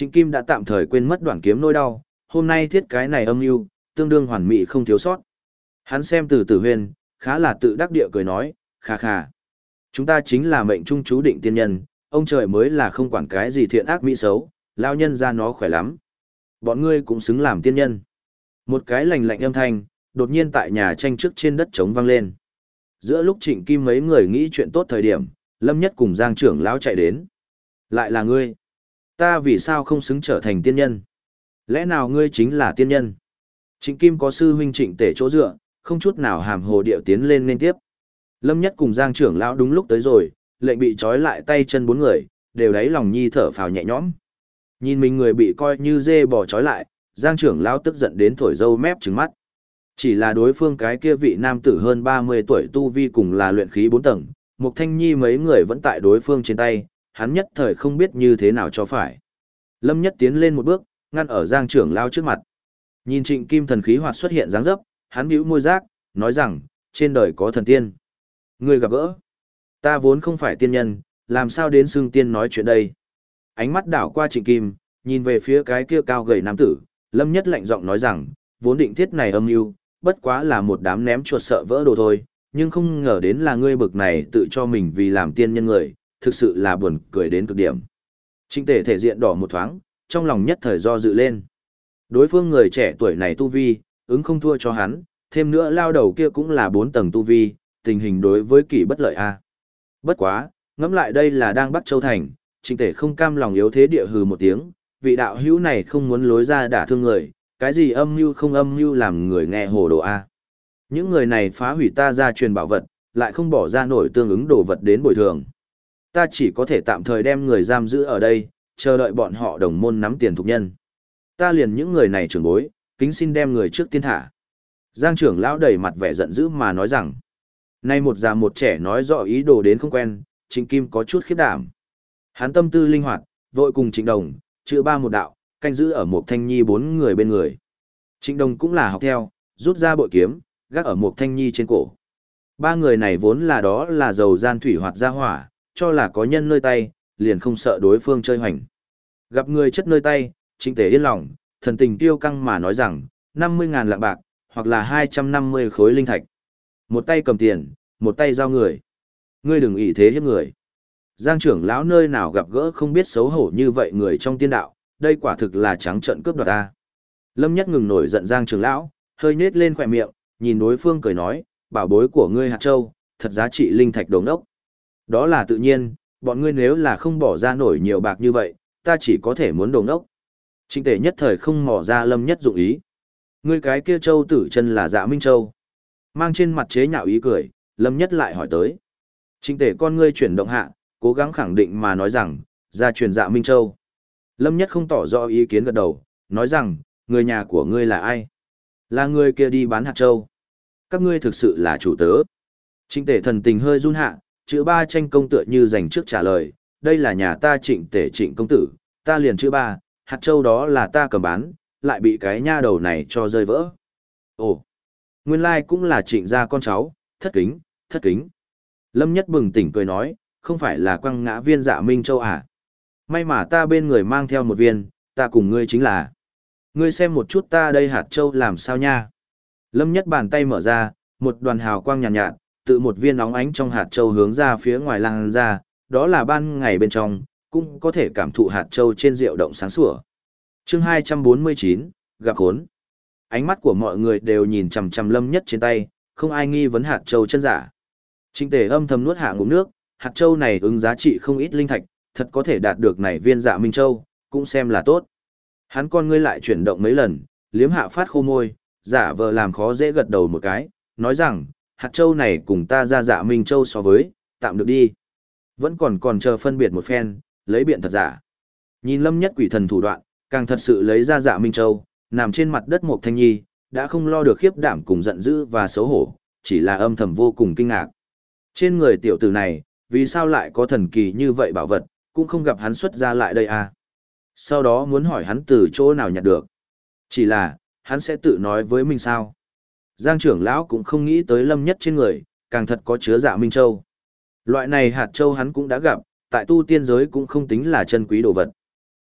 Trịnh Kim đã tạm thời quên mất đoạn kiếm nỗi đau, hôm nay thiết cái này âm mưu, tương đương hoàn mỹ không thiếu sót. Hắn xem từ Tử Huyên, khá là tự đắc địa cười nói, khà khà. Chúng ta chính là mệnh trung chú định tiên nhân, ông trời mới là không quản cái gì thiện ác mỹ xấu, lao nhân ra nó khỏe lắm. Bọn ngươi cũng xứng làm tiên nhân. Một cái lạnh lạnh âm thanh, đột nhiên tại nhà tranh trước trên đất trống vang lên. Giữa lúc Trịnh Kim mấy người nghĩ chuyện tốt thời điểm, Lâm Nhất cùng Giang trưởng lão chạy đến. Lại là ngươi. Ta vì sao không xứng trở thành tiên nhân? Lẽ nào ngươi chính là tiên nhân? Trịnh Kim có sư huynh Trịnh Tể chỗ dựa, không chút nào hàm hồ điệu tiến lên nên tiếp. Lâm Nhất cùng Giang trưởng lão đúng lúc tới rồi, lệnh bị trói lại tay chân bốn người, đều đáy lòng nhi thở phào nhẹ nhõm. Nhìn mình người bị coi như dê bò trói lại, Giang trưởng lão tức giận đến thổi râu mép trừng mắt. Chỉ là đối phương cái kia vị nam tử hơn 30 tuổi tu vi cùng là luyện khí 4 tầng, Mục Thanh Nhi mấy người vẫn tại đối phương trên tay, hắn nhất thời không biết như thế nào cho phải. Lâm Nhất tiến lên một bước, ngăn ở Giang trưởng lão trước mặt. Nhìn Trịnh Kim thần khí hoạt xuất hiện dáng dấp, hắn bĩu môi rác, nói rằng, trên đời có thần tiên. Ngươi gặp gỡ. Ta vốn không phải tiên nhân, làm sao đến xưng tiên nói chuyện đây. Ánh mắt đảo qua Trịnh Kim, nhìn về phía cái kia cao gầy nam tử, Lâm Nhất lạnh giọng nói rằng, vốn định thiết này âm mưu, bất quá là một đám ném chuột sợ vỡ đồ thôi, nhưng không ngờ đến là ngươi bực này tự cho mình vì làm tiên nhân người, thực sự là buồn cười đến cực điểm. Trịnh Tể thể diện đỏ một thoáng, trong lòng nhất thời do dự lên. Đối phương người trẻ tuổi này tu vi, ứng không thua cho hắn, thêm nữa lao đầu kia cũng là 4 tầng tu vi, tình hình đối với kỷ bất lợi a. Bất quá, ngẫm lại đây là đang bắt Châu Thành, Trịnh Tể không cam lòng yếu thế địa hừ một tiếng, vị đạo hữu này không muốn lối ra đả thương người, cái gì âm mưu không âm mưu làm người nghe hồ đồ a. Những người này phá hủy ta gia truyền bảo vật, lại không bỏ ra nổi tương ứng đồ vật đến bồi thường. Ta chỉ có thể tạm thời đem người giam giữ ở đây, chờ đợi bọn họ đồng môn nắm tiền thục nhân. Ta liền những người này trưởng bối, kính xin đem người trước tiên thả. Giang trưởng lão đầy mặt vẻ giận dữ mà nói rằng, nay một già một trẻ nói rõ ý đồ đến không quen, Trịnh Kim có chút khiếp đảm. Hắn tâm tư linh hoạt, vội cùng Trịnh Đồng, chữ ba một đạo, canh giữ ở Mục Thanh Nhi 4 người bên người. Trịnh Đồng cũng là học theo, rút ra bội kiếm, gác ở Mục Thanh Nhi trên cổ. Ba người này vốn là đó là dầu gian thủy hoạt ra hỏa, cho là có nhân nơi tay, liền không sợ đối phương chơi hoành. Gặp người chất nơi tay, Trịnh Tể yên lòng, thần tình tiêu căng mà nói rằng, 50.000 lạng bạc, hoặc là 250 khối linh thạch. Một tay cầm tiền, một tay giao người. Ngươi đừng ỷ thế hiếp người. Giang trưởng lão nơi nào gặp gỡ không biết xấu hổ như vậy người trong tiên đạo, đây quả thực là trắng trợn cướp đoạt ta. Lâm Nhất ngừng nổi giận Giang trưởng lão, hơi nết lên khỏe miệng, nhìn đối phương cười nói, bảo bối của ngươi hạt châu, thật giá trị linh thạch đồng đốc. Đó là tự nhiên, bọn ngươi nếu là không bỏ ra nổi nhiều bạc như vậy, ta chỉ có thể muốn đồng đốc. Trịnh Tể nhất thời không mò ra Lâm Nhất dụng ý. Ngươi cái kia châu tử chân là Dạ Minh Châu. Mang trên mặt chế nhạo ý cười, Lâm Nhất lại hỏi tới. Trịnh Tể con ngươi chuyển động hạ, cố gắng khẳng định mà nói rằng, gia truyền Dạ Minh Châu. Lâm Nhất không tỏ rõ ý kiến gật đầu, nói rằng, người nhà của ngươi là ai? Là người kia đi bán hạt châu. Các ngươi thực sự là chủ tớ. Trịnh Tể thần tình hơi run hạ, chữ ba tranh công tựa như dành trước trả lời, đây là nhà ta Trịnh Tể Trịnh công tử, ta liền chữ ba, hạt châu đó là ta cầm bán, lại bị cái nha đầu này cho rơi vỡ. Ồ, nguyên lai cũng là Trịnh gia con cháu, thất kính, thất kính. Lâm Nhất bừng tỉnh cười nói, không phải là quăng ngã viên Dạ Minh Châu à? May mà ta bên người mang theo một viên, ta cùng ngươi chính là. Ngươi xem một chút ta đây hạt châu làm sao nha. Lâm Nhất bàn tay mở ra, một đoàn hào quang nhàn nhạt, tự một viên óng ánh trong hạt châu hướng ra phía ngoài lan ra, đó là ban ngày bên trong, cũng có thể cảm thụ hạt châu trên rượu động sáng sủa. Chương 249, gặp khốn. Ánh mắt của mọi người đều nhìn chằm chằm Lâm Nhất trên tay, không ai nghi vấn hạt châu chân giả. Trịnh Tể âm thầm nuốt hạ ngụm nước, hạt châu này ứng giá trị không ít linh thạch, thật có thể đạt được này viên Dạ Minh Châu, cũng xem là tốt. Hắn con ngươi lại chuyển động mấy lần, liếm hạ phát khô môi, giả vờ làm khó dễ gật đầu một cái, nói rằng, hạt châu này cùng ta ra Dạ Minh Châu so với, tạm được đi. Vẫn còn chờ phân biệt một phen, lấy biện thật giả. Nhìn Lâm Nhất quỷ thần thủ đoạn, càng thật sự lấy ra Dạ Minh Châu, nằm trên mặt đất Mục Thanh Nhi, đã không lo được khiếp đảm cùng giận dữ và xấu hổ, chỉ là âm thầm vô cùng kinh ngạc. Trên người tiểu tử này, vì sao lại có thần kỳ như vậy bảo vật, cũng không gặp hắn xuất ra lại đây à? Sau đó muốn hỏi hắn từ chỗ nào nhặt được. Chỉ là, hắn sẽ tự nói với mình sao? Giang trưởng lão cũng không nghĩ tới Lâm Nhất trên người, càng thật có chứa Dạ Minh Châu. Loại này hạt châu hắn cũng đã gặp, tại tu tiên giới cũng không tính là chân quý đồ vật.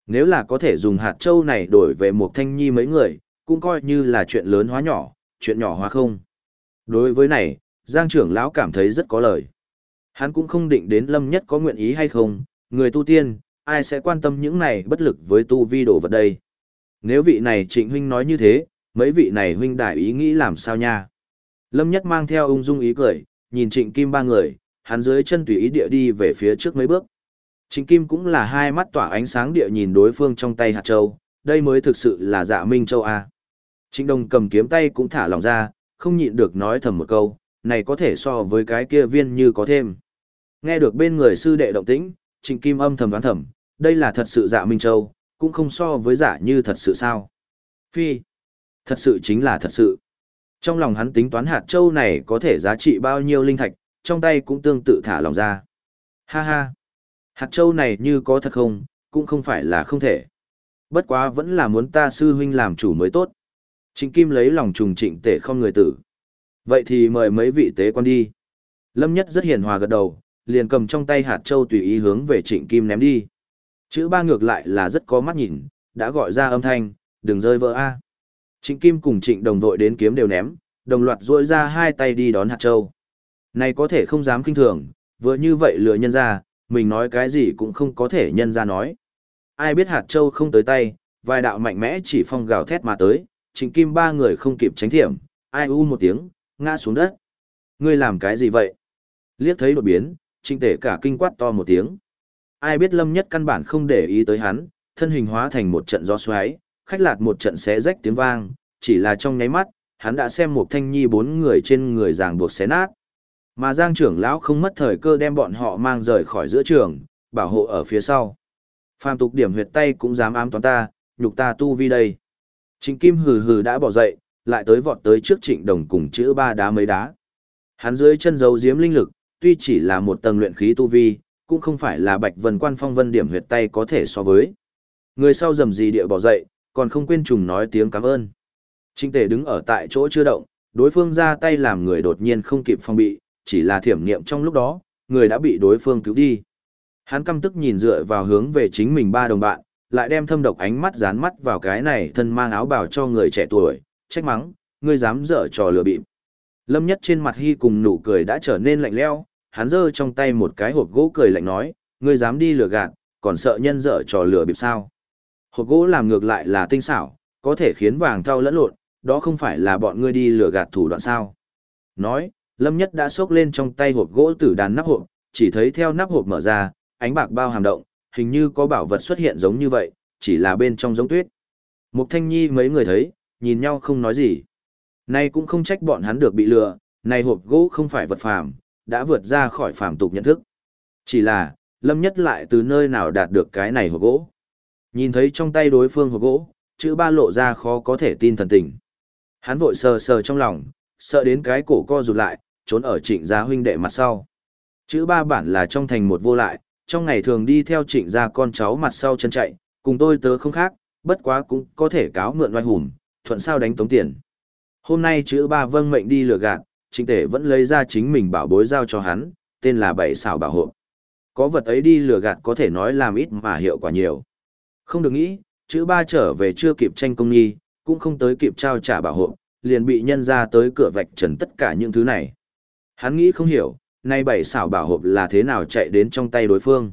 Nếu là có thể dùng hạt châu này đổi về một thanh nhi mấy người, cũng coi như là chuyện lớn hóa nhỏ, chuyện nhỏ hóa không. Đối với này, Giang trưởng lão cảm thấy rất có lời. Hắn cũng không định đến Lâm Nhất có nguyện ý hay không, người tu tiên, ai sẽ quan tâm những này bất lực với tu vi đồ vật đây. Nếu vị này Trịnh huynh nói như thế, mấy vị này huynh đại ý nghĩ làm sao nha. Lâm Nhất mang theo ung dung ý cười, nhìn Trịnh Kim ba người, hắn dưới chân tùy ý địa đi về phía trước mấy bước. Trịnh Kim cũng là hai mắt tỏa ánh sáng địa nhìn đối phương trong tay hạt châu, đây mới thực sự là Dạ Minh Châu a. Trịnh Đông cầm kiếm tay cũng thả lòng ra, không nhịn được nói thầm một câu, này có thể so với cái kia viên như có thêm. Nghe được bên người sư đệ động tĩnh, Trịnh Kim âm thầm đoán thầm, đây là thật sự Dạ Minh Châu, cũng không so với Dạ như thật sự sao. Phi, thật sự chính là thật sự. Trong lòng hắn tính toán hạt châu này có thể giá trị bao nhiêu linh thạch, trong tay cũng tương tự thả lòng ra. Ha ha, hạt châu này như có thật không, cũng không phải là không thể. Bất quá vẫn là muốn ta sư huynh làm chủ mới tốt. Trịnh Kim lấy lòng trùng Trịnh Tể không người tử. Vậy thì mời mấy vị tế quan đi. Lâm Nhất rất hiền hòa gật đầu, liền cầm trong tay hạt châu tùy ý hướng về Trịnh Kim ném đi. Chữ ba ngược lại là rất có mắt nhìn, đã gọi ra âm thanh, đừng rơi vỡ a. Trịnh Kim cùng Trịnh Đồng vội đến kiếm đều ném, đồng loạt duỗi ra hai tay đi đón hạt châu. Này có thể không dám kinh thường, vừa như vậy lừa nhân ra, mình nói cái gì cũng không có thể nhân ra nói. Ai biết hạt châu không tới tay, vài đạo mạnh mẽ chỉ phong gào thét mà tới, Trịnh Kim ba người không kịp tránh thiểm, ai u một tiếng, ngã xuống đất. Ngươi làm cái gì vậy? Liếc thấy đột biến, Trịnh Tể cả kinh quát to một tiếng. Ai biết Lâm Nhất căn bản không để ý tới hắn, thân hình hóa thành một trận gió xoáy, khách lạt một trận xé rách tiếng vang, chỉ là trong nháy mắt, hắn đã xem một thanh nhi bốn người trên người ràng buộc xé nát. Mà Giang trưởng lão không mất thời cơ đem bọn họ mang rời khỏi giữa trường, bảo hộ ở phía sau. Phàm tục điểm huyệt tay cũng dám ám toán ta, nhục ta tu vi đây. Trịnh Kim hừ hừ đã bỏ dậy, lại tới vọt tới trước Trịnh Đồng cùng chữ ba đá mấy đá. Hắn dưới chân giấu giếm linh lực, tuy chỉ là một tầng luyện khí tu vi, cũng không phải là Bạch Vân Quan phong vân điểm huyệt tay có thể so với. Người sau rầm rì địa bỏ dậy, còn không quên trùng nói tiếng cảm ơn. Trịnh Tể đứng ở tại chỗ chưa động, đối phương ra tay làm người đột nhiên không kịp phòng bị, chỉ là thiểm niệm trong lúc đó, người đã bị đối phương cứu đi. Hắn căm tức nhìn dựa vào hướng về chính mình ba đồng bạn, lại đem thâm độc ánh mắt dán mắt vào cái này thân mang áo bào cho người trẻ tuổi, trách mắng, ngươi dám dở trò lừa bịp. Lâm Nhất trên mặt hy cùng nụ cười đã trở nên lạnh lẽo, hắn giơ trong tay một cái hộp gỗ cười lạnh nói, ngươi dám đi lừa gạt, còn sợ nhân dở trò lừa bịp sao? Hộp gỗ làm ngược lại là tinh xảo, có thể khiến vàng thau lẫn lộn, đó không phải là bọn ngươi đi lừa gạt thủ đoạn sao? Nói, Lâm Nhất đã xốc lên trong tay hộp gỗ tử đàn nắp hộp, chỉ thấy theo nắp hộp mở ra, ánh bạc bao hàm động, hình như có bảo vật xuất hiện giống như vậy, chỉ là bên trong giống tuyết. Mục Thanh Nhi mấy người thấy, nhìn nhau không nói gì. Nay cũng không trách bọn hắn được bị lừa, này hộp gỗ không phải vật phàm, đã vượt ra khỏi phàm tục nhận thức. Chỉ là, Lâm Nhất lại từ nơi nào đạt được cái này hộp gỗ. Nhìn thấy trong tay đối phương hộp gỗ, chữ ba lộ ra khó có thể tin thần tình. Hắn vội sờ sờ trong lòng, sợ đến cái cổ co rụt lại, trốn ở Trịnh gia huynh đệ mặt sau. Chữ ba bản là trong thành một vô lại, trong ngày thường đi theo Trịnh gia con cháu mặt sau chân chạy, cùng tôi tớ không khác, bất quá cũng có thể cáo mượn oai hùng, thuận sao đánh tống tiền. Hôm nay chữ ba vâng mệnh đi lừa gạt, Trịnh Tể vẫn lấy ra chính mình bảo bối giao cho hắn, tên là Bảy Xảo Bảo Hộ. Có vật ấy đi lừa gạt có thể nói làm ít mà hiệu quả nhiều. Không được nghĩ, chữ ba trở về chưa kịp tranh công nghi, cũng không tới kịp trao trả bảo hộ, liền bị nhân ra tới cửa vạch trần tất cả những thứ này. Hắn nghĩ không hiểu, nay Bảy Xảo Bảo Hộ là thế nào chạy đến trong tay đối phương.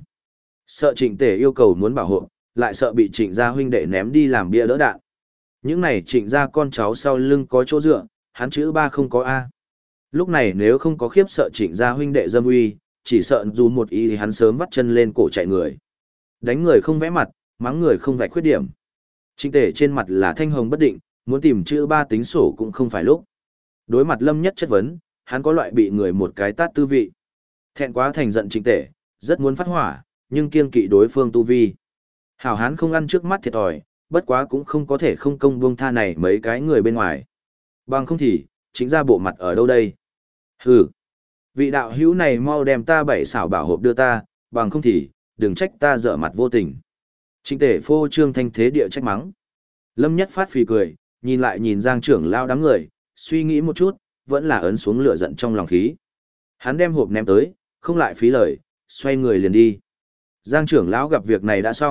Sợ Trịnh Tể yêu cầu muốn bảo hộ, lại sợ bị Trịnh gia huynh đệ ném đi làm bia đỡ đạn. Những này Trịnh gia con cháu sau lưng có chỗ dựa, hắn chữ ba không có A. Lúc này nếu không có khiếp sợ Trịnh gia huynh đệ dâm uy, chỉ sợ dù một ý thì hắn sớm vắt chân lên cổ chạy người. Đánh người không vẽ mặt, mắng người không vạch khuyết điểm. Trịnh Tể trên mặt là thanh hồng bất định, muốn tìm chữ ba tính sổ cũng không phải lúc. Đối mặt Lâm Nhất chất vấn, hắn có loại bị người một cái tát tư vị. Thẹn quá thành giận Trịnh Tể, rất muốn phát hỏa, nhưng kiêng kỵ đối phương tu vi. Hảo hán không ăn trước mắt thiệt thòi, bất quá cũng không có thể không công buông tha này mấy cái người bên ngoài. Bằng không thì, chính ra bộ mặt ở đâu đây? Hừ, vị đạo hữu này mau đem ta Bảy Xảo Bảo Hộp đưa ta, bằng không thì, đừng trách ta dở mặt vô tình. Trịnh Tể phô trương thanh thế địa trách mắng. Lâm Nhất phát phì cười, nhìn lại nhìn Giang trưởng lao đám người, suy nghĩ một chút, vẫn là ấn xuống lửa giận trong lòng khí. Hắn đem hộp ném tới, không lại phí lời, xoay người liền đi. Giang trưởng lão gặp việc này đã xong,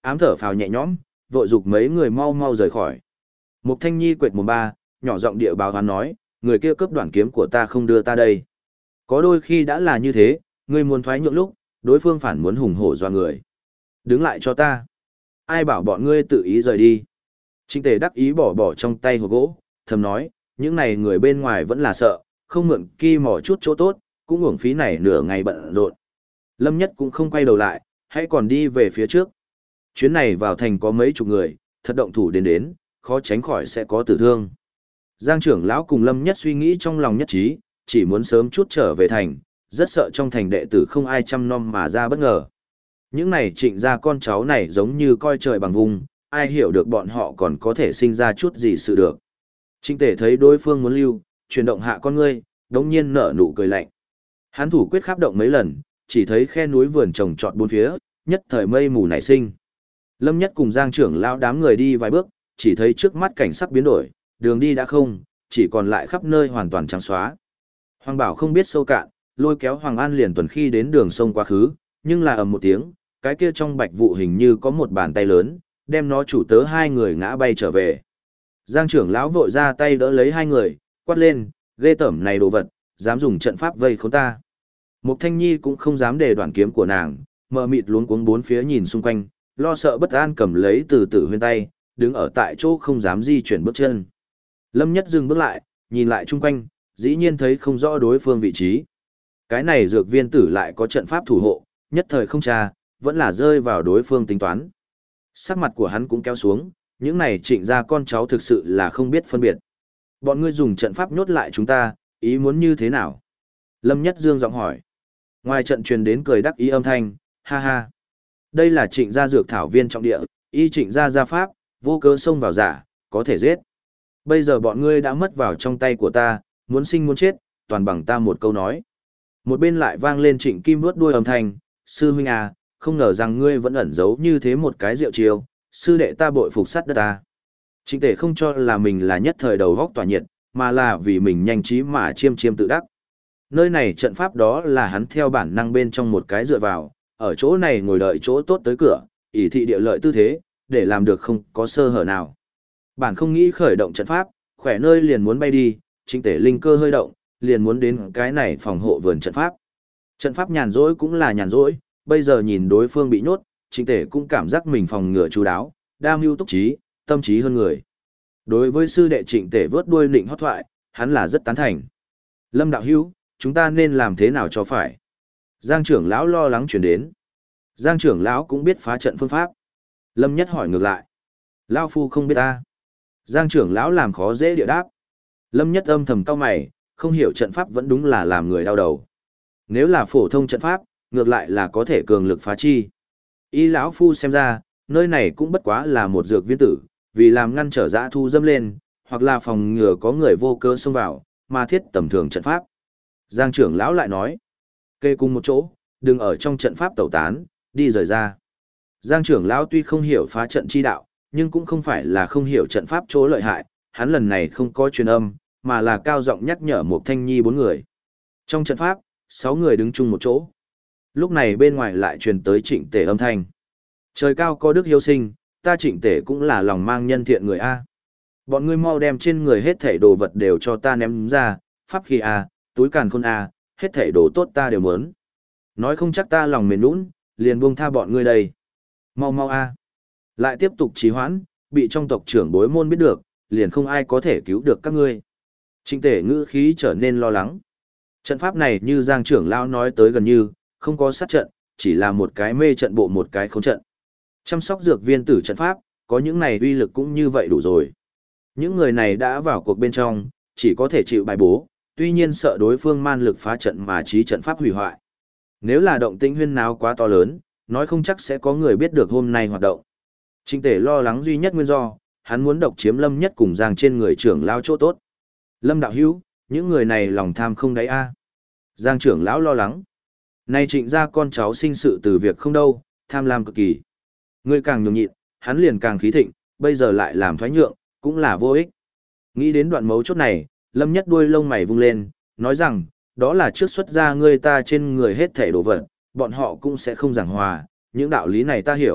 ám thở phào nhẹ nhõm, vội giục mấy người mau mau rời khỏi. Mục Thanh Nhi quệt mồm ba, nhỏ giọng địa báo hắn nói, người kia cướp đoạn kiếm của ta không đưa ta đây. Có đôi khi đã là như thế, ngươi muốn thoái nhượng lúc, đối phương phản muốn hùng hổ doa người. Đứng lại cho ta. Ai bảo bọn ngươi tự ý rời đi. Trịnh Tề đắc ý bỏ trong tay hộp gỗ, thầm nói, những này người bên ngoài vẫn là sợ, không mượn ki mỏ chút chỗ tốt, cũng uổng phí này nửa ngày bận rộn. Lâm Nhất cũng không quay đầu lại, hãy còn đi về phía trước. Chuyến này vào thành có mấy chục người, thật động thủ đến, khó tránh khỏi sẽ có tử thương. Giang trưởng lão cùng Lâm Nhất suy nghĩ trong lòng nhất trí, chỉ muốn sớm chút trở về thành, rất sợ trong thành đệ tử không ai chăm nom mà ra bất ngờ. Những này Trịnh gia con cháu này giống như coi trời bằng vùng, ai hiểu được bọn họ còn có thể sinh ra chút gì sự được. Trịnh Tề thấy đối phương muốn lưu, chuyển động hạ con ngươi, đống nhiên nở nụ cười lạnh. Hắn thủ quyết khắp động mấy lần, chỉ thấy khe núi vườn trồng trọt bốn phía, nhất thời mây mù nảy sinh. Lâm Nhất cùng Giang trưởng lão đám người đi vài bước, chỉ thấy trước mắt cảnh sắc biến đổi, đường đi đã không, chỉ còn lại khắp nơi hoàn toàn trắng xóa. Hoàng Bảo không biết sâu cạn, lôi kéo Hoàng An liền tuần khi đến đường sông quá khứ, nhưng là ầm một tiếng, cái kia trong bạch vụ hình như có một bàn tay lớn, đem nó chủ tớ hai người ngã bay trở về. Giang trưởng lão vội ra tay đỡ lấy hai người, quát lên, ghê tởm này đồ vật, dám dùng trận pháp vây khốn ta. Mục Thanh Nhi cũng không dám để đoạn kiếm của nàng, mờ mịt luống cuống bốn phía nhìn xung quanh, lo sợ bất an cầm lấy từ tử huyên tay, đứng ở tại chỗ không dám di chuyển bước chân. Lâm Nhất dừng bước lại, nhìn lại chung quanh, dĩ nhiên thấy không rõ đối phương vị trí. Cái này dược viên tử lại có trận pháp thủ hộ, nhất thời không tra, vẫn là rơi vào đối phương tính toán. Sắc mặt của hắn cũng kéo xuống, những này Trịnh gia con cháu thực sự là không biết phân biệt. Bọn ngươi dùng trận pháp nhốt lại chúng ta, ý muốn như thế nào? Lâm Nhất dương giọng hỏi. Ngoài trận truyền đến cười đắc ý âm thanh, ha ha. Đây là Trịnh gia dược thảo viên trọng địa, y Trịnh gia gia pháp, vô cớ xông vào giả, có thể giết. Bây giờ bọn ngươi đã mất vào trong tay của ta, muốn sinh muốn chết, toàn bằng ta một câu nói. Một bên lại vang lên Trịnh Kim vuốt đuôi âm thanh, sư huynh à, không ngờ rằng ngươi vẫn ẩn giấu như thế một cái rượu chiêu, sư đệ ta bội phục sắt đất ta. Trịnh Tề không cho là mình là nhất thời đầu góc tỏa nhiệt, mà là vì mình nhanh trí mà chiêm tự đắc. Nơi này trận pháp đó là hắn theo bản năng bên trong một cái dựa vào, ở chỗ này ngồi đợi chỗ tốt tới cửa, ỷ thị địa lợi tư thế, để làm được không có sơ hở nào. Bản không nghĩ khởi động trận pháp, khỏe nơi liền muốn bay đi, Trịnh Tề linh cơ hơi động, liền muốn đến cái này phòng hộ vườn trận pháp. Trận pháp nhàn rỗi cũng là nhàn rỗi, bây giờ nhìn đối phương bị nhốt, Trịnh Tề cũng cảm giác mình phòng ngừa chú đáo, đa mưu túc trí, tâm trí hơn người. Đối với sư đệ Trịnh Tề vớt đuôi nịnh hót thoại, hắn là rất tán thành. Lâm đạo hữu, chúng ta nên làm thế nào cho phải? Giang trưởng lão lo lắng chuyển đến. Giang trưởng lão cũng biết phá trận phương pháp. Lâm Nhất hỏi ngược lại. Lão phu không biết ta. Giang trưởng lão làm khó dễ địa đáp. Lâm Nhất âm thầm cau mày, không hiểu trận pháp vẫn đúng là làm người đau đầu. Nếu là phổ thông trận pháp, ngược lại là có thể cường lực phá chi. Y lão phu xem ra, nơi này cũng bất quá là một dược viên tử, vì làm ngăn trở dã thu dâm lên, hoặc là phòng ngừa có người vô cơ xông vào, mà thiết tầm thường trận pháp. Giang trưởng lão lại nói, kê cùng một chỗ, đừng ở trong trận pháp tẩu tán, đi rời ra. Giang trưởng lão tuy không hiểu phá trận chi đạo, nhưng cũng không phải là không hiểu trận pháp chỗ lợi hại, hắn lần này không có truyền âm, mà là cao giọng nhắc nhở một Thanh Nhi 4 người. Trong trận pháp, 6 người đứng chung một chỗ. Lúc này bên ngoài lại truyền tới Trịnh Tề âm thanh. Trời cao có đức hiếu sinh, ta Trịnh Tề cũng là lòng mang nhân thiện người A. Bọn ngươi mau đem trên người hết thảy đồ vật đều cho ta ném ra, pháp khí A, túi càn khôn A, hết thảy đồ tốt ta đều muốn. Nói không chắc ta lòng mềm nũng, liền buông tha bọn ngươi đây. Mau mau A. Lại tiếp tục trì hoãn, bị trong tộc trưởng bối môn biết được, liền không ai có thể cứu được các ngươi. Trịnh Tề ngữ khí trở nên lo lắng. Trận pháp này như Giang trưởng lão nói tới gần như, không có sát trận, chỉ là một cái mê trận bộ một cái khống trận. Chăm sóc dược viên tử trận pháp, có những này uy lực cũng như vậy đủ rồi. Những người này đã vào cuộc bên trong, chỉ có thể chịu bài bố, tuy nhiên sợ đối phương man lực phá trận mà trí trận pháp hủy hoại. Nếu là động tĩnh huyên náo quá to lớn, nói không chắc sẽ có người biết được hôm nay hoạt động. Trịnh Tề lo lắng duy nhất nguyên do, hắn muốn độc chiếm Lâm Nhất cùng Giang trên người trưởng lão chỗ tốt. Lâm đạo hữu, những người này lòng tham không đáy a. Giang trưởng lão lo lắng. Nay Trịnh gia con cháu sinh sự từ việc không đâu, tham lam cực kỳ. Ngươi càng nhường nhịn, hắn liền càng khí thịnh, bây giờ lại làm thoái nhượng, cũng là vô ích. Nghĩ đến đoạn mấu chốt này, Lâm Nhất đuôi lông mày vung lên, nói rằng, đó là trước xuất ra ngươi ta trên người hết thảy đồ vật, bọn họ cũng sẽ không giảng hòa, những đạo lý này ta hiểu,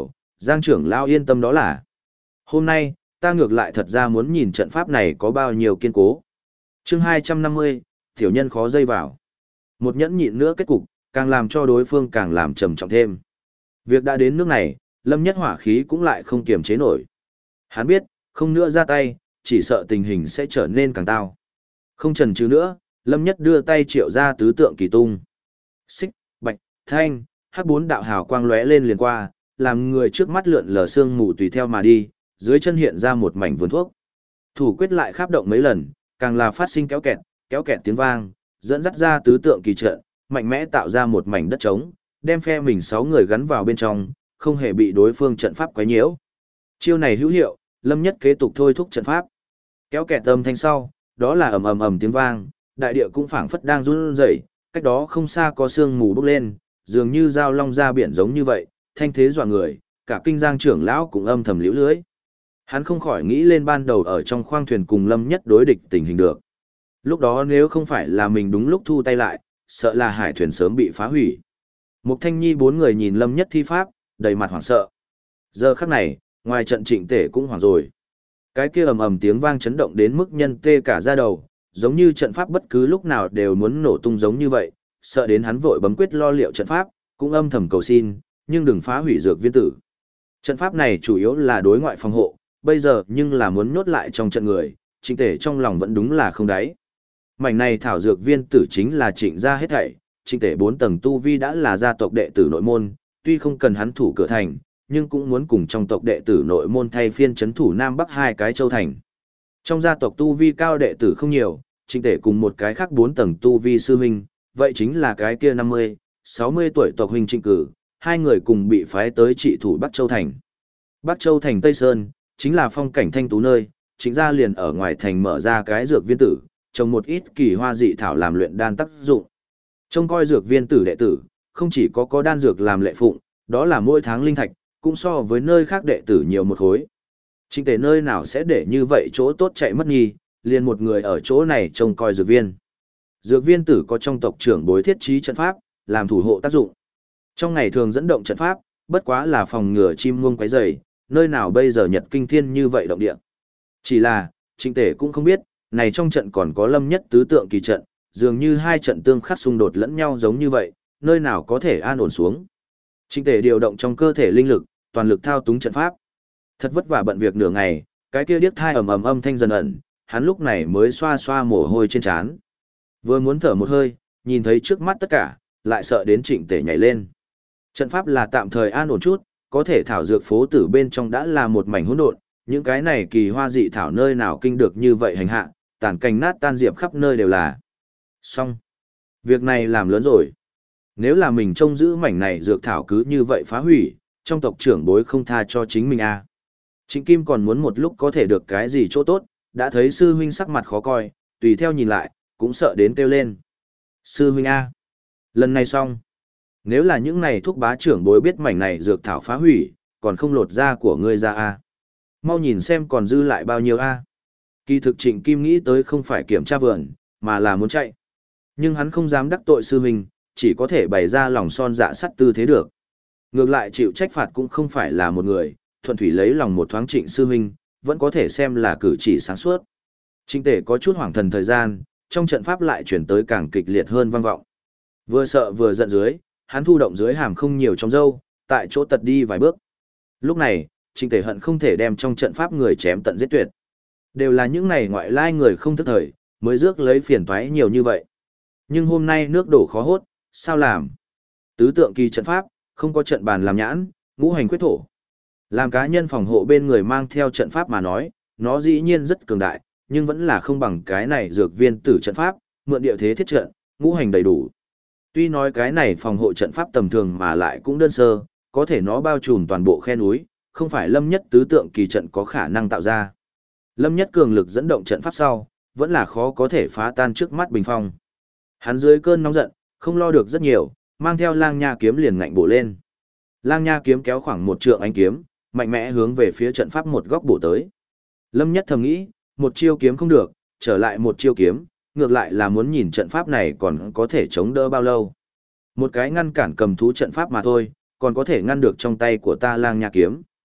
Giang trưởng lão yên tâm đó là. Hôm nay, ta ngược lại thật ra muốn nhìn trận pháp này có bao nhiêu kiên cố. Chương 250, tiểu nhân khó dây vào. Một nhẫn nhịn nữa kết cục, càng làm cho đối phương càng làm trầm trọng thêm. Việc đã đến nước này, Lâm Nhất hỏa khí cũng lại không kiềm chế nổi. Hắn biết, không nữa ra tay, chỉ sợ tình hình sẽ trở nên càng tao. Không chần chừ nữa, Lâm Nhất đưa tay triệu ra tứ tượng kỳ tung. Xích, bạch, thanh, hắc bốn đạo hào quang lóe lên liền qua, làm người trước mắt lượn lờ sương mù tùy theo mà đi, dưới chân hiện ra một mảnh vườn thuốc. Thủ quyết lại kháp động mấy lần, càng là phát sinh kéo kẹt tiếng vang, dẫn dắt ra tứ tượng kỳ trận, mạnh mẽ tạo ra một mảnh đất trống, đem phe mình 6 người gắn vào bên trong, không hề bị đối phương trận pháp quấy nhiễu. Chiêu này hữu hiệu, Lâm Nhất kế tục thôi thúc trận pháp. Kéo kẹt âm thanh sau, đó là ầm ầm ầm tiếng vang, đại địa cũng phảng phất đang run rẩy, cách đó không xa có sương mù bốc lên, dường như dao long ra biển giống như vậy, thanh thế dọa người, cả kinh Giang trưởng lão cũng âm thầm liễu lưới. Hắn không khỏi nghĩ lên ban đầu ở trong khoang thuyền cùng Lâm Nhất đối địch tình hình được. Lúc đó nếu không phải là mình đúng lúc thu tay lại, sợ là hải thuyền sớm bị phá hủy. Mục Thanh Nhi 4 người nhìn Lâm Nhất thi pháp, đầy mặt hoảng sợ. Giờ khắc này, ngoài trận Trịnh Tể cũng hoảng rồi. Cái kia ầm ầm tiếng vang chấn động đến mức nhân tê cả da đầu, giống như trận pháp bất cứ lúc nào đều muốn nổ tung giống như vậy, sợ đến hắn vội bấm quyết lo liệu trận pháp, cũng âm thầm cầu xin, nhưng đừng phá hủy dược viên tử. Trận pháp này chủ yếu là đối ngoại phòng hộ, bây giờ nhưng là muốn nhốt lại trong trận người, Trịnh Tể trong lòng vẫn đúng là không đáy. Mảnh này thảo dược viên tử chính là Trịnh gia hết thảy, Trịnh Tể 4 tầng tu vi đã là gia tộc đệ tử nội môn, tuy không cần hắn thủ cửa thành, nhưng cũng muốn cùng trong tộc đệ tử nội môn thay phiên chấn thủ Nam Bắc 2 cái châu thành. Trong gia tộc tu vi cao đệ tử không nhiều, Trịnh Tể cùng một cái khác 4 tầng tu vi sư huynh, vậy chính là cái kia 50, 60 tuổi tộc huynh Trịnh Cử, hai người cùng bị phái tới trị thủ Bắc Châu thành. Bắc Châu thành Tây Sơn, chính là phong cảnh thanh tú nơi, chính ra liền ở ngoài thành mở ra cái dược viên tử, trồng một ít kỳ hoa dị thảo làm luyện đan tác dụng. Trông coi dược viên tử đệ tử, không chỉ có đan dược làm lệ phụng, đó là mỗi tháng linh thạch, cũng so với nơi khác đệ tử nhiều một khối. Trịnh Tể nơi nào sẽ để như vậy chỗ tốt chạy mất nghi, liền một người ở chỗ này trông coi dược viên. Dược viên tử có trong tộc trưởng bối thiết trí trận pháp, làm thủ hộ tác dụng. Trong ngày thường dẫn động trận pháp, bất quá là phòng ngừa chim muông quấy rầy, nơi nào bây giờ nhật kinh thiên như vậy động địa. Chỉ là, Trịnh Tể cũng không biết, này trong trận còn có Lâm Nhất tứ tượng kỳ trận, dường như hai trận tương khắc xung đột lẫn nhau giống như vậy, nơi nào có thể an ổn xuống. Trịnh Tể điều động trong cơ thể linh lực, toàn lực thao túng trận pháp. Thật vất vả bận việc nửa ngày, cái kia điếc thai ầm ầm âm thanh dần ẩn, hắn lúc này mới xoa xoa mồ hôi trên trán. Vừa muốn thở một hơi, nhìn thấy trước mắt tất cả, lại sợ đến Trịnh Tể nhảy lên. Trận pháp là tạm thời an ổn chút, có thể thảo dược phố tử bên trong đã là một mảnh hỗn độn, những cái này kỳ hoa dị thảo nơi nào kinh được như vậy hành hạ, tàn cành nát tan diệp khắp nơi đều là. Xong. Việc này làm lớn rồi. Nếu là mình trông giữ mảnh này dược thảo cứ như vậy phá hủy, trong tộc trưởng bối không tha cho chính mình à. Trịnh Kim còn muốn một lúc có thể được cái gì chỗ tốt, đã thấy sư huynh sắc mặt khó coi, tùy theo nhìn lại, cũng sợ đến kêu lên. Sư huynh A. Lần này xong. Nếu là những này thúc bá trưởng bối biết mảnh này dược thảo phá hủy, còn không lột da của ngươi ra A. Mau nhìn xem còn dư lại bao nhiêu A. Kỳ thực Trịnh Kim nghĩ tới không phải kiểm tra vườn, mà là muốn chạy. Nhưng hắn không dám đắc tội sư huynh, chỉ có thể bày ra lòng son dạ sắt tư thế được. Ngược lại chịu trách phạt cũng không phải là một người, thuận thủy lấy lòng một thoáng Trịnh sư huynh, vẫn có thể xem là cử chỉ sáng suốt. Trịnh Tể có chút hoảng thần thời gian, trong trận pháp lại chuyển tới càng kịch liệt hơn vang vọng. Vừa sợ vừa giận dưới, hắn thu động dưới hàm không nhiều trong râu, tại chỗ tật đi vài bước. Lúc này, Trịnh Tể hận không thể đem trong trận pháp người chém tận giết tuyệt. Đều là những này ngoại lai người không thức thời, mới rước lấy phiền toái nhiều như vậy. Nhưng hôm nay nước đổ khó hốt, sao làm? Tứ tượng kỳ trận pháp, không có trận bàn làm nhãn, ngũ hành quyết thổ. Làm cá nhân phòng hộ bên người mang theo trận pháp mà nói, nó dĩ nhiên rất cường đại, nhưng vẫn là không bằng cái này dược viên tử trận pháp, mượn địa thế thiết trận, ngũ hành đầy đủ. Tuy nói cái này phòng hộ trận pháp tầm thường mà lại cũng đơn sơ, có thể nó bao trùm toàn bộ khe núi, không phải Lâm Nhất tứ tượng kỳ trận có khả năng tạo ra. Lâm Nhất cường lực dẫn động trận pháp sau, vẫn là khó có thể phá tan trước mắt bình phong. Hắn dưới cơn nóng giận, không lo được rất nhiều, mang theo lang nha kiếm liền ngạnh bổ lên. Lang nha kiếm kéo khoảng 1 trượng ánh kiếm, mạnh mẽ hướng về phía trận pháp một góc bổ tới. Lâm Nhất thầm nghĩ, một chiêu kiếm không được, trở lại một chiêu kiếm, ngược lại là muốn nhìn trận pháp này còn có thể chống đỡ bao lâu. Một cái ngăn cản cầm thú trận pháp mà thôi, còn có thể ngăn được trong tay của ta lang nha kiếm.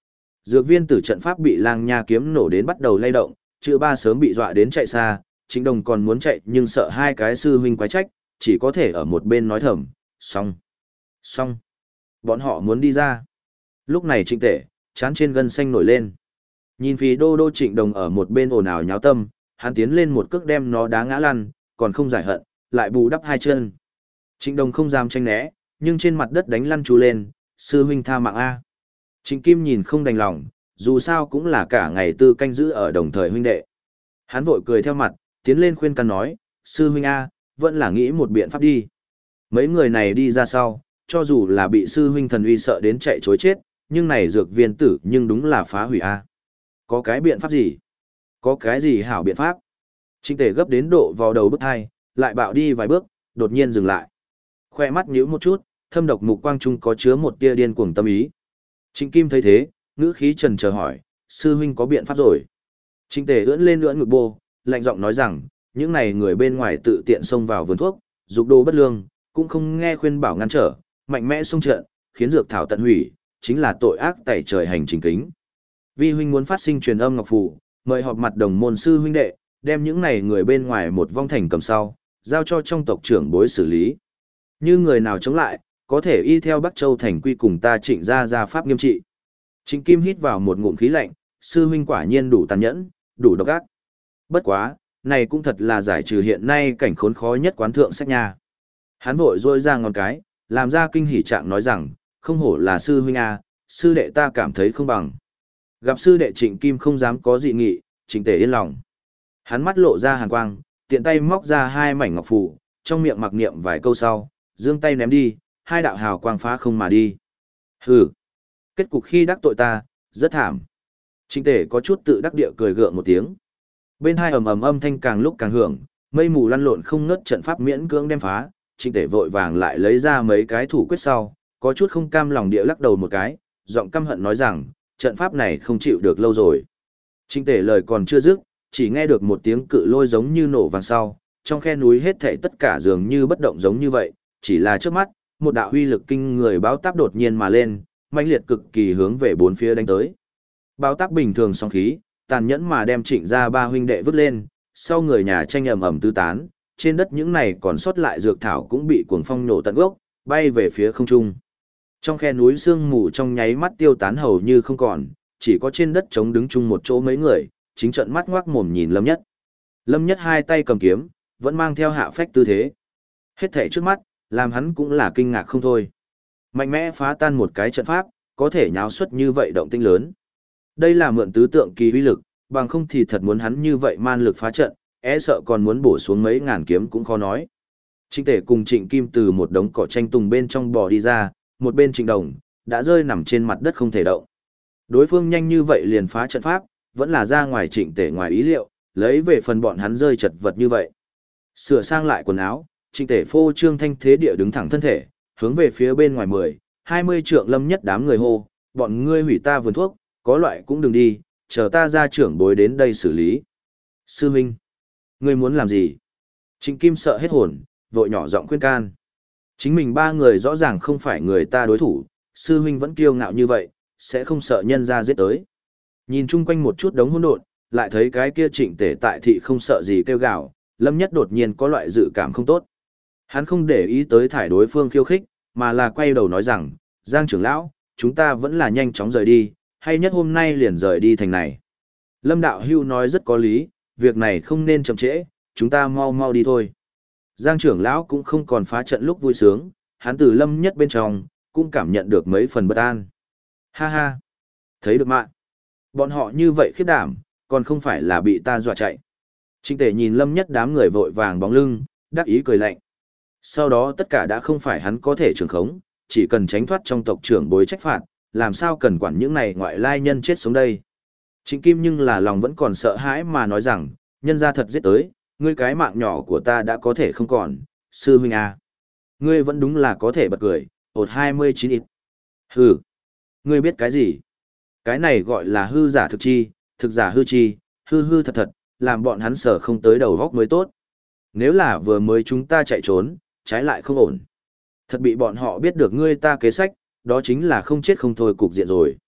Dược viên tử trận pháp bị lang nha kiếm nổ đến bắt đầu lay động, chữ ba sớm bị dọa đến chạy xa, Trịnh Đồng còn muốn chạy nhưng sợ hai cái sư huynh quái trách, chỉ có thể ở một bên nói thầm, xong, xong, bọn họ muốn đi ra. Lúc này Trịnh Tể, chán trên gân xanh nổi lên. Nhìn phí đô đô Trịnh Đồng ở một bên ồn ào nháo tâm, hắn tiến lên một cước đem nó đá ngã lăn, còn không giải hận, lại bù đắp hai chân. Trịnh Đồng không dám tranh né, nhưng trên mặt đất đánh lăn chú lên, sư huynh tha mạng A. Trịnh Kim nhìn không đành lòng, dù sao cũng là cả ngày tư canh giữ ở đồng thời huynh đệ. Hắn vội cười theo mặt, tiến lên khuyên can nói, sư huynh A, vẫn là nghĩ một biện pháp đi. Mấy người này đi ra sau, cho dù là bị sư huynh thần uy sợ đến chạy chối chết, nhưng này dược viên tử nhưng đúng là phá hủy A. Có cái biện pháp gì? Có cái gì hảo biện pháp? Trịnh Tể gấp đến độ vào đầu bức hai, lại bạo đi vài bước, đột nhiên dừng lại. Khoe mắt nhíu một chút, thâm độc mục quang trung có chứa một tia điên cuồng tâm ý. Trịnh Kim thấy thế, ngữ khí trần chờ hỏi, sư huynh có biện pháp rồi. Trịnh Tể ưỡn lên ngực bô, lạnh giọng nói rằng, những này người bên ngoài tự tiện xông vào vườn thuốc, dục đồ bất lương, cũng không nghe khuyên bảo ngăn trở, mạnh mẽ xông trận, khiến dược thảo tận hủy, chính là tội ác tẩy trời hành trình kính. Vi huynh muốn phát sinh truyền âm ngọc phù, mời họp mặt đồng môn sư huynh đệ, đem những này người bên ngoài một vong thành cầm sau, giao cho trong tộc trưởng bối xử lý. Như người nào chống lại, có thể y theo Bắc Châu thành quy cùng ta Trịnh ra pháp nghiêm trị. Trịnh Kim hít vào một ngụm khí lạnh, sư huynh quả nhiên đủ tàn nhẫn, đủ độc ác. Bất quá, này cũng thật là giải trừ hiện nay cảnh khốn khó nhất quán thượng sách nha. Hắn vội rôi ra ngón cái, làm ra kinh hỉ trạng nói rằng, không hổ là sư huynh a, sư đệ ta cảm thấy không bằng. Gặp sư đệ Trịnh Kim không dám có dị nghị, Trịnh Tể yên lòng. Hắn mắt lộ ra hàn quang, tiện tay móc ra hai mảnh ngọc phù, trong miệng mặc niệm vài câu sau, giương tay ném đi, hai đạo hào quang phá không mà đi. Hừ, kết cục khi đắc tội ta, rất thảm. Trịnh Tể có chút tự đắc địa cười gượng một tiếng. Bên hai ầm ầm âm thanh càng lúc càng hưởng, mây mù lăn lộn không ngớt, trận pháp miễn cưỡng đem phá, Trịnh Tể vội vàng lại lấy ra mấy cái thủ quyết sau, có chút không cam lòng địa lắc đầu một cái, giọng căm hận nói rằng, trận pháp này không chịu được lâu rồi. Trịnh Tể lời còn chưa dứt, chỉ nghe được một tiếng cự lôi giống như nổ vang sau, trong khe núi hết thảy tất cả dường như bất động giống như vậy, chỉ là trước mắt, một đạo huy lực kinh người báo táp đột nhiên mà lên, mãnh liệt cực kỳ hướng về bốn phía đánh tới. Báo táp bình thường song khí, tàn nhẫn mà đem Trịnh gia ba huynh đệ vứt lên, sau người nhà tranh ầm ầm tứ tán, trên đất những này còn sót lại dược thảo cũng bị cuồng phong nổ tận gốc, bay về phía không trung. Trong khe núi sương mù trong nháy mắt tiêu tán hầu như không còn, chỉ có trên đất trống đứng chung một chỗ mấy người, chính trợn mắt ngoác mồm nhìn Lâm Nhất. Lâm Nhất hai tay cầm kiếm, vẫn mang theo hạ phách tư thế. Hết thảy trước mắt, làm hắn cũng là kinh ngạc không thôi. Mạnh mẽ phá tan một cái trận pháp, có thể nháo xuất như vậy động tĩnh lớn. Đây là mượn tứ tượng kỳ uy lực, bằng không thì thật muốn hắn như vậy man lực phá trận, e sợ còn muốn bổ xuống mấy ngàn kiếm cũng khó nói. Trịnh Tể cùng Trịnh Kim từ một đống cỏ tranh tùng bên trong bò đi ra, một bên Trịnh Đồng, đã rơi nằm trên mặt đất không thể động. Đối phương nhanh như vậy liền phá trận pháp, vẫn là ra ngoài Trịnh Tể ngoài ý liệu, lấy về phần bọn hắn rơi chật vật như vậy. Sửa sang lại quần áo, Trịnh Tể phô trương thanh thế địa đứng thẳng thân thể, hướng về phía bên ngoài 10, 20 trượng Lâm Nhất đám người hô, bọn ngươi hủy ta vườn thuốc, có loại cũng đừng đi, chờ ta ra trưởng bối đến đây xử lý. Sư huynh, ngươi muốn làm gì? Trịnh Kim sợ hết hồn, vội nhỏ giọng khuyên can. Chính mình ba người rõ ràng không phải người ta đối thủ, sư huynh vẫn kiêu ngạo như vậy, sẽ không sợ nhân ra giết tới. Nhìn chung quanh một chút đống hỗn độn, lại thấy cái kia Trịnh Tể tại thị không sợ gì kêu gào, Lâm Nhất đột nhiên có loại dự cảm không tốt. Hắn không để ý tới thải đối phương khiêu khích, mà là quay đầu nói rằng, Giang trưởng lão, chúng ta vẫn là nhanh chóng rời đi, hay nhất hôm nay liền rời đi thành này. Lâm Đạo Hưu nói rất có lý, việc này không nên chậm trễ, chúng ta mau mau đi thôi. Giang trưởng lão cũng không còn phá trận lúc vui sướng, hắn từ Lâm Nhất bên trong, cũng cảm nhận được mấy phần bất an. Ha ha, thấy được mạng. Bọn họ như vậy khiếp đảm, còn không phải là bị ta dọa chạy. Trịnh Tể nhìn Lâm Nhất đám người vội vàng bóng lưng, đắc ý cười lạnh. Sau đó tất cả đã không phải hắn có thể trường khống, chỉ cần tránh thoát trong tộc trưởng bối trách phạt, làm sao cần quản những này ngoại lai nhân chết sống đây. Trịnh Kim nhưng là lòng vẫn còn sợ hãi mà nói rằng, nhân ra thật giết tới, ngươi cái mạng nhỏ của ta đã có thể không còn, sư huynh à. Ngươi vẫn đúng là có thể bật cười, ột 29 ít. Hừ, ngươi biết cái gì? Cái này gọi là hư giả thực chi, thực giả hư chi, hư hư thật thật, làm bọn hắn sở không tới đầu góc mới tốt. Nếu là vừa mới chúng ta chạy trốn, trái lại không ổn. Thật bị bọn họ biết được ngươi ta kế sách, đó chính là không chết không thôi cục diện rồi.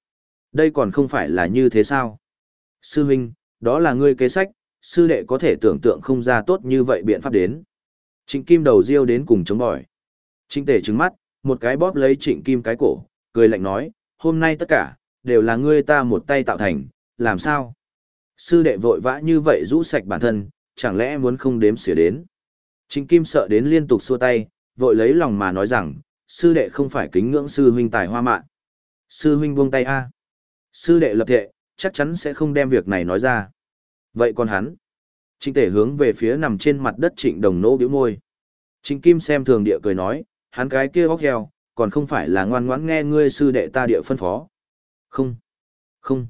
Đây còn không phải là như thế sao? Sư huynh, đó là ngươi kế sách, sư đệ có thể tưởng tượng không ra tốt như vậy biện pháp đến. Trịnh Kim đầu riêu đến cùng chống bỏi. Trịnh Tể trừng mắt, một cái bóp lấy Trịnh Kim cái cổ, cười lạnh nói, hôm nay tất cả, đều là ngươi ta một tay tạo thành, làm sao? Sư đệ vội vã như vậy rũ sạch bản thân, chẳng lẽ muốn không đếm xỉa đến? Trịnh Kim sợ đến liên tục xua tay, vội lấy lòng mà nói rằng, sư đệ không phải kính ngưỡng sư huynh tài hoa mạn. Sư huynh buông tay a. Sư đệ lập thệ, chắc chắn sẽ không đem việc này nói ra. Vậy còn hắn? Trịnh Tể hướng về phía nằm trên mặt đất Trịnh Đồng Nỗ bĩu môi. Trịnh Kim xem thường địa cười nói, hắn cái kia óc heo, còn không phải là ngoan ngoãn nghe ngươi sư đệ ta địa phân phó. Không, không.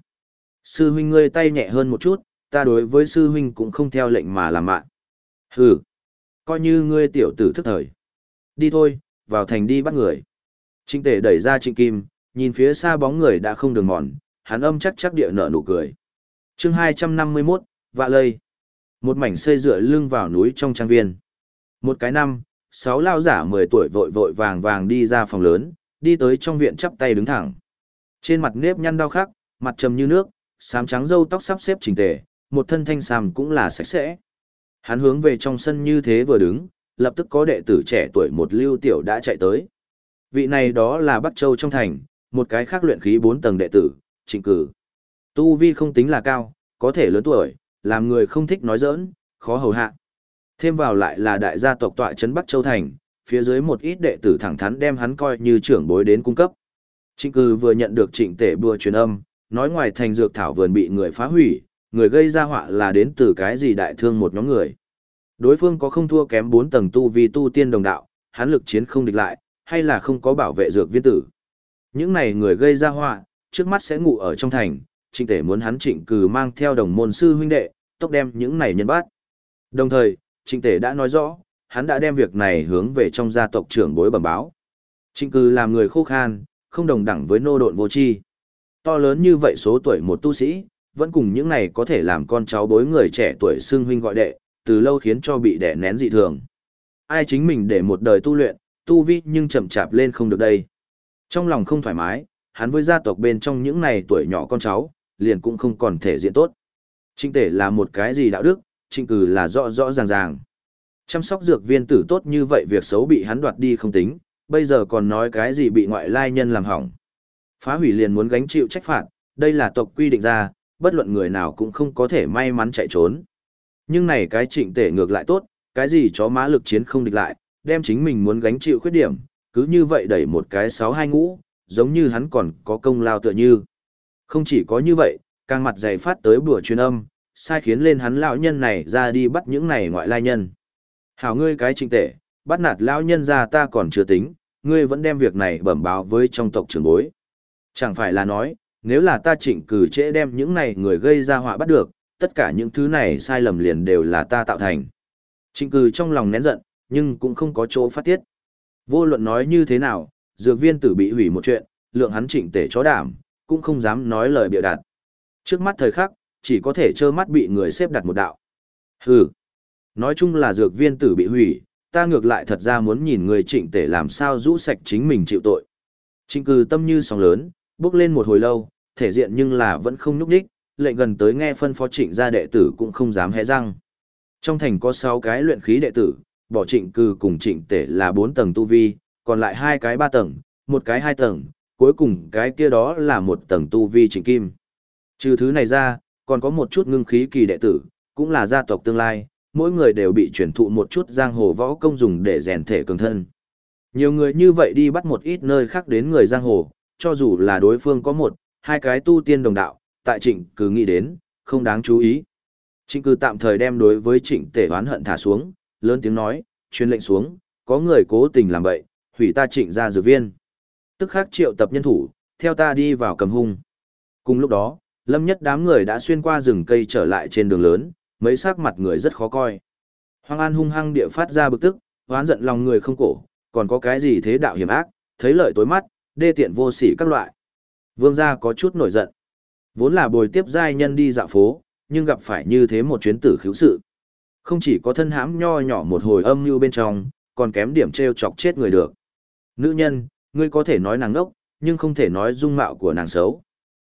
Sư huynh ngươi tay nhẹ hơn một chút, ta đối với sư huynh cũng không theo lệnh mà làm mạng. Hừ, coi như ngươi tiểu tử thức thời. Đi thôi, vào thành đi bắt người. Trịnh Tể đẩy ra Trịnh Kim, nhìn phía xa bóng người đã không đường mòn, hắn âm chắc chắc địa nở nụ cười. Chương 251, Vạ Lây. Một mảnh xây dựa lưng vào núi trong trang viên. Một cái năm, 6 lao giả 10 tuổi vội vội vàng vàng đi ra phòng lớn, đi tới trong viện chắp tay đứng thẳng. Trên mặt nếp nhăn đau khắc, mặt trầm như nước, xám trắng râu tóc sắp xếp chỉnh tề, một thân thanh xàm cũng là sạch sẽ. Hắn hướng về trong sân như thế vừa đứng, lập tức có đệ tử trẻ tuổi một lưu tiểu đã chạy tới. Vị này đó là Bắc Châu trong thành, một cái khác luyện khí 4 tầng đệ tử, Trịnh Cử. Tu vi không tính là cao, có thể lớn tuổi, làm người không thích nói giỡn, khó hầu hạ. Thêm vào lại là đại gia tộc tọa trấn Bắc Châu thành, phía dưới một ít đệ tử thẳng thắn đem hắn coi như trưởng bối đến cung cấp. Trịnh Cử vừa nhận được Trịnh Tể bùa truyền âm, nói ngoài thành dược thảo vườn bị người phá hủy, người gây ra họa là đến từ cái gì đại thương một nhóm người. Đối phương có không thua kém 4 tầng tu vi tu tiên đồng đạo, hắn lực chiến không địch lại, hay là không có bảo vệ dược viên tử. Những này người gây ra họa, trước mắt sẽ ngủ ở trong thành, Trịnh Tể muốn hắn Trịnh Cử mang theo đồng môn sư huynh đệ, tốc đem những này nhân bắt. Đồng thời, Trịnh Tể đã nói rõ, hắn đã đem việc này hướng về trong gia tộc trưởng bối bẩm báo. Trịnh Cử làm người khô khan, không đồng đẳng với nô độn vô tri. To lớn như vậy số tuổi một tu sĩ, vẫn cùng những này có thể làm con cháu bối người trẻ tuổi xưng huynh gọi đệ, từ lâu khiến cho bị đè nén dị thường. Ai chính mình để một đời tu luyện, tu vi nhưng chậm chạp lên không được đây. Trong lòng không thoải mái, hắn với gia tộc bên trong những này tuổi nhỏ con cháu, liền cũng không còn thể diện tốt. Trịnh Tể là một cái gì đạo đức, Trịnh Cử là rõ rõ ràng ràng. Chăm sóc dược viên tử tốt như vậy việc xấu bị hắn đoạt đi không tính, bây giờ còn nói cái gì bị ngoại lai nhân làm hỏng. Phá hủy liền muốn gánh chịu trách phạt, đây là tộc quy định ra, bất luận người nào cũng không có thể may mắn chạy trốn. Nhưng này cái Trịnh Tể ngược lại tốt, cái gì chó má lực chiến không địch lại, đem chính mình muốn gánh chịu khuyết điểm, cứ như vậy đẩy một cái 6-2 ngũ, giống như hắn còn có công lao tựa như. Không chỉ có như vậy, càng mặt dày phát tới bùa truyền âm, sai khiến lên hắn lão nhân này ra đi bắt những này ngoại lai nhân. Hảo ngươi cái Trịnh Tể, bắt nạt lão nhân ra ta còn chưa tính, ngươi vẫn đem việc này bẩm báo với trong tộc trưởng bối. Chẳng phải là nói, nếu là ta Trịnh Cử trễ đem những này người gây ra họa bắt được, tất cả những thứ này sai lầm liền đều là ta tạo thành. Trịnh Cử trong lòng nén giận, nhưng cũng không có chỗ phát tiết. Vô luận nói như thế nào, dược viên tử bị hủy một chuyện, lượng hắn Trịnh Tể chó đảm, cũng không dám nói lời bịa đặt. Trước mắt thời khắc, chỉ có thể trơ mắt bị người xếp đặt một đạo. Hừ, nói chung là dược viên tử bị hủy, ta ngược lại thật ra muốn nhìn người Trịnh Tể làm sao rũ sạch chính mình chịu tội. Trịnh Cử tâm như sóng lớn, bước lên một hồi lâu, thể diện nhưng là vẫn không nhúc nhích, lệnh gần tới nghe phân phó Trịnh gia đệ tử cũng không dám hé răng. Trong thành có 6 cái luyện khí đệ tử, bỏ Trịnh Cử cùng Trịnh Tể là 4 tầng tu vi, còn lại 2 cái 3 tầng, một cái 2 tầng, cuối cùng cái kia đó là 1 tầng tu vi Trịnh Kim. Trừ thứ này ra, còn có một chút ngưng khí kỳ đệ tử, cũng là gia tộc tương lai, mỗi người đều bị truyền thụ một chút giang hồ võ công dùng để rèn thể cường thân. Nhiều người như vậy đi bắt một ít nơi khác đến người giang hồ, cho dù là đối phương có 1-2 cái tu tiên đồng đạo, tại Trịnh Cử nghĩ đến, không đáng chú ý. Trịnh Cử tạm thời đem đối với Trịnh Tể oán hận thả xuống, lớn tiếng nói, truyền lệnh xuống, có người cố tình làm bậy, hủy ta Trịnh gia dược viên. Tức khắc triệu tập nhân thủ, theo ta đi vào Cầm Hung. Cùng lúc đó, Lâm Nhất đám người đã xuyên qua rừng cây trở lại trên đường lớn, mấy sắc mặt người rất khó coi. Hoang An hung hăng địa phát ra bực tức, oán giận lòng người không cổ, còn có cái gì thế đạo hiểm ác, thấy lợi tối mắt, đê tiện vô sỉ các loại. Vương gia có chút nổi giận. Vốn là bồi tiếp giai nhân đi dạo phố, nhưng gặp phải như thế một chuyến tử khiếu sự. Không chỉ có thân hãm nho nhỏ một hồi âm mưu bên trong, còn kém điểm trêu chọc chết người được. Nữ nhân, ngươi có thể nói nàng ngốc, nhưng không thể nói dung mạo của nàng xấu.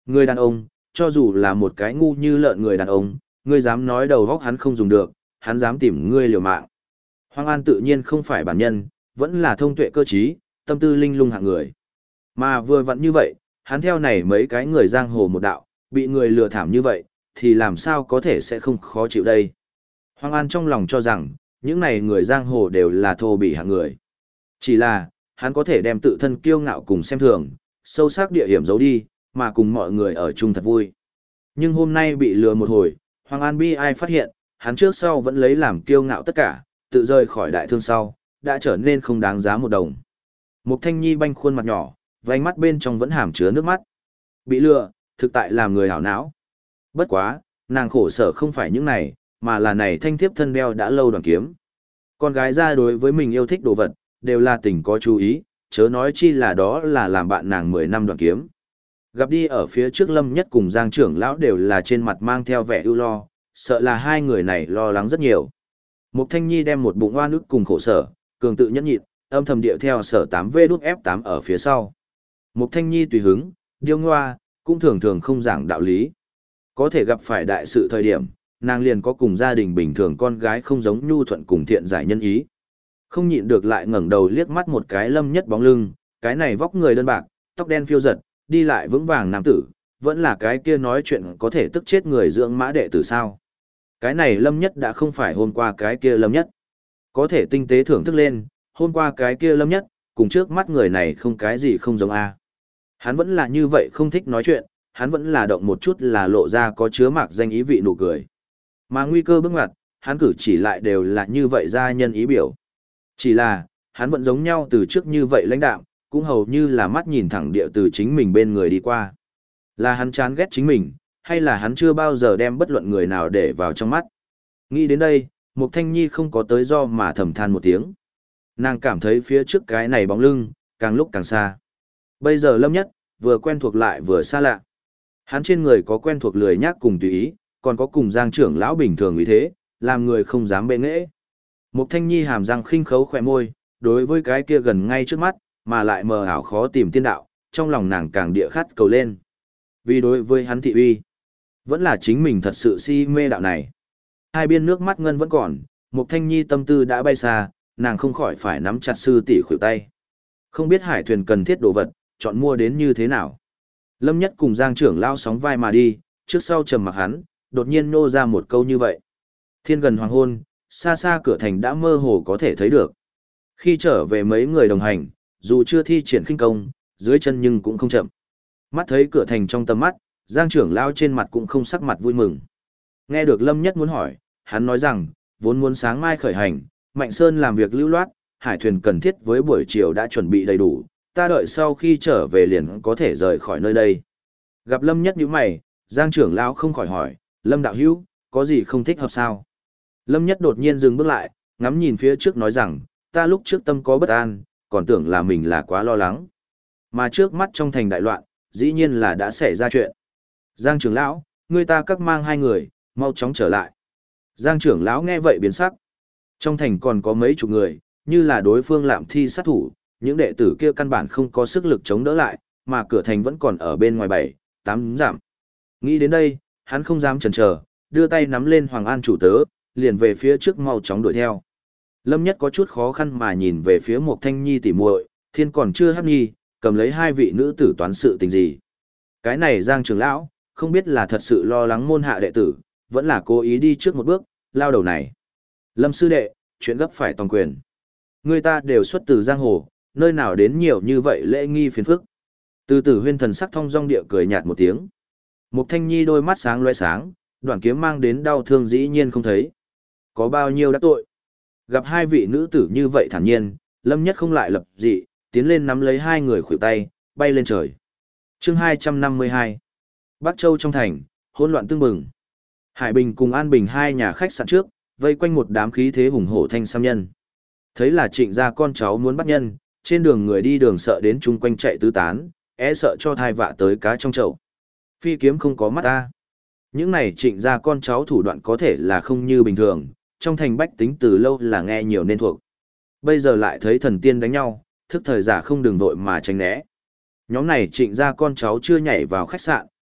Người đàn ông, cho dù là một cái ngu như lợn người đàn ông, ngươi dám nói đầu góc hắn không dùng được, hắn dám tìm ngươi liều mạng. Hoàng An tự nhiên không phải bản nhân, vẫn là thông tuệ cơ trí, tâm tư linh lung hạng người. Mà vừa vặn như vậy, hắn theo này mấy cái người giang hồ một đạo, bị người lừa thảm như vậy, thì làm sao có thể sẽ không khó chịu đây. Hoàng An trong lòng cho rằng, những này người giang hồ đều là thô bỉ hạng người. Chỉ là, hắn có thể đem tự thân kiêu ngạo cùng xem thường, sâu sắc địa hiểm giấu đi, mà cùng mọi người ở chung thật vui. Nhưng hôm nay bị lừa một hồi, Hoàng An bi ai phát hiện, hắn trước sau vẫn lấy làm kiêu ngạo tất cả, tự rời khỏi đại thương sau, đã trở nên không đáng giá một đồng. Mục Thanh Nhi banh khuôn mặt nhỏ, vành mắt bên trong vẫn hàm chứa nước mắt. Bị lừa, thực tại làm người hảo não. Bất quá, nàng khổ sở không phải những này, mà là này thanh thiếp thân đeo đã lâu đoàn kiếm. Con gái ra đối với mình yêu thích đồ vật, đều là tình có chú ý, chớ nói chi là đó là làm bạn nàng 10 năm đoàn kiếm. Gặp đi ở phía trước Lâm Nhất cùng Giang trưởng lão đều là trên mặt mang theo vẻ ưu lo, sợ là hai người này lo lắng rất nhiều. Mục Thanh Nhi đem một bụng oan ức cùng khổ sở, cường tự nhẫn nhịn, âm thầm điệu theo sở 8V đút F8 ở phía sau. Mục Thanh Nhi tùy hứng, điêu ngoa, cũng thường thường không giảng đạo lý. Có thể gặp phải đại sự thời điểm, nàng liền có cùng gia đình bình thường con gái không giống nhu thuận cùng thiện giải nhân ý. Không nhịn được lại ngẩng đầu liếc mắt một cái Lâm Nhất bóng lưng, cái này vóc người đơn bạc, tóc đen phiêu giật, đi lại vững vàng nam tử, vẫn là cái kia nói chuyện có thể tức chết người dưỡng mã đệ tử sao. Cái này Lâm Nhất đã không phải hôm qua cái kia Lâm Nhất. Có thể tinh tế thưởng thức lên, hôm qua cái kia Lâm Nhất, cùng trước mắt người này không cái gì không giống a. Hắn vẫn là như vậy không thích nói chuyện, hắn vẫn là động một chút là lộ ra có chứa mạc danh ý vị nụ cười. Mà nguy cơ bước ngoặt, hắn cử chỉ lại đều là như vậy gia nhân ý biểu. Chỉ là, hắn vẫn giống nhau từ trước như vậy lãnh đạm, cũng hầu như là mắt nhìn thẳng địa từ chính mình bên người đi qua. Là hắn chán ghét chính mình, hay là hắn chưa bao giờ đem bất luận người nào để vào trong mắt. Nghĩ đến đây, Mục Thanh Nhi không có tới do mà thầm than một tiếng. Nàng cảm thấy phía trước cái này bóng lưng, càng lúc càng xa. Bây giờ Lâm Nhất, vừa quen thuộc lại vừa xa lạ. Hắn trên người có quen thuộc lười nhác cùng tùy ý, còn có cùng Giang trưởng lão bình thường ý thế, làm người không dám bệ nghệ. Mục Thanh Nhi hàm răng khinh khấu khỏe môi, đối với cái kia gần ngay trước mắt, mà lại mờ ảo khó tìm tiên đạo, trong lòng nàng càng địa khát cầu lên. Vì đối với hắn thị uy, vẫn là chính mình thật sự si mê đạo này. Hai bên nước mắt ngân vẫn còn, Mục Thanh Nhi tâm tư đã bay xa, nàng không khỏi phải nắm chặt sư tỷ khuỷu tay. Không biết hải thuyền cần thiết đồ vật, chọn mua đến như thế nào. Lâm Nhất cùng Giang trưởng lao sóng vai mà đi, trước sau trầm mặc hắn, đột nhiên nô ra một câu như vậy. Thiên gần hoàng hôn, xa xa cửa thành đã mơ hồ có thể thấy được. Khi trở về mấy người đồng hành, dù chưa thi triển khinh công, dưới chân nhưng cũng không chậm. Mắt thấy cửa thành trong tầm mắt, Giang trưởng lao trên mặt cũng không sắc mặt vui mừng. Nghe được Lâm Nhất muốn hỏi, hắn nói rằng, vốn muốn sáng mai khởi hành, Mạnh Sơn làm việc lưu loát, hải thuyền cần thiết với buổi chiều đã chuẩn bị đầy đủ, ta đợi sau khi trở về liền có thể rời khỏi nơi đây. Gặp Lâm Nhất nhíu mày, Giang trưởng lão không khỏi hỏi, Lâm đạo hữu, có gì không thích hợp sao? Lâm Nhất đột nhiên dừng bước lại, ngắm nhìn phía trước nói rằng, ta lúc trước tâm có bất an, còn tưởng là mình là quá lo lắng. Mà trước mắt trong thành đại loạn, dĩ nhiên là đã xảy ra chuyện. Giang trưởng lão, người ta các mang hai người, mau chóng trở lại. Giang trưởng lão nghe vậy biến sắc. Trong thành còn có mấy chục người, như là đối phương lạm thi sát thủ, những đệ tử kia căn bản không có sức lực chống đỡ lại, mà cửa thành vẫn còn ở bên ngoài 7, 8 dặm. Nghĩ đến đây, hắn không dám chần chờ, đưa tay nắm lên Hoàng An chủ tớ, liền về phía trước mau chóng đuổi theo. Lâm Nhất có chút khó khăn mà nhìn về phía Mục Thanh Nhi tỉ muội, thiên còn chưa hấp nhi, cầm lấy hai vị nữ tử toán sự tình gì. Cái này Giang trưởng lão, không biết là thật sự lo lắng môn hạ đệ tử, vẫn là cố ý đi trước một bước, lao đầu này. Lâm sư đệ, chuyện gấp phải toàn quyền. Người ta đều xuất từ giang hồ, nơi nào đến nhiều như vậy lễ nghi phiền phức. Từ Tử Huyên thần sắc thông dong địa cười nhạt một tiếng. Mục Thanh Nhi đôi mắt sáng loe sáng, đoạn kiếm mang đến đau thương dĩ nhiên không thấy. Có bao nhiêu đã tội. Gặp hai vị nữ tử như vậy thản nhiên, Lâm Nhất không lại lập dị, tiến lên nắm lấy hai người khuỷu tay, bay lên trời. Chương 252. Bắc Châu trong thành, hỗn loạn tương bừng. Hải Bình cùng An Bình hai nhà khách sạn trước, vây quanh một đám khí thế hùng hổ thanh sam nhân. Thấy là Trịnh gia con cháu muốn bắt nhân, trên đường người đi đường sợ đến chung quanh chạy tứ tán, e sợ cho thai vạ tới cá trong chậu. Phi kiếm không có mắt ta. Những này Trịnh gia con cháu thủ đoạn có thể là không như bình thường, trong thành bách tính từ lâu là nghe nhiều nên thuộc. Bây giờ lại thấy thần tiên đánh nhau, thức thời giả không đường vội mà tránh né. Nhóm này Trịnh gia con cháu chưa nhảy vào khách sạn,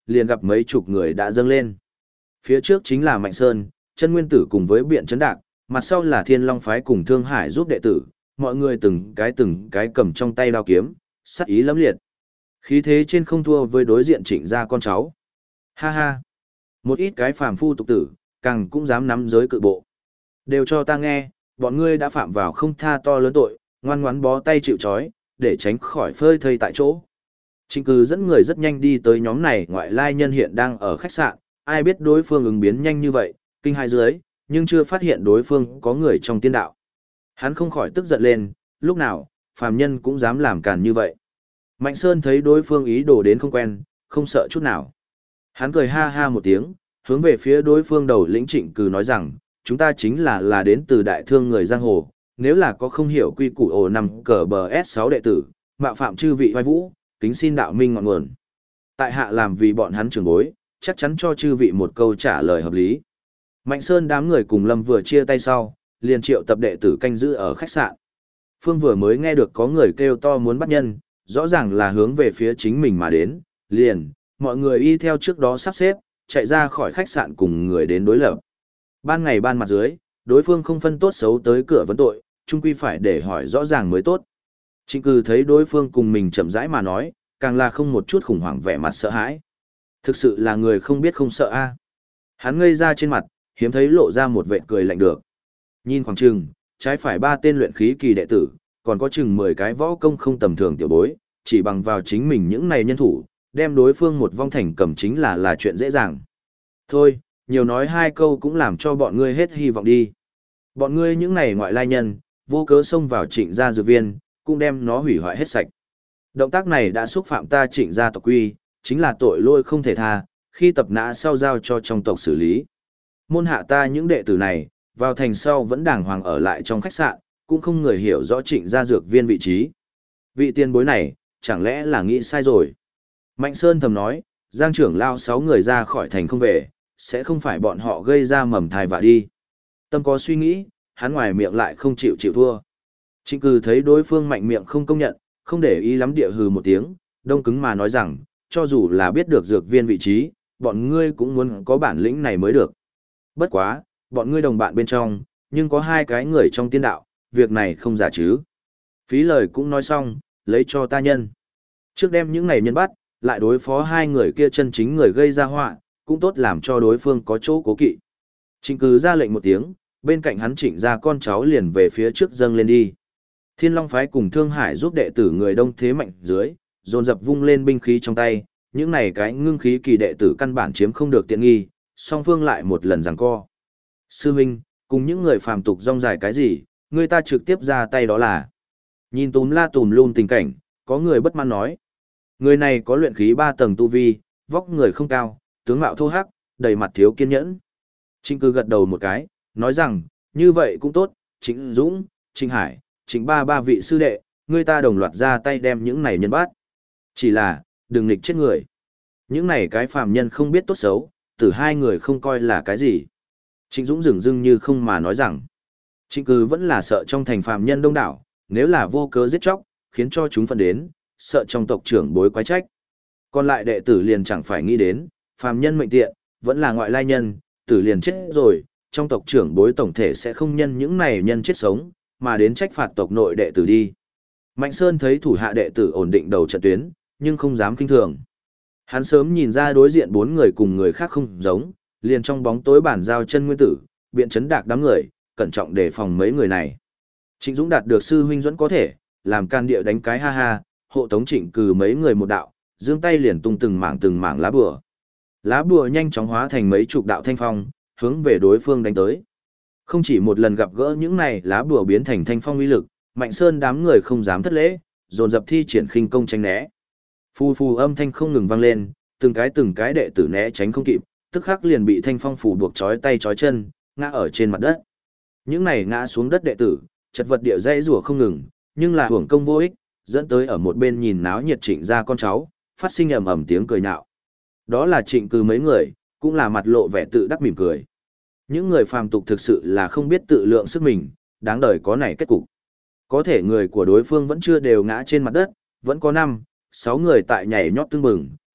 liền gặp mấy chục người đã dâng lên. Phía trước chính là Mạnh Sơn, Chân Nguyên Tử cùng với Biện Trấn Đạc, mặt sau là Thiên Long Phái cùng Thương Hải giúp đệ tử, mọi người từng cái cầm trong tay đao kiếm, sắc ý lẫm liệt. Khí thế trên không thua với đối diện Trịnh gia con cháu. Ha ha! Một ít cái phàm phu tục tử, càng cũng dám nắm giới cự bộ. Đều cho ta nghe, bọn ngươi đã phạm vào không tha to lớn tội, ngoan ngoãn bó tay chịu trói, để tránh khỏi phơi thây tại chỗ. Trịnh Cừ dẫn người rất nhanh đi tới nhóm này ngoại lai nhân hiện đang ở khách sạn, ai biết đối phương ứng biến nhanh như vậy, kinh hai dưới, nhưng chưa phát hiện đối phương có người trong tiên đạo. Hắn không khỏi tức giận lên, lúc nào, phàm nhân cũng dám làm càn như vậy. Mạnh Sơn thấy đối phương ý đồ đến không quen, không sợ chút nào. Hắn cười ha ha một tiếng, hướng về phía đối phương đầu lĩnh Trịnh Cừ nói rằng, chúng ta chính là đến từ đại thương người giang hồ, nếu là có không hiểu quy củ ổ nằm cờ bờ S6 đệ tử, mạo phạm chư vị vai vũ, kính xin đạo minh ngọn nguồn. Tại hạ làm vì bọn hắn trưởng bối, chắc chắn cho chư vị một câu trả lời hợp lý. Mạnh Sơn đám người cùng Lâm vừa chia tay sau, liền triệu tập đệ tử canh giữ ở khách sạn. Phương vừa mới nghe được có người kêu to muốn bắt nhân, rõ ràng là hướng về phía chính mình mà đến, liền, mọi người y theo trước đó sắp xếp, chạy ra khỏi khách sạn cùng người đến đối lập. Ban ngày ban mặt dưới, đối phương không phân tốt xấu tới cửa vấn tội, chung quy phải để hỏi rõ ràng mới tốt. Trịnh Cừ thấy đối phương cùng mình chậm rãi mà nói, càng là không một chút khủng hoảng vẻ mặt sợ hãi. Thực sự là người không biết không sợ a. Hắn ngây ra trên mặt, hiếm thấy lộ ra một vệt cười lạnh được. Nhìn khoảng chừng, trái phải 3 tên luyện khí kỳ đệ tử, còn có chừng 10 cái võ công không tầm thường tiểu bối, chỉ bằng vào chính mình những này nhân thủ, đem đối phương một vong thành cầm chính là chuyện dễ dàng. Thôi, nhiều nói 2 câu cũng làm cho bọn ngươi hết hy vọng đi. Bọn ngươi những này ngoại lai nhân, vô cớ xông vào Trịnh gia dược viên, cũng đem nó hủy hoại hết sạch. Động tác này đã xúc phạm ta Trịnh gia tộc quy, chính là tội lỗi không thể tha, khi tập nã sau giao cho trong tộc xử lý. Môn hạ ta những đệ tử này, vào thành sau vẫn đàng hoàng ở lại trong khách sạn, cũng không người hiểu rõ Trịnh gia dược viên vị trí. Vị tiền bối này, chẳng lẽ là nghĩ sai rồi? Mạnh Sơn thầm nói, Giang trưởng lao 6 người ra khỏi thành không về, sẽ không phải bọn họ gây ra mầm thai vạ đi. Tâm có suy nghĩ, hắn ngoài miệng lại không chịu thua. Trịnh Cừ thấy đối phương mạnh miệng không công nhận, không để ý lắm địa hừ một tiếng, đông cứng mà nói rằng, cho dù là biết được dược viên vị trí, bọn ngươi cũng muốn có bản lĩnh này mới được. Bất quá, bọn ngươi đồng bạn bên trong, nhưng có 2 cái người trong tiên đạo, việc này không giả chứ. Phí lời cũng nói xong, lấy cho ta nhân. Trước đem những này nhân bắt, lại đối phó 2 người kia chân chính người gây ra họa, cũng tốt làm cho đối phương có chỗ cố kỵ. Trịnh Cừ ra lệnh một tiếng, bên cạnh hắn Trịnh gia con cháu liền về phía trước dâng lên đi. Thiên Long Phái cùng Thương Hải giúp đệ tử người đông thế mạnh dưới, dồn dập vung lên binh khí trong tay, những này cái ngưng khí kỳ đệ tử căn bản chiếm không được tiện nghi, song phương lại một lần giằng co. Sư huynh, cùng những người phàm tục rong dài cái gì, người ta trực tiếp ra tay đó là. Nhìn túm la tùm luôn tình cảnh, có người bất mãn nói. Người này có luyện khí 3 tầng tu vi, vóc người không cao, tướng mạo thô hắc, đầy mặt thiếu kiên nhẫn. Trịnh Cừ gật đầu một cái, nói rằng, như vậy cũng tốt, Trịnh Dũng, Trịnh Hải, Trịnh ba vị sư đệ, người ta đồng loạt ra tay đem những này nhân bắt. Chỉ là, đừng nghịch chết người. Những này cái phàm nhân không biết tốt xấu, từ 2 người không coi là cái gì. Trịnh Dũng dửng dưng như không mà nói rằng, Trịnh Cừ vẫn là sợ trong thành phàm nhân đông đảo, nếu là vô cớ giết chóc, khiến cho chúng phân đến, sợ trong tộc trưởng bối quái trách. Còn lại đệ tử liền chẳng phải nghĩ đến, phàm nhân mệnh tiện, vẫn là ngoại lai nhân, tử liền chết rồi, trong tộc trưởng bối tổng thể sẽ không nhân những này nhân chết sống, mà đến trách phạt tộc nội đệ tử đi. Mạnh Sơn thấy thủ hạ đệ tử ổn định đầu trận tuyến, nhưng không dám kinh thường. Hắn sớm nhìn ra đối diện 4 người cùng người khác không giống, liền trong bóng tối bản giao Chân Nguyên Tử, Biện Trấn Đạc đám người, cẩn trọng đề phòng mấy người này. Trịnh Dũng đạt được sư huynh dẫn có thể, làm can địa đánh cái ha ha, hộ tống Trịnh Cừ mấy người một đạo, giương tay liền tung từng mảng lá bùa. Lá bùa nhanh chóng hóa thành mấy chục đạo thanh phong, hướng về đối phương đánh tới. Không chỉ một lần gặp gỡ những này lá bùa biến thành thanh phong uy lực, Mạnh Sơn đám người không dám thất lễ, dồn dập thi triển khinh công tránh né. Phù phù âm thanh không ngừng vang lên, từng cái đệ tử né tránh không kịp, tức khắc liền bị thanh phong phủ buộc trói tay trói chân, ngã ở trên mặt đất. Những này ngã xuống đất đệ tử, chật vật địa dãy rủa không ngừng, nhưng là hưởng công vô ích, dẫn tới ở một bên nhìn náo nhiệt Trịnh gia con cháu, phát sinh ầm ầm tiếng cười nhạo. Đó là Trịnh Cừ mấy người, cũng là mặt lộ vẻ tự đắc mỉm cười. Những người phàm tục thực sự là không biết tự lượng sức mình, đáng đời có này kết cục. Có thể người của đối phương vẫn chưa đều ngã trên mặt đất, vẫn có 5, 6 người tại nhảy nhót tưng bừng,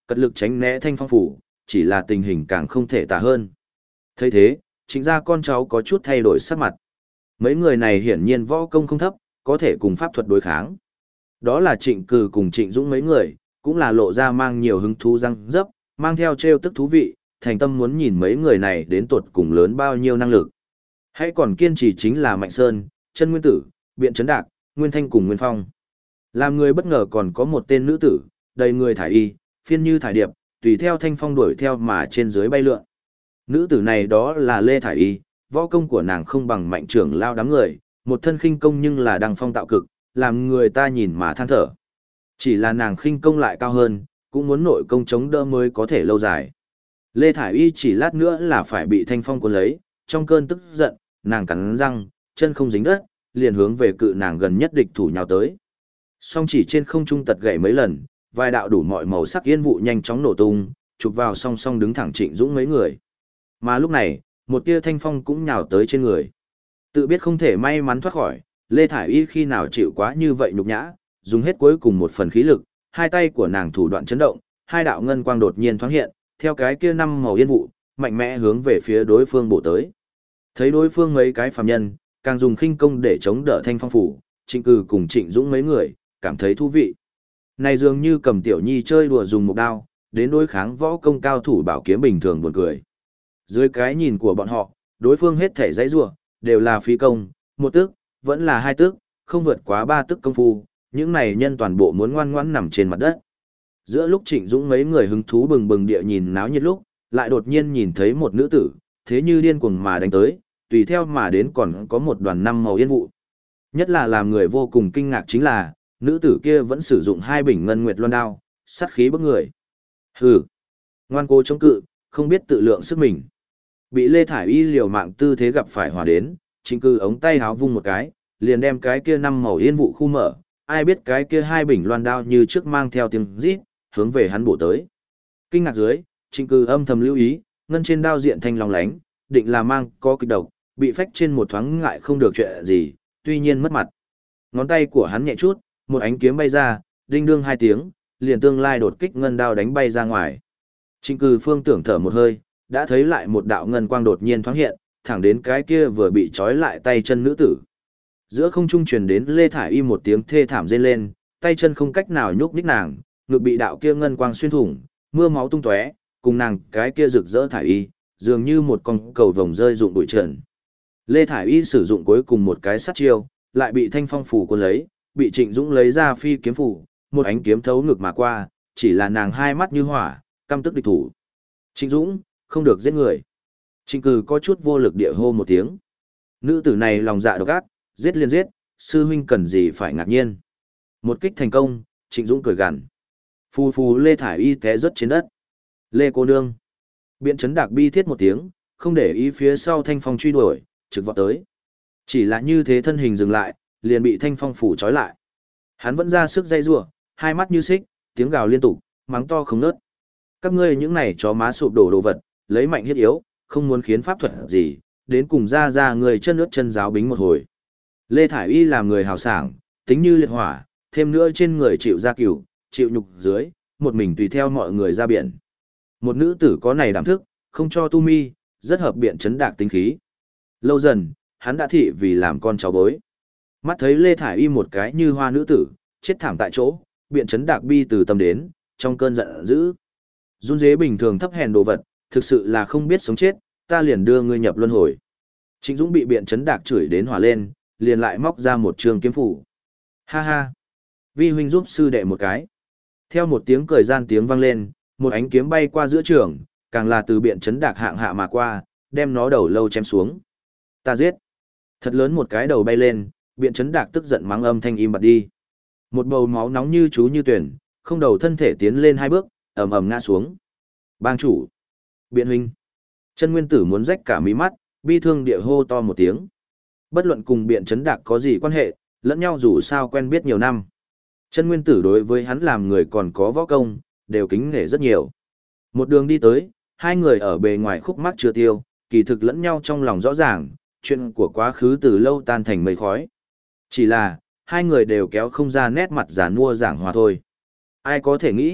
cật lực tránh né thanh phong phủ, chỉ là tình hình càng không thể tả hơn. Thấy thế, Trịnh gia con cháu có chút thay đổi sắc mặt. Mấy người này hiển nhiên võ công không thấp, có thể cùng pháp thuật đối kháng. Đó là Trịnh Cừ cùng Trịnh Dũng mấy người, cũng là lộ ra mang nhiều hứng thú răng dấp, mang theo trêu tức thú vị, thành tâm muốn nhìn mấy người này đến tột cùng lớn bao nhiêu năng lực. Hãy còn kiên trì chính là Mạnh Sơn, Chân Nguyên Tử, Biện Trấn Đạc, Nguyên Thanh cùng Nguyên Phong. Làm người bất ngờ còn có một tên nữ tử, đầy người thải y, phiên như thải điệp, tùy theo Thanh Phong đuổi theo mà trên dưới bay lượn. Nữ tử này đó là Lê Thải Y, võ công của nàng không bằng Mạnh trưởng lao đám người, một thân khinh công nhưng là đăng phong tạo cực, làm người ta nhìn mà than thở. Chỉ là nàng khinh công lại cao hơn, cũng muốn nội công chống đỡ mới có thể lâu dài. Lê Thải Y chỉ lát nữa là phải bị Thanh Phong cuốn lấy, trong cơn tức giận, nàng cắn răng, chân không dính đất, liền hướng về cự nàng gần nhất địch thủ nhào tới. Song chỉ trên không trung tật gãy mấy lần, vài đạo đủ mọi màu sắc yên vụ nhanh chóng nổ tung, chụp vào song song đứng thẳng Trịnh Dũng mấy người. Mà lúc này, một tia thanh phong cũng nhào tới trên người. Tự biết không thể may mắn thoát khỏi, Lê Thải Y khi nào chịu quá như vậy nhục nhã, dùng hết cuối cùng một phần khí lực, hai tay của nàng thủ đoạn chấn động, hai đạo ngân quang đột nhiên thoáng hiện, theo cái kia năm màu yên vụ, mạnh mẽ hướng về phía đối phương bổ tới. Thấy đối phương mấy cái phàm nhân, càng dùng khinh công để chống đỡ thanh phong phủ, Trịnh Cừ cùng Trịnh Dũng mấy người, cảm thấy thú vị. Này dường như cầm tiểu nhi chơi đùa dùng một đao, đến đối kháng võ công cao thủ bảo kiếm bình thường buồn cười. Dưới cái nhìn của bọn họ, đối phương hết thể dãy rủa đều là phí công, một tức, vẫn là hai tức, không vượt quá ba tức công phu, những này nhân toàn bộ muốn ngoan ngoãn nằm trên mặt đất. Giữa lúc Trịnh Dũng mấy người hứng thú bừng bừng địa nhìn náo nhiệt lúc, lại đột nhiên nhìn thấy một nữ tử, thế như điên cuồng mà đánh tới, tùy theo mà đến còn có một đoàn năm màu yên vụ. Nhất là làm người vô cùng kinh ngạc chính là, nữ tử kia vẫn sử dụng hai bình ngân nguyệt loan đao, sát khí bức người. Hừ, ngoan cố chống cự, không biết tự lượng sức mình. Bị Lê Thải Y liều mạng tư thế gặp phải hòa đến, Trịnh Cừ ống tay háo vung một cái, liền đem cái kia năm màu yên vụ khu mở, ai biết cái kia hai bình loan đao như trước mang theo tiếng rít, hướng về hắn bổ tới. Kinh ngạc dưới, Trịnh Cừ âm thầm lưu ý, ngân trên đao diện thanh long lánh, định là mang có kịch độc, bị phách trên một thoáng ngại không được chuyện gì, tuy nhiên mất mặt. Ngón tay của hắn nhẹ chút, một ánh kiếm bay ra, đinh đương hai tiếng, liền tương lai đột kích ngân đao đánh bay ra ngoài. Trịnh Cừ phương tưởng thở một hơi, đã thấy lại một đạo ngân quang đột nhiên thoáng hiện, thẳng đến cái kia vừa bị trói lại tay chân nữ tử. Giữa không trung truyền đến Lê Thải Y một tiếng thê thảm rên lên, tay chân không cách nào nhúc nhích nàng, ngực bị đạo kia ngân quang xuyên thủng, mưa máu tung tóe, cùng nàng cái kia rực rỡ Thải Y, dường như một con cầu vồng rơi rụng bụi trần. Lê Thải Y sử dụng cuối cùng một cái sát chiêu, lại bị Thanh Phong phủ cuốn lấy, bị Trịnh Dũng lấy ra phi kiếm phủ, một ánh kiếm thấu ngực mà qua, chỉ là nàng hai mắt như hỏa, căm tức địch thủ. Trịnh Dũng, không được giết người. Trịnh Cừ có chút vô lực địa hô một tiếng. Nữ tử này lòng dạ độc ác, giết liền giết, sư huynh cần gì phải ngạc nhiên. Một kích thành công, Trịnh Dũng cười gằn. Phù phù Lê Thải Y té rớt trên đất. Lê cô nương. Biện Trấn Đạc bi thiết một tiếng, không để ý phía sau Thanh Phong truy đuổi, trực vọt tới. Chỉ là như thế thân hình dừng lại, liền bị Thanh Phong phủ trói lại. Hắn vẫn ra sức dây rủa, hai mắt như xích, tiếng gào liên tục, mắng to không ngớt. Các ngươi những này chó má sụp đổ đồ vật, lấy mạnh hiết yếu, không muốn khiến pháp thuật gì, đến cùng ra người chân ướt chân giáo bính một hồi. Lê Thải Y làm người hào sảng, tính như liệt hỏa, thêm nữa trên người chịu gia cửu, chịu nhục dưới, một mình tùy theo mọi người ra biển. Một nữ tử có này đảm thức, không cho tu mi, rất hợp Biện Trấn Đạc tính khí. Lâu dần, hắn đã thị vì làm con cháu bối. Mắt thấy Lê Thải Y một cái như hoa nữ tử, chết thảm tại chỗ, Biện Trấn Đạc bi từ tâm đến, trong cơn giận dữ. Run dế bình thường thấp hèn đồ vật, thực sự là không biết sống chết, ta liền đưa ngươi nhập luân hồi. Trịnh Dũng bị Biện Trấn Đạc chửi đến hỏa lên, liền lại móc ra một trường kiếm phủ. Ha ha! Vi huynh giúp sư đệ một cái. Theo một tiếng cười gian tiếng vang lên, một ánh kiếm bay qua giữa trường, càng là từ Biện Trấn Đạc hạng hạ mà qua, đem nó đầu lâu chém xuống. Ta giết! Thật lớn một cái đầu bay lên, Biện Trấn Đạc tức giận mắng âm thanh im bặt đi. Một bầu máu nóng như chú như tuyển, không đầu thân thể tiến lên hai bước, ầm ầm ngã xuống. Bang chủ! Biện huynh! Chân Nguyên Tử muốn rách cả mí mắt, bi thương địa hô to một tiếng. Bất luận cùng Biện Trấn Đạc có gì quan hệ, lẫn nhau dù sao quen biết nhiều năm. Chân Nguyên Tử đối với hắn làm người còn có võ công, đều kính nể rất nhiều. Một đường đi tới, hai người ở bề ngoài khúc mắc chưa tiêu, kỳ thực lẫn nhau trong lòng rõ ràng, chuyện của quá khứ từ lâu tan thành mây khói. Chỉ là, hai người đều kéo không ra nét mặt giả nua giảng hòa thôi. Ai có thể nghĩ,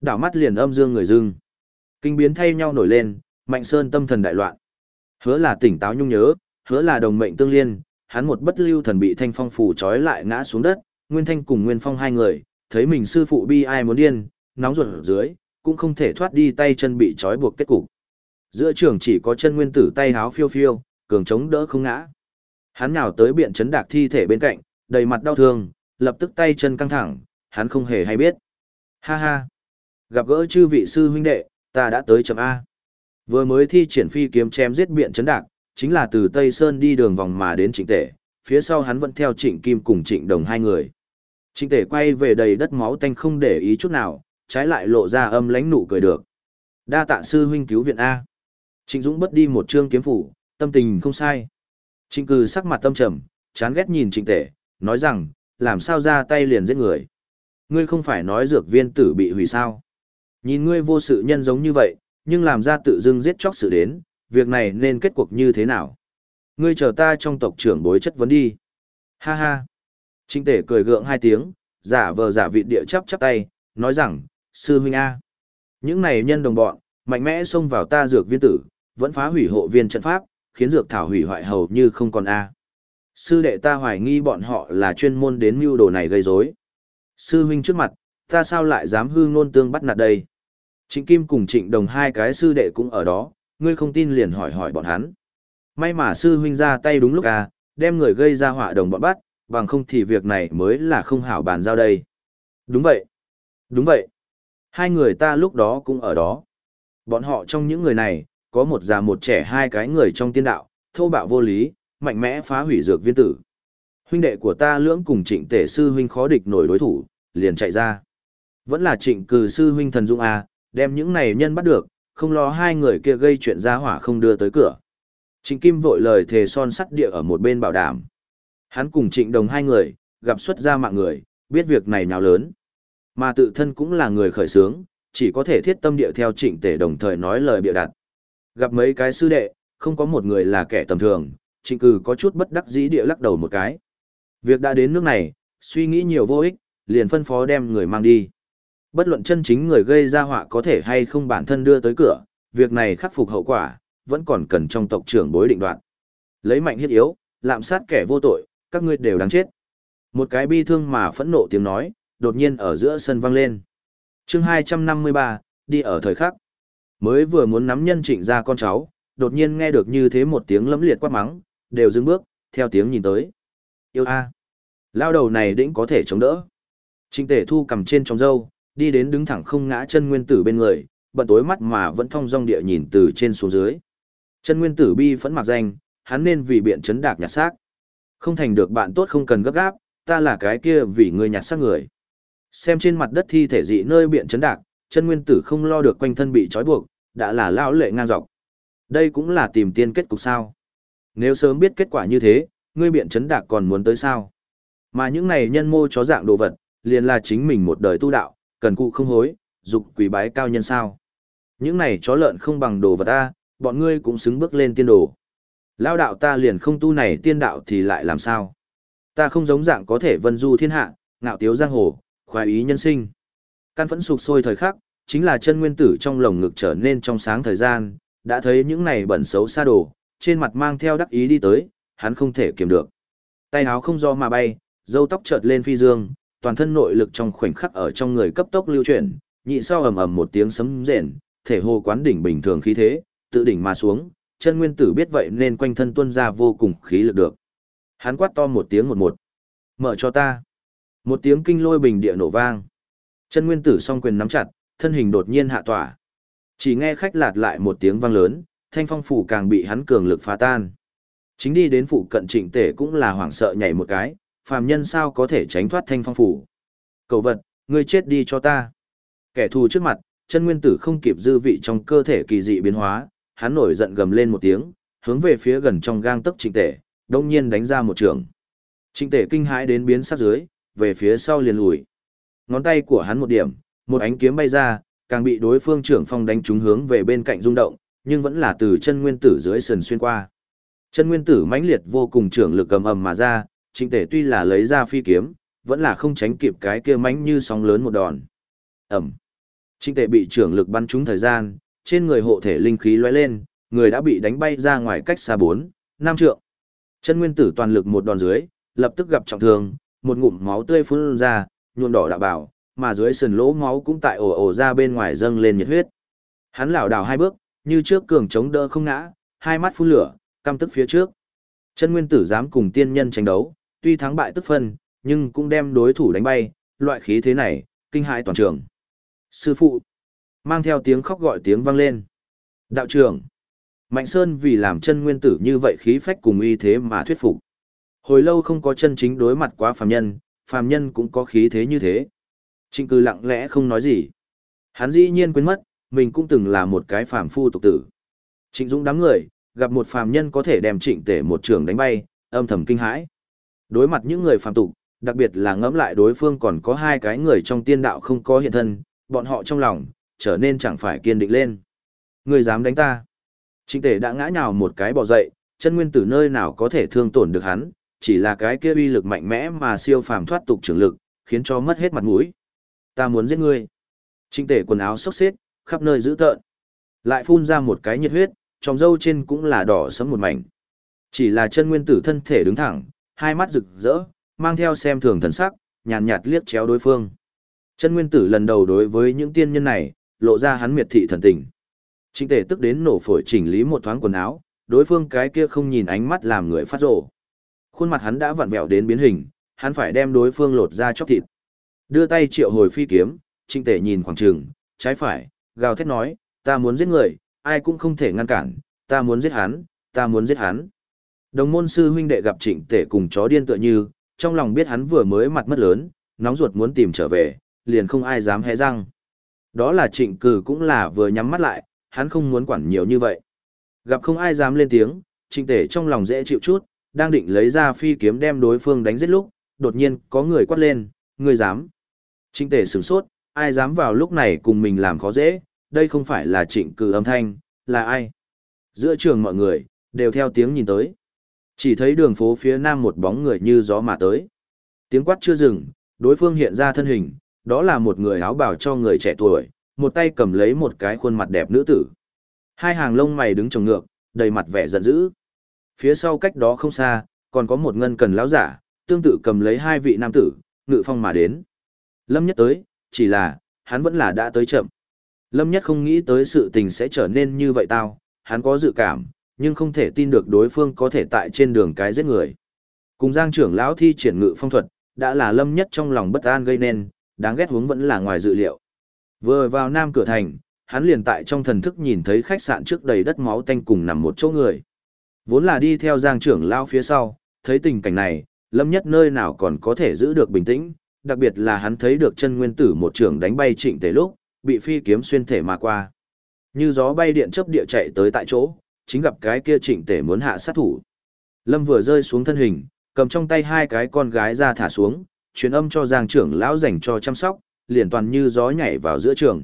đảo mắt liền âm dương người dưng. Kinh biến thay nhau nổi lên, Mạnh Sơn tâm thần đại loạn. Hứa là tỉnh táo nhung nhớ, hứa là đồng mệnh tương liên, hắn một bất lưu thần bị Thanh Phong phủ trói lại ngã xuống đất, Nguyên Thanh cùng Nguyên Phong hai người, thấy mình sư phụ bi ai muốn điên, nóng ruột ở dưới, cũng không thể thoát đi tay chân bị trói buộc kết cục. Giữa trường chỉ có chân Nguyên Tử tay háo phiêu phiêu, cường chống đỡ không ngã. Hắn nhào tới biện chấn đạc thi thể bên cạnh, đầy mặt đau thương, lập tức tay chân căng thẳng, hắn không hề hay biết. Ha ha! Gặp gỡ chư vị sư huynh đệ, ta đã tới chấm A. Vừa mới thi triển phi kiếm chém giết biện chấn đạc, chính là từ Tây Sơn đi đường vòng mà đến Trịnh Tể, phía sau hắn vẫn theo Trịnh Kim cùng Trịnh Đồng hai người. Trịnh Tể quay về đầy đất máu tanh không để ý chút nào, trái lại lộ ra âm lãnh nụ cười được. Đa tạ sư huynh cứu viện A. Trịnh Dũng bất đi một chương kiếm phủ, tâm tình không sai. Trịnh Cừ sắc mặt tâm trầm, chán ghét nhìn Trịnh Tể, nói rằng, làm sao ra tay liền giết người. Ngươi không phải nói dược viên tử bị hủy sao. Nhìn ngươi vô sự nhân giống như vậy, nhưng làm ra tự dưng giết chóc sự đến, việc này nên kết cuộc như thế nào? Ngươi chờ ta trong tộc trưởng bối chất vấn đi. Ha ha. Trịnh Tể cười gượng hai tiếng, giả vờ giả vịt địa chắp chắp tay, nói rằng, sư huynh A. Những này nhân đồng bọn, mạnh mẽ xông vào ta dược viên tử, vẫn phá hủy hộ viên trận pháp, khiến dược thảo hủy hoại hầu như không còn A. Sư đệ ta hoài nghi bọn họ là chuyên môn đến mưu đồ này gây rối. Sư huynh trước mặt, ta sao lại dám hư ngôn tương bắt nạt đây? Trịnh Kim cùng Trịnh Đồng hai cái sư đệ cũng ở đó, ngươi không tin liền hỏi hỏi bọn hắn. May mà sư huynh ra tay đúng lúc à, đem người gây ra họa đồng bọn bắt, bằng không thì việc này mới là không hảo bàn giao đây. Đúng vậy. Đúng vậy. Hai người ta lúc đó cũng ở đó. Bọn họ trong những người này, có một già một trẻ hai cái người trong tiên đạo, thô bạo vô lý, mạnh mẽ phá hủy dược viên tử. Huynh đệ của ta lưỡng cùng Trịnh Tể sư huynh khó địch nổi đối thủ, liền chạy ra. Vẫn là Trịnh Cừ sư huynh thần dũng à, đem những này nhân bắt được, không lo hai người kia gây chuyện ra hỏa không đưa tới cửa. Trịnh Kim vội lời thề son sắt địa ở một bên bảo đảm. Hắn cùng Trịnh Đồng hai người, gặp xuất ra mạng người, biết việc này nào lớn. Mà tự thân cũng là người khởi xướng, chỉ có thể thiết tâm địa theo Trịnh Tể đồng thời nói lời bịa đặt. Gặp mấy cái sư đệ, không có một người là kẻ tầm thường, Trịnh Cừ có chút bất đắc dĩ địa lắc đầu một cái. Việc đã đến nước này, suy nghĩ nhiều vô ích, liền phân phó đem người mang đi. Bất luận chân chính người gây ra họa có thể hay không bản thân đưa tới cửa, việc này khắc phục hậu quả, vẫn còn cần trong tộc trưởng bối định đoạt. Lấy mạnh hiếp yếu, lạm sát kẻ vô tội, các ngươi đều đáng chết. Một cái bi thương mà phẫn nộ tiếng nói, đột nhiên ở giữa sân vang lên. Chương 253, đi ở thời khắc. Mới vừa muốn nắm nhân Trịnh ra con cháu, đột nhiên nghe được như thế một tiếng lẫm liệt quát mắng, đều dừng bước, theo tiếng nhìn tới. Yêu a, lao đầu này đĩnh có thể chống đỡ. Trịnh Tể thu cầm trên trong râu, đi đến đứng thẳng không ngã chân nguyên tử bên người, bận tối mắt mà vẫn thong dong địa nhìn từ trên xuống dưới. Chân nguyên tử bi phẫn mặc danh, hắn nên vì biện chấn đạc nhặt xác. Không thành được bạn tốt không cần gấp gáp, ta là cái kia vì ngươi nhặt xác người. Xem trên mặt đất thi thể dị nơi biện chấn đạc, chân nguyên tử không lo được quanh thân bị trói buộc, đã là lão lệ ngang dọc. Đây cũng là tìm tiên kết cục sao. Nếu sớm biết kết quả như thế, ngươi biện chấn đạc còn muốn tới sao. Mà những này nhân mô chó dạng đồ vật, liền là chính mình một đời tu đạo, cần cụ không hối, dục quỳ bái cao nhân sao. Những này chó lợn không bằng đồ vật ta, bọn ngươi cũng xứng bước lên tiên đồ. Lao đạo ta liền không tu này tiên đạo thì lại làm sao. Ta không giống dạng có thể vân du thiên hạ, ngạo tiếu giang hồ, khoái ý nhân sinh. Căn phẫn sục sôi thời khắc, chính là chân nguyên tử trong lồng ngực trở nên trong sáng thời gian, đã thấy những này bẩn xấu xa đồ, trên mặt mang theo đắc ý đi tới, hắn không thể kiềm được. Tay áo không do mà bay, râu tóc chợt lên phi dương, toàn thân nội lực trong khoảnh khắc ở trong người cấp tốc lưu chuyển, nhị sau ầm ầm một tiếng sấm rền, thể hồ quán đỉnh bình thường khí thế, tự đỉnh mà xuống, chân nguyên tử biết vậy nên quanh thân tuôn ra vô cùng khí lực được. Hắn quát to một tiếng một, mở cho ta. Một tiếng kinh lôi bình địa nổ vang. Chân nguyên tử song quyền nắm chặt, thân hình đột nhiên hạ tỏa. Chỉ nghe khách lạt lại một tiếng vang lớn, thanh phong phủ càng bị hắn cường lực phá tan. Chính đi đến phụ cận Trịnh Tể cũng là hoảng sợ nhảy một cái, phàm nhân sao có thể tránh thoát thanh phong phủ. Cậu vật, ngươi chết đi cho ta. Kẻ thù trước mặt, chân nguyên tử không kịp dư vị trong cơ thể kỳ dị biến hóa, hắn nổi giận gầm lên một tiếng, hướng về phía gần trong gang tấc Trịnh Tể, đông nhiên đánh ra một trường. Trịnh Tể kinh hãi đến biến sắc dưới, về phía sau liền lùi. Ngón tay của hắn một điểm, một ánh kiếm bay ra, càng bị đối phương trưởng phong đánh trúng hướng về bên cạnh rung động, nhưng vẫn là từ chân nguyên tử dưới sườn xuyên qua. Chân nguyên tử mãnh liệt vô cùng trưởng lực ầm ầm mà ra, Trịnh Tể tuy là lấy ra phi kiếm, vẫn là không tránh kịp cái kia mãnh như sóng lớn một đòn. Ầm. Trịnh Tề bị trưởng lực bắn trúng thời gian, trên người hộ thể linh khí lóe lên, người đã bị đánh bay ra ngoài cách xa 4, 5 trượng. Chân nguyên tử toàn lực một đòn dưới, lập tức gặp trọng thương, một ngụm máu tươi phun ra, nhuộm đỏ đạo bào, mà dưới sườn lỗ máu cũng tại ổ ra bên ngoài dâng lên nhiệt huyết. Hắn lảo đảo 2 bước, như trước cường chống đỡ không ngã, hai mắt phun lửa, căm tức phía trước. Chân nguyên tử dám cùng tiên nhân tranh đấu, tuy thắng bại tức phân, nhưng cũng đem đối thủ đánh bay, loại khí thế này, kinh hãi toàn trường. Sư phụ! Mang theo tiếng khóc gọi tiếng vang lên. Đạo trưởng! Mạnh Sơn vì làm chân nguyên tử như vậy khí phách cùng uy thế mà thuyết phục. Hồi lâu không có chân chính đối mặt quá phàm nhân cũng có khí thế như thế. Trịnh Cư lặng lẽ không nói gì. Hắn dĩ nhiên quên mất, mình cũng từng là một cái phàm phu tục tử. Trịnh Dũng đám người, gặp một phàm nhân có thể đem Trịnh Tể một trường đánh bay, âm thầm kinh hãi. Đối mặt những người phàm tục, đặc biệt là ngẫm lại đối phương còn có 2 cái người trong tiên đạo không có hiện thân, bọn họ trong lòng, trở nên chẳng phải kiên định lên. Người dám đánh ta. Trịnh Tể đã ngã nhào một cái bò dậy, chân nguyên tử nơi nào có thể thương tổn được hắn, chỉ là cái kia uy lực mạnh mẽ mà siêu phàm thoát tục trưởng lực, khiến cho mất hết mặt mũi. Ta muốn giết ngươi. Trịnh Tể quần áo xốc xếch, khắp nơi dữ tợn. Lại phun ra một cái nhiệt huyết, tròng râu trên cũng là đỏ sẫm một mảnh. Chỉ là chân nguyên tử thân thể đứng thẳng, hai mắt rực rỡ, mang theo xem thường thần sắc, nhàn nhạt liếc chéo đối phương. Chân nguyên tử lần đầu đối với những tiên nhân này, lộ ra hắn miệt thị thần tình. Trịnh Tể tức đến nổ phổi chỉnh lý một thoáng quần áo, đối phương cái kia không nhìn ánh mắt làm người phát rồ. Khuôn mặt hắn đã vặn vẹo đến biến hình, hắn phải đem đối phương lột ra chóc thịt. Đưa tay triệu hồi phi kiếm, Trịnh Tể nhìn khoảng trường, trái phải, gào thét nói, ta muốn giết người, ai cũng không thể ngăn cản, ta muốn giết hắn, ta muốn giết hắn. Đồng môn sư huynh đệ gặp Trịnh Tể cùng chó điên tựa như, trong lòng biết hắn vừa mới mặt mất lớn, nóng ruột muốn tìm trở về, liền không ai dám hé răng. Đó là Trịnh Cử cũng là vừa nhắm mắt lại, hắn không muốn quản nhiều như vậy. Gặp không ai dám lên tiếng, Trịnh Tể trong lòng dễ chịu chút, đang định lấy ra phi kiếm đem đối phương đánh giết lúc, đột nhiên có người quát lên, ngươi dám. Trịnh Tể sửng sốt, ai dám vào lúc này cùng mình làm khó dễ, đây không phải là Trịnh Cử âm thanh, là ai? Giữa trường mọi người, đều theo tiếng nhìn tới. Chỉ thấy đường phố phía nam một bóng người như gió mà tới. Tiếng quát chưa dừng, đối phương hiện ra thân hình, đó là một người áo bào cho người trẻ tuổi, một tay cầm lấy một cái khuôn mặt đẹp nữ tử. Hai hàng lông mày đứng trồng ngược, đầy mặt vẻ giận dữ. Phía sau cách đó không xa, còn có một ngân cần lão giả, tương tự cầm lấy 2 vị nam tử, ngự phong mà đến. Lâm Nhất tới, chỉ là, hắn vẫn là đã tới chậm. Lâm Nhất không nghĩ tới sự tình sẽ trở nên như vậy tao, hắn có dự cảm, nhưng không thể tin được đối phương có thể tại trên đường cái giết người. Cùng Giang trưởng lão thi triển ngự phong thuật, đã là Lâm Nhất trong lòng bất an gây nên, đáng ghét huống vẫn là ngoài dự liệu. Vừa vào nam cửa thành, hắn liền tại trong thần thức nhìn thấy khách sạn trước đầy đất máu tanh cùng nằm một chỗ người. Vốn là đi theo Giang trưởng lão phía sau, thấy tình cảnh này, Lâm Nhất nơi nào còn có thể giữ được bình tĩnh, đặc biệt là hắn thấy được chân nguyên tử một trưởng đánh bay Trịnh Tể lúc, bị phi kiếm xuyên thể mà qua. Như gió bay điện chớp địa chạy tới tại chỗ, chính gặp cái kia Trịnh Tể muốn hạ sát thủ. Lâm vừa rơi xuống thân hình, cầm trong tay 2 cái con gái ra thả xuống, truyền âm cho Giang trưởng lão dành cho chăm sóc, liền toàn như gió nhảy vào giữa trường.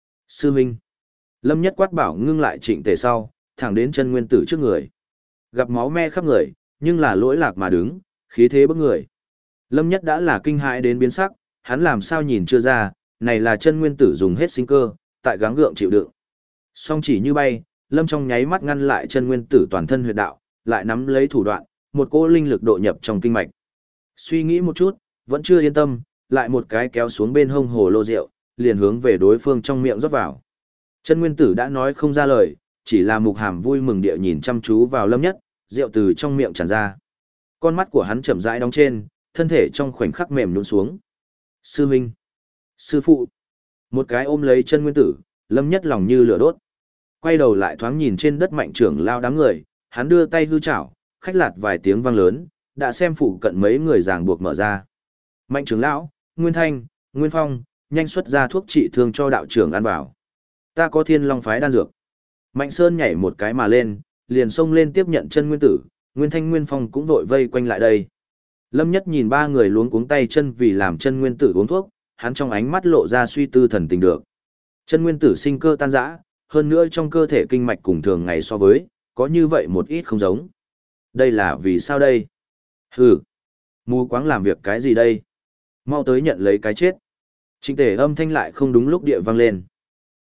Sư Minh. Lâm Nhất quát bảo ngưng lại Trịnh Tể sau, thẳng đến chân nguyên tử trước người. Gặp máu me khắp người, nhưng là lỗi lạc mà đứng, khí thế bức người. Lâm Nhất đã là kinh hãi đến biến sắc, hắn làm sao nhìn chưa ra, này là chân nguyên tử dùng hết sinh cơ, tại gắng gượng chịu đựng. Song chỉ như bay, Lâm trong nháy mắt ngăn lại chân nguyên tử toàn thân huyệt đạo, lại nắm lấy thủ đoạn, một cỗ linh lực độ nhập trong kinh mạch. Suy nghĩ một chút, vẫn chưa yên tâm, lại một cái kéo xuống bên hông hồ lô rượu, liền hướng về đối phương trong miệng rót vào. Chân nguyên tử đã nói không ra lời, chỉ là mục hàm vui mừng địa nhìn chăm chú vào Lâm Nhất, rượu từ trong miệng tràn ra. Con mắt của hắn chậm rãi đóng trên, thân thể trong khoảnh khắc mềm nhũn xuống. Sư Minh, sư phụ, một cái ôm lấy chân nguyên tử, Lâm Nhất lòng như lửa đốt. Quay đầu lại thoáng nhìn trên đất Mạnh trưởng lao đám người, hắn đưa tay hư chảo, khách lạt vài tiếng vang lớn, đã xem phụ cận mấy người ràng buộc mở ra. Mạnh trưởng lão, Nguyên Thanh, Nguyên Phong, nhanh xuất ra thuốc trị thương cho đạo trưởng ăn vào. Ta có Thiên Long phái đan dược. Mạnh Sơn nhảy một cái mà lên, liền xông lên tiếp nhận chân nguyên tử, Nguyên Thanh Nguyên Phong cũng vội vây quanh lại đây. Lâm Nhất nhìn 3 người luống cuống tay chân vì làm chân nguyên tử uống thuốc, hắn trong ánh mắt lộ ra suy tư thần tình được. Chân nguyên tử sinh cơ tan rã, hơn nữa trong cơ thể kinh mạch cùng thường ngày so với, có như vậy một ít không giống. Đây là vì sao đây? Hừ, mù quáng làm việc cái gì đây? Mau tới nhận lấy cái chết. Trịnh Tể âm thanh lại không đúng lúc địa vang lên.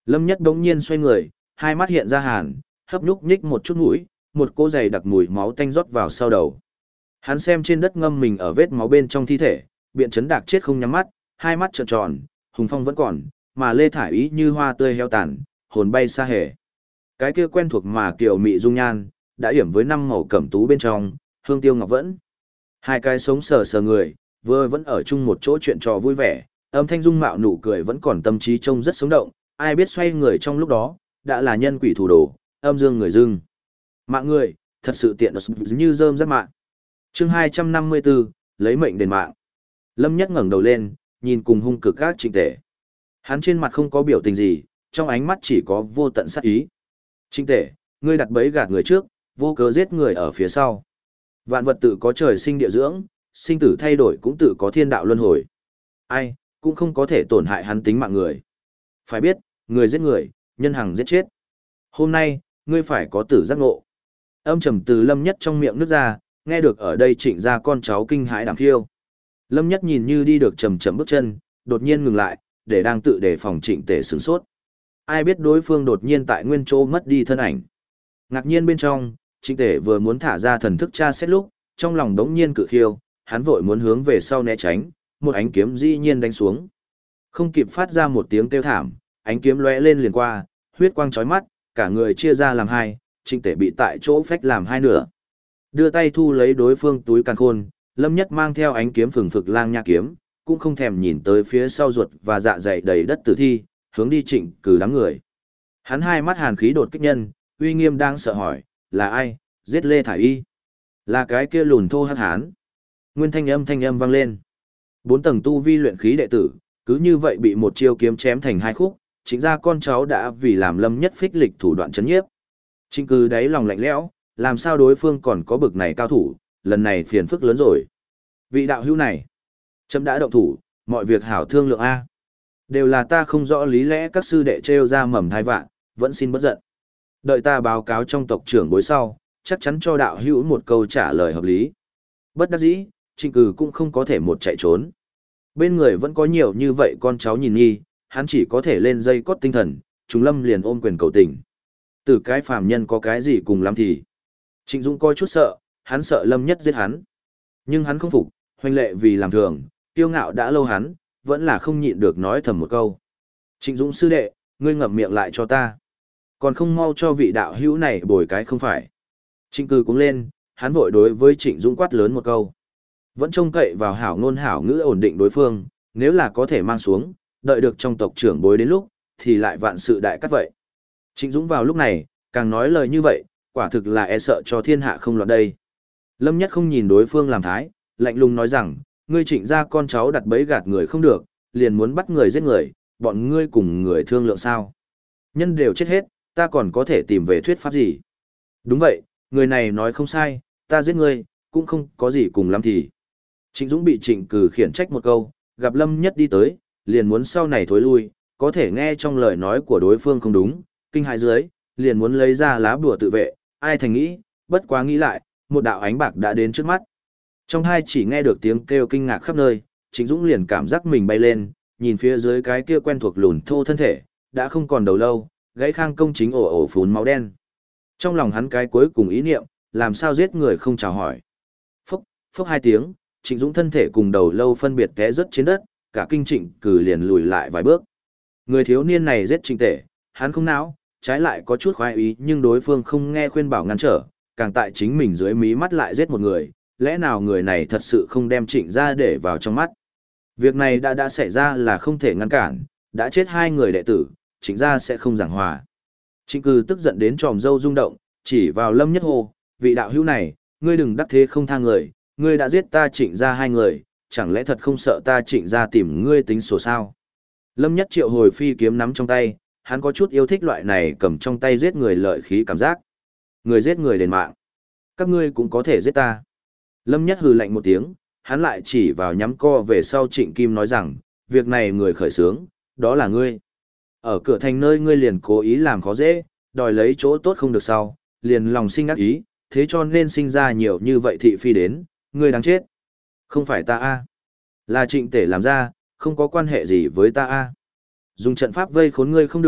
Lâm Nhất đống nhiên xoay người, hai mắt hiện ra hàn, hấp nhúc nhích một chút mũi, một cỗ dày đặc mùi máu tanh rót vào sau đầu. Hắn xem trên đất ngâm mình ở vết máu bên trong thi thể, biện chấn đạc chết không nhắm mắt, hai mắt trợn tròn, hùng phong vẫn còn, mà Lê Thải Ý như hoa tươi heo tàn, hồn bay xa hề. Cái kia quen thuộc mà kiều mị dung nhan, đã yểm với năm màu cẩm tú bên trong, hương tiêu ngọc vẫn. Hai cái sống sờ sờ người, vừa vẫn ở chung một chỗ chuyện trò vui vẻ, âm thanh dung mạo nụ cười vẫn còn tâm trí trông rất sống động, ai biết xoay người trong lúc đó, đã là nhân quỷ thủ đồ, âm dương người dưng. Mạng người, thật sự tiện như rơm rắc mạng. Chương 254, lấy mệnh đền mạng. Lâm Nhất ngẩng đầu lên, nhìn cùng hung cực các Trịnh Tể. Hắn trên mặt không có biểu tình gì, trong ánh mắt chỉ có vô tận sát ý. Trịnh Tể, ngươi đặt bẫy gạt người trước, vô cớ giết người ở phía sau. Vạn vật tự có trời sinh địa dưỡng, sinh tử thay đổi cũng tự có thiên đạo luân hồi. Ai, cũng không có thể tổn hại hắn tính mạng người. Phải biết, người giết người, nhân hằng giết chết. Hôm nay, ngươi phải có tử giác ngộ. Âm trầm từ Lâm Nhất trong miệng nước ra, nghe được ở đây Trịnh gia con cháu kinh hãi đảm khiêu. Lâm Nhất nhìn như đi được chậm chậm bước chân, đột nhiên ngừng lại, để đang tự đề phòng Trịnh Tể sửng sốt. Ai biết đối phương đột nhiên tại nguyên chỗ mất đi thân ảnh. Ngạc nhiên bên trong, Trịnh Tể vừa muốn thả ra thần thức tra xét lúc, trong lòng đống nhiên cự khiêu, hắn vội muốn hướng về sau né tránh, một ánh kiếm dĩ nhiên đánh xuống. Không kịp phát ra một tiếng kêu thảm, ánh kiếm lóe lên liền qua, huyết quang chói mắt, cả người chia ra làm hai, Trịnh Tể bị tại chỗ phách làm hai nửa. Đưa tay thu lấy đối phương túi càn khôn, Lâm Nhất mang theo ánh kiếm phừng phực lang nha kiếm, cũng không thèm nhìn tới phía sau ruột và dạ dày đầy đất tử thi, hướng đi Trịnh Cử đám người. Hắn hai mắt hàn khí đột kích nhân, uy nghiêm đang sợ hỏi, là ai, giết Lê Thải Y? Là cái kia lùn thô hắc hán. Nguyên thanh âm vang lên. 4 tầng tu vi luyện khí đệ tử, cứ như vậy bị một chiêu kiếm chém thành hai khúc, chính ra con cháu đã vì làm Lâm Nhất phích lịch thủ đoạn chấn nhiếp. Trịnh Cử đáy lòng lạnh lẽo, làm sao đối phương còn có bực này cao thủ, lần này phiền phức lớn rồi. Vị đạo hữu này, chấm đã động thủ, mọi việc hảo thương lượng A. Đều là ta không rõ lý lẽ các sư đệ trêu ra mầm thai vạn, vẫn xin bất giận. Đợi ta báo cáo trong tộc trưởng bối sau, chắc chắn cho đạo hữu một câu trả lời hợp lý. Bất đắc dĩ, Trịnh Cử cũng không có thể một chạy trốn. Bên người vẫn có nhiều như vậy con cháu nhìn nghi, hắn chỉ có thể lên dây cót tinh thần, chúng Lâm liền ôm quyền cầu tình. Từ cái phàm nhân có cái gì cùng lắm thì. Trịnh Dũng coi chút sợ, hắn sợ Lâm Nhất giết hắn. Nhưng hắn không phục, hoành lệ vì làm thường, kiêu ngạo đã lâu hắn, vẫn là không nhịn được nói thầm một câu. Trịnh Dũng sư đệ, ngươi ngậm miệng lại cho ta. Còn không mau cho vị đạo hữu này bồi cái không phải. Trịnh Cử cũng lên, hắn vội đối với Trịnh Dũng quát lớn một câu. Vẫn trông cậy vào hảo ngôn hảo ngữ ổn định đối phương, nếu là có thể mang xuống, đợi được trong tộc trưởng bối đến lúc, thì lại vạn sự đại cắt vậy. Trịnh Dũng vào lúc này, càng nói lời như vậy, quả thực là e sợ cho thiên hạ không loạn đây. Lâm Nhất không nhìn đối phương làm thái, lạnh lùng nói rằng, ngươi Trịnh gia con cháu đặt bẫy gạt người không được, liền muốn bắt người giết người, bọn ngươi cùng người thương lượng sao. Nhân đều chết hết, ta còn có thể tìm về thuyết pháp gì. Đúng vậy, người này nói không sai, ta giết ngươi, cũng không có gì cùng lắm thì. Trịnh Dũng bị Trịnh Cử khiển trách một câu, gặp Lâm Nhất đi tới, liền muốn sau này thối lui, có thể nghe trong lời nói của đối phương không đúng, kinh hãi dưới, liền muốn lấy ra lá bùa tự vệ, ai thành nghĩ, bất quá nghĩ lại, một đạo ánh bạc đã đến trước mắt. Trong hai chỉ nghe được tiếng kêu kinh ngạc khắp nơi, Trịnh Dũng liền cảm giác mình bay lên, nhìn phía dưới cái kia quen thuộc lùn thô thân thể, đã không còn đầu lâu, gãy khang công chính ổ ổ phún máu đen. Trong lòng hắn cái cuối cùng ý niệm, làm sao giết người không chào hỏi. Phốc, phốc hai tiếng, Trịnh Dũng thân thể cùng đầu lâu phân biệt té rớt trên đất, cả kinh Trịnh Cử liền lùi lại vài bước. Người thiếu niên này giết Trịnh Tể, hắn không não, trái lại có chút khoái ý nhưng đối phương không nghe khuyên bảo ngăn trở, càng tại chính mình dưới mí mắt lại giết một người, lẽ nào người này thật sự không đem Trịnh ra để vào trong mắt. Việc này đã xảy ra là không thể ngăn cản, đã chết hai người đệ tử, Trịnh ra sẽ không giảng hòa. Trịnh Cử tức giận đến tròm râu rung động, chỉ vào Lâm Nhất hô, vị đạo hữu này, ngươi đừng đắc thế không tha người, ngươi đã giết ta Trịnh ra hai người, chẳng lẽ thật không sợ ta Trịnh ra tìm ngươi tính sổ sao. Lâm Nhất triệu hồi phi kiếm nắm trong tay, hắn có chút yêu thích loại này cầm trong tay giết người lợi khí cảm giác. Người giết người đền mạng. Các ngươi cũng có thể giết ta. Lâm Nhất hừ lạnh một tiếng, hắn lại chỉ vào nhắm co về sau Trịnh Kim nói rằng, việc này người khởi xướng, đó là ngươi. Ở cửa thành nơi ngươi liền cố ý làm khó dễ, đòi lấy chỗ tốt không được sau, liền lòng sinh ác ý, thế cho nên sinh ra nhiều như vậy thị phi đến, ngươi đáng chết. Không phải ta a, là Trịnh Tể làm ra, không có quan hệ gì với ta a. Dùng trận pháp vây khốn ngươi không được,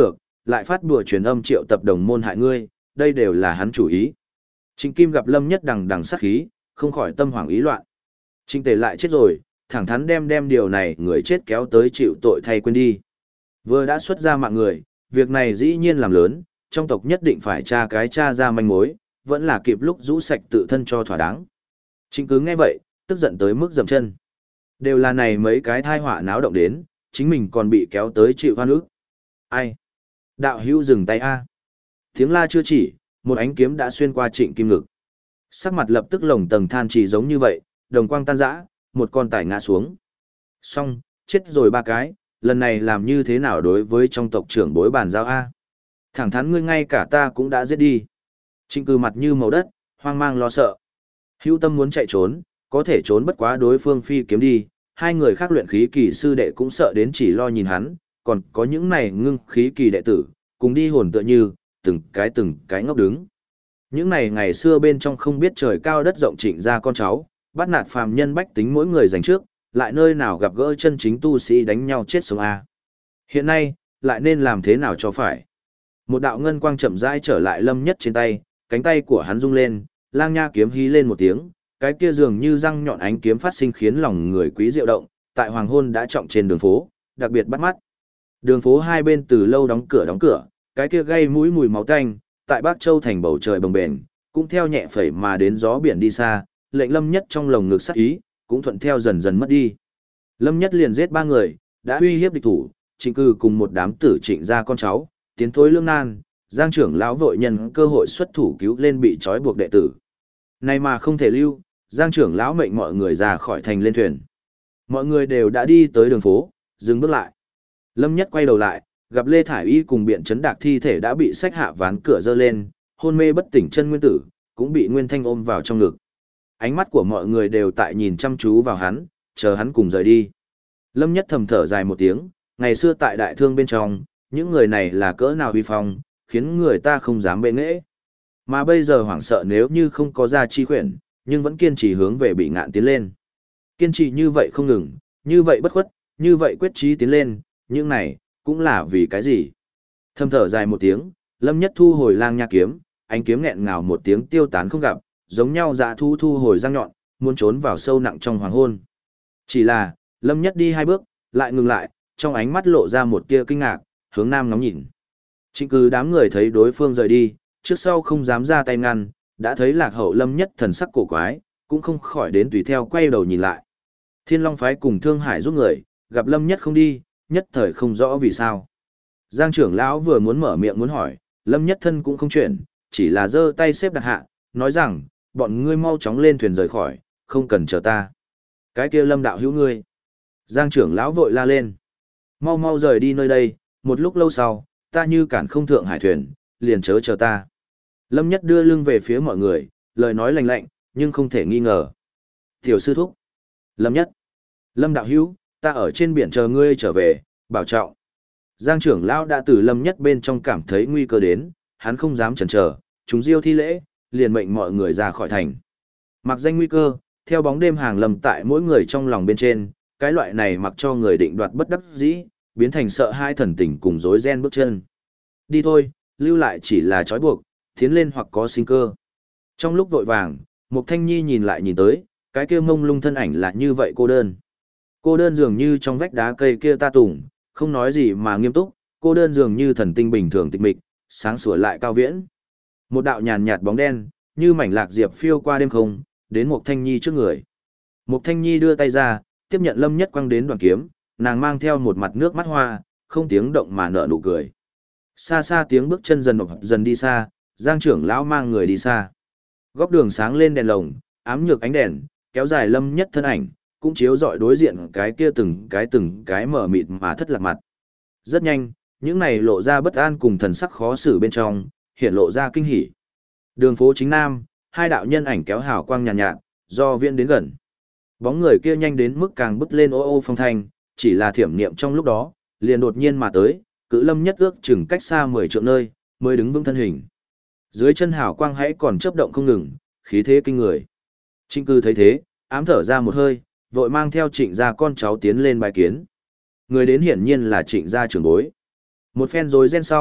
lại phát bùa truyền âm triệu tập đồng môn hại ngươi, đây đều là hắn chủ ý. Trịnh Kim gặp Lâm Nhất đằng đằng sát khí, không khỏi tâm hoảng ý loạn. Trịnh Tề lại chết rồi, thẳng thắn đem điều này người chết kéo tới chịu tội thay quên đi. Vừa đã xuất ra mạng người, việc này dĩ nhiên làm lớn, trong tộc nhất định phải tra ra manh mối, vẫn là kịp lúc rũ sạch tự thân cho thỏa đáng. Trịnh Cứ nghe vậy, tức giận tới mức dậm chân. Đều là này mấy cái thai họa náo động đến, chính mình còn bị kéo tới chịu hoan ức. Ai? Đạo hữu dừng tay a. Tiếng la chưa chỉ, một ánh kiếm đã xuyên qua Trịnh Kim ngực. Sắc mặt lập tức lồng tầng than chỉ giống như vậy, đồng quang tan rã, một con tải ngã xuống. Xong, chết rồi ba cái, lần này làm như thế nào đối với trong tộc trưởng bối bàn giao a? Thẳng thắn ngươi ngay cả ta cũng đã giết đi. Trịnh Cư mặt như màu đất, hoang mang lo sợ. Hữu tâm muốn chạy trốn, có thể trốn bất quá đối phương phi kiếm đi, hai người khác luyện khí kỳ sư đệ cũng sợ đến chỉ lo nhìn hắn, còn có những này ngưng khí kỳ đệ tử, cùng đi hồn tựa như, từng cái ngốc đứng. Những này ngày xưa bên trong không biết trời cao đất rộng Trịnh gia con cháu, bắt nạt phàm nhân bách tính mỗi người giành trước, lại nơi nào gặp gỡ chân chính tu sĩ đánh nhau chết sống a. Hiện nay, lại nên làm thế nào cho phải? Một đạo ngân quang chậm rãi trở lại Lâm Nhất trên tay, cánh tay của hắn rung lên, lang nha kiếm hí lên một tiếng, cái kia dường như răng nhọn ánh kiếm phát sinh khiến lòng người quý diệu động, tại hoàng hôn đã trọng trên đường phố, đặc biệt bắt mắt. Đường phố hai bên từ lâu đóng cửa, cái kia gây mũi mùi máu tanh, tại Bắc Châu thành bầu trời bồng bềnh, cũng theo nhẹ phẩy mà đến gió biển đi xa, lệnh Lâm Nhất trong lồng ngực sát ý, cũng thuận theo dần dần mất đi. Lâm Nhất liền giết ba người, đã uy hiếp địch thủ, Trịnh Cư cùng một đám tử Trịnh gia con cháu, tiến thối lương nan, Giang trưởng lão vội nhân cơ hội xuất thủ cứu lên bị trói buộc đệ tử. Này mà không thể lưu, Giang trưởng lão mệnh mọi người ra khỏi thành lên thuyền. Mọi người đều đã đi tới đường phố, dừng bước lại. Lâm Nhất quay đầu lại, gặp Lê Thải Y cùng Biện Chấn Đạc thi thể đã bị xách hạ ván cửa dơ lên, hôn mê bất tỉnh chân nguyên tử, cũng bị Nguyên Thanh ôm vào trong ngực. Ánh mắt của mọi người đều tại nhìn chăm chú vào hắn, chờ hắn cùng rời đi. Lâm Nhất thầm thở dài một tiếng, ngày xưa tại đại thương bên trong, những người này là cỡ nào uy phong, khiến người ta không dám bệ nghễ. Mà bây giờ hoảng sợ nếu như không có ra chi khuyển, nhưng vẫn kiên trì hướng về Bị Ngạn tiến lên. Kiên trì như vậy không ngừng, như vậy bất khuất, như vậy quyết chí tiến lên, những này, cũng là vì cái gì? Thầm thở dài một tiếng, Lâm Nhất thu hồi lang nha kiếm, ánh kiếm nghẹn ngào một tiếng tiêu tán không gặp, giống nhau dạ thu hồi răng nhọn, muốn trốn vào sâu nặng trong hoàng hôn. Chỉ là, Lâm Nhất đi hai bước, lại ngừng lại, trong ánh mắt lộ ra một tia kinh ngạc, hướng nam ngóng nhìn. Trịnh Cư đám người thấy đối phương rời đi, trước sau không dám ra tay ngăn, đã thấy Lạc Hậu Lâm Nhất thần sắc cổ quái, cũng không khỏi đến tùy theo quay đầu nhìn lại. Thiên Long phái cùng Thương Hải giúp người, gặp Lâm Nhất không đi, nhất thời không rõ vì sao. Giang trưởng lão vừa muốn mở miệng muốn hỏi, Lâm Nhất thân cũng không chuyển, chỉ là giơ tay xếp đặt hạ, nói rằng, bọn ngươi mau chóng lên thuyền rời khỏi, không cần chờ ta. Cái kia Lâm đạo hữu ngươi. Giang trưởng lão vội la lên. Mau mau rời đi nơi đây, một lúc lâu sau, ta như cản không thượng hải thuyền, liền chớ chờ ta. Lâm Nhất đưa lưng về phía mọi người, lời nói lạnh lạnh, nhưng không thể nghi ngờ. Tiểu sư thúc. Lâm Nhất. Lâm đạo hữu, ta ở trên biển chờ ngươi trở về, bảo trọng. Giang trưởng lão đã từ Lâm Nhất bên trong cảm thấy nguy cơ đến, hắn không dám chần chờ, chúng diêu thi lễ, liền mệnh mọi người ra khỏi thành. Mặc danh nguy cơ, theo bóng đêm hàng lầm tại mỗi người trong lòng bên trên, cái loại này mặc cho người định đoạt bất đắc dĩ, biến thành sợ hai thần tình cùng rối ren bước chân. Đi thôi, lưu lại chỉ là trói buộc, tiến lên hoặc có sinh cơ. Trong lúc vội vàng, Mục Thanh Nhi nhìn lại nhìn tới, cái kia mông lung thân ảnh là như vậy cô đơn. Cô đơn dường như trong vách đá cây kia ta tùng, không nói gì mà nghiêm túc, cô đơn dường như thần tinh bình thường tịch mịch, sáng sủa lại cao viễn. Một đạo nhàn nhạt bóng đen, như mảnh lạc diệp phiêu qua đêm không, đến Mục Thanh Nhi trước người. Mục Thanh Nhi đưa tay ra, tiếp nhận Lâm Nhất quăng đến đoàn kiếm, nàng mang theo một mặt nước mắt hoa, không tiếng động mà nở nụ cười. Xa xa tiếng bước chân dần đi xa, Giang trưởng lão mang người đi xa. Góc đường sáng lên đèn lồng, ám nhược ánh đèn, kéo dài Lâm Nhất thân ảnh, cũng chiếu rọi đối diện cái kia từng cái mở mịt mà thất lạc mặt. Rất nhanh, những này lộ ra bất an cùng thần sắc khó xử bên trong, hiện lộ ra kinh hỉ. Đường phố chính nam, hai đạo nhân ảnh kéo hào quang nhàn nhạt, do viễn đến gần. Bóng người kia nhanh đến mức càng bứt lên ô ô phong thanh, chỉ là thiểm niệm trong lúc đó, liền đột nhiên mà tới, cự Lâm Nhất ước chừng cách xa 10 trượng nơi, mới đứng vững thân hình. Dưới chân hào quang hãy còn chớp động không ngừng, khí thế kinh người. Trịnh Cư thấy thế, ám thở ra một hơi, vội mang theo Trịnh gia con cháu tiến lên bài kiến. Người đến hiển nhiên là Trịnh gia trưởng bối. Một phen rối ren sau,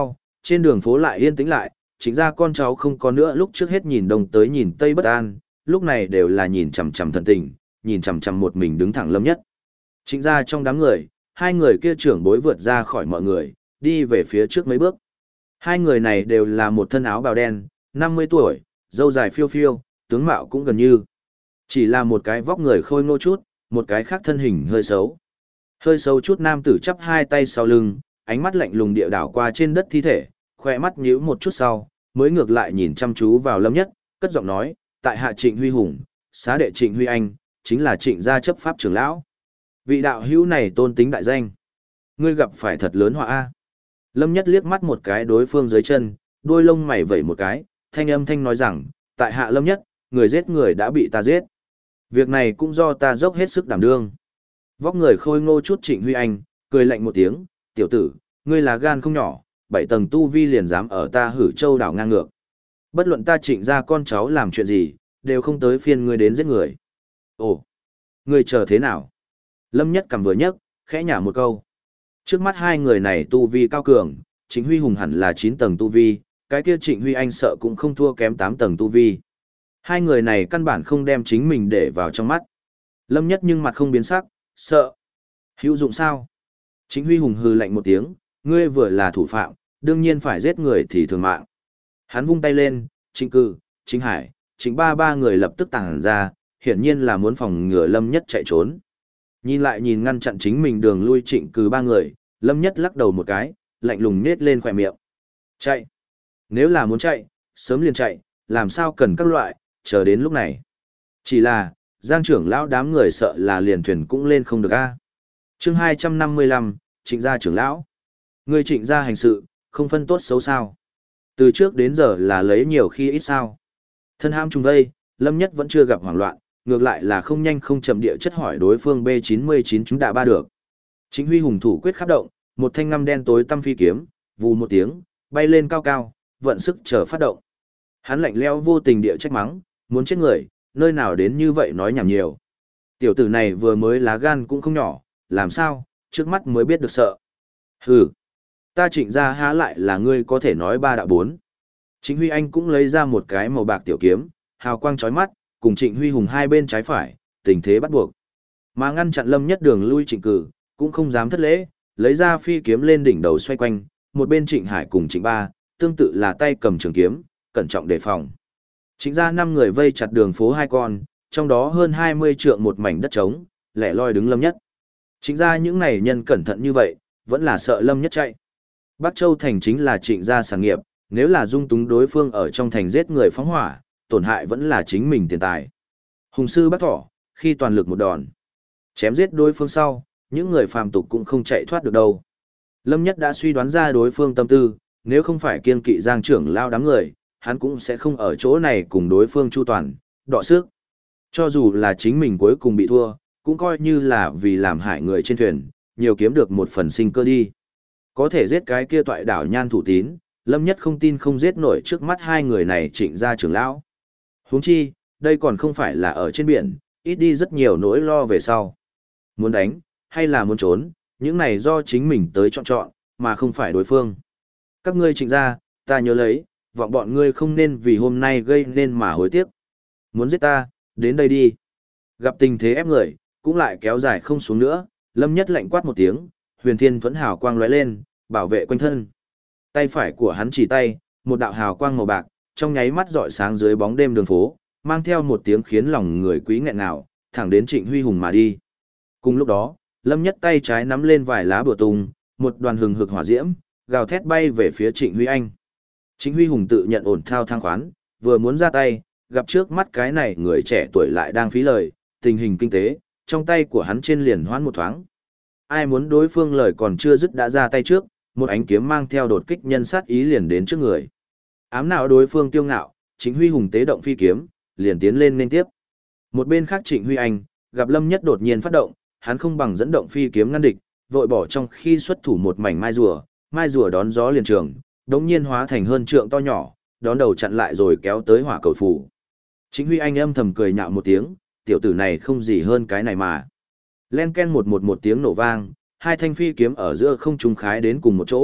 Trên đường phố lại yên tĩnh lại, chính ra con cháu không có nữa lúc trước hết nhìn đông tới nhìn tây bất an, lúc này đều là nhìn chằm chằm thần tình, nhìn chằm chằm một mình đứng thẳng Lâm Nhất. Chính ra trong đám người, hai người kia trưởng bối vượt ra khỏi mọi người, đi về phía trước mấy bước. Hai người này đều là một thân áo bào đen, 50 tuổi, râu dài phiêu phiêu, tướng mạo cũng gần như. Chỉ là một cái vóc người khôi ngô chút, một cái khác thân hình hơi xấu. Hơi xấu chút nam tử chắp hai tay sau lưng, ánh mắt lạnh lùng địa đảo qua trên đất thi thể, khỏe mắt nhíu một chút sau, mới ngược lại nhìn chăm chú vào Lâm Nhất, cất giọng nói, tại hạ Trịnh Huy Hùng, xá đệ Trịnh Huy Anh, chính là Trịnh gia chấp pháp trưởng lão. Vị đạo hữu này tôn tính đại danh. Ngươi gặp phải thật lớn họa a. Lâm Nhất liếc mắt một cái đối phương dưới chân, đuôi lông mày vẩy một cái, thanh âm thanh nói rằng, tại hạ Lâm Nhất, người giết người đã bị ta giết. Việc này cũng do ta dốc hết sức đảm đương. Vóc người khôi ngô chút Trịnh Huy Anh, cười lạnh một tiếng, tiểu tử, ngươi là gan không nhỏ, 7 tầng tu vi liền dám ở ta Hử Châu đảo ngang ngược. Bất luận ta Trịnh gia con cháu làm chuyện gì, đều không tới phiên ngươi đến giết người. Ồ, ngươi chờ thế nào? Lâm Nhất cầm vừa nhấc, khẽ nhả một câu. Trước mắt hai người này tu vi cao cường, Trịnh Huy Hùng hẳn là 9 tầng tu vi, cái kia Trịnh Huy Anh sợ cũng không thua kém 8 tầng tu vi. Hai người này căn bản không đem chính mình để vào trong mắt. Lâm Nhất nhưng mặt không biến sắc, sợ. Hữu dụng sao? Trịnh Huy Hùng hừ lạnh một tiếng, ngươi vừa là thủ phạm, đương nhiên phải giết người thì thường mạng. Hắn vung tay lên, Trịnh Cử, Trịnh Hải, Trịnh ba người lập tức tàng ra, hiển nhiên là muốn phòng ngừa Lâm Nhất chạy trốn. Nhìn lại nhìn ngăn chặn chính mình đường lui Trịnh Cử 3 người, Lâm Nhất lắc đầu một cái, lạnh lùng nết lên khỏe miệng. Chạy. Nếu là muốn chạy, sớm liền chạy, làm sao cần các loại, chờ đến lúc này. Chỉ là, Giang trưởng lão đám người sợ là liền thuyền cũng lên không được a. Chương 255, Trịnh gia trưởng lão. Người Trịnh gia hành sự, không phân tốt xấu sao. Từ trước đến giờ là lấy nhiều khi ít sao. Thân ham trùng vây, Lâm Nhất vẫn chưa gặp hoảng loạn, ngược lại là không nhanh không chậm địa chất hỏi đối phương B99 chúng đã ba được. Trịnh Huy Hùng thủ quyết khắp động, một thanh ngăm đen tối tăm phi kiếm, vù một tiếng, bay lên cao cao, vận sức chờ phát động. Hắn lạnh lẽo vô tình địa trách mắng, muốn chết người, nơi nào đến như vậy nói nhảm nhiều. Tiểu tử này vừa mới lá gan cũng không nhỏ, làm sao, trước mắt mới biết được sợ. Hừ, ta Trịnh gia há lại là ngươi có thể nói ba đạo bốn. Trịnh Huy Anh cũng lấy ra một cái màu bạc tiểu kiếm, hào quang chói mắt, cùng Trịnh Huy Hùng hai bên trái phải, tình thế bắt buộc. Mà ngăn chặn Lâm Nhất đường lui Trịnh Cử, cũng không dám thất lễ, lấy ra phi kiếm lên đỉnh đầu xoay quanh, một bên Trịnh Hải cùng Trịnh Ba, tương tự là tay cầm trường kiếm, cẩn trọng đề phòng. Trịnh gia 5 người vây chặt đường phố hai con, trong đó hơn 20 trượng một mảnh đất trống, lẻ loi đứng Lâm Nhất. Trịnh gia những này nhân cẩn thận như vậy, vẫn là sợ Lâm Nhất chạy. Bắc Châu thành chính là Trịnh gia sản nghiệp, nếu là dung túng đối phương ở trong thành giết người phóng hỏa, tổn hại vẫn là chính mình tiền tài. Hùng sư Bắc Thỏ, khi toàn lực một đòn, chém giết đối phương sau, những người phàm tục cũng không chạy thoát được đâu. Lâm Nhất đã suy đoán ra đối phương tâm tư, nếu không phải kiên kỵ Giang trưởng lao đám người, hắn cũng sẽ không ở chỗ này cùng đối phương chu toàn, đọ sức. Cho dù là chính mình cuối cùng bị thua, cũng coi như là vì làm hại người trên thuyền, nhiều kiếm được một phần sinh cơ đi. Có thể giết cái kia toại đảo Nhan Thủ Tín, Lâm Nhất không tin không giết nổi trước mắt hai người này Trịnh gia trưởng lão. Huống chi, đây còn không phải là ở trên biển, ít đi rất nhiều nỗi lo về sau. Muốn đánh, hay là muốn trốn, những này do chính mình tới chọn, mà không phải đối phương. Các ngươi Trịnh gia, ta nhớ lấy, vọng bọn ngươi không nên vì hôm nay gây nên mà hối tiếc. Muốn giết ta, đến đây đi. Gặp tình thế ép người, cũng lại kéo dài không xuống nữa, Lâm Nhất lạnh quát một tiếng, huyền thiên thuẫn hào quang lóe lên, bảo vệ quanh thân. Tay phải của hắn chỉ tay, một đạo hào quang màu bạc, trong nháy mắt rọi sáng dưới bóng đêm đường phố, mang theo một tiếng khiến lòng người quý nghẹn ngào, thẳng đến Trịnh Huy Hùng mà đi. Cùng lúc đó, Lâm Nhất tay trái nắm lên vài lá bùa tung, một đoàn hừng hực hỏa diễm, gào thét bay về phía Trịnh Huy Anh. Trịnh Huy Hùng tự nhận ổn thao thang khoán, vừa muốn ra tay, gặp trước mắt cái này người trẻ tuổi lại đang phí lời, tình hình kinh tế, trong tay của hắn trên liền hoãn một thoáng. Ai muốn đối phương lời còn chưa dứt đã ra tay trước, một ánh kiếm mang theo đột kích nhân sát ý liền đến trước người. Ám nào đối phương tiêu ngạo, Trịnh Huy Hùng tế động phi kiếm, liền tiến lên nên tiếp. Một bên khác Trịnh Huy Anh, gặp Lâm Nhất đột nhiên phát động, hắn không bằng dẫn động phi kiếm ngăn địch, vội bỏ trong khi xuất thủ một mảnh mai rùa đón gió liền trường, đống nhiên hóa thành hơn trượng to nhỏ, đón đầu chặn lại rồi kéo tới hỏa cầu phủ. Trịnh Huy Anh âm thầm cười nhạo một tiếng, tiểu tử này không gì hơn cái này mà. Len ken một tiếng nổ vang, hai thanh phi kiếm ở giữa không trung khái đến cùng một chỗ,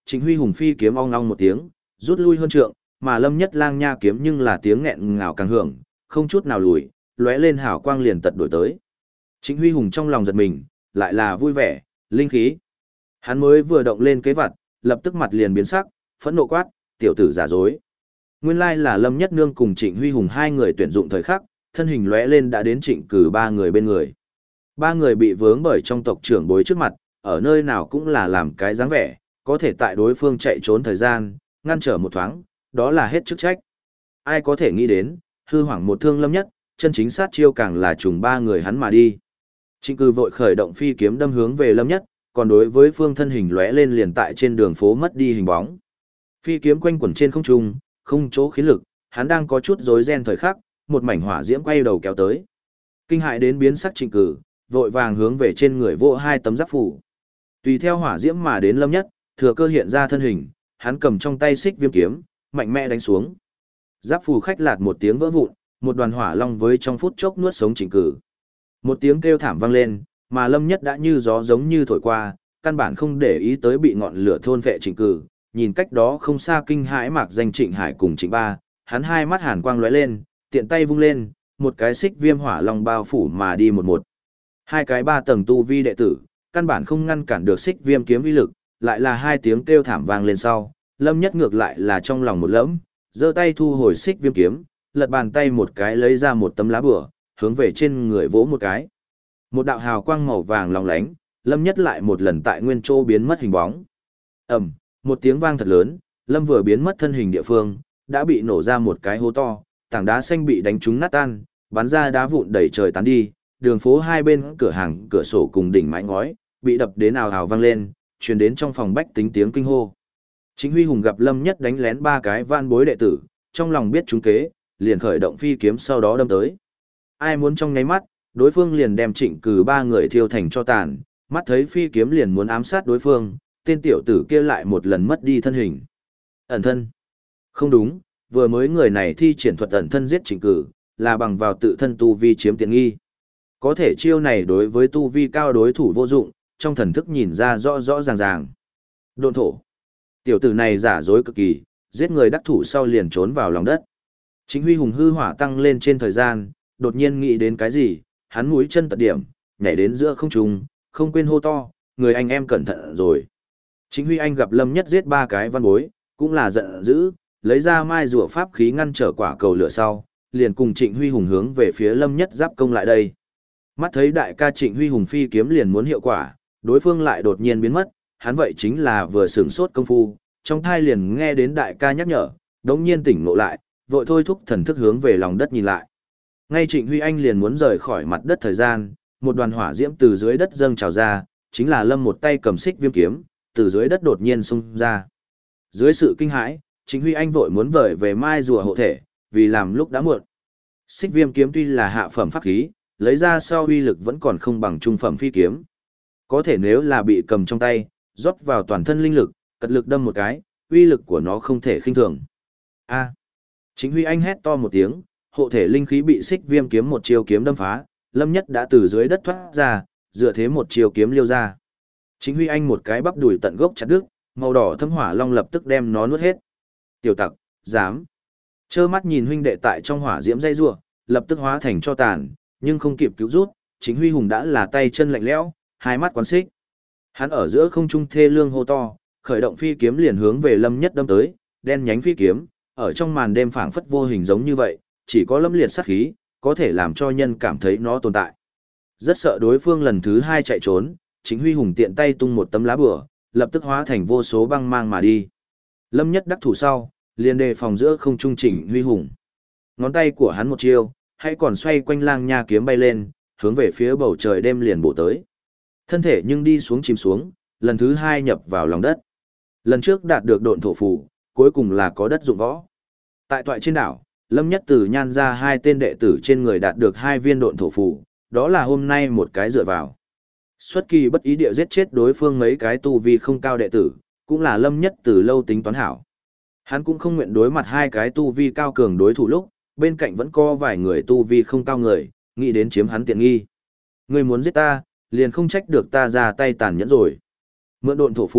Trịnh Huy Hùng phi kiếm ong ong một tiếng, rút lui hơn trượng, mà Lâm Nhất Lang nha kiếm nhưng là tiếng nghẹn ngào càng hưởng, không chút nào lùi, lóe lên hào quang liền tật đổi tới. Trịnh Huy Hùng trong lòng giật mình, lại là vui vẻ, linh khí. Hắn mới vừa động lên kế vật, lập tức mặt liền biến sắc, phẫn nộ quát, tiểu tử giả dối. Nguyên lai là Lâm Nhất Nương cùng Trịnh Huy Hùng hai người tuyển dụng thời khắc, thân hình lóe lên đã đến Trịnh Cử ba người bên người. Ba người bị vướng bởi trong tộc trưởng bối trước mặt, ở nơi nào cũng là làm cái dáng vẻ, có thể tại đối phương chạy trốn thời gian, ngăn trở một thoáng, đó là hết chức trách. Ai có thể nghĩ đến, hư hoảng một thương Lâm Nhất, chân chính sát chiêu càng là trùng ba người hắn mà đi. Trịnh Cử vội khởi động phi kiếm đâm hướng về Lâm Nhất, còn đối với phương thân hình lóe lên liền tại trên đường phố mất đi hình bóng. Phi kiếm quanh quẩn trên không trung, không chỗ khí lực, hắn đang có chút rối ren thời khắc, một mảnh hỏa diễm quay đầu kéo tới. Kinh hại đến biến sắc Trịnh Cử, vội vàng hướng về trên người vỗ hai tấm giáp phủ. Tùy theo hỏa diễm mà đến Lâm Nhất, thừa cơ hiện ra thân hình, hắn cầm trong tay xích viêm kiếm, mạnh mẽ đánh xuống. Giáp phù khách lạt một tiếng vỡ vụn, một đoàn hỏa long với trong phút chốc nuốt sống Trịnh Cử. Một tiếng kêu thảm vang lên, mà Lâm Nhất đã như gió giống như thổi qua, căn bản không để ý tới bị ngọn lửa thôn vệ Trịnh Cử, nhìn cách đó không xa kinh hãi mạc danh Trịnh Hải cùng Trịnh Ba, hắn hai mắt hàn quang lóe lên, tiện tay vung lên, một cái xích viêm hỏa long bao phủ mà đi một. Hai cái ba tầng tu vi đệ tử, căn bản không ngăn cản được xích viêm kiếm uy lực, lại là hai tiếng kêu thảm vang lên sau, Lâm Nhất ngược lại là trong lòng một lẫm, giơ tay thu hồi xích viêm kiếm, lật bàn tay một cái lấy ra một tấm lá bửa, hướng về trên người vỗ một cái. Một đạo hào quang màu vàng lóng lánh, Lâm Nhất lại một lần tại nguyên chỗ biến mất hình bóng. Ầm, một tiếng vang thật lớn, Lâm vừa biến mất thân hình địa phương, đã bị nổ ra một cái hố to, tảng đá xanh bị đánh trúng nát tan, bắn ra đá vụn đầy trời tán đi, đường phố hai bên cửa hàng, cửa sổ cùng đỉnh mái ngói, bị đập đến ào ào vang lên, truyền đến trong phòng bách tính tiếng kinh hô. Chính Huy Hùng gặp Lâm Nhất đánh lén ba cái van bối đệ tử, trong lòng biết trúng kế, liền khởi động phi kiếm sau đó đâm tới. Ai muốn trong nháy mắt, đối phương liền đem Trịnh Cử ba người thiêu thành cho tàn, mắt thấy phi kiếm liền muốn ám sát đối phương, tên tiểu tử kia lại một lần mất đi thân hình. Ẩn thân. Không đúng, vừa mới người này thi triển thuật ẩn thân giết Trịnh Cử, là bằng vào tự thân tu vi chiếm tiện nghi. Có thể chiêu này đối với tu vi cao đối thủ vô dụng, trong thần thức nhìn ra rõ rõ ràng ràng. Độn thổ. Tiểu tử này giả dối cực kỳ, giết người đắc thủ sau liền trốn vào lòng đất. Chính Huy Hùng hư hỏa tăng lên trên thời gian, đột nhiên nghĩ đến cái gì, hắn mũi chân tật điểm, nhảy đến giữa không trung, không quên hô to, người anh em cẩn thận rồi. Chính Huy Anh gặp Lâm Nhất giết ba cái văn bối, cũng là giận dữ, lấy ra mai rùa pháp khí ngăn trở quả cầu lửa sau, liền cùng Trịnh Huy Hùng hướng về phía Lâm Nhất giáp công lại đây. Mắt thấy đại ca Trịnh Huy Hùng phi kiếm liền muốn hiệu quả, đối phương lại đột nhiên biến mất, hắn vậy chính là vừa sửng sốt công phu, trong thai liền nghe đến đại ca nhắc nhở, đống nhiên tỉnh ngộ lại, vội thôi thúc thần thức hướng về lòng đất nhìn lại. Ngay Trịnh Huy Anh liền muốn rời khỏi mặt đất thời gian, một đoàn hỏa diễm từ dưới đất dâng trào ra, chính là Lâm một tay cầm xích viêm kiếm, từ dưới đất đột nhiên xung ra. Dưới sự kinh hãi, Trịnh Huy Anh vội muốn vời về mai rùa hộ thể, vì làm lúc đã muộn. Xích viêm kiếm tuy là hạ phẩm pháp khí, lấy ra sau uy lực vẫn còn không bằng trung phẩm phi kiếm. Có thể nếu là bị cầm trong tay, rót vào toàn thân linh lực, cật lực đâm một cái, uy lực của nó không thể khinh thường. A! Trịnh Huy Anh hét to một tiếng, hộ thể linh khí bị xích viêm kiếm một chiêu kiếm đâm phá, Lâm Nhất đã từ dưới đất thoát ra, dựa thế một chiêu kiếm liêu ra. Trịnh Huy Anh một cái bắp đùi tận gốc chặt đứt, màu đỏ thâm hỏa long lập tức đem nó nuốt hết. Tiểu tặc, dám! Trơ mắt nhìn huynh đệ tại trong hỏa diễm dây rủa, lập tức hóa thành cho tàn, nhưng không kịp cứu rút, Chính Huy Hùng đã là tay chân lạnh lẽo, hai mắt quán xích. Hắn ở giữa không trung thê lương hô to, khởi động phi kiếm liền hướng về Lâm Nhất đâm tới, đen nhánh phi kiếm, ở trong màn đêm phảng phất vô hình giống như vậy, chỉ có lâm liệt sát khí, có thể làm cho nhân cảm thấy nó tồn tại. Rất sợ đối phương lần thứ hai chạy trốn, Chính Huy Hùng tiện tay tung một tấm lá bùa, lập tức hóa thành vô số băng mang mà đi. Lâm Nhất đắc thủ sau, liền đề phòng giữa không trung Trịnh Huy Hùng. Ngón tay của hắn một chiêu, hay còn xoay quanh lang nha kiếm bay lên, hướng về phía bầu trời đêm liền bổ tới. Thân thể nhưng đi xuống chìm xuống, lần thứ hai nhập vào lòng đất. Lần trước đạt được độn thổ phù, cuối cùng là có đất dụng võ. Tại toại trên đảo, Lâm Nhất Tử nhan ra hai tên đệ tử trên người đạt được hai viên độn thổ phù, đó là hôm nay một cái dựa vào. Xuất kỳ bất ý địa giết chết đối phương mấy cái tu vi không cao đệ tử, cũng là Lâm Nhất Tử lâu tính toán hảo. Hắn cũng không nguyện đối mặt hai cái tu vi cao cường đối thủ lúc, bên cạnh vẫn có vài người tu vi không cao người, nghĩ đến chiếm hắn tiện nghi. Người muốn giết ta, liền không trách được ta ra tay tàn nhẫn rồi. Mượn độn thổ phù,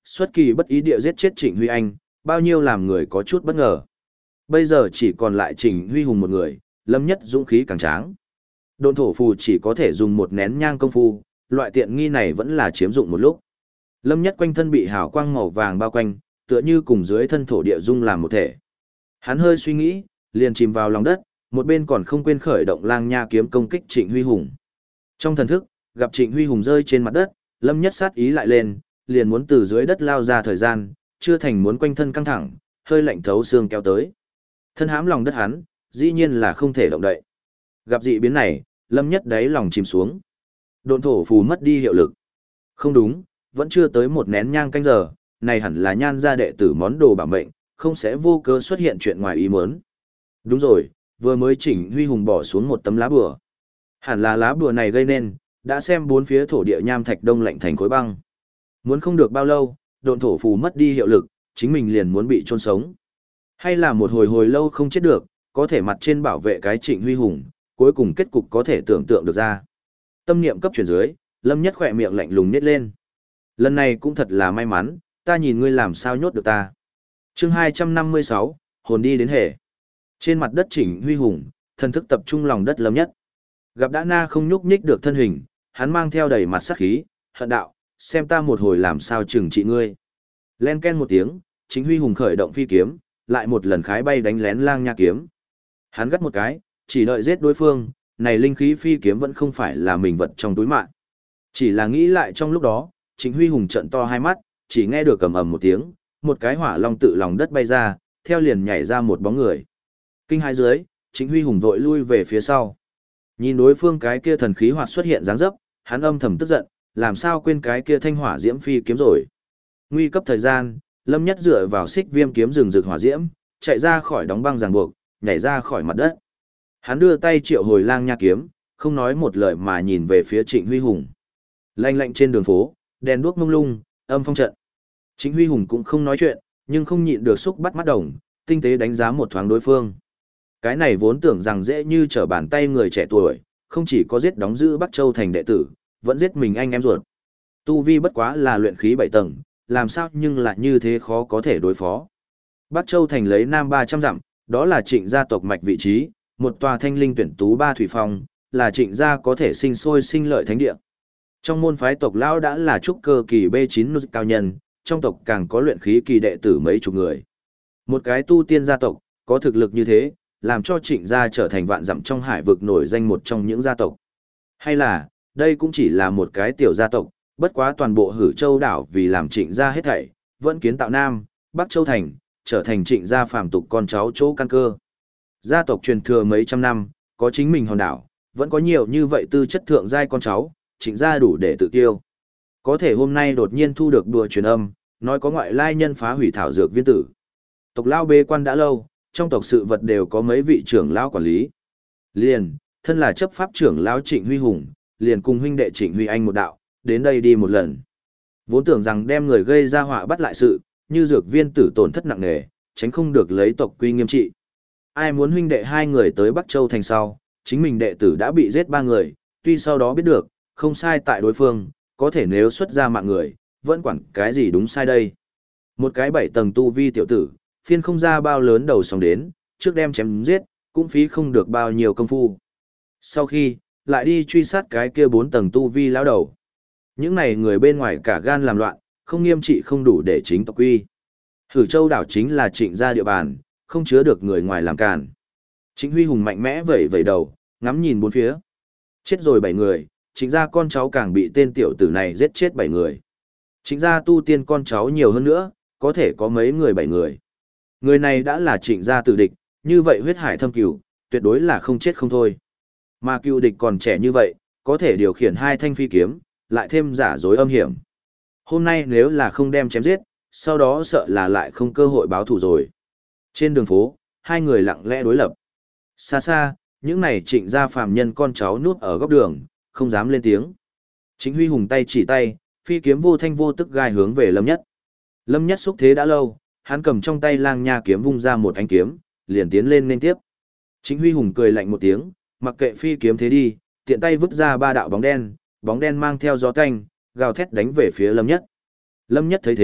xuất kỳ bất ý địa giết chết Trịnh Huy Anh, bao nhiêu làm người có chút bất ngờ. Bây giờ chỉ còn lại Trịnh Huy Hùng một người, Lâm Nhất dũng khí càng tráng. Độn thổ phù chỉ có thể dùng một nén nhang công phu, loại tiện nghi này vẫn là chiếm dụng một lúc. Lâm Nhất quanh thân bị hào quang màu vàng bao quanh, tựa như cùng dưới thân thổ địa dung làm một thể. Hắn hơi suy nghĩ, liền chìm vào lòng đất, một bên còn không quên khởi động lang nha kiếm công kích Trịnh Huy Hùng. Trong thần thức, gặp Trịnh Huy Hùng rơi trên mặt đất, Lâm Nhất sát ý lại lên, liền muốn từ dưới đất lao ra thời gian, chưa thành muốn quanh thân căng thẳng, hơi lạnh thấu xương kéo tới. Thân hãm lòng đất hắn, dĩ nhiên là không thể động đậy. Gặp dị biến này, Lâm Nhất đáy lòng chìm xuống. Độn thổ phù mất đi hiệu lực. Không đúng, vẫn chưa tới một nén nhang canh giờ, này hẳn là Nhan gia đệ tử món đồ bảo mệnh, không sẽ vô cớ xuất hiện chuyện ngoài ý muốn. Đúng rồi, vừa mới Trịnh Huy Hùng bỏ xuống một tấm lá bùa. Hẳn là lá bùa này gây nên, đã xem bốn phía thổ địa nham thạch đông lạnh thành khối băng. Muốn không được bao lâu, độn thổ phù mất đi hiệu lực, chính mình liền muốn bị chôn sống. Hay là một hồi hồi lâu không chết được, có thể mặt trên bảo vệ cái Trịnh Huy Hùng, cuối cùng kết cục có thể tưởng tượng được ra. Tâm niệm cấp chuyển dưới, Lâm Nhất khỏe miệng lạnh lùng nhếch lên. Lần này cũng thật là may mắn, ta nhìn ngươi làm sao nhốt được ta. Chương 256, hồn đi đến hệ. Trên mặt đất Trịnh Huy Hùng, thần thức tập trung lòng đất Lâm Nhất. Gặp đã na không nhúc nhích được thân hình, hắn mang theo đầy mặt sát khí, hận đạo, xem ta một hồi làm sao trừng trị ngươi. Len ken một tiếng, Trịnh Huy Hùng khởi động phi kiếm, lại một lần khái bay đánh lén lang nha kiếm. Hắn gắt một cái, chỉ đợi giết đối phương, này linh khí phi kiếm vẫn không phải là mình vật trong túi mạng. Chỉ là nghĩ lại trong lúc đó, Trịnh Huy Hùng trợn to hai mắt, chỉ nghe được ầm ầm một tiếng, một cái hỏa long tự lòng đất bay ra, theo liền nhảy ra một bóng người. Kinh hai dưới, Trịnh Huy Hùng vội lui về phía sau. Nhìn đối phương cái kia thần khí hoạt xuất hiện dáng dấp, hắn âm thầm tức giận, làm sao quên cái kia thanh hỏa diễm phi kiếm rồi. Nguy cấp thời gian, Lâm Nhất dựa vào xích viêm kiếm rừng rực hỏa diễm, chạy ra khỏi đóng băng ràng buộc, nhảy ra khỏi mặt đất. Hắn đưa tay triệu hồi lang nha kiếm, không nói một lời mà nhìn về phía Trịnh Huy Hùng. Lanh lạnh trên đường phố, đèn đuốc mông lung, âm phong trận. Trịnh Huy Hùng cũng không nói chuyện, nhưng không nhịn được xúc bắt mắt đồng, tinh tế đánh giá một thoáng đối phương. Cái này vốn tưởng rằng dễ như trở bàn tay người trẻ tuổi, không chỉ có giết đóng giữ Bắc Châu thành đệ tử, vẫn giết mình anh em ruột. Tu vi bất quá là luyện khí 7 tầng, làm sao nhưng lại như thế khó có thể đối phó. Bắc Châu thành lấy nam 300 dặm, đó là Trịnh gia tộc mạch vị trí, một tòa thanh linh tuyển tú ba thủy phong, là Trịnh gia có thể sinh sôi sinh lợi thánh địa. Trong môn phái tộc lão đã là trúc cơ kỳ B9 cao nhân, trong tộc càng có luyện khí kỳ đệ tử mấy chục người. Một cái tu tiên gia tộc, có thực lực như thế, làm cho Trịnh gia trở thành vạn dặm trong hải vực nổi danh một trong những gia tộc. Hay là, đây cũng chỉ là một cái tiểu gia tộc, bất quá toàn bộ Hử Châu đảo vì làm Trịnh gia hết thảy, vẫn kiến tạo Nam, Bắc Châu thành, trở thành Trịnh gia phàm tục con cháu chỗ căn cơ. Gia tộc truyền thừa mấy trăm năm, có chính mình hòn đảo, vẫn có nhiều như vậy tư chất thượng giai con cháu, Trịnh gia đủ để tự tiêu. Có thể hôm nay đột nhiên thu được đùa truyền âm, nói có ngoại lai nhân phá hủy thảo dược viên tử. Tộc lao bế quan đã lâu, trong tộc sự vật đều có mấy vị trưởng lão quản lý. Liền, thân là chấp pháp trưởng lão Trịnh Huy Hùng, liền cùng huynh đệ Trịnh Huy Anh một đạo, đến đây đi một lần. Vốn tưởng rằng đem người gây ra họa bắt lại sự, như dược viên tử tổn thất nặng nề, tránh không được lấy tộc quy nghiêm trị. Ai muốn huynh đệ hai người tới Bắc Châu thành sau, chính mình đệ tử đã bị giết 3 người, tuy sau đó biết được, không sai tại đối phương, có thể nếu xuất ra mạng người, vẫn quản cái gì đúng sai đây. Một cái 7 tầng tu vi tiểu tử, phiên không ra bao lớn đầu sóng đến, trước đem chém giết, cũng phí không được bao nhiêu công phu. Sau khi, lại đi truy sát cái kia 4 tầng tu vi lão đầu. Những này người bên ngoài cả gan làm loạn, không nghiêm trị không đủ để chính tộc quy. Hử Châu đảo chính là Trịnh gia địa bàn, không chứa được người ngoài làm cản. Trịnh Huy Hùng mạnh mẽ vẩy vẩy đầu, ngắm nhìn bốn phía. Chết rồi 7 người, Trịnh gia con cháu càng bị tên tiểu tử này giết chết 7 người. Trịnh gia tu tiên con cháu nhiều hơn nữa, có thể có mấy người 7 người. Người này đã là Trịnh gia tử địch, như vậy huyết hải thâm cửu, tuyệt đối là không chết không thôi. Mà cựu địch còn trẻ như vậy, có thể điều khiển 2 thanh phi kiếm, lại thêm giả dối âm hiểm. Hôm nay nếu là không đem chém giết, sau đó sợ là lại không cơ hội báo thù rồi. Trên đường phố, 2 người lặng lẽ đối lập. Xa xa, những này Trịnh gia phàm nhân con cháu núp ở góc đường, không dám lên tiếng. Trịnh Huy Hùng tay chỉ tay, phi kiếm vô thanh vô tức gai hướng về Lâm Nhất. Lâm Nhất xúc thế đã lâu, hắn cầm trong tay lang nha kiếm vung ra một ánh kiếm, liền tiến lên nên tiếp. Trịnh Huy Hùng cười lạnh một tiếng, mặc kệ phi kiếm thế đi, tiện tay vứt ra 3 đạo bóng đen mang theo gió tanh, gào thét đánh về phía Lâm Nhất. Lâm Nhất thấy thế,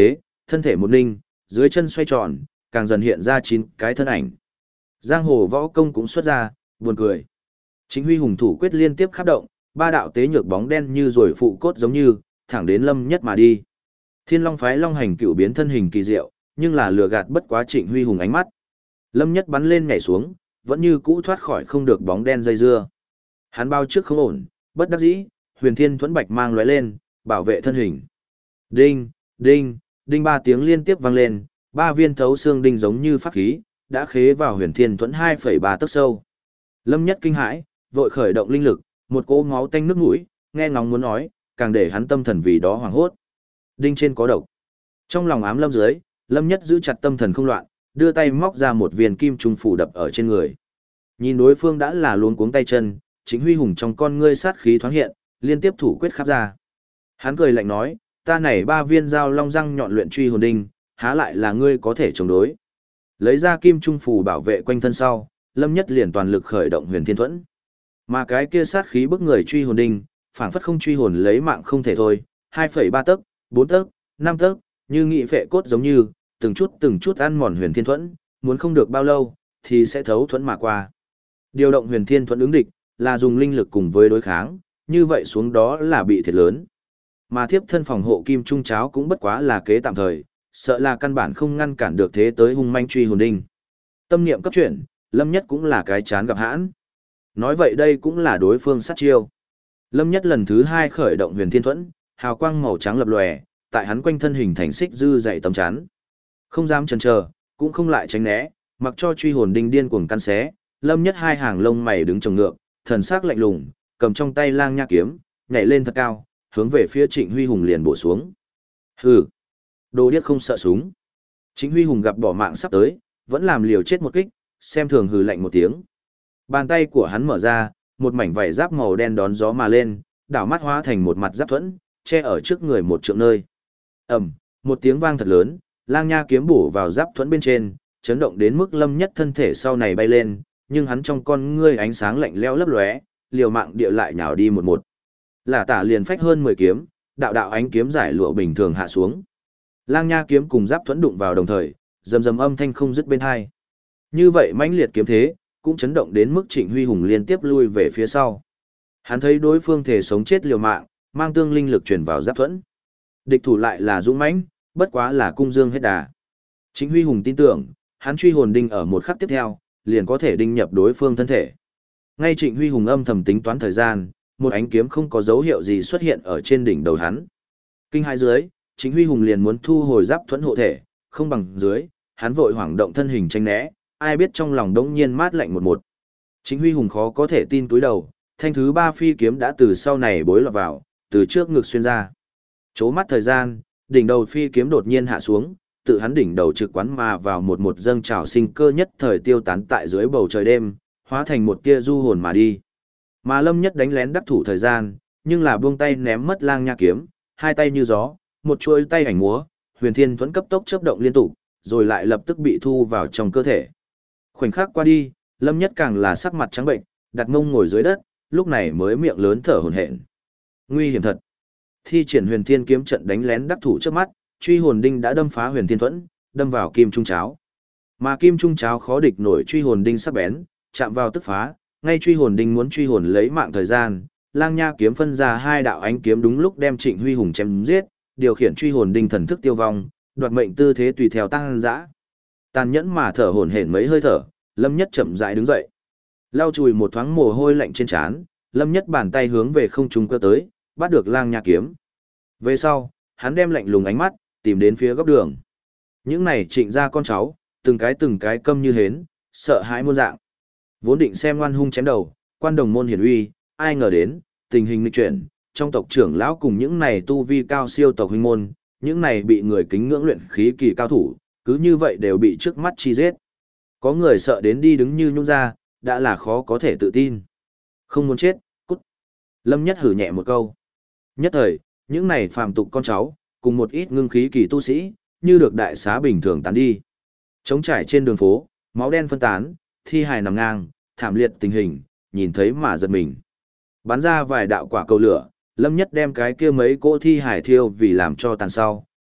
thân thể một ninh, dưới chân xoay tròn, càng dần hiện ra 9 cái thân ảnh. Giang hồ võ công cũng xuất ra, buồn cười. Chính Huy hùng thủ quyết liên tiếp khắp động, ba đạo tế nhược bóng đen như rồi phụ cốt giống như, thẳng đến Lâm Nhất mà đi. Thiên Long phái Long hành cựu biến thân hình kỳ diệu, nhưng là lừa gạt bất quá Trịnh Huy hùng ánh mắt. Lâm Nhất bắn lên nhảy xuống, vẫn như cũ thoát khỏi không được bóng đen dây dưa. Hắn bao trước không ổn, bất đắc dĩ, Huyền Thiên Thuẫn Bạch mang lóe lên, bảo vệ thân hình. Đinh, đinh, đinh ba tiếng liên tiếp vang lên, ba viên thấu xương đinh giống như pháp khí, đã khế vào Huyền Thiên Thuẫn 2,3 tấc sâu. Lâm Nhất kinh hãi, vội khởi động linh lực, một cỗ máu tanh nước mũi, nghe ngóng muốn nói, càng để hắn tâm thần vì đó hoảng hốt. Đinh trên có độc. Trong lòng ám lâm dưới, Lâm Nhất giữ chặt tâm thần không loạn, đưa tay móc ra một viên kim trung phủ đập ở trên người. Nhìn đối phương đã là luống cuống tay chân, Chính Huy hùng trong con ngươi sát khí thoáng hiện, liên tiếp thủ quyết khắp ra. Hắn cười lạnh nói, ta này ba viên dao long răng nhọn luyện truy hồn đinh, há lại là ngươi có thể chống đối. Lấy ra kim trung phủ bảo vệ quanh thân sau, Lâm Nhất liền toàn lực khởi động Huyền Thiên Thuẫn. Mà cái kia sát khí bức người truy hồn đinh, phảng phất không truy hồn lấy mạng không thể thôi, 2,3 tấc, 4 tấc, 5 tấc, như nghị phệ cốt giống như, từng chút ăn mòn Huyền Thiên Thuẫn, muốn không được bao lâu thì sẽ thấu thuẫn mà qua. Điều động Huyền Thiên Thuẫn ứng địch, là dùng linh lực cùng với đối kháng, như vậy xuống đó là bị thiệt lớn. Mà thiếp thân phòng hộ kim trung cháo cũng bất quá là kế tạm thời, sợ là căn bản không ngăn cản được thế tới hung manh truy hồn đinh. Tâm niệm cấp chuyển, Lâm Nhất cũng là cái chán gặp hãn. Nói vậy đây cũng là đối phương sát chiêu. Lâm Nhất lần thứ 2 khởi động Huyền Thiên Thuẫn, hào quang màu trắng lập lòe, tại hắn quanh thân hình thành xích dư dày tấm chắn. Không dám chần chờ, cũng không lại tránh né, mặc cho truy hồn đinh điên cuồng căn xé, Lâm Nhất hai hàng lông mày đứng trồng ngược, thần sắc lạnh lùng, cầm trong tay lang nha kiếm, nhảy lên thật cao, hướng về phía Trịnh Huy hùng liền bổ xuống. Hừ, đồ điếc không sợ súng. Trịnh Huy hùng gặp bỏ mạng sắp tới, vẫn làm liều chết một kích, xem thường hừ lạnh một tiếng. Bàn tay của hắn mở ra, một mảnh vảy giáp màu đen đón gió mà lên, đảo mắt hóa thành một mặt giáp thuẫn, che ở trước người một trượng nơi. Ầm, một tiếng vang thật lớn, lang nha kiếm bổ vào giáp thuẫn bên trên, chấn động đến mức Lâm Nhất thân thể sau này bay lên, nhưng hắn trong con ngươi ánh sáng lạnh lẽo lấp lóe, liều mạng địa lại nhào đi một. Lả tả liền phách hơn 10 kiếm, đạo đạo ánh kiếm giải lụa bình thường hạ xuống. Lang nha kiếm cùng giáp thuẫn đụng vào đồng thời, rầm rầm âm thanh không dứt bên hai. Như vậy mãnh liệt kiếm thế, cũng chấn động đến mức Trịnh Huy hùng liên tiếp lui về phía sau. Hắn thấy đối phương thể sống chết liều mạng, mang tương linh lực truyền vào giáp thuẫn. Địch thủ lại là dũng mãnh, bất quá là cung dương hết đà. Trịnh Huy hùng tin tưởng, hắn truy hồn đinh ở một khắc tiếp theo, liền có thể đinh nhập đối phương thân thể. Ngay Trịnh Huy hùng âm thầm tính toán thời gian, một ánh kiếm không có dấu hiệu gì xuất hiện ở trên đỉnh đầu hắn. Kinh hai dưới, Trịnh Huy hùng liền muốn thu hồi giáp thuẫn hộ thể, không bằng dưới, hắn vội hoảng động thân hình tránh né, ai biết trong lòng đống nhiên mát lạnh một. Trịnh Huy hùng khó có thể tin túi đầu, thanh thứ 3 phi kiếm đã từ sau này bối lọt vào, từ trước ngực xuyên ra. Chố mắt thời gian, đỉnh đầu phi kiếm đột nhiên hạ xuống, tự hắn đỉnh đầu trực quán mà vào một dâng trào sinh cơ nhất thời tiêu tán tại dưới bầu trời đêm, hóa thành một tia du hồn mà đi. Mà Lâm Nhất đánh lén đắc thủ thời gian, nhưng là buông tay ném mất lang nha kiếm, hai tay như gió, một chuôi tay ảnh múa, Huyền Thiên Thuẫn cấp tốc chớp động liên tục, rồi lại lập tức bị thu vào trong cơ thể. Khoảnh khắc qua đi, Lâm Nhất càng là sắc mặt trắng bệnh, đặt mông ngồi dưới đất, lúc này mới miệng lớn thở hổn hển. Nguy hiểm thật. Thi triển Huyền Thiên kiếm trận đánh lén đắc thủ trước mắt, truy hồn đinh đã đâm phá Huyền Thiên Thuẫn, đâm vào kim trung cháo. Mà kim trung cháo khó địch nổi truy hồn đinh sắc bén, chạm vào tức phá, ngay truy hồn đinh muốn truy hồn lấy mạng thời gian, lang nha kiếm phân ra hai đạo ánh kiếm đúng lúc đem Trịnh Huy hùng chém giết, điều khiển truy hồn đinh thần thức tiêu vong, đoạt mệnh tư thế tùy theo tăng dã. Tàn nhẫn mà thở hổn hển mấy hơi thở, Lâm Nhất chậm rãi đứng dậy. Lau chùi một thoáng mồ hôi lạnh trên trán, Lâm Nhất bàn tay hướng về không trung cơ tới, bắt được lang nha kiếm. Về sau, hắn đem lạnh lùng ánh mắt tìm đến phía góc đường. Những này Trịnh gia con cháu, từng cái câm như hến, sợ hãi muôn dạng. Vốn định xem ngoan hung chém đầu, quan đồng môn hiển uy, ai ngờ đến, tình hình nghịch chuyển, trong tộc trưởng lão cùng những này tu vi cao siêu tộc huynh môn, những này bị người kính ngưỡng luyện khí kỳ cao thủ, cứ như vậy đều bị trước mắt chi giết. Có người sợ đến đi đứng như nhung ra, đã là khó có thể tự tin. Không muốn chết, cút. Lâm Nhất hử nhẹ một câu. Nhất thời, những này phàm tục con cháu, cùng một ít ngưng khí kỳ tu sĩ, như được đại xá bình thường tán đi. Trống trải trên đường phố, máu đen phân tán, thi hài nằm ngang, thảm liệt tình hình, nhìn thấy mà giật mình. Bắn ra vài đạo quả cầu lửa, Lâm Nhất đem cái kia mấy cỗ thi hài thiêu vì làm cho tàn sau,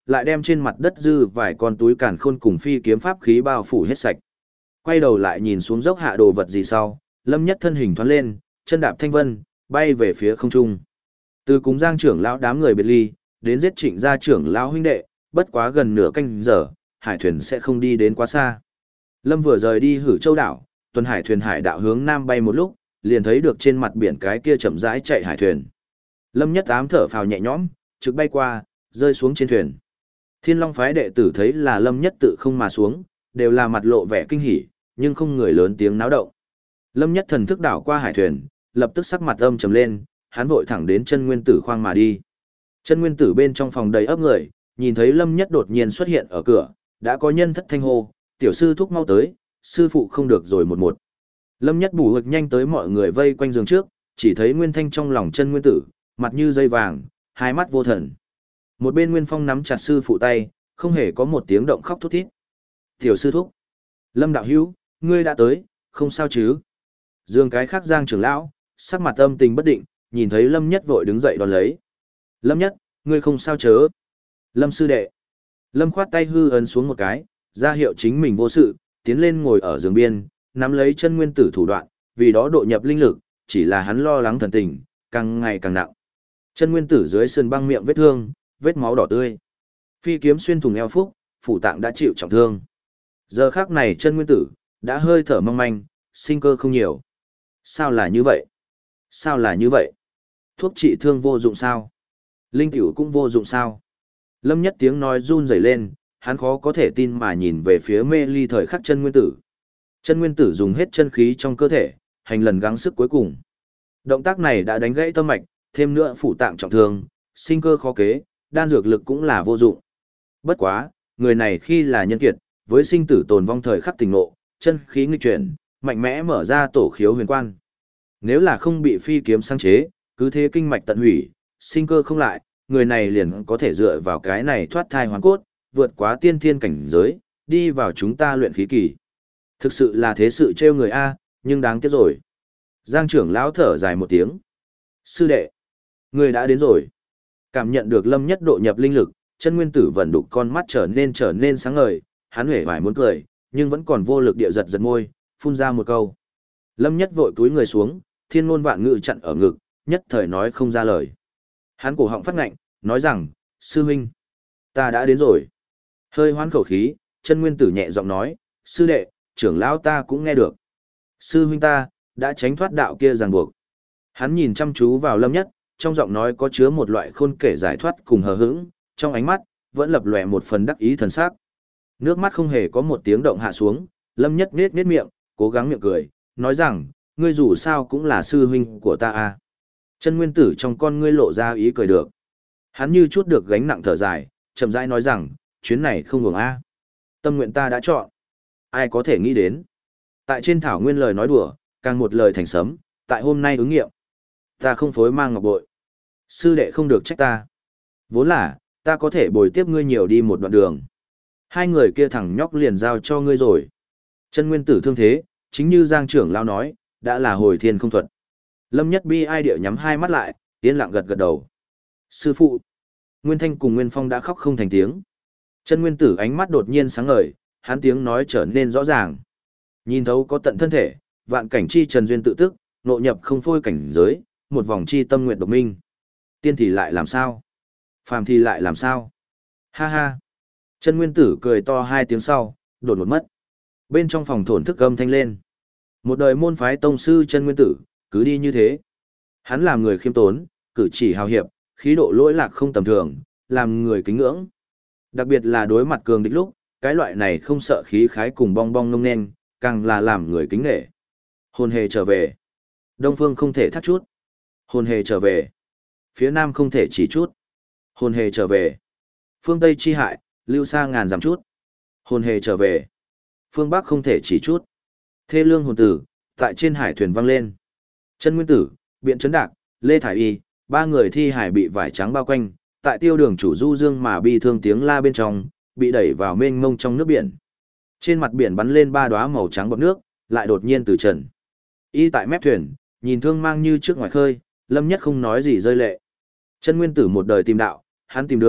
lại đem trên mặt đất dư vài con túi càn khôn cùng phi kiếm pháp khí bao phủ hết sạch. Quay đầu lại nhìn xuống dốc hạ đồ vật gì sau, Lâm Nhất thân hình thoát lên, chân đạp thanh vân, bay về phía không trung. Từ cúng Giang trưởng lão đám người biệt ly, đến giết Trịnh gia trưởng lão huynh đệ, bất quá gần nửa canh giờ, hải thuyền sẽ không đi đến quá xa. Lâm vừa rời đi Hử Châu đảo, tuần hải thuyền hải đạo hướng nam bay một lúc, liền thấy được trên mặt biển cái kia chậm rãi chạy hải thuyền. Lâm Nhất ám thở phào nhẹ nhõm, trực bay qua, rơi xuống trên thuyền. Thiên Long phái đệ tử thấy là Lâm Nhất tự không mà xuống, đều là mặt lộ vẻ kinh hỉ, nhưng không người lớn tiếng náo động. Lâm Nhất thần thức đảo qua hải thuyền, lập tức sắc mặt âm trầm lên, hắn vội thẳng đến chân nguyên tử khoang mà đi. Chân nguyên tử bên trong phòng đầy ấp người, nhìn thấy Lâm Nhất đột nhiên xuất hiện ở cửa, đã có nhân thất thanh hô, tiểu sư thúc mau tới, sư phụ không được rồi một một. Lâm Nhất bù hực nhanh tới mọi người vây quanh giường trước, chỉ thấy Nguyên Thanh trong lòng chân nguyên tử, mặt như dây vàng, hai mắt vô thần. Một bên Nguyên Phong nắm chặt sư phụ tay, không hề có một tiếng động khóc thút thít. Tiểu sư thúc. Lâm đạo hữu, ngươi đã tới, không sao chứ? Dương cái khác Giang trưởng lão, sắc mặt âm tình bất định, nhìn thấy Lâm Nhất vội đứng dậy đón lấy. Lâm Nhất, ngươi không sao chớ. Lâm sư đệ. Lâm khoát tay hư ấn xuống một cái, ra hiệu chính mình vô sự, tiến lên ngồi ở giường biên, nắm lấy chân nguyên tử thủ đoạn, vì đó độ nhập linh lực, chỉ là hắn lo lắng thần tình, càng ngày càng nặng. Chân nguyên tử dưới sườn băng miệng vết thương, vết máu đỏ tươi. Phi kiếm xuyên thủng eo phúc, phủ tạng đã chịu trọng thương. Giờ khắc này chân nguyên tử, đã hơi thở mong manh, sinh cơ không nhiều. Sao là như vậy? Sao là như vậy? Thuốc trị thương vô dụng sao? Linh tiểu cũng vô dụng sao? Lâm Nhất tiếng nói run rẩy lên, hắn khó có thể tin mà nhìn về phía mê ly thời khắc chân nguyên tử. Chân nguyên tử dùng hết chân khí trong cơ thể, hành lần gắng sức cuối cùng. Động tác này đã đánh gãy tâm mạch, thêm nữa phủ tạng trọng thương, sinh cơ khó kế, đan dược lực cũng là vô dụng. Bất quá, người này khi là nhân kiệt, với sinh tử tồn vong thời khắc tình nộ, chân khí nghịch chuyển, mạnh mẽ mở ra tổ khiếu huyền quan. Nếu là không bị phi kiếm sáng chế, cứ thế kinh mạch tận hủy, sinh cơ không lại, người này liền có thể dựa vào cái này thoát thai hoàn cốt, vượt quá tiên thiên cảnh giới, đi vào chúng ta luyện khí kỳ. Thực sự là thế sự trêu người A, nhưng đáng tiếc rồi. Giang trưởng lão thở dài một tiếng. Sư đệ, người đã đến rồi. Cảm nhận được Lâm Nhất độ nhập linh lực, chân nguyên tử vận đục con mắt trở nên sáng ngời, hắn huệ vải muốn cười, nhưng vẫn còn vô lực địa giật giật môi, phun ra một câu. Lâm Nhất vội túi người xuống, thiên ngôn vạn ngữ chặn ở ngực, nhất thời nói không ra lời. Hắn cổ họng phát ngạnh, nói rằng, sư huynh, ta đã đến rồi. Hơi hoán khẩu khí, chân nguyên tử nhẹ giọng nói, sư đệ, trưởng lão ta cũng nghe được. Sư huynh ta, đã tránh thoát đạo kia ràng buộc. Hắn nhìn chăm chú vào Lâm Nhất, trong giọng nói có chứa một loại khôn kể giải thoát cùng hờ hững, trong ánh mắt, vẫn lập lòe một phần đắc ý thần sắc. Nước mắt không hề có một tiếng động hạ xuống, Lâm Nhất nết miệng, cố gắng miệng cười, nói rằng, ngươi dù sao cũng là sư huynh của ta à. Chân nguyên tử trong con ngươi lộ ra ý cười được. Hắn như chút được gánh nặng thở dài, chậm rãi nói rằng, chuyến này không ngừng a. Tâm nguyện ta đã chọn. Ai có thể nghĩ đến. Tại trên thảo nguyên lời nói đùa, càng một lời thành sấm, tại hôm nay ứng nghiệm. Ta không phối mang ngọc bội. Sư đệ không được trách ta. Vốn là, ta có thể bồi tiếp ngươi nhiều đi một đoạn đường. Hai người kia thẳng nhóc liền giao cho ngươi rồi. Chân nguyên tử thương thế, chính như Giang trưởng lao nói, đã là hồi thiên không thuật. Lâm Nhất bi ai điệu nhắm hai mắt lại, yên lặng gật gật đầu. Sư phụ. Nguyên Thanh cùng Nguyên Phong đã khóc không thành tiếng. Chân nguyên tử ánh mắt đột nhiên sáng ngời, hắn tiếng nói trở nên rõ ràng. Nhìn thấu có tận thân thể, vạn cảnh chi trần duyên tự tức, nội nhập không phôi cảnh giới, một vòng chi tâm nguyện độc minh. Tiên thì lại làm sao? Phàm thì lại làm sao? Ha ha. Chân nguyên tử cười to hai tiếng sau, đột ngột mất. Bên trong phòng thổn thức âm thanh lên. Một đời môn phái tông sư chân nguyên tử, cứ đi như thế. Hắn làm người khiêm tốn, cử chỉ hào hiệp, khí độ lỗi lạc không tầm thường, làm người kính ngưỡng. Đặc biệt là đối mặt cường địch lúc, cái loại này không sợ khí khái cùng bong bong ngông nên, càng là làm người kính nể. Hồn hề trở về. Đông phương không thể thắt chút. Hồn hề trở về. Phía nam không thể chỉ chút. Hồn hề trở về. Phương Tây chi hại, lưu xa ngàn dặm chút. Hồn hề trở về. Phương Bắc không thể chỉ chút. Thê lương hồn tử, tại trên hải thuyền vang lên. Chân nguyên tử, biện trấn đạc, Lê Thải Y, ba người thi hải bị vải trắng bao quanh, tại tiêu đường chủ du dương mà bi thương tiếng la bên trong, bị đẩy vào mênh mông trong nước biển. Trên mặt biển bắn lên ba đóa màu trắng bọt nước, lại đột nhiên từ trần. Y tại mép thuyền, nhìn thương mang như trước ngoài khơi, Lâm Nhất không nói gì rơi lệ. Chân nguyên tử một đời tìm đạo, hắn tìm được,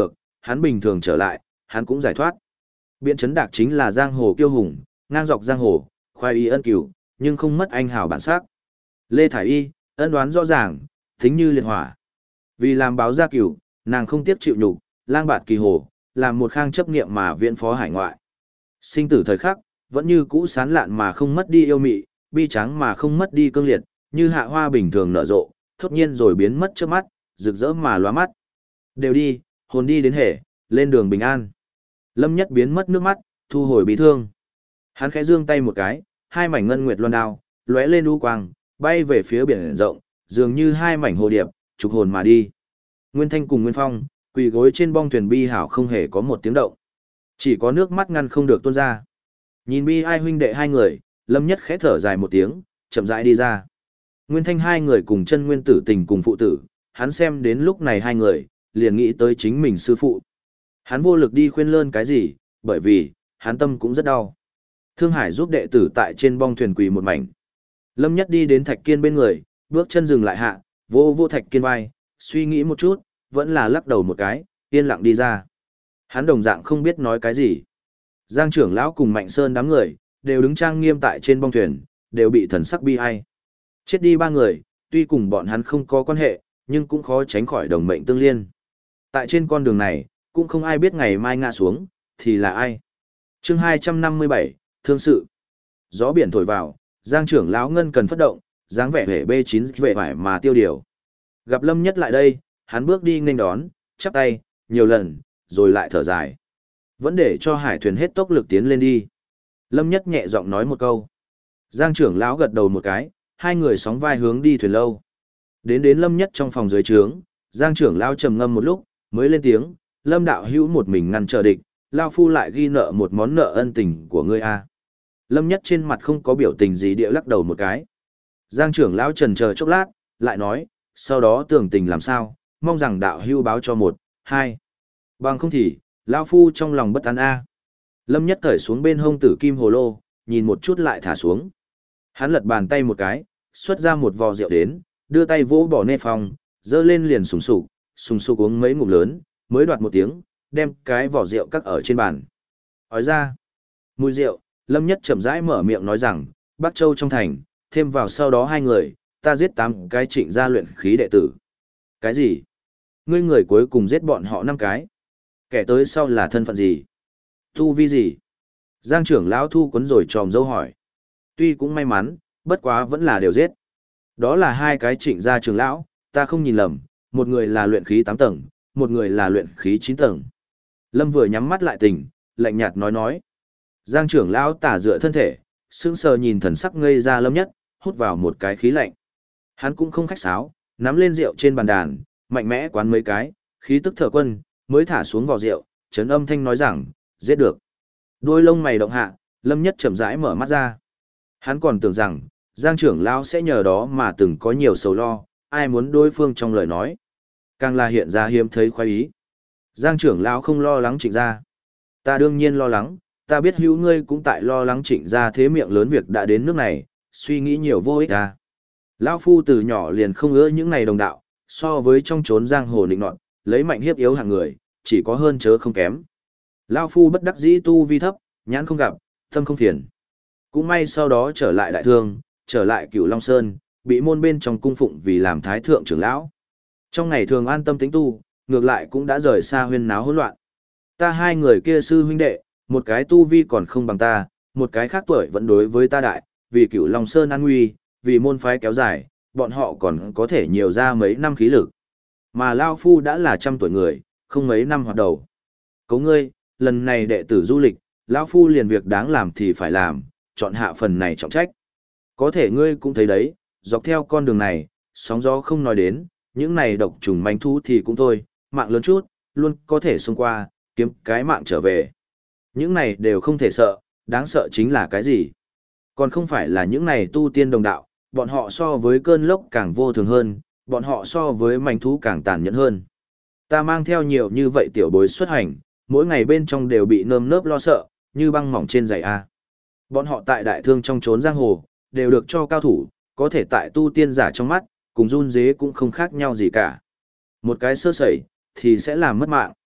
hắn bình thường trở lại, hắn cũng giải thoát. Biện Trấn Đạc chính là giang hồ kiêu hùng, ngang dọc giang hồ, khoai y ân cửu, nhưng không mất anh hào bản sắc. Lê Thải Y, ân đoán rõ ràng, tính như liệt hỏa. Vì làm báo gia cửu, nàng không tiếc chịu nhục, lang bạt kỳ hồ, làm một khang chấp niệm mà viễn phó hải ngoại. Sinh tử thời khắc, vẫn như cũ sán lạn mà không mất đi yêu mị, bi tráng mà không mất đi cương liệt, như hạ hoa bình thường nở rộ, thốt nhiên rồi biến mất trước mắt, rực rỡ mà lóa mắt. Đều đi, hồn đi đến hệ, lên đường bình an. Lâm Nhất biến mất nước mắt, thu hồi bí thương. Hắn khẽ giương tay một cái, hai mảnh ngân nguyệt loan đao, lóe lên u quang, bay về phía biển rộng, dường như hai mảnh hồ điệp, trục hồn mà đi. Nguyên Thanh cùng Nguyên Phong, quỳ gối trên bong thuyền bi hảo không hề có một tiếng động. Chỉ có nước mắt ngăn không được tuôn ra. Nhìn bi ai huynh đệ hai người, Lâm Nhất khẽ thở dài một tiếng, chậm rãi đi ra. Nguyên Thanh hai người cùng chân nguyên tử tình cùng phụ tử, hắn xem đến lúc này hai người, liền nghĩ tới chính mình sư phụ. Hắn vô lực đi khuyên lơn cái gì, bởi vì, hắn tâm cũng rất đau. Thương Hải giúp đệ tử tại trên bong thuyền quỳ một mảnh. Lâm Nhất đi đến Thạch Kiên bên người, bước chân dừng lại hạ, vô vô Thạch Kiên vai, suy nghĩ một chút, vẫn là lắc đầu một cái, yên lặng đi ra. Hắn đồng dạng không biết nói cái gì. Giang trưởng lão cùng Mạnh Sơn đám người, đều đứng trang nghiêm tại trên bong thuyền, đều bị thần sắc bi ai. Chết đi ba người, tuy cùng bọn hắn không có quan hệ, nhưng cũng khó tránh khỏi đồng mệnh tương liên. Tại trên con đường này, cũng không ai biết ngày mai ngã xuống, thì là ai. Chương 257, Thương sự. Gió biển thổi vào, Giang trưởng lão ngân cần phát động, dáng vẻ hề B9 vệ vải mà tiêu điều. Gặp Lâm Nhất lại đây, hắn bước đi nghênh đón, chắp tay, nhiều lần, rồi lại thở dài. Vẫn để cho hải thuyền hết tốc lực tiến lên đi. Lâm Nhất nhẹ giọng nói một câu. Giang trưởng lão gật đầu một cái, hai người sóng vai hướng đi thuyền lâu. Đến Lâm Nhất trong phòng dưới trướng, Giang trưởng lão trầm ngâm một lúc, mới lên tiếng, Lâm đạo hữu một mình ngăn trở địch, lao phu lại ghi nợ một món nợ ân tình của ngươi a. Lâm Nhất trên mặt không có biểu tình gì địa lắc đầu một cái. Giang trưởng lão trần chờ chốc lát, lại nói, sau đó tưởng tình làm sao, mong rằng đạo hữu báo cho một, hai. Bằng không thì, lao phu trong lòng bất an a. Lâm Nhất cởi xuống bên hông tử kim hồ lô, nhìn một chút lại thả xuống. Hắn lật bàn tay một cái, xuất ra một vò rượu đến, đưa tay vỗ bỏ nê phòng, dơ lên liền sùng sục uống mấy ngụm lớn, mới đoạt một tiếng, đem cái vỏ rượu cắt ở trên bàn. Ói ra, mùi rượu, Lâm Nhất chậm rãi mở miệng nói rằng, Bắc Châu trong thành, thêm vào sau đó hai người, ta giết 8 cái Trịnh gia luyện khí đệ tử. Cái gì? Ngươi người cuối cùng giết bọn họ 5 cái. Kẻ tới sau là thân phận gì? Tu vi gì? Giang trưởng lão thu quấn rồi tròm dâu hỏi. Tuy cũng may mắn, bất quá vẫn là đều giết. Đó là 2 cái Trịnh gia trưởng lão, ta không nhìn lầm, một người là luyện khí 8 tầng, một người là luyện khí 9 tầng. Lâm vừa nhắm mắt lại tỉnh, lạnh nhạt nói. Giang trưởng lão tả dựa thân thể, sững sờ nhìn thần sắc ngây ra Lâm Nhất, hút vào một cái khí lạnh. Hắn cũng không khách sáo, nắm lên rượu trên bàn đàn, mạnh mẽ quán mấy cái, khí tức thở quân, mới thả xuống vò rượu, chấn âm thanh nói rằng, giết được. Đôi lông mày động hạ, Lâm Nhất chậm rãi mở mắt ra. Hắn còn tưởng rằng, Giang trưởng lão sẽ nhờ đó mà từng có nhiều sầu lo, ai muốn đối phương trong lời nói. Càng là hiện ra hiếm thấy khoái ý. Giang trưởng lão không lo lắng Trịnh gia. Ta đương nhiên lo lắng, ta biết hữu ngươi cũng tại lo lắng Trịnh gia thế miệng lớn việc đã đến nước này, suy nghĩ nhiều vô ích à. Lão phu từ nhỏ liền không ưa những này đồng đạo, so với trong chốn giang hồ nịnh nọt, lấy mạnh hiếp yếu hạng người, chỉ có hơn chớ không kém. Lão phu bất đắc dĩ tu vi thấp, nhãn không gặp, tâm không phiền. Cũng may sau đó trở lại đại thương, trở lại Cửu Long Sơn, bị môn bên trong cung phụng vì làm thái thượng trưởng lão. Trong ngày thường an tâm tĩnh tu, ngược lại cũng đã rời xa huyên náo hỗn loạn. Ta hai người kia sư huynh đệ, một cái tu vi còn không bằng ta, một cái khác tuổi vẫn đối với ta đại, vì Cửu Long Sơn an nguy, vì môn phái kéo dài, bọn họ còn có thể nhiều ra mấy năm khí lực. Mà Lao Phu đã là 100 tuổi người, không mấy năm hoạt đầu. Cấu ngươi, lần này đệ tử du lịch, Lão Phu liền việc đáng làm thì phải làm, chọn hạ phần này trọng trách. Có thể ngươi cũng thấy đấy, dọc theo con đường này, sóng gió không nói đến, những này độc trùng manh thú thì cũng thôi, mạng lớn chút, luôn có thể xông qua, kiếm cái mạng trở về. Những này đều không thể sợ, đáng sợ chính là cái gì? Còn không phải là những này tu tiên đồng đạo, bọn họ so với cơn lốc càng vô thường hơn, bọn họ so với manh thú càng tàn nhẫn hơn. Ta mang theo nhiều như vậy tiểu bối xuất hành, mỗi ngày bên trong đều bị nơm nớp lo sợ, như băng mỏng trên giày A. Bọn họ tại đại thương trong chốn giang hồ, đều được cho cao thủ, có thể tại tu tiên giả trong mắt, cùng run dế cũng không khác nhau gì cả. Một cái sơ sẩy, thì sẽ làm mất mạng.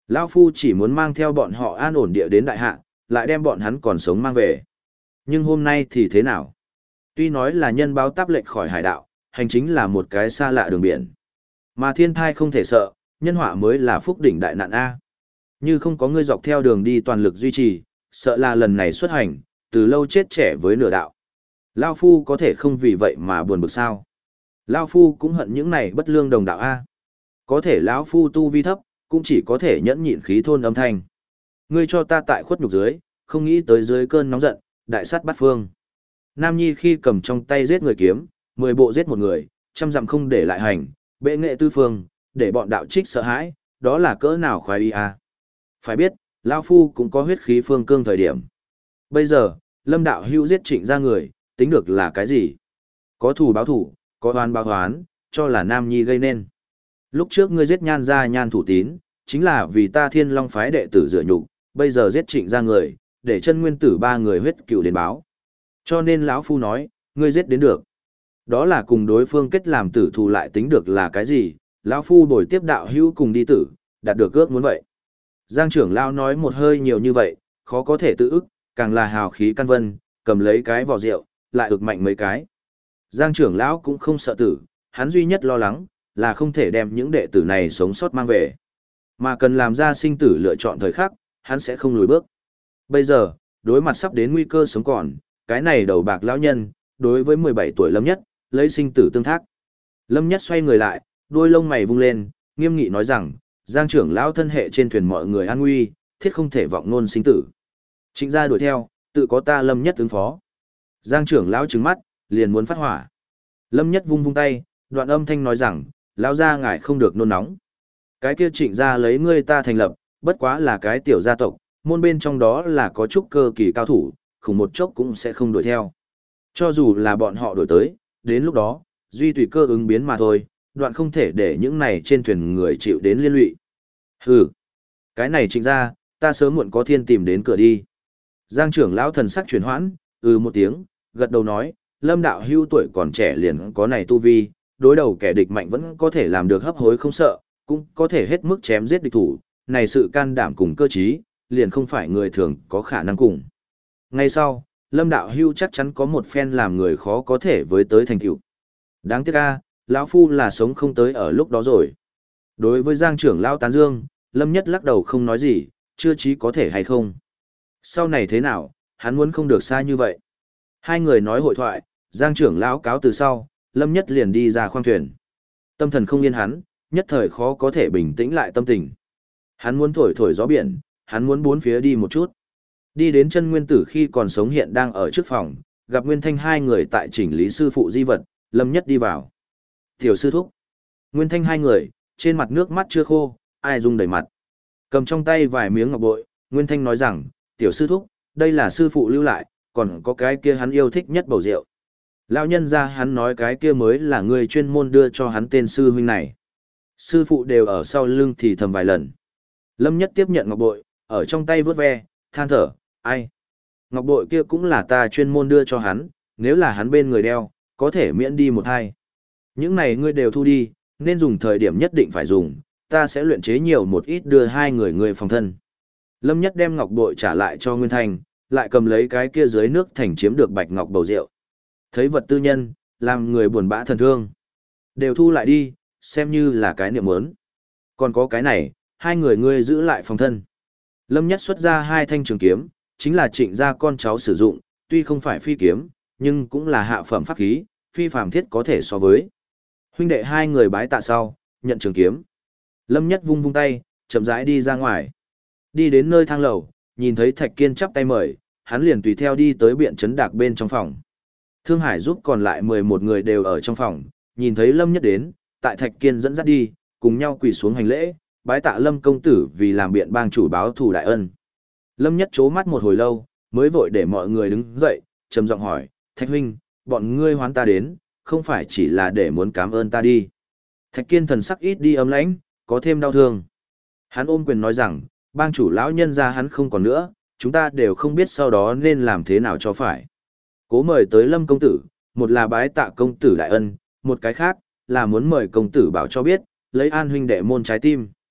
Lão Phu chỉ muốn mang theo bọn họ an ổn địa đến đại hạ, lại đem bọn hắn còn sống mang về. Nhưng hôm nay thì thế nào? Tuy nói là nhân báo táp lệch khỏi hải đạo, hành chính là một cái xa lạ đường biển. Mà thiên thai không thể sợ, nhân họa mới là phúc đỉnh đại nạn A. Như không có ngươi dọc theo đường đi toàn lực duy trì, sợ là lần này xuất hành, từ lâu chết trẻ với nửa đạo. Lao Phu có thể không vì vậy mà buồn bực sao. Lao Phu cũng hận những này bất lương đồng đạo A. Có thể lão Phu tu vi thấp, cũng chỉ có thể nhẫn nhịn khí thôn âm thanh. Ngươi cho ta tại khuất nhục dưới, không nghĩ tới dưới cơn nóng giận, đại sát bắt phương. Nam Nhi khi cầm trong tay giết người kiếm, 10 bộ giết một người, trăm dặm không để lại hành, bệ nghệ tư phương, để bọn đạo trích sợ hãi, đó là cỡ nào khoái y a. Phải biết, lão Phu cũng có huyết khí phương cương thời điểm. Bây giờ, Lâm đạo hữu giết Trịnh ra người, tính được là cái gì? Có thù báo thù, có oan báo oán, cho là Nam Nhi gây nên. Lúc trước ngươi giết Nhan gia Nhan thủ tín, chính là vì ta Thiên Long phái đệ tử dựa nhục, bây giờ giết Trịnh ra người, để chân nguyên tử ba người huyết cựu đến báo. Cho nên lão Phu nói, ngươi giết đến được. Đó là cùng đối phương kết làm tử thù lại tính được là cái gì, lão Phu bồi tiếp đạo hữu cùng đi tử, đạt được ước muốn vậy. Giang trưởng lão nói một hơi nhiều như vậy, khó có thể tự ức, càng là hào khí căn vân, cầm lấy cái vỏ rượu, lại ực mạnh mấy cái. Giang trưởng lão cũng không sợ tử, hắn duy nhất lo lắng, là không thể đem những đệ tử này sống sót mang về. Mà cần làm ra sinh tử lựa chọn thời khắc, hắn sẽ không lùi bước. Bây giờ, đối mặt sắp đến nguy cơ sống còn, cái này đầu bạc lão nhân, đối với 17 tuổi Lâm Nhất, lấy sinh tử tương thác. Lâm Nhất xoay người lại, đuôi lông mày vung lên, nghiêm nghị nói rằng, Giang trưởng lão thân hệ trên thuyền mọi người an nguy, thiết không thể vọng nôn sinh tử. Trịnh gia đuổi theo, tự có ta Lâm Nhất ứng phó. Giang trưởng lão trừng mắt, liền muốn phát hỏa. Lâm Nhất vung vung tay, đoạn âm thanh nói rằng, lão gia ngài không được nôn nóng. Cái kia Trịnh gia lấy ngươi ta thành lập, bất quá là cái tiểu gia tộc, môn bên trong đó là có chút cơ kỳ cao thủ, khủng một chốc cũng sẽ không đuổi theo. Cho dù là bọn họ đuổi tới, đến lúc đó, duy tùy cơ ứng biến mà thôi, đoạn không thể để những này trên thuyền người chịu đến liên lụy. Hừ, cái này Trịnh gia, ta sớm muộn có thiên tìm đến cửa đi. Giang trưởng lão thần sắc chuyển hoãn, một tiếng, gật đầu nói, Lâm đạo hưu tuổi còn trẻ liền có này tu vi, đối đầu kẻ địch mạnh vẫn có thể làm được hấp hối không sợ, cũng có thể hết mức chém giết địch thủ, này sự can đảm cùng cơ trí, liền không phải người thường có khả năng cùng. Ngay sau, Lâm đạo hưu chắc chắn có một phen làm người khó có thể với tới thành tựu. Đáng tiếc a, lão phu là sống không tới ở lúc đó rồi. Đối với Giang trưởng lão tán dương, Lâm Nhất lắc đầu không nói gì, chưa chí có thể hay không. Sau này thế nào, hắn muốn không được xa như vậy. Hai người nói hội thoại, Giang trưởng lão cáo từ sau, Lâm Nhất liền đi ra khoang thuyền. Tâm thần không yên hắn, nhất thời khó có thể bình tĩnh lại tâm tình. Hắn muốn thổi thổi gió biển, hắn muốn bốn phía đi một chút. Đi đến chân nguyên tử khi còn sống hiện đang ở trước phòng, gặp Nguyên Thanh hai người tại chỉnh lý sư phụ di vật, Lâm Nhất đi vào. Tiểu sư thúc. Nguyên Thanh hai người, trên mặt nước mắt chưa khô, ai rung đầy mặt. Cầm trong tay vài miếng ngọc bội, Nguyên Thanh nói rằng, tiểu sư thúc, đây là sư phụ lưu lại, còn có cái kia hắn yêu thích nhất bầu rượu. Lão nhân ra hắn nói cái kia mới là người chuyên môn đưa cho hắn tên sư huynh này. Sư phụ đều ở sau lưng thì thầm vài lần. Lâm Nhất tiếp nhận ngọc bội, ở trong tay vớt ve, than thở, ai? Ngọc bội kia cũng là ta chuyên môn đưa cho hắn, nếu là hắn bên người đeo, có thể miễn đi một hai. Những này ngươi đều thu đi, nên dùng thời điểm nhất định phải dùng, ta sẽ luyện chế nhiều một ít đưa hai người phòng thân. Lâm Nhất đem ngọc bội trả lại cho Nguyên Thanh, lại cầm lấy cái kia dưới nước thành chiếm được bạch ngọc bầu rượu. Thấy vật tư nhân, làm người buồn bã thần thương. Đều thu lại đi, xem như là cái niệm muốn. Còn có cái này, hai người ngươi giữ lại phòng thân. Lâm Nhất xuất ra hai thanh trường kiếm, chính là Trịnh gia con cháu sử dụng, tuy không phải phi kiếm, nhưng cũng là hạ phẩm pháp khí, phi phàm thiết có thể so với. Huynh đệ hai người bái tạ sau, nhận trường kiếm. Lâm Nhất vung vung tay, chậm rãi đi ra ngoài. Đi đến nơi thang lầu, nhìn thấy Thạch Kiên chắp tay mời, hắn liền tùy theo đi tới biện trấn đạc bên trong phòng. Thương Hải giúp còn lại 11 người đều ở trong phòng, nhìn thấy Lâm Nhất đến, tại Thạch Kiên dẫn dắt đi, cùng nhau quỳ xuống hành lễ, bái tạ Lâm công tử vì làm biện bang chủ báo thù đại ân. Lâm Nhất chố mắt một hồi lâu, mới vội để mọi người đứng dậy, trầm giọng hỏi, Thạch huynh, bọn ngươi hoán ta đến, không phải chỉ là để muốn cảm ơn ta đi. Thạch Kiên thần sắc ít đi ấm lãnh, có thêm đau thương. Hắn ôm quyền nói rằng, bang chủ lão nhân ra hắn không còn nữa, chúng ta đều không biết sau đó nên làm thế nào cho phải. Cố mời tới Lâm công tử, một là bái tạ công tử đại ân, một cái khác là muốn mời công tử bảo cho biết, lấy an huynh đệ môn trái tim.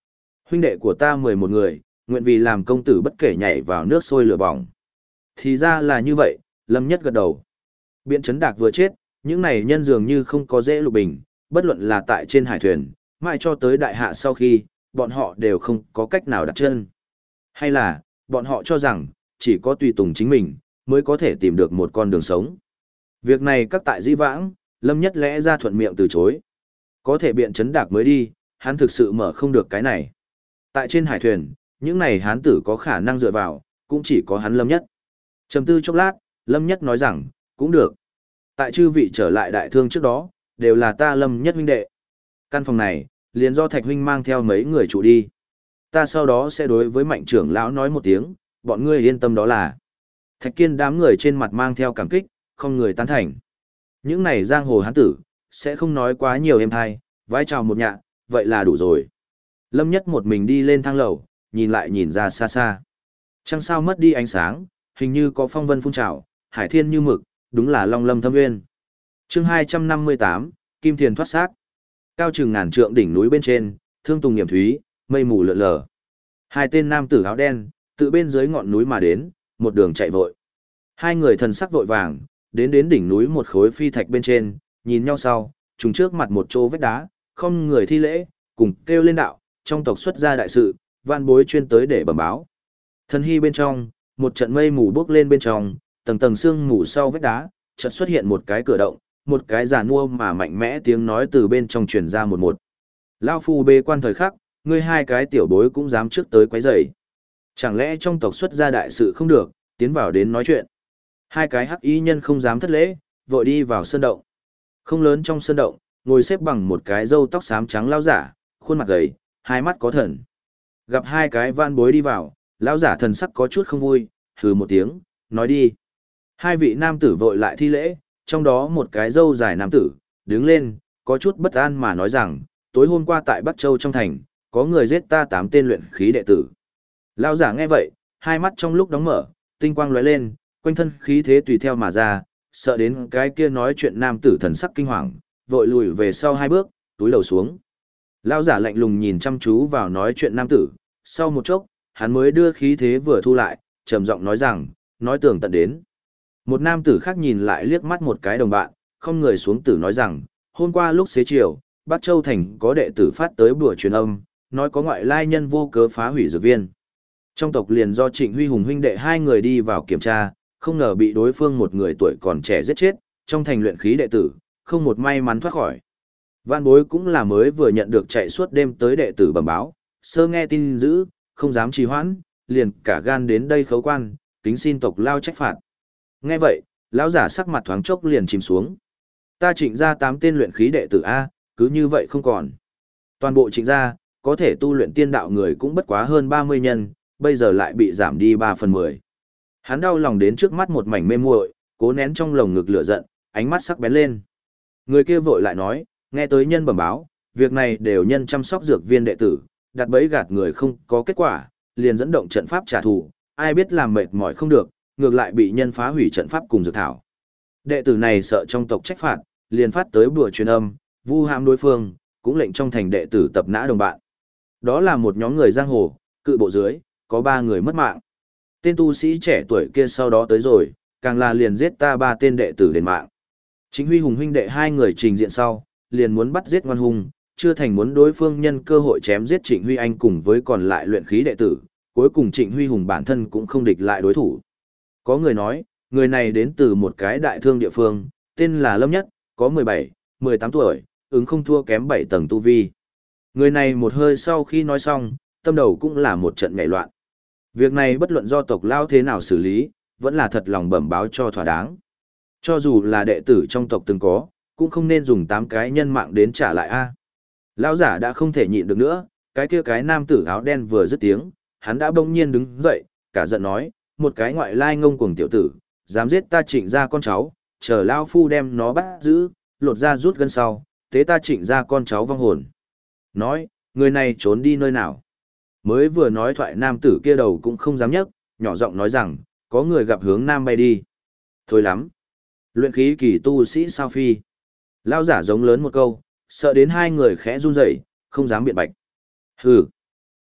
Huynh đệ của ta 11 người, nguyện vì làm công tử bất kể nhảy vào nước sôi lửa bỏng. Thì ra là như vậy, Lâm Nhất gật đầu. Biện Trấn Đạc vừa chết, những này nhân dường như không có dễ lục bình, bất luận là tại trên hải thuyền, mãi cho tới đại hạ sau khi, bọn họ đều không có cách nào đặt chân. Hay là, bọn họ cho rằng, chỉ có tùy tùng chính mình, mới có thể tìm được một con đường sống. Việc này các tại dĩ vãng, Lâm Nhất lẽ ra thuận miệng từ chối. Có thể Biện Trấn Đạc mới đi, hắn thực sự mở không được cái này. Tại trên hải thuyền, những này hán tử có khả năng dựa vào, cũng chỉ có hắn Lâm Nhất. Trầm tư chốc lát, Lâm Nhất nói rằng, cũng được. Tại chư vị trở lại đại thương trước đó, đều là ta Lâm Nhất huynh đệ. Căn phòng này, liền do Thạch huynh mang theo mấy người trụ đi. Ta sau đó sẽ đối với Mạnh trưởng lão nói một tiếng, bọn ngươi yên tâm đó là. Thạch Kiên đám người trên mặt mang theo cảm kích, không người tán thành. Những này giang hồ hán tử, sẽ không nói quá nhiều êm thai, vái chào một nhạ, vậy là đủ rồi. Lâm Nhất một mình đi lên thang lầu, nhìn lại nhìn ra xa xa. Trăng sao mất đi ánh sáng, hình như có phong vân phun trào, hải thiên như mực, đúng là long lâm thâm nguyên. Chương 258, Kim Thiền thoát xác. Cao chừng ngàn trượng đỉnh núi bên trên, thương tùng nghiệm thúy, mây mù lượn lờ. Hai tên nam tử áo đen, tự bên dưới ngọn núi mà đến, một đường chạy vội. Hai người thần sắc vội vàng, đến đỉnh núi một khối phi thạch bên trên, nhìn nhau sau, trùng trước mặt một chỗ vách đá, không người thi lễ, cùng kêu lên đạo, trong tộc xuất gia đại sự, van bối chuyên tới để bẩm báo. Thần hy bên trong, một trận mây mù bốc lên bên trong, tầng tầng sương mù sau vách đá, chợt xuất hiện một cái cửa động, một cái giàn mua mà mạnh mẽ tiếng nói từ bên trong truyền ra một. Lao phu bê quan thời khắc, ngươi hai cái tiểu bối cũng dám trước tới quấy rầy. Chẳng lẽ trong tộc xuất gia đại sự không được, tiến vào đến nói chuyện. Hai cái hắc y nhân không dám thất lễ, vội đi vào sơn động. Không lớn trong sơn động, ngồi xếp bằng một cái râu tóc xám trắng lao giả, khuôn mặt gầy, hai mắt có thần. Gặp hai cái van bối đi vào, lão giả thần sắc có chút không vui, hừ một tiếng, nói đi. Hai vị nam tử vội lại thi lễ, trong đó một cái râu dài nam tử, đứng lên, có chút bất an mà nói rằng, tối hôm qua tại Bắc Châu trong thành, có người giết ta 8 tên luyện khí đệ tử. Lão giả nghe vậy, hai mắt trong lúc đóng mở, tinh quang lóe lên, quanh thân khí thế tùy theo mà ra, sợ đến cái kia nói chuyện nam tử thần sắc kinh hoàng, vội lùi về sau 2 bước, túi đầu xuống. Lão giả lạnh lùng nhìn chăm chú vào nói chuyện nam tử, sau một chốc, hắn mới đưa khí thế vừa thu lại, trầm giọng nói rằng, nói tường tận đến. Một nam tử khác nhìn lại liếc mắt một cái đồng bạn, không người xuống tử nói rằng, hôm qua lúc xế chiều, Bắc Châu Thành có đệ tử phát tới bùa truyền âm, nói có ngoại lai nhân vô cớ phá hủy dược viên. Trong tộc liền do Trịnh Huy Hùng huynh đệ 2 người đi vào kiểm tra, không ngờ bị đối phương một người tuổi còn trẻ giết chết, trong thành luyện khí đệ tử, không một may mắn thoát khỏi. Vạn bối cũng là mới vừa nhận được chạy suốt đêm tới đệ tử bẩm báo, sơ nghe tin dữ, không dám trì hoãn, liền cả gan đến đây khấu quan, kính xin tộc lao trách phạt. Nghe vậy, lão giả sắc mặt thoáng chốc liền chìm xuống. Ta Trịnh ra 8 tên luyện khí đệ tử A, cứ như vậy không còn. Toàn bộ Trịnh gia, có thể tu luyện tiên đạo người cũng bất quá hơn 30 nhân, bây giờ lại bị giảm đi 3/10. Hắn đau lòng đến trước mắt một mảnh mê muội, cố nén trong lồng ngực lửa giận, ánh mắt sắc bén lên. Người kia vội lại nói, nghe tới nhân bẩm báo, việc này đều nhân chăm sóc dược viên đệ tử, đặt bẫy gạt người không có kết quả, liền dẫn động trận pháp trả thù, ai biết làm mệt mỏi không được, ngược lại bị nhân phá hủy trận pháp cùng dược thảo. Đệ tử này sợ trong tộc trách phạt, liền phát tới bùa truyền âm, vu hãm đối phương, cũng lệnh trong thành đệ tử tập nã đồng bạn. Đó là một nhóm người giang hồ, cự bộ dưới, có 3 người mất mạng. Tên tu sĩ trẻ tuổi kia sau đó tới rồi, càng là liền giết ta 3 tên đệ tử đền mạng. Chính Huy Hùng huynh đệ 2 người trình diện sau, liền muốn bắt giết ngoan hùng, chưa thành muốn đối phương nhân cơ hội chém giết Trịnh Huy Anh cùng với còn lại luyện khí đệ tử, cuối cùng Trịnh Huy Hùng bản thân cũng không địch lại đối thủ. Có người nói, người này đến từ một cái đại thương địa phương, tên là Lâm Nhất, có 17, 18 tuổi, ứng không thua kém 7 tầng tu vi. Người này một hơi sau khi nói xong, tâm đầu cũng là một trận nhảy loạn. Việc này bất luận do tộc lao thế nào xử lý, vẫn là thật lòng bẩm báo cho thỏa đáng. Cho dù là đệ tử trong tộc từng có, cũng không nên dùng 8 cái nhân mạng đến trả lại a. Lão giả đã không thể nhịn được nữa, cái kia cái nam tử áo đen vừa dứt tiếng, hắn đã bỗng nhiên đứng dậy, cả giận nói, một cái ngoại lai ngông cuồng tiểu tử, dám giết ta Trịnh gia con cháu, chờ lao phu đem nó bắt giữ, lột ra rút gân sau, thế ta Trịnh gia con cháu vong hồn. Nói, người này trốn đi nơi nào? Mới vừa nói thoại nam tử kia đầu cũng không dám nhấc, nhỏ giọng nói rằng, có người gặp hướng nam bay đi. Thôi lắm. Luyện khí kỳ tu sĩ sao phi. Lao giả giống lớn một câu, sợ đến 2 người khẽ run rẩy, không dám biện bạch. Hừ.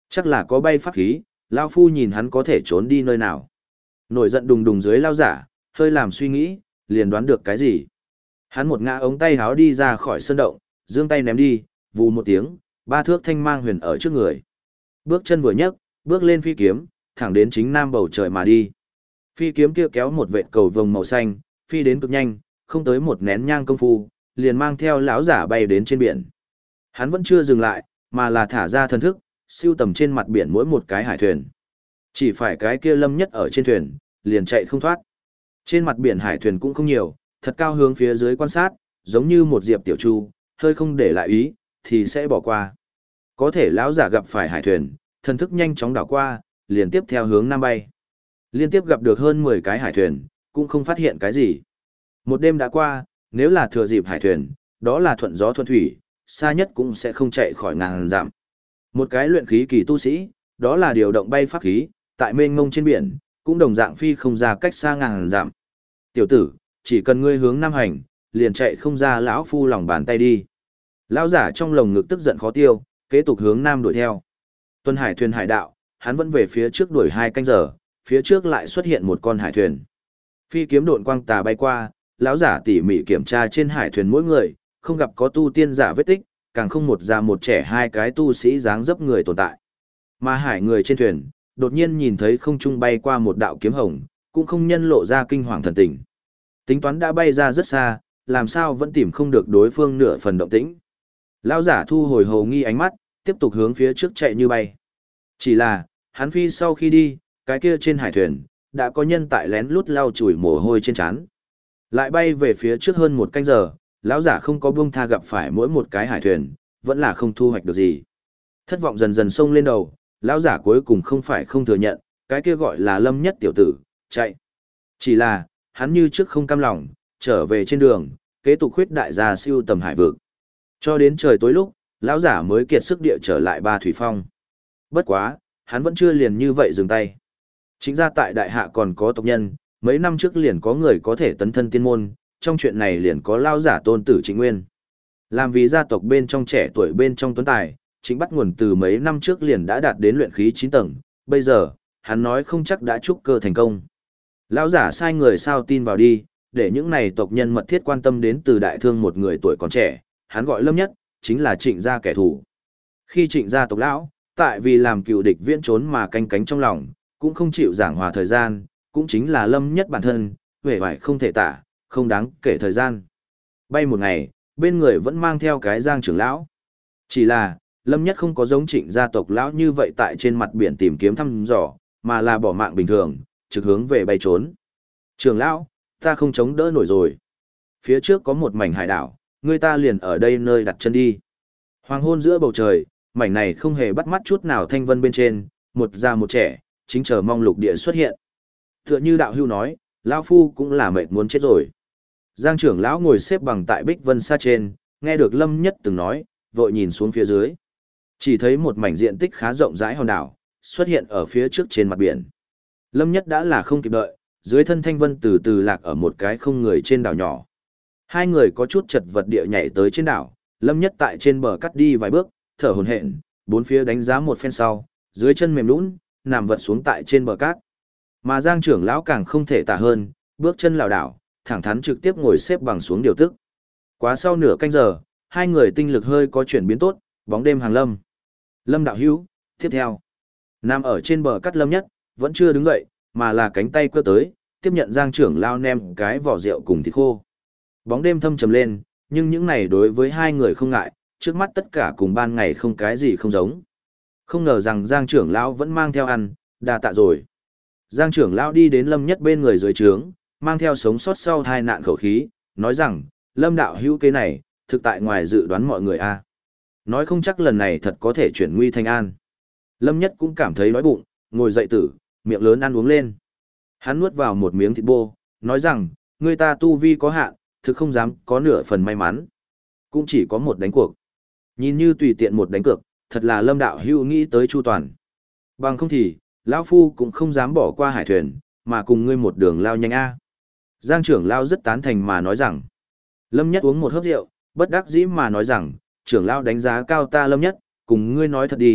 Chắc là có bay pháp khí, lão phu nhìn hắn có thể trốn đi nơi nào. Nổi giận đùng đùng dưới lao giả, hơi làm suy nghĩ, liền đoán được cái gì. Hắn một ngã ống tay háo đi ra khỏi sơn động, giương tay ném đi, vù một tiếng, 3 thước thanh mang huyền ở trước người. Bước chân vừa nhấc, bước lên phi kiếm, thẳng đến chính nam bầu trời mà đi. Phi kiếm kia kéo một vệt cầu vồng màu xanh, phi đến cực nhanh, không tới một nén nhang công phu, liền mang theo lão giả bay đến trên biển. Hắn vẫn chưa dừng lại, mà là thả ra thần thức, siêu tầm trên mặt biển mỗi một cái hải thuyền. Chỉ phải cái kia Lâm Nhất ở trên thuyền, liền chạy không thoát. Trên mặt biển hải thuyền cũng không nhiều, thật cao hướng phía dưới quan sát, giống như một diệp tiểu chu, hơi không để lại ý, thì sẽ bỏ qua. Có thể lão giả gặp phải hải thuyền, thần thức nhanh chóng đảo qua, liền tiếp theo hướng nam bay. Liên tiếp gặp được hơn 10 cái hải thuyền, cũng không phát hiện cái gì. Một đêm đã qua, nếu là thừa dịp hải thuyền, đó là thuận gió thuận thủy, xa nhất cũng sẽ không chạy khỏi ngàn dặm. Một cái luyện khí kỳ tu sĩ, đó là điều động bay pháp khí, tại mênh mông trên biển, cũng đồng dạng phi không ra cách xa ngàn dặm. Tiểu tử, chỉ cần ngươi hướng nam hành, liền chạy không ra lão phu lòng bàn tay đi. Lão giả trong lồng ngực tức giận khó tiêu, kế tục hướng nam đuổi theo. Tuần hải thuyền hải đạo, hắn vẫn về phía trước đuổi 2 canh giờ, phía trước lại xuất hiện một con hải thuyền. Phi kiếm độn quang tà bay qua, lão giả tỉ mỉ kiểm tra trên hải thuyền mỗi người, không gặp có tu tiên giả vết tích, càng không một già một trẻ 2 cái tu sĩ dáng dấp người tồn tại. Mà hải người trên thuyền, đột nhiên nhìn thấy không trung bay qua một đạo kiếm hồng, cũng không nhân lộ ra kinh hoàng thần tình. Tính toán đã bay ra rất xa, làm sao vẫn tìm không được đối phương nửa phần động tĩnh. Lão giả thu hồi hầu nghi ánh mắt, tiếp tục hướng phía trước chạy như bay. Chỉ là, hắn phi sau khi đi, cái kia trên hải thuyền, đã có nhân tại lén lút lau chùi mồ hôi trên trán. Lại bay về phía trước hơn 1 canh giờ, lão giả không có buông tha gặp phải mỗi một cái hải thuyền, vẫn là không thu hoạch được gì. Thất vọng dần dần xông lên đầu, lão giả cuối cùng không phải không thừa nhận, cái kia gọi là Lâm Nhất tiểu tử, chạy. Chỉ là, hắn như trước không cam lòng, trở về trên đường, kế tục khuyết đại gia siêu tầm hải vực. Cho đến trời tối lúc, lão giả mới kiệt sức địa trở lại Ba Thủy Phong. Bất quá, hắn vẫn chưa liền như vậy dừng tay. Chính ra tại đại hạ còn có tộc nhân, mấy năm trước liền có người có thể tấn thân tiên môn, trong chuyện này liền có lão giả tôn tử Trịnh Nguyên. Làm vì gia tộc bên trong trẻ tuổi bên trong tuấn tài, chính bắt nguồn từ mấy năm trước liền đã đạt đến luyện khí 9 tầng, bây giờ, hắn nói không chắc đã trúc cơ thành công. Lão giả sai người sao tin vào đi, để những này tộc nhân mật thiết quan tâm đến từ đại thương một người tuổi còn trẻ, hắn gọi Lâm Nhất, chính là Trịnh gia kẻ thù. Khi Trịnh gia tộc lão, tại vì làm cựu địch viễn trốn mà canh cánh trong lòng, cũng không chịu giảng hòa thời gian, cũng chính là Lâm Nhất bản thân, vẻ vải không thể tả, không đáng kể thời gian. Bay một ngày, bên người vẫn mang theo cái Giang trưởng lão. Chỉ là, Lâm Nhất không có giống Trịnh gia tộc lão như vậy tại trên mặt biển tìm kiếm thăm dò, mà là bỏ mạng bình thường, trực hướng về bay trốn. Trưởng lão, ta không chống đỡ nổi rồi. Phía trước có một mảnh hải đảo, người ta liền ở đây nơi đặt chân đi. Hoàng hôn giữa bầu trời, mảnh này không hề bắt mắt chút nào thanh vân bên trên, một già một trẻ, chính chờ mong lục địa xuất hiện. Tựa như đạo hưu nói, lão phu cũng là mệt muốn chết rồi. Giang trưởng lão ngồi xếp bằng tại bích vân xa trên, nghe được Lâm Nhất từng nói, vội nhìn xuống phía dưới. Chỉ thấy một mảnh diện tích khá rộng rãi hòn đảo, xuất hiện ở phía trước trên mặt biển. Lâm Nhất đã là không kịp đợi, dưới thân thanh vân từ từ lạc ở một cái không người trên đảo nhỏ. Hai người có chút chật vật địa nhảy tới trên đảo, Lâm Nhất tại trên bờ cắt đi vài bước, thở hổn hển, bốn phía đánh giá một phen sau, dưới chân mềm nhũn, nằm vật xuống tại trên bờ cát. Mà Giang trưởng lão càng không thể tả hơn, bước chân lảo đảo, thẳng thắn trực tiếp ngồi xếp bằng xuống điều tức. Quá sau nửa canh giờ, hai người tinh lực hơi có chuyển biến tốt, bóng đêm hàng lâm. Lâm đạo hữu, tiếp theo. Nằm ở trên bờ cắt Lâm Nhất, vẫn chưa đứng dậy, mà là cánh tay quơ tới, tiếp nhận Giang trưởng lão nem cái vỏ rượu cùng thịt khô. Bóng đêm thâm trầm lên, nhưng những này đối với hai người không ngại, trước mắt tất cả cùng ban ngày không cái gì không giống. Không ngờ rằng Giang trưởng lão vẫn mang theo ăn, đa tạ rồi. Giang trưởng lão đi đến Lâm Nhất bên người dưới trướng, mang theo sống sót sau tai nạn khẩu khí, nói rằng, Lâm đạo hữu kế này, thực tại ngoài dự đoán mọi người a. Nói không chắc lần này thật có thể chuyển nguy thành an. Lâm Nhất cũng cảm thấy đói bụng, ngồi dậy tử, miệng lớn ăn uống lên. Hắn nuốt vào một miếng thịt bô, nói rằng, người ta tu vi có hạn, thực không dám có nửa phần may mắn. Cũng chỉ có một đánh cuộc. Nhìn như tùy tiện một đánh cược, thật là Lâm đạo hữu nghĩ tới chu toàn. Bằng không thì, lão phu cũng không dám bỏ qua hải thuyền, mà cùng ngươi một đường lao nhanh a. Giang trưởng lão rất tán thành mà nói rằng. Lâm Nhất uống một hớp rượu, bất đắc dĩ mà nói rằng, trưởng lão đánh giá cao ta Lâm Nhất, cùng ngươi nói thật đi,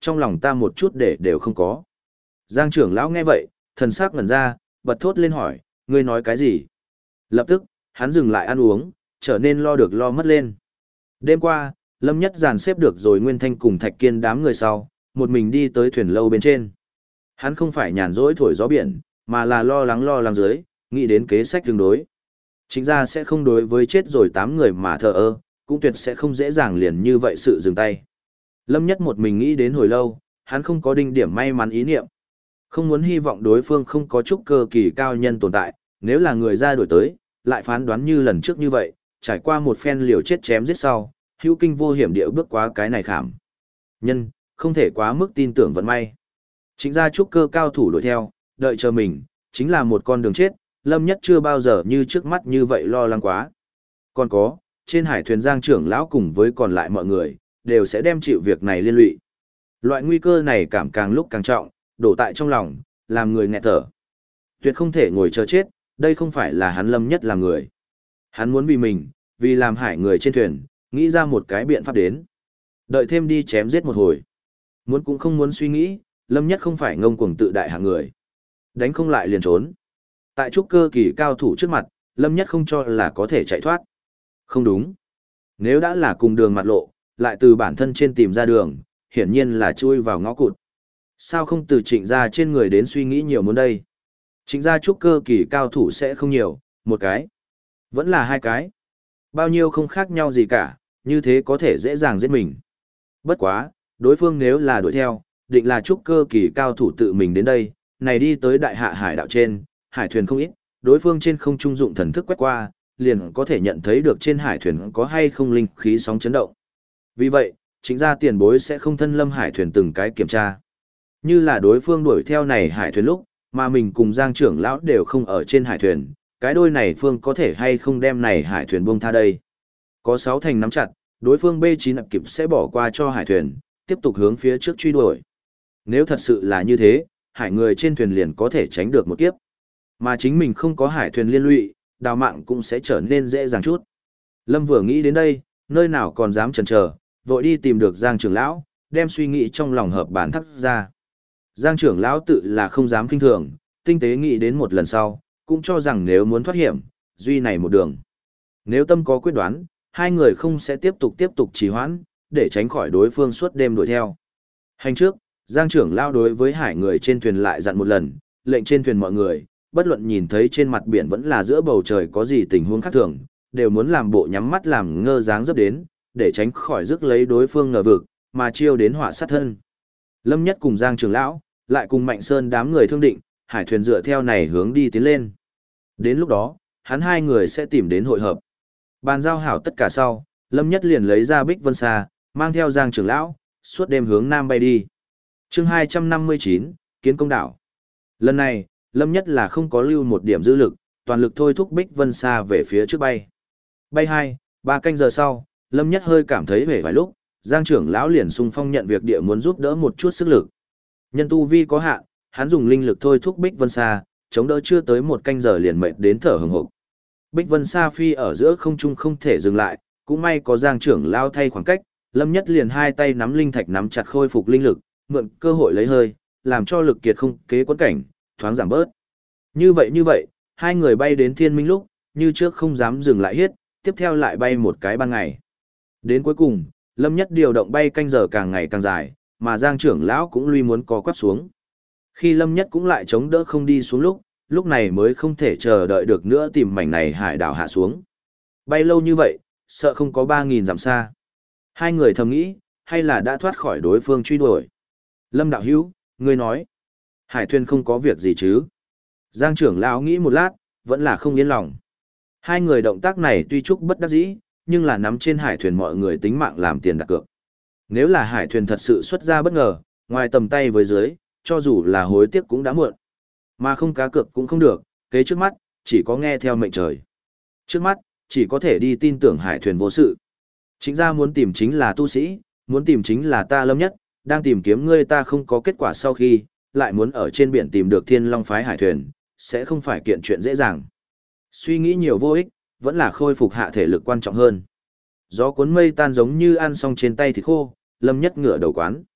trong lòng ta một chút để đều không có. Giang trưởng lão nghe vậy, thần sắc ngẩn ra, bật thốt lên hỏi, ngươi nói cái gì? Lập tức, hắn dừng lại ăn uống, trở nên lo được lo mất lên. Đêm qua, Lâm Nhất dàn xếp được rồi Nguyên Thanh cùng Thạch Kiên đám người sau, một mình đi tới thuyền lâu bên trên. Hắn không phải nhàn rỗi thổi gió biển, mà là lo lắng dưới, nghĩ đến kế sách tương đối. Chính ra sẽ không đối với chết rồi 8 người mà thờ ơ, cũng tuyệt sẽ không dễ dàng liền như vậy sự dừng tay. Lâm Nhất một mình nghĩ đến hồi lâu, hắn không có đinh điểm may mắn ý niệm. Không muốn hy vọng đối phương không có chút cơ kỳ cao nhân tồn tại, nếu là người ra đổi tới, lại phán đoán như lần trước như vậy, trải qua một phen liều chết chém giết sau, hữu kinh vô hiểm địa bước qua cái này khảm. Nhân, không thể quá mức tin tưởng vận may. Chính ra trúc cơ cao thủ đuổi theo, đợi chờ mình, chính là một con đường chết, Lâm Nhất chưa bao giờ như trước mắt như vậy lo lắng quá. Còn có, trên hải thuyền Giang trưởng lão cùng với còn lại mọi người, đều sẽ đem chịu việc này liên lụy. Loại nguy cơ này cảm càng lúc càng trọng, đổ tại trong lòng, làm người nghẹt thở. Tuyệt không thể ngồi chờ chết, đây không phải là hắn Lâm Nhất làm người. Hắn muốn vì mình, vì làm hải người trên thuyền, nghĩ ra một cái biện pháp đến. Đợi thêm đi chém giết một hồi. Muốn cũng không muốn suy nghĩ, Lâm Nhất không phải ngông cuồng tự đại hạng người. Đánh không lại liền trốn. Tại trúc cơ kỳ cao thủ trước mặt, Lâm Nhất không cho là có thể chạy thoát. Không đúng. Nếu đã là cùng đường mặt lộ, lại từ bản thân trên tìm ra đường, hiển nhiên là chui vào ngõ cụt. Sao không từ Trịnh gia trên người đến suy nghĩ nhiều muốn đây? Trịnh gia trúc cơ kỳ cao thủ sẽ không nhiều, một cái. Vẫn là hai cái. Bao nhiêu không khác nhau gì cả, như thế có thể dễ dàng giết mình. Bất quá, đối phương nếu là đuổi theo, định là trúc cơ kỳ cao thủ tự mình đến đây, này đi tới đại hạ hải đạo trên, hải thuyền không ít, đối phương trên không trung dụng thần thức quét qua, liền có thể nhận thấy được trên hải thuyền có hay không linh khí sóng chấn động. Vì vậy, chính ra tiền bối sẽ không thân lâm hải thuyền từng cái kiểm tra. Như là đối phương đuổi theo này hải thuyền lúc, mà mình cùng Giang trưởng lão đều không ở trên hải thuyền, cái đôi này phương có thể hay không đem này hải thuyền buông tha đây. Có 6 thành nắm chặt, đối phương B9 ập kịp sẽ bỏ qua cho hải thuyền, tiếp tục hướng phía trước truy đuổi. Nếu thật sự là như thế, hải người trên thuyền liền có thể tránh được một kiếp. Mà chính mình không có hải thuyền liên lụy, đào mạng cũng sẽ trở nên dễ dàng chút. Lâm vừa nghĩ đến đây, nơi nào còn dám chần chờ, vội đi tìm được Giang trưởng lão, đem suy nghĩ trong lòng hợp bản thắc ra. Giang trưởng lão tự là không dám kinh thường, tinh tế nghĩ đến một lần sau, cũng cho rằng nếu muốn thoát hiểm, duy này một đường. Nếu tâm có quyết đoán, hai người không sẽ tiếp tục trì hoãn, để tránh khỏi đối phương suốt đêm đuổi theo. Hành trước, Giang trưởng lão đối với hải người trên thuyền lại dặn một lần, lệnh trên thuyền mọi người, bất luận nhìn thấy trên mặt biển vẫn là giữa bầu trời có gì tình huống khác thường, đều muốn làm bộ nhắm mắt làm ngơ dáng dấp đến, để tránh khỏi rước lấy đối phương ngờ vực, mà chiêu đến họa sát thân. Lâm Nhất cùng Giang trưởng lão, lại cùng Mạnh Sơn đám người thương định, hải thuyền dựa theo này hướng đi tiến lên. Đến lúc đó, hắn hai người sẽ tìm đến hội hợp. Bàn giao hảo tất cả sau, Lâm Nhất liền lấy ra Bích Vân Sa, mang theo Giang trưởng lão, suốt đêm hướng nam bay đi. Chương 259, Kiến Công Đảo. Lần này, Lâm Nhất là không có lưu một điểm dư lực, toàn lực thôi thúc Bích Vân Sa về phía trước bay. Bay 2-3 canh giờ sau, Lâm Nhất hơi cảm thấy vẻ vài lúc, Giang trưởng lão liền xung phong nhận việc địa muốn giúp đỡ một chút sức lực. Nhân tu vi có hạn, hắn dùng linh lực thôi thúc Bích Vân Sa, chống đỡ chưa tới 1 canh giờ liền mệt đến thở hừng hực. Bích Vân Sa phi ở giữa không trung không thể dừng lại, cũng may có Giang trưởng lão thay khoảng cách, Lâm Nhất liền hai tay nắm linh thạch nắm chặt khôi phục linh lực, mượn cơ hội lấy hơi, làm cho lực kiệt không kế quấn cảnh, thoáng giảm bớt. Như vậy, hai người bay đến thiên minh lúc, như trước không dám dừng lại hết, tiếp theo lại bay một cái ban ngày. Đến cuối cùng, Lâm Nhất điều động bay canh giờ càng ngày càng dài, mà Giang trưởng lão cũng lui muốn co quắp xuống. Khi Lâm Nhất cũng lại chống đỡ không đi xuống lúc này mới không thể chờ đợi được nữa tìm mảnh này hải đảo hạ xuống. Bay lâu như vậy, sợ không có 3.000 dặm xa. Hai người thầm nghĩ, hay là đã thoát khỏi đối phương truy đuổi. Lâm đạo hữu, ngươi nói, hải thuyền không có việc gì chứ? Giang trưởng lão nghĩ một lát, vẫn là không yên lòng. Hai người động tác này tuy chúc bất đắc dĩ, nhưng là nắm trên hải thuyền mọi người tính mạng làm tiền đặt cược. Nếu là hải thuyền thật sự xuất ra bất ngờ, ngoài tầm tay với dưới, cho dù là hối tiếc cũng đã muộn. Mà không cá cược cũng không được, kế trước mắt, chỉ có nghe theo mệnh trời. Trước mắt, chỉ có thể đi tin tưởng hải thuyền vô sự. Chính ra muốn tìm chính là tu sĩ, muốn tìm chính là ta Lâm Nhất, đang tìm kiếm ngươi ta không có kết quả sau khi, lại muốn ở trên biển tìm được Thiên Long phái hải thuyền, sẽ không phải kiện chuyện dễ dàng. Suy nghĩ nhiều vô ích, vẫn là khôi phục hạ thể lực quan trọng hơn. Gió cuốn mây tan giống như ăn xong trên tay thịt khô, Lâm Nhất ngửa đầu quán.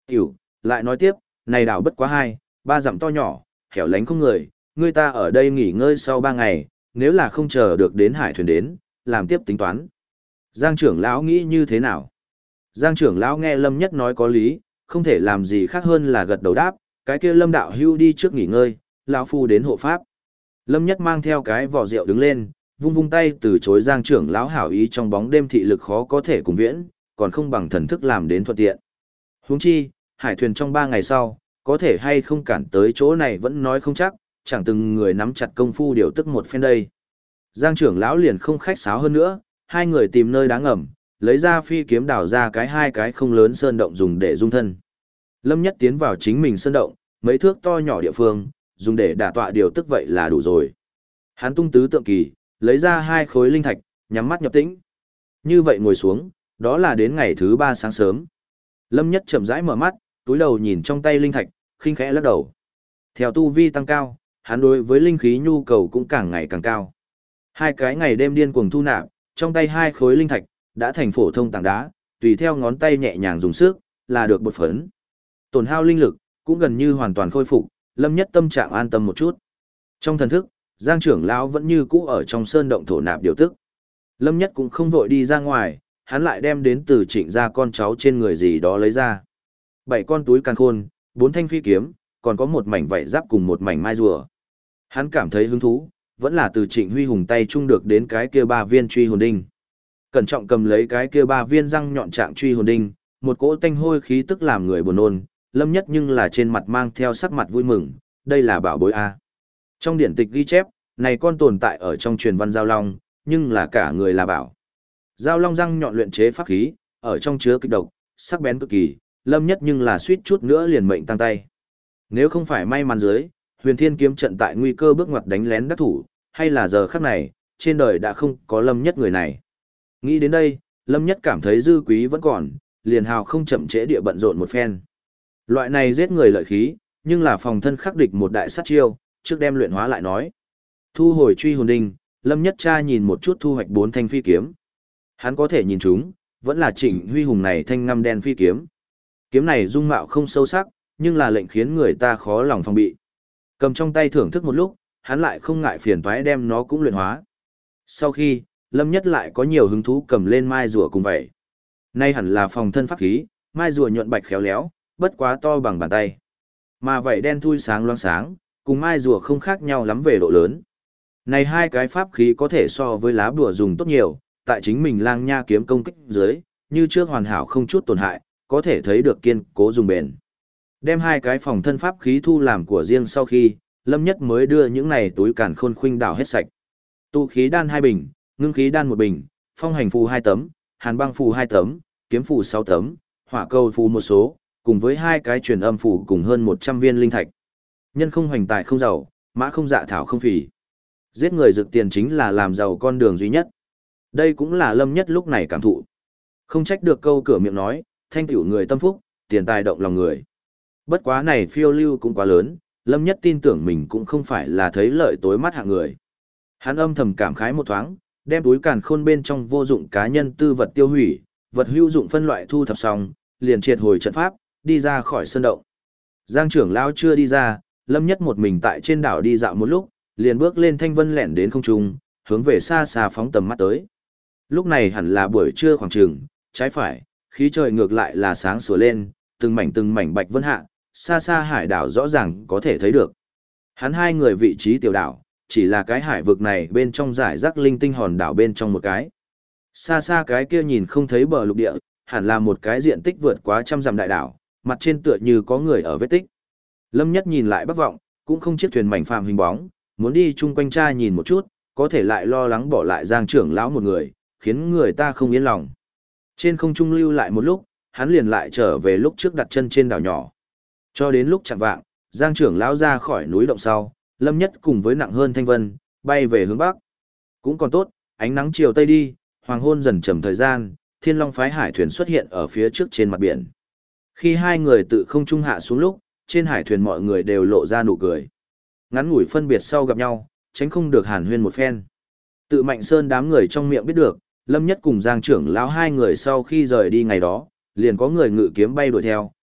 Tiểu, lại nói tiếp, này đảo bất quá 2, 3 dặm to nhỏ, hẻo lánh không người, người ta ở đây nghỉ ngơi sau 3 ngày, nếu là không chờ được đến hải thuyền đến, làm tiếp tính toán. Giang trưởng lão nghĩ như thế nào? Giang trưởng lão nghe Lâm Nhất nói có lý, không thể làm gì khác hơn là gật đầu đáp, cái kia Lâm đạo hưu đi trước nghỉ ngơi, lão phu đến hộ pháp. Lâm Nhất mang theo cái vỏ rượu đứng lên, vung vung tay từ chối Giang trưởng lão hảo ý trong bóng đêm thị lực khó có thể cùng viễn, còn không bằng thần thức làm đến thuận tiện. Huống chi, hải thuyền trong 3 ngày sau, có thể hay không cản tới chỗ này vẫn nói không chắc, chẳng từng người nắm chặt công phu điều tức một phen đây. Giang trưởng lão liền không khách sáo hơn nữa, hai người tìm nơi đá ngầm, lấy ra phi kiếm đào ra hai cái không lớn sơn động dùng để dung thân. Lâm Nhất tiến vào chính mình sơn động, mấy thước to nhỏ địa phương, dùng để đả tọa điều tức vậy là đủ rồi. Hắn tung tứ tượng kỳ, lấy ra 2 khối linh thạch, nhắm mắt nhập tĩnh. Như vậy ngồi xuống, đó là đến ngày thứ 3 sáng sớm. Lâm Nhất chậm rãi mở mắt, túi đầu nhìn trong tay linh thạch, khinh khẽ lắc đầu. Theo tu vi tăng cao, hắn đối với linh khí nhu cầu cũng càng ngày càng cao. 2 cái ngày đêm điên cuồng thu nạp, trong tay 2 khối linh thạch đã thành phổ thông tảng đá, tùy theo ngón tay nhẹ nhàng dùng sức, là được bột phấn. Tổn hao linh lực cũng gần như hoàn toàn khôi phục, Lâm Nhất tâm trạng an tâm một chút. Trong thần thức, Giang trưởng lão vẫn như cũ ở trong sơn động thổ nạp điều tức. Lâm Nhất cũng không vội đi ra ngoài, hắn lại đem đến từ Trịnh gia con cháu trên người gì đó lấy ra. 7 con túi càn khôn, 4 thanh phi kiếm, còn có một mảnh vảy giáp cùng một mảnh mai rùa. Hắn cảm thấy hứng thú, vẫn là từ Trịnh Huy Hùng tay chung được đến cái kia 3 viên truy hồn đinh. Cẩn trọng cầm lấy cái kia 3 viên răng nhọn trạng truy hồn đinh, một cỗ tanh hôi khí tức làm người buồn nôn, Lâm Nhất nhưng là trên mặt mang theo sắc mặt vui mừng, đây là bảo bối a. Trong điển tịch ghi chép, này con tồn tại ở trong truyền văn giao long, nhưng là cả người là bảo. Giao long răng nhọn luyện chế pháp khí, ở trong chứa kịch độc, sắc bén cực kỳ, Lâm Nhất nhưng là suýt chút nữa liền mệnh tăng tay. Nếu không phải may mắn dưới, Huyền Thiên kiếm trận tại nguy cơ bước ngoặt đánh lén đắc thủ, hay là giờ khắc này, trên đời đã không có Lâm Nhất người này. Nghĩ đến đây, Lâm Nhất cảm thấy dư quý vẫn còn, liền hào không chậm trễ địa bận rộn một phen. Loại này giết người lợi khí, nhưng là phòng thân khắc địch một đại sát chiêu, trước đem luyện hóa lại nói. Thu hồi truy hồn đinh, Lâm Nhất tra nhìn một chút thu hoạch 4 thanh phi kiếm. Hắn có thể nhìn chúng, vẫn là Trịnh Huy Hùng này thanh ngăm đen phi kiếm. Kiếm này dung mạo không sâu sắc, nhưng là lệnh khiến người ta khó lòng phòng bị. Cầm trong tay thưởng thức một lúc, hắn lại không ngại phiền toái đem nó cũng luyện hóa. Sau khi, Lâm Nhất lại có nhiều hứng thú cầm lên mai rùa cùng vậy. Nay hẳn là phòng thân pháp khí, mai rùa nhuận bạch khéo léo, bất quá to bằng bàn tay. Mà vậy đen thui sáng loáng sáng, cùng mai rùa không khác nhau lắm về độ lớn. Này 2 cái pháp khí có thể so với lá bùa dùng tốt nhiều, tại chính mình lang nha kiếm công kích dưới, như trước hoàn hảo không chút tổn hại, có thể thấy được kiên cố dùng bền. Đem 2 cái phòng thân pháp khí thu làm của riêng sau khi, Lâm Nhất mới đưa những này túi càn khôn khuynh đảo hết sạch. Tu khí đan 2 bình, ngưng khí đan 1 bình, phong hành phù 2 tấm, hàn băng phù 2 tấm, kiếm phù 6 tấm, hỏa cầu phù 1 số, cùng với 2 cái truyền âm phù cùng hơn 100 viên linh thạch. Nhân không hoành tài không giàu, mã không dạ thảo không phỉ. Giết người rực tiền chính là làm giàu con đường duy nhất. Đây cũng là Lâm Nhất lúc này cảm thụ. Không trách được câu cửa miệng nói, thanh tiểu người tâm phúc, tiền tài động lòng người. Bất quá này phiêu lưu cũng quá lớn, Lâm Nhất tin tưởng mình cũng không phải là thấy lợi tối mắt hạng người. Hắn âm thầm cảm khái một thoáng, đem túi càn khôn bên trong vô dụng cá nhân tư vật tiêu hủy, vật hữu dụng phân loại thu thập xong, liền triệt hồi trận pháp, đi ra khỏi sơn động. Giang trưởng lão chưa đi ra, Lâm Nhất một mình tại trên đảo đi dạo một lúc, liền bước lên thanh vân lẻn đến không trung, hướng về xa xa phóng tầm mắt tới. Lúc này hẳn là buổi trưa khoảng chừng, trái phải, khí trời ngược lại là sáng sủa lên, từng mảnh bạch vân hạ, xa xa hải đảo rõ ràng có thể thấy được. Hắn 2 người vị trí tiểu đảo, chỉ là cái hải vực này bên trong giải rác linh tinh hòn đảo bên trong một cái. Xa xa cái kia nhìn không thấy bờ lục địa, hẳn là một cái diện tích vượt quá 100 dặm đại đảo, mặt trên tựa như có người ở vết tích. Lâm Nhất nhìn lại bắc vọng, cũng không chiếc thuyền mảnh phàm hình bóng, muốn đi chung quanh tra nhìn một chút, có thể lại lo lắng bỏ lại Giang trưởng lão một người, khiến người ta không yên lòng. Trên không trung lưu lại một lúc, hắn liền lại trở về lúc trước đặt chân trên đảo nhỏ. Cho đến lúc chạng vạng, Giang trưởng lão ra khỏi núi động sau, Lâm Nhất cùng với nặng hơn thanh vân, bay về hướng bắc. Cũng còn tốt, ánh nắng chiều tây đi, hoàng hôn dần chậm thời gian, Thiên Long phái hải thuyền xuất hiện ở phía trước trên mặt biển. Khi 2 người tự không trung hạ xuống lúc, trên hải thuyền mọi người đều lộ ra nụ cười. Ngắn ngủi phân biệt sau gặp nhau, tránh không được hàn huyên một phen. Tự Mạnh Sơn đám người trong miệng biết được, Lâm Nhất cùng Giang trưởng lão 2 người sau khi rời đi ngày đó, liền có người ngự kiếm bay đuổi theo,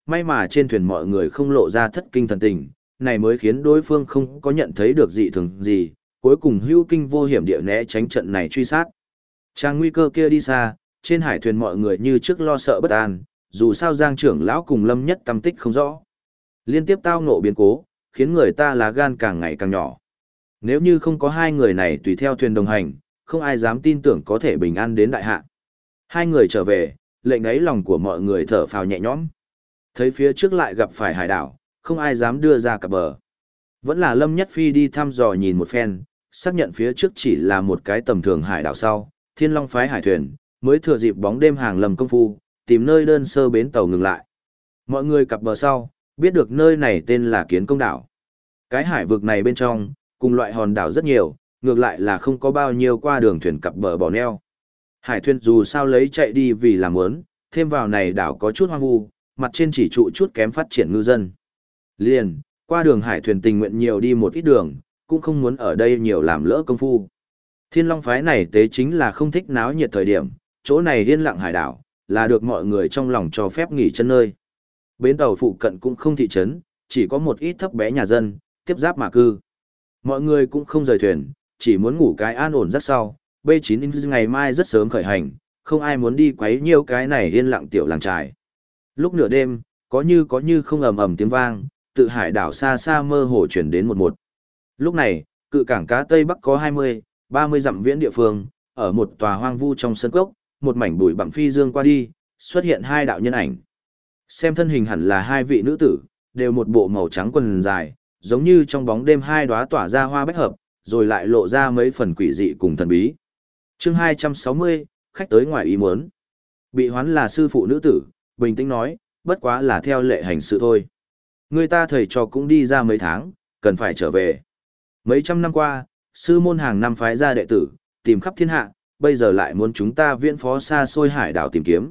may mà trên thuyền mọi người không lộ ra thất kinh thần tình, này mới khiến đối phương không có nhận thấy được dị thường gì, cuối cùng hữu kinh vô hiểm địa né tránh trận này truy sát. Trang nguy cơ kia đi xa, trên hải thuyền mọi người như trước lo sợ bất an, dù sao Giang trưởng lão cùng Lâm Nhất tâm tích không rõ. Liên tiếp tao ngộ biến cố, khiến người ta lá gan càng ngày càng nhỏ. Nếu như không có hai người này tùy theo thuyền đồng hành, không ai dám tin tưởng có thể bình an đến đại hạ. Hai người trở về, lệnh đáy lòng của mọi người thở phào nhẹ nhõm. Thấy phía trước lại gặp phải hải đảo, không ai dám đưa ra cập bờ. Vẫn là Lâm Nhất Phi đi thăm dò nhìn một phen, xác nhận phía trước chỉ là một cái tầm thường hải đảo sau, Thiên Long phái hải thuyền, mới thừa dịp bóng đêm hàng lầm công phu, tìm nơi đơn sơ bến tàu ngừng lại. Mọi người cập bờ sau, biết được nơi này tên là Kiến Công đảo. Cái hải vực này bên trong, cùng loại hòn đảo rất nhiều, ngược lại là không có bao nhiêu qua đường thuyền cập bờ bỏ neo. Hải thuyền dù sao lấy chạy đi vì làm muốn, thêm vào này đảo có chút hoang vu, mặt trên chỉ trụ chút kém phát triển ngư dân. Liền, qua đường hải thuyền tình nguyện nhiều đi một ít đường, cũng không muốn ở đây nhiều làm lỡ công phu. Thiên Long phái này tế chính là không thích náo nhiệt thời điểm, chỗ này yên lặng hải đảo, là được mọi người trong lòng cho phép nghỉ chân nơi. Bến tàu phụ cận cũng không thị trấn, chỉ có một ít thấp bé nhà dân, tiếp giáp mà cư. Mọi người cũng không rời thuyền, chỉ muốn ngủ cái an ổn rất sau, B9 ngày mai rất sớm khởi hành, không ai muốn đi quấy nhiêu cái này yên lặng tiểu làng trài. Lúc nửa đêm, có như không ầm ầm tiếng vang, tự hải đảo xa xa mơ hồ chuyển đến một. Lúc này, cự cảng cá Tây Bắc có 20-30 dặm viễn địa phương, ở một tòa hoang vu trong sân cốc, một mảnh bụi bặm phi dương qua đi, xuất hiện hai đạo nhân ảnh. Xem thân hình hẳn là hai vị nữ tử, đều một bộ màu trắng quần dài, giống như trong bóng đêm hai đóa tỏa ra hoa bách hợp, rồi lại lộ ra mấy phần quỷ dị cùng thần bí. Chương 260, khách tới ngoài ý muốn. Bị hoán là sư phụ nữ tử, bình tĩnh nói, bất quá là theo lệ hành sự thôi. Người ta thầy trò cũng đi ra mấy tháng, cần phải trở về. Mấy trăm năm qua, sư môn hàng năm phái ra đệ tử, tìm khắp thiên hạ, bây giờ lại muốn chúng ta viễn phó xa xôi hải đảo tìm kiếm.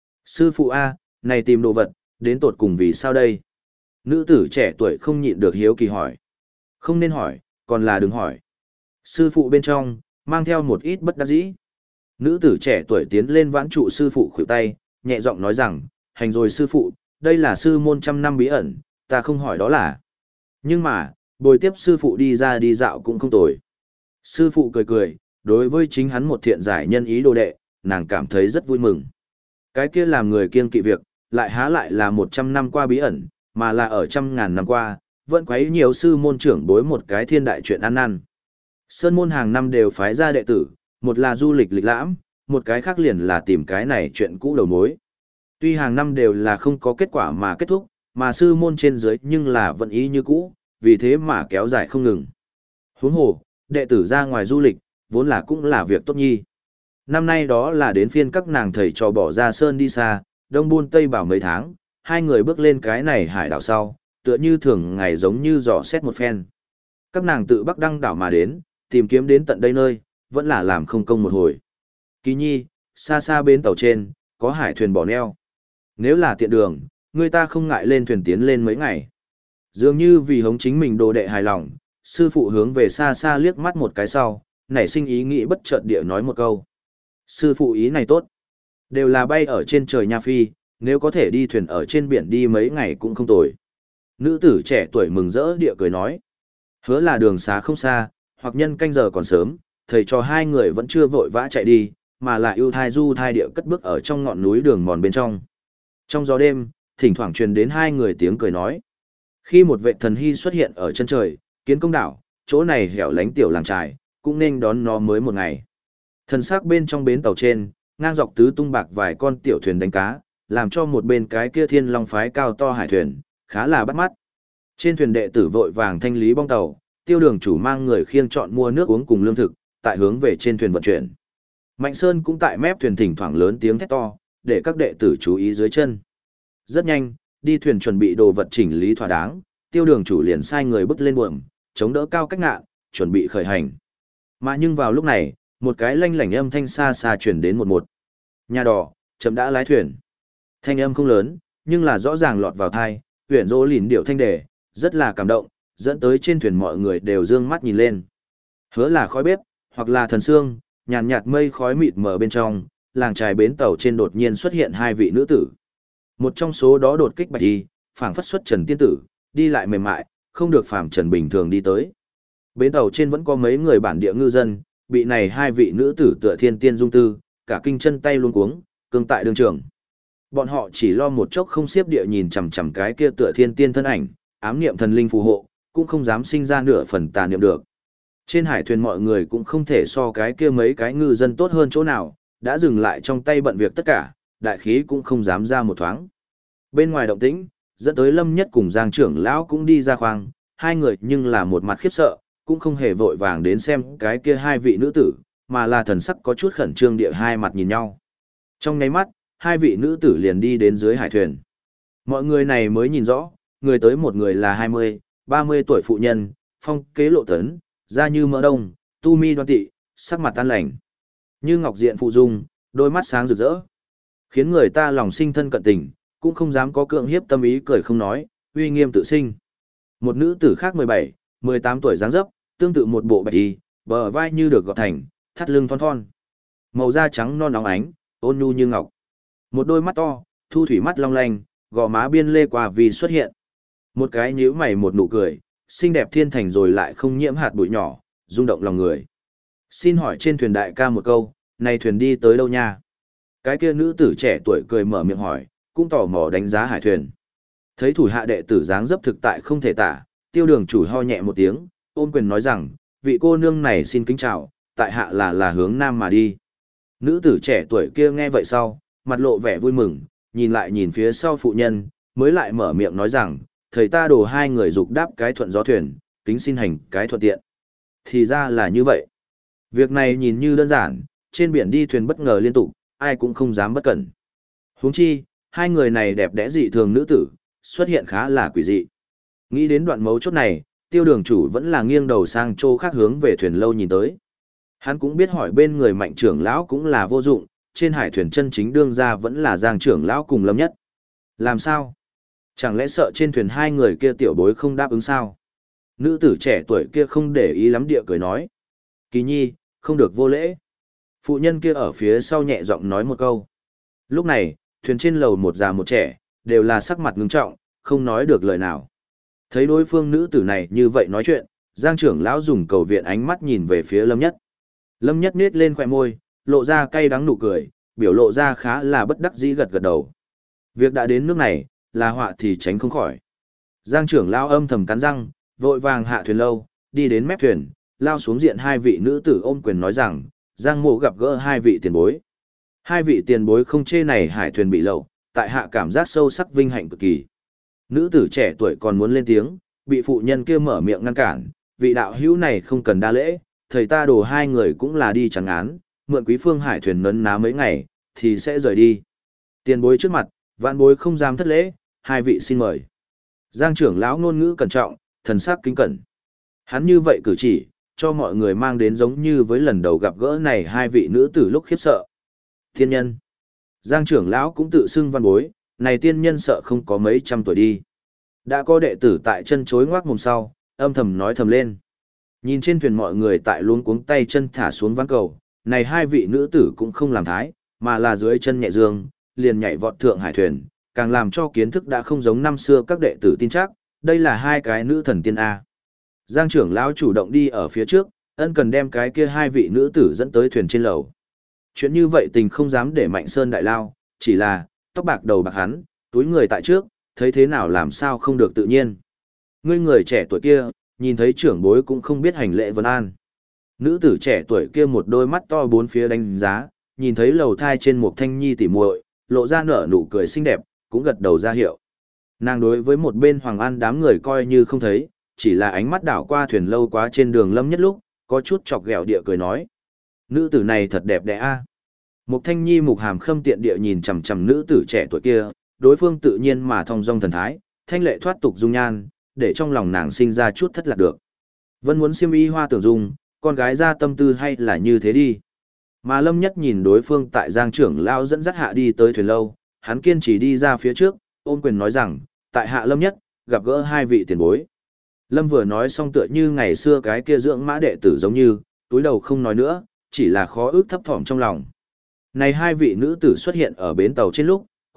Sư phụ A, này tìm đồ vật, đến tột cùng vì sao đây? Nữ tử trẻ tuổi không nhịn được hiếu kỳ hỏi. Không nên hỏi, còn là đừng hỏi. Sư phụ bên trong, mang theo một ít bất đắc dĩ. Nữ tử trẻ tuổi tiến lên vãn trụ sư phụ khuỷu tay, nhẹ giọng nói rằng, hành rồi sư phụ, đây là sư môn trăm năm bí ẩn, ta không hỏi đó là. Nhưng mà, bồi tiếp sư phụ đi ra đi dạo cũng không tồi. Sư phụ cười cười, đối với chính hắn một thiện giải nhân ý đồ đệ, nàng cảm thấy rất vui mừng. Cái kia làm người kiêng kỵ việc, lại há lại là 100 năm qua bí ẩn, mà là ở trăm ngàn năm qua, vẫn quấy nhiều sư môn trưởng bối một cái thiên đại chuyện ăn năn. Sơn môn hàng năm đều phái ra đệ tử, một là du lịch lịch lãm, một cái khác liền là tìm cái này chuyện cũ đầu mối. Tuy hàng năm đều là không có kết quả mà kết thúc, mà sư môn trên dưới nhưng là vẫn ý như cũ, vì thế mà kéo dài không ngừng. Huống hồ, đệ tử ra ngoài du lịch, vốn là cũng là việc tốt nhi. Năm nay đó là đến phiên các nàng thầy trò bỏ ra sơn đi xa, đông buôn tây bảo mấy tháng, hai người bước lên cái này hải đảo sau, tựa như thường ngày giống như dò xét một phen. Các nàng tự Bắc Đăng đảo mà đến, tìm kiếm đến tận đây nơi, vẫn là làm không công một hồi. Kỳ nhi, xa xa bên tàu trên, có hải thuyền bỏ neo. Nếu là tiện đường, người ta không ngại lên thuyền tiến lên mấy ngày. Dường như vì hống chính mình đồ đệ hài lòng, sư phụ hướng về xa xa liếc mắt một cái sau, nảy sinh ý nghĩ bất chợt địa nói một câu. Sư phụ ý này tốt. Đều là bay ở trên trời nha phi, nếu có thể đi thuyền ở trên biển đi mấy ngày cũng không tồi. Nữ tử trẻ tuổi mừng rỡ địa cười nói. Hứa là đường xá không xa, hoặc nhân canh giờ còn sớm, thầy cho hai người vẫn chưa vội vã chạy đi, mà là ưu thai du thai địa cất bước ở trong ngọn núi đường mòn bên trong. Trong gió đêm, thỉnh thoảng truyền đến hai người tiếng cười nói. Khi một vệ thần hy xuất hiện ở chân trời, Kiến Công đảo, chỗ này hẻo lánh tiểu làng trài, cũng nên đón nó mới một ngày. Thần sắc bên trong bến tàu trên, ngang dọc tứ tung bạc vài con tiểu thuyền đánh cá, làm cho một bên cái kia Thiên Long phái cao to hải thuyền, khá là bắt mắt. Trên thuyền đệ tử vội vàng thanh lý bong tàu, tiêu đường chủ mang người khiêng chọn mua nước uống cùng lương thực, tại hướng về trên thuyền vận chuyển. Mạnh Sơn cũng tại mép thuyền thỉnh thoảng lớn tiếng thét to, để các đệ tử chú ý dưới chân. Rất nhanh, đi thuyền chuẩn bị đồ vật chỉnh lý thỏa đáng, tiêu đường chủ liền sai người bước lên buồm, chống đỡ cao cách ngạn, chuẩn bị khởi hành. Mà nhưng vào lúc này, một cái lanh lảnh âm thanh xa xa chuyển đến một. Nhà đỏ, chậm đã lái thuyền. Thanh âm không lớn, nhưng là rõ ràng lọt vào tai, huyền rỗ lìn điệu thanh đề, rất là cảm động, dẫn tới trên thuyền mọi người đều dương mắt nhìn lên. Hứa là khói bếp, hoặc là thần sương, nhàn nhạt mây khói mịt mờ bên trong, làng trài bến tàu trên đột nhiên xuất hiện hai vị nữ tử. Một trong số đó đột kích bạch y, phảng phất xuất trần tiên tử, đi lại mềm mại, không được phàm trần bình thường đi tới. Bến tàu trên vẫn có mấy người bản địa ngư dân, bị này hai vị nữ tử tựa thiên tiên dung tư, cả kinh chân tay luống cuống, cương tại đường trường. Bọn họ chỉ lo một chốc không xiếp địa nhìn chằm chằm cái kia tựa thiên tiên thân ảnh, ám niệm thần linh phù hộ, cũng không dám sinh ra nửa phần tà niệm được. Trên hải thuyền mọi người cũng không thể so cái kia mấy cái ngư dân tốt hơn chỗ nào, đã dừng lại trong tay bận việc tất cả, đại khí cũng không dám ra một thoáng. Bên ngoài động tĩnh, dẫn tới Lâm Nhất cùng Giang trưởng lão cũng đi ra khoang, hai người nhưng là một mặt khiếp sợ, cũng không hề vội vàng đến xem cái kia hai vị nữ tử, mà là thần sắc có chút khẩn trương địa hai mặt nhìn nhau. Trong nháy mắt, hai vị nữ tử liền đi đến dưới hải thuyền. Mọi người này mới nhìn rõ, người tới một người là 20, 30 tuổi phụ nhân, phong kế lộ tấn, da như mỡ đông, tu mi đoan tị, sắc mặt tan lành. Như ngọc diện phụ dung, đôi mắt sáng rực rỡ. Khiến người ta lòng sinh thân cận tình, cũng không dám có cưỡng hiếp tâm ý cười không nói, uy nghiêm tự sinh. Một nữ tử khác 17, 18 tuổi dáng dấp, tương tự một bộ bạch y, bờ vai như được gọt thành, thắt lưng thon thon. Màu da trắng non óng ánh, ôn nhu như ngọc. Một đôi mắt to, thu thủy mắt long lanh, gò má biên lê qua vì xuất hiện. Một cái nhíu mày một nụ cười, xinh đẹp thiên thành rồi lại không nhiễm hạt bụi nhỏ, rung động lòng người. Xin hỏi trên thuyền đại ca một câu, này thuyền đi tới đâu nha? Cái kia nữ tử trẻ tuổi cười mở miệng hỏi, cũng tò mò đánh giá hải thuyền. Thấy thủ hạ đệ tử dáng dấp thực tại không thể tả, tiêu đường chủ ho nhẹ một tiếng, ôn quyền nói rằng, vị cô nương này xin kính chào, tại hạ là hướng nam mà đi. Nữ tử trẻ tuổi kia nghe vậy sau, mặt lộ vẻ vui mừng, nhìn lại nhìn phía sau phụ nhân, mới lại mở miệng nói rằng, thầy ta đổ hai người dục đáp cái thuận gió thuyền, kính xin hành cái thuận tiện. Thì ra là như vậy. Việc này nhìn như đơn giản, trên biển đi thuyền bất ngờ liên tục, ai cũng không dám bất cẩn. Huống chi, hai người này đẹp đẽ dị thường nữ tử, xuất hiện khá là quỷ dị. Nghĩ đến đoạn mấu chốt này, tiêu đường chủ vẫn là nghiêng đầu sang chỗ khác hướng về thuyền lâu nhìn tới. Hắn cũng biết hỏi bên người mạnh trưởng lão cũng là vô dụng, trên hải thuyền chân chính đương ra vẫn là Giang trưởng lão cùng Lâm Nhất. Làm sao? Chẳng lẽ sợ trên thuyền hai người kia tiểu bối không đáp ứng sao? Nữ tử trẻ tuổi kia không để ý lắm địa cười nói. Kỳ nhi, không được vô lễ. Phụ nhân kia ở phía sau nhẹ giọng nói một câu. Lúc này, thuyền trên lầu một già một trẻ, đều là sắc mặt ngưng trọng, không nói được lời nào. Thấy đối phương nữ tử này như vậy nói chuyện, Giang trưởng lão dùng cầu viện ánh mắt nhìn về phía Lâm Nhất. Lâm Nhất nết lên khóe môi, lộ ra cay đắng nụ cười, biểu lộ ra khá là bất đắc dĩ gật gật đầu. Việc đã đến nước này, là họa thì tránh không khỏi. Giang trưởng lão âm thầm cắn răng, vội vàng hạ thuyền lâu, đi đến mép thuyền, lao xuống diện hai vị nữ tử ôm quyền nói rằng, Giang mộ gặp gỡ hai vị tiền bối. Hai vị tiền bối không chê này hải thuyền bị lậu, tại hạ cảm giác sâu sắc vinh hạnh cực kỳ. Nữ tử trẻ tuổi còn muốn lên tiếng, bị phụ nhân kia mở miệng ngăn cản, vị đạo hữu này không cần đa lễ, thầy ta đổ hai người cũng là đi chẳng án, mượn quý phương hải thuyền nấn ná mấy ngày, thì sẽ rời đi. Tiền bối trước mặt, vạn bối không dám thất lễ, hai vị xin mời. Giang trưởng lão ngôn ngữ cẩn trọng, thần sắc kính cẩn. Hắn như vậy cử chỉ, cho mọi người mang đến giống như với lần đầu gặp gỡ này hai vị nữ tử lúc khiếp sợ. Thiên nhân. Giang trưởng lão cũng tự xưng văn bối, này tiên nhân sợ không có mấy trăm tuổi đi. Đã có đệ tử tại chân chối ngoác mồm sau, âm thầm nói thầm lên. Nhìn trên thuyền mọi người tại luống cuống tay chân thả xuống ván cầu, này hai vị nữ tử cũng không làm thái, mà là dưới chân nhẹ dương, liền nhảy vọt thượng hải thuyền, càng làm cho kiến thức đã không giống năm xưa các đệ tử tin chắc, đây là hai cái nữ thần tiên A. Giang trưởng lão chủ động đi ở phía trước, ân cần đem cái kia hai vị nữ tử dẫn tới thuyền trên lầu. Chuyện như vậy tình không dám để Mạnh Sơn đại lao, chỉ là, tóc bạc đầu bạc hắn, túi người tại trước, thấy thế nào làm sao không được tự nhiên. Ngươi người trẻ tuổi kia, nhìn thấy trưởng bối cũng không biết hành lễ vân an. Nữ tử trẻ tuổi kia một đôi mắt to bốn phía đánh giá, nhìn thấy lầu thai trên một thanh nhi tỉ muội, lộ ra nở nụ cười xinh đẹp, cũng gật đầu ra hiệu. Nàng đối với một bên Hoàng An đám người coi như không thấy, chỉ là ánh mắt đảo qua thuyền lâu quá trên đường Lâm Nhất lúc, có chút chọc ghẹo địa cười nói. Nữ tử này thật đẹp đẽ a. Mục Thanh Nhi mục hàm khâm tiện địa nhìn chằm chằm nữ tử trẻ tuổi kia, đối phương tự nhiên mà thong dong thần thái, thanh lệ thoát tục dung nhan, để trong lòng nàng sinh ra chút thất lạc được. Vẫn muốn xiêm y hoa tưởng dung, con gái ra tâm tư hay là như thế đi. Mà Lâm Nhất nhìn đối phương tại Giang trưởng lão dẫn dắt hạ đi tới thuyền lâu, hắn kiên trì đi ra phía trước, ôn quyền nói rằng, tại hạ Lâm Nhất, gặp gỡ hai vị tiền bối. Lâm vừa nói xong tựa như ngày xưa cái kia dưỡng mã đệ tử giống như, túi đầu không nói nữa, chỉ là khó ước thấp thỏm trong lòng. Này hai vị nữ tử xuất hiện ở bến tàu trên lúc,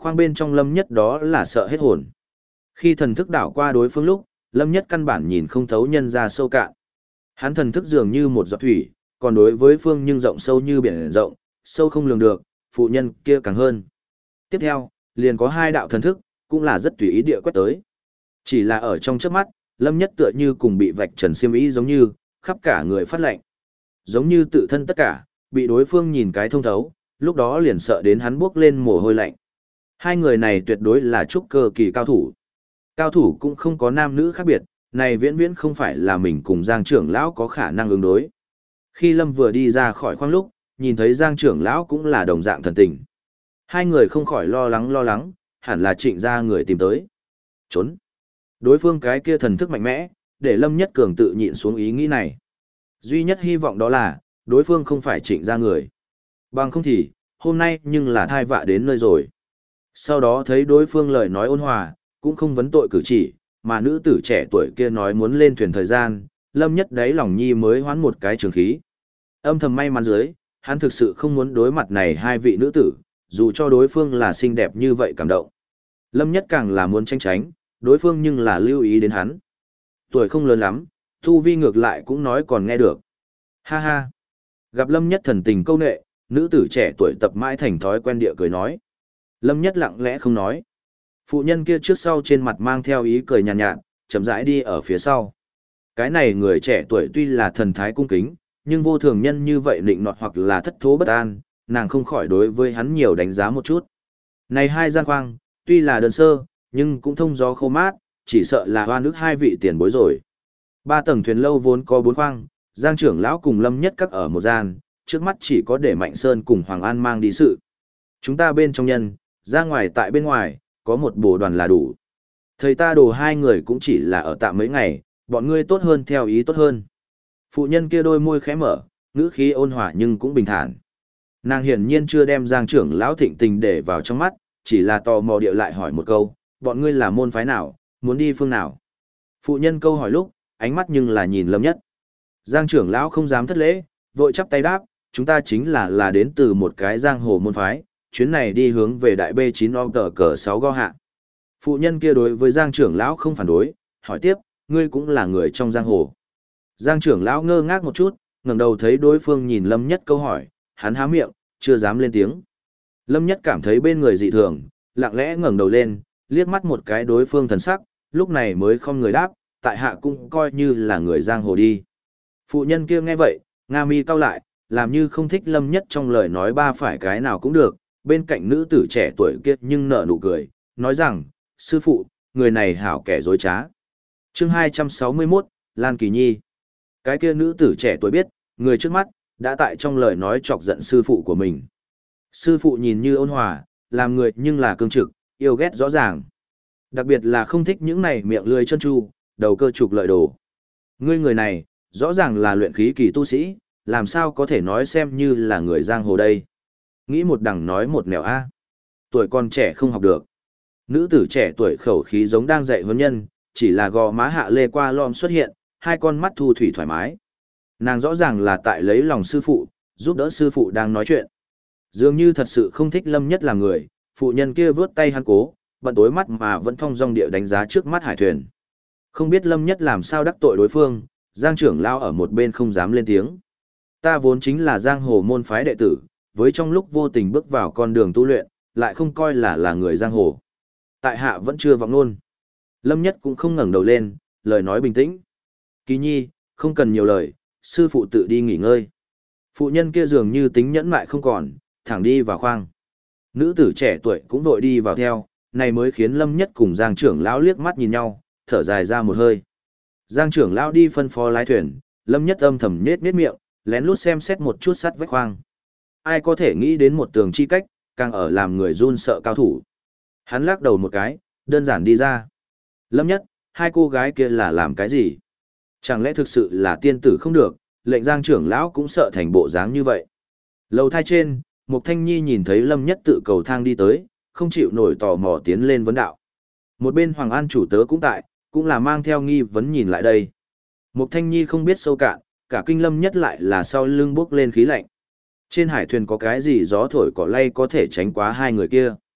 khoang bên trong Lâm Nhất đó là sợ hết hồn. Khi thần thức đảo qua đối phương lúc, Lâm Nhất căn bản nhìn không thấu nhân ra sâu cạn. Hắn thần thức dường như một giọt thủy, còn đối với phương nhưng rộng sâu như biển rộng, sâu không lường được, phụ nhân kia càng hơn. Tiếp theo, liền có hai đạo thần thức, cũng là rất tùy ý địa quét tới. Chỉ là ở trong chớp mắt, Lâm Nhất tựa như cùng bị vạch trần xiêm y giống như, khắp cả người phát lạnh. Giống như tự thân tất cả, bị đối phương nhìn cái thông thấu, lúc đó liền sợ đến hắn buốc lên mồ hôi lạnh. Hai người này tuyệt đối là trúc cơ kỳ cao thủ. Cao thủ cũng không có nam nữ khác biệt, này viễn viễn không phải là mình cùng Giang trưởng lão có khả năng ứng đối. Khi Lâm vừa đi ra khỏi khoang lúc, nhìn thấy Giang trưởng lão cũng là đồng dạng thần tình. Hai người không khỏi lo lắng, hẳn là Trịnh gia người tìm tới. Trốn. Đối phương cái kia thần thức mạnh mẽ, để Lâm Nhất Cường tự nhịn xuống ý nghĩ này. Duy nhất hy vọng đó là, đối phương không phải Trịnh gia người. Bằng không thì, hôm nay nhưng là thai vạ đến nơi rồi. Sau đó thấy đối phương lời nói ôn hòa, cũng không vấn tội cử chỉ, mà nữ tử trẻ tuổi kia nói muốn lên thuyền thời gian, Lâm Nhất đáy lòng nhi mới hoán một cái trường khí. Âm thầm may mắn dưới, hắn thực sự không muốn đối mặt này hai vị nữ tử, dù cho đối phương là xinh đẹp như vậy cảm động. Lâm Nhất càng là muốn tránh, đối phương nhưng là lưu ý đến hắn. Tuổi không lớn lắm, thu vi ngược lại cũng nói còn nghe được. Ha ha. Gặp Lâm Nhất thần tình câu nệ, nữ tử trẻ tuổi tập mãi thành thói quen địa cười nói. Lâm Nhất lặng lẽ không nói. Phụ nhân kia trước sau trên mặt mang theo ý cười nhàn nhạt, chậm rãi đi ở phía sau. Cái này người trẻ tuổi tuy là thần thái cung kính, nhưng vô thường nhân như vậy nịnh nọt hoặc là thất thố bất an, nàng không khỏi đối với hắn nhiều đánh giá một chút. Này hai gian khoang, tuy là đơn sơ, nhưng cũng thông gió khô mát, chỉ sợ là hoa nước hai vị tiền bối rồi. Ba tầng thuyền lâu vốn có 4 khoang, Giang trưởng lão cùng Lâm Nhất các ở một gian, trước mắt chỉ có để Mạnh Sơn cùng Hoàng An mang đi sự. Chúng ta bên trong nhân, ra ngoài tại bên ngoài, có một bồ đoàn là đủ. Thầy ta đồ hai người cũng chỉ là ở tạm mấy ngày, bọn ngươi tốt hơn theo ý tốt hơn. Phụ nhân kia đôi môi khẽ mở, ngữ khí ôn hòa nhưng cũng bình thản. Nàng hiển nhiên chưa đem Giang trưởng lão thịnh tình để vào trong mắt, chỉ là tò mò điệu lại hỏi một câu, bọn ngươi là môn phái nào, muốn đi phương nào. Phụ nhân câu hỏi lúc, ánh mắt nhưng là nhìn Lâm Nhất. Giang trưởng lão không dám thất lễ, vội chắp tay đáp, chúng ta chính là đến từ một cái giang hồ môn phái, chuyến này đi hướng về đại B9 om tờ cờ 6 go hạ. Phụ nhân kia đối với Giang trưởng lão không phản đối, hỏi tiếp, ngươi cũng là người trong giang hồ. Giang trưởng lão ngơ ngác một chút, ngẩng đầu thấy đối phương nhìn Lâm Nhất câu hỏi, hắn há miệng, chưa dám lên tiếng. Lâm Nhất cảm thấy bên người dị thường, lặng lẽ ngẩng đầu lên, liếc mắt một cái đối phương thần sắc, lúc này mới không người đáp, tại hạ cũng coi như là người giang hồ đi. Phụ nhân kia nghe vậy, nga mi cau lại, làm như không thích Lâm Nhất trong lời nói ba phải cái nào cũng được, bên cạnh nữ tử trẻ tuổi kia nhưng nở nụ cười, nói rằng, sư phụ, người này hảo kẻ dối trá. Chương 261, Lan Kỳ Nhi. Cái kia nữ tử trẻ tuổi biết, người trước mắt, đã tại trong lời nói chọc giận sư phụ của mình. Sư phụ nhìn như ôn hòa, làm người nhưng là cương trực, yêu ghét rõ ràng. Đặc biệt là không thích những này miệng lưỡi chân tru, đầu cơ trục lợi đồ. Ngươi người này, rõ ràng là luyện khí kỳ tu sĩ, làm sao có thể nói xem như là người giang hồ đây. Nghĩ một đằng nói một nẻo a. Tuổi còn trẻ không học được. Nữ tử trẻ tuổi khẩu khí giống đang dạy huấn nhân, chỉ là gò má hạ lê qua lom xuất hiện, hai con mắt thu thủy thoải mái. Nàng rõ ràng là tại lấy lòng sư phụ, giúp đỡ sư phụ đang nói chuyện. Dường như thật sự không thích Lâm Nhất làm người, phụ nhân kia vướt tay hắn cố, bận tối mắt mà vẫn thong dong địa đánh giá trước mắt hải thuyền. Không biết Lâm Nhất làm sao đắc tội đối phương, Giang trưởng lao ở một bên không dám lên tiếng. Ta vốn chính là giang hồ môn phái đệ tử, với trong lúc vô tình bước vào con đường tu luyện, lại không coi là người giang hồ. Tại hạ vẫn chưa vọng luôn. Lâm Nhất cũng không ngẩng đầu lên, lời nói bình tĩnh. Kỳ Nhi, không cần nhiều lời, sư phụ tự đi nghỉ ngơi. Phụ nhân kia dường như tính nhẫn mại không còn, thẳng đi vào khoang. Nữ tử trẻ tuổi cũng vội đi vào theo, này mới khiến Lâm Nhất cùng Giang trưởng lão liếc mắt nhìn nhau, thở dài ra một hơi. Giang trưởng lão đi phân phó lái thuyền, Lâm Nhất âm thầm nết miệng, lén lút xem xét một chút sắt vách khoang. Ai có thể nghĩ đến một tường chi cách, càng ở làm người run sợ cao thủ. Hắn lắc đầu một cái, đơn giản đi ra. Lâm Nhất, hai cô gái kia là làm cái gì? Chẳng lẽ thực sự là tiên tử không được, lệnh Giang trưởng lão cũng sợ thành bộ dáng như vậy. Lầu thai trên, Mục Thanh Nhi nhìn thấy Lâm Nhất tự cầu thang đi tới, không chịu nổi tò mò tiến lên vấn đạo. Một bên Hoàng An chủ tớ cũng tại, cũng là mang theo nghi vấn nhìn lại đây. Mục Thanh Nhi không biết sâu cạn, cả kinh Lâm Nhất lại là sau lưng bốc lên khí lạnh. Trên hải thuyền có cái gì gió thổi cỏ lay có thể tránh quá hai người kia.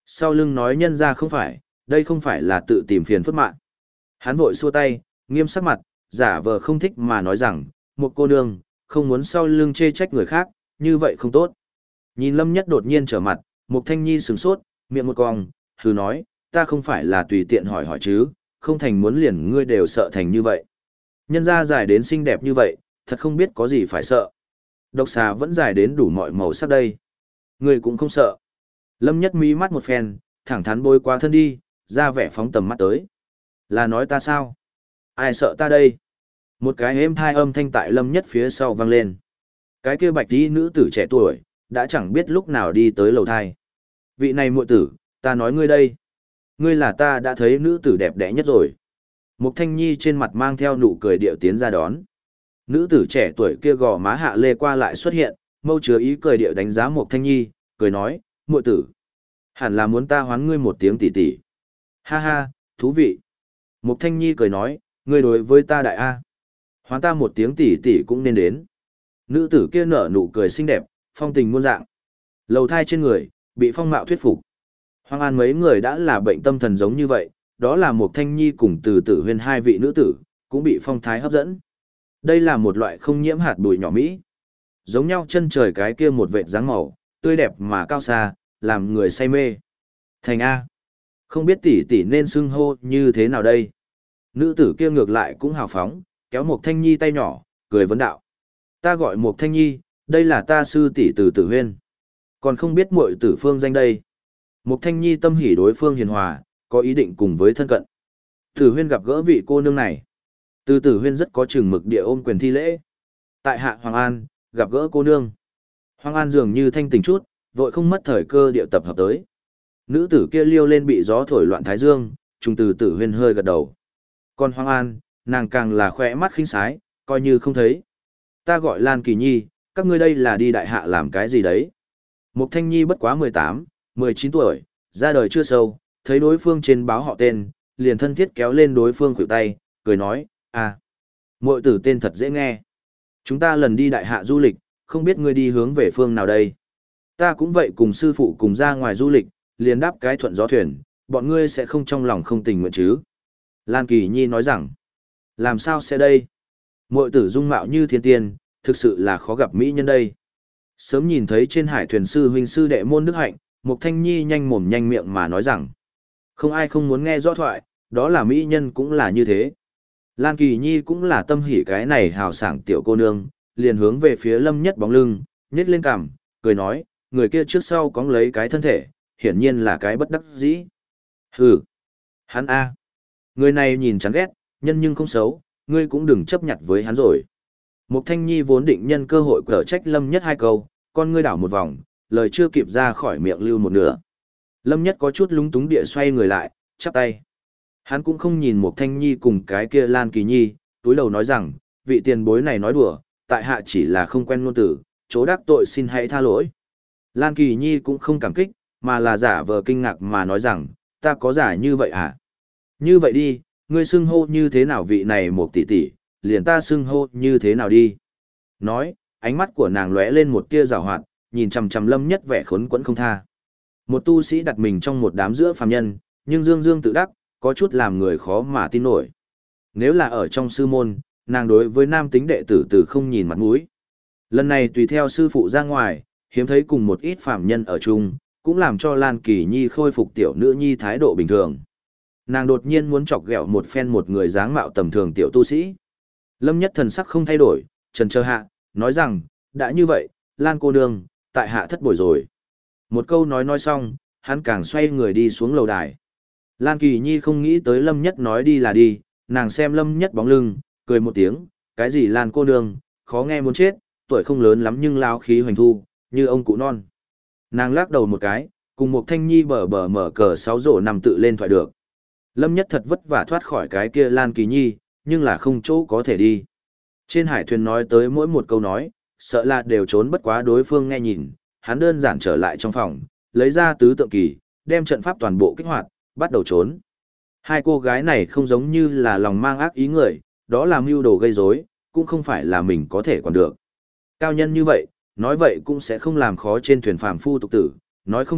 Sau lưng nói nhân ra không phải, đây không phải là tự tìm phiền phức mạng. Hắn vội xua tay, nghiêm sắc mặt, giả vờ không thích mà nói rằng, một cô nương, không muốn sau lưng chê trách người khác, như vậy không tốt. Nhìn Lâm Nhất đột nhiên trở mặt, Mục Thanh Nhi sửng sốt, miệng một cong, hừ nói, ta không phải là tùy tiện hỏi hỏi chứ, không thành muốn liền ngươi đều sợ thành như vậy. Nhân ra dài đến xinh đẹp như vậy, thật không biết có gì phải sợ. Độc xà vẫn dài đến đủ mọi màu sắc đây. Ngươi cũng không sợ. Lâm Nhất mí mắt một phen, thẳng thắn bôi qua thân đi, ra vẻ phóng tầm mắt tới. Là nói ta sao? Ai sợ ta đây? Một cái êm thai âm thanh tại Lâm Nhất phía sau vang lên. Cái kia bạch tí nữ tử trẻ tuổi, đã chẳng biết lúc nào đi tới lầu thai. Vị này muội tử, ta nói ngươi đây. Ngươi là ta đã thấy nữ tử đẹp đẽ nhất rồi. Mục Thanh Nhi trên mặt mang theo nụ cười điệu tiến ra đón. Nữ tử trẻ tuổi kia gò má hạ lê qua lại xuất hiện, mâu chứa ý cười điệu đánh giá Mục Thanh Nhi, cười nói, muội tử. Hẳn là muốn ta hoán ngươi một tiếng tỷ tỷ. Ha ha, thú vị. Mục Thanh Nhi cười nói, ngươi đối với ta đại A. Hoán ta một tiếng tỷ tỷ cũng nên đến. Nữ tử kia nở nụ cười xinh đẹp, phong tình muôn dạng. Lầu thai trên người, bị phong mạo thuyết phục. Hoàng An mấy người đã là bệnh tâm thần giống như vậy, đó là Mục Thanh Nhi cùng Từ Tử Huyên hai vị nữ tử, cũng bị phong thái hấp dẫn. Đây là một loại không nhiễm hạt bụi nhỏ mỹ. Giống nhau chân trời cái kia một vệt dáng màu, tươi đẹp mà cao xa, làm người say mê. Thành A. Không biết tỷ tỷ nên xưng hô như thế nào đây? Nữ tử kia ngược lại cũng hào phóng, kéo Mục Thanh Nhi tay nhỏ, cười vấn đạo. Ta gọi Mục Thanh Nhi, đây là ta sư tỷ Từ Tử Huyên. Còn không biết muội tử phương danh đây. Mục Thanh Nhi tâm hỉ đối phương hiền hòa, có ý định cùng với thân cận. Tử Huyên gặp gỡ vị cô nương này. Từ Tử Huyên rất có chừng mực địa ôm quyền thi lễ. Tại hạ Hoàng An, gặp gỡ cô nương. Hoàng An dường như thanh tỉnh chút, vội không mất thời cơ địa tập hợp tới. Nữ tử kia liêu lên bị gió thổi loạn thái dương, trùng Từ Tử Huyên hơi gật đầu. Còn Hoàng An, nàng càng là khỏe mắt khinh sái, coi như không thấy. Ta gọi Lan Kỳ Nhi, các ngươi đây là đi đại hạ làm cái gì đấy? Mục Thanh Nhi bất quá 18, 19 tuổi, ra đời chưa sâu, thấy đối phương trên báo họ tên, liền thân thiết kéo lên đối phương khuỷu tay, cười nói, à, muội tử tên thật dễ nghe. Chúng ta lần đi đại hạ du lịch, không biết ngươi đi hướng về phương nào đây. Ta cũng vậy cùng sư phụ cùng ra ngoài du lịch, liền đáp cái thuận gió thuyền, bọn ngươi sẽ không trong lòng không tình nguyện chứ. Lan Kỳ Nhi nói rằng, làm sao sẽ đây? Muội tử dung mạo như thiên tiên, thực sự là khó gặp mỹ nhân đây. Sớm nhìn thấy trên hải thuyền sư huynh sư đệ môn đức hạnh, Mục Thanh Nhi nhanh mồm nhanh miệng mà nói rằng, không ai không muốn nghe rõ thoại, đó là mỹ nhân cũng là như thế. Lan Kỳ Nhi cũng là tâm hỉ cái này hào sảng tiểu cô nương, liền hướng về phía Lâm Nhất bóng lưng, nhếch lên cằm, cười nói, người kia trước sau cóng lấy cái thân thể, hiển nhiên là cái bất đắc dĩ. Hừ, hắn a, người này nhìn chán ghét, nhân nhưng không xấu, ngươi cũng đừng chấp nhặt với hắn rồi. Mục Thanh Nhi vốn định nhân cơ hội cở trách Lâm Nhất hai câu, con ngươi đảo một vòng, lời chưa kịp ra khỏi miệng lưu một nửa. Lâm Nhất có chút lúng túng địa xoay người lại, chắp tay. Hắn cũng không nhìn Mục Thanh Nhi cùng cái kia Lan Kỳ Nhi, túi đầu nói rằng, vị tiền bối này nói đùa, tại hạ chỉ là không quen ngôn tử, chỗ đắc tội xin hãy tha lỗi. Lan Kỳ Nhi cũng không cảm kích, mà là giả vờ kinh ngạc mà nói rằng, ta có giả như vậy à? Như vậy đi, ngươi xưng hô như thế nào vị này một tỷ tỷ, liền ta xưng hô như thế nào đi. Nói, ánh mắt của nàng lóe lên một tia rào hoạt, nhìn chằm chằm Lâm Nhất vẻ khốn quẫn không tha. Một tu sĩ đặt mình trong một đám giữa phàm nhân, nhưng dương dương tự đắc, có chút làm người khó mà tin nổi. Nếu là ở trong sư môn, nàng đối với nam tính đệ tử từ không nhìn mặt mũi. Lần này tùy theo sư phụ ra ngoài, hiếm thấy cùng một ít phàm nhân ở chung, cũng làm cho Lan Kỳ Nhi khôi phục tiểu nữ nhi thái độ bình thường. Nàng đột nhiên muốn chọc ghẹo một phen một người dáng mạo tầm thường tiểu tu sĩ. Lâm Nhất thần sắc không thay đổi, trần chờ hạ, nói rằng, đã như vậy, Lan cô nương, tại hạ thất bội rồi. Một câu nói xong, hắn càng xoay người đi xuống lầu đài. Lan Kỳ Nhi không nghĩ tới Lâm Nhất nói đi là đi, nàng xem Lâm Nhất bóng lưng, cười một tiếng, cái gì Lan cô nương, khó nghe muốn chết, tuổi không lớn lắm nhưng lao khí hoành thu, như ông cụ non. Nàng lắc đầu một cái, cùng một Thanh Nhi bờ bờ mở cờ 6 rổ nằm tự lên thoại được. Lâm Nhất thật vất vả thoát khỏi cái kia Lan Kỳ Nhi, nhưng là không chỗ có thể đi. Trên hải thuyền nói tới mỗi một câu nói, sợ là đều trốn bất quá đối phương nghe nhìn, hắn đơn giản trở lại trong phòng, lấy ra tứ tượng kỳ, đem trận pháp toàn bộ kích hoạt, bắt đầu trốn. Hai cô gái này không giống như là lòng mang ác ý người, đó là mưu đồ gây rối, cũng không phải là mình có thể quản được. Cao nhân như vậy, nói vậy cũng sẽ không làm khó trên thuyền phàm phu tục tử, nói không chắc,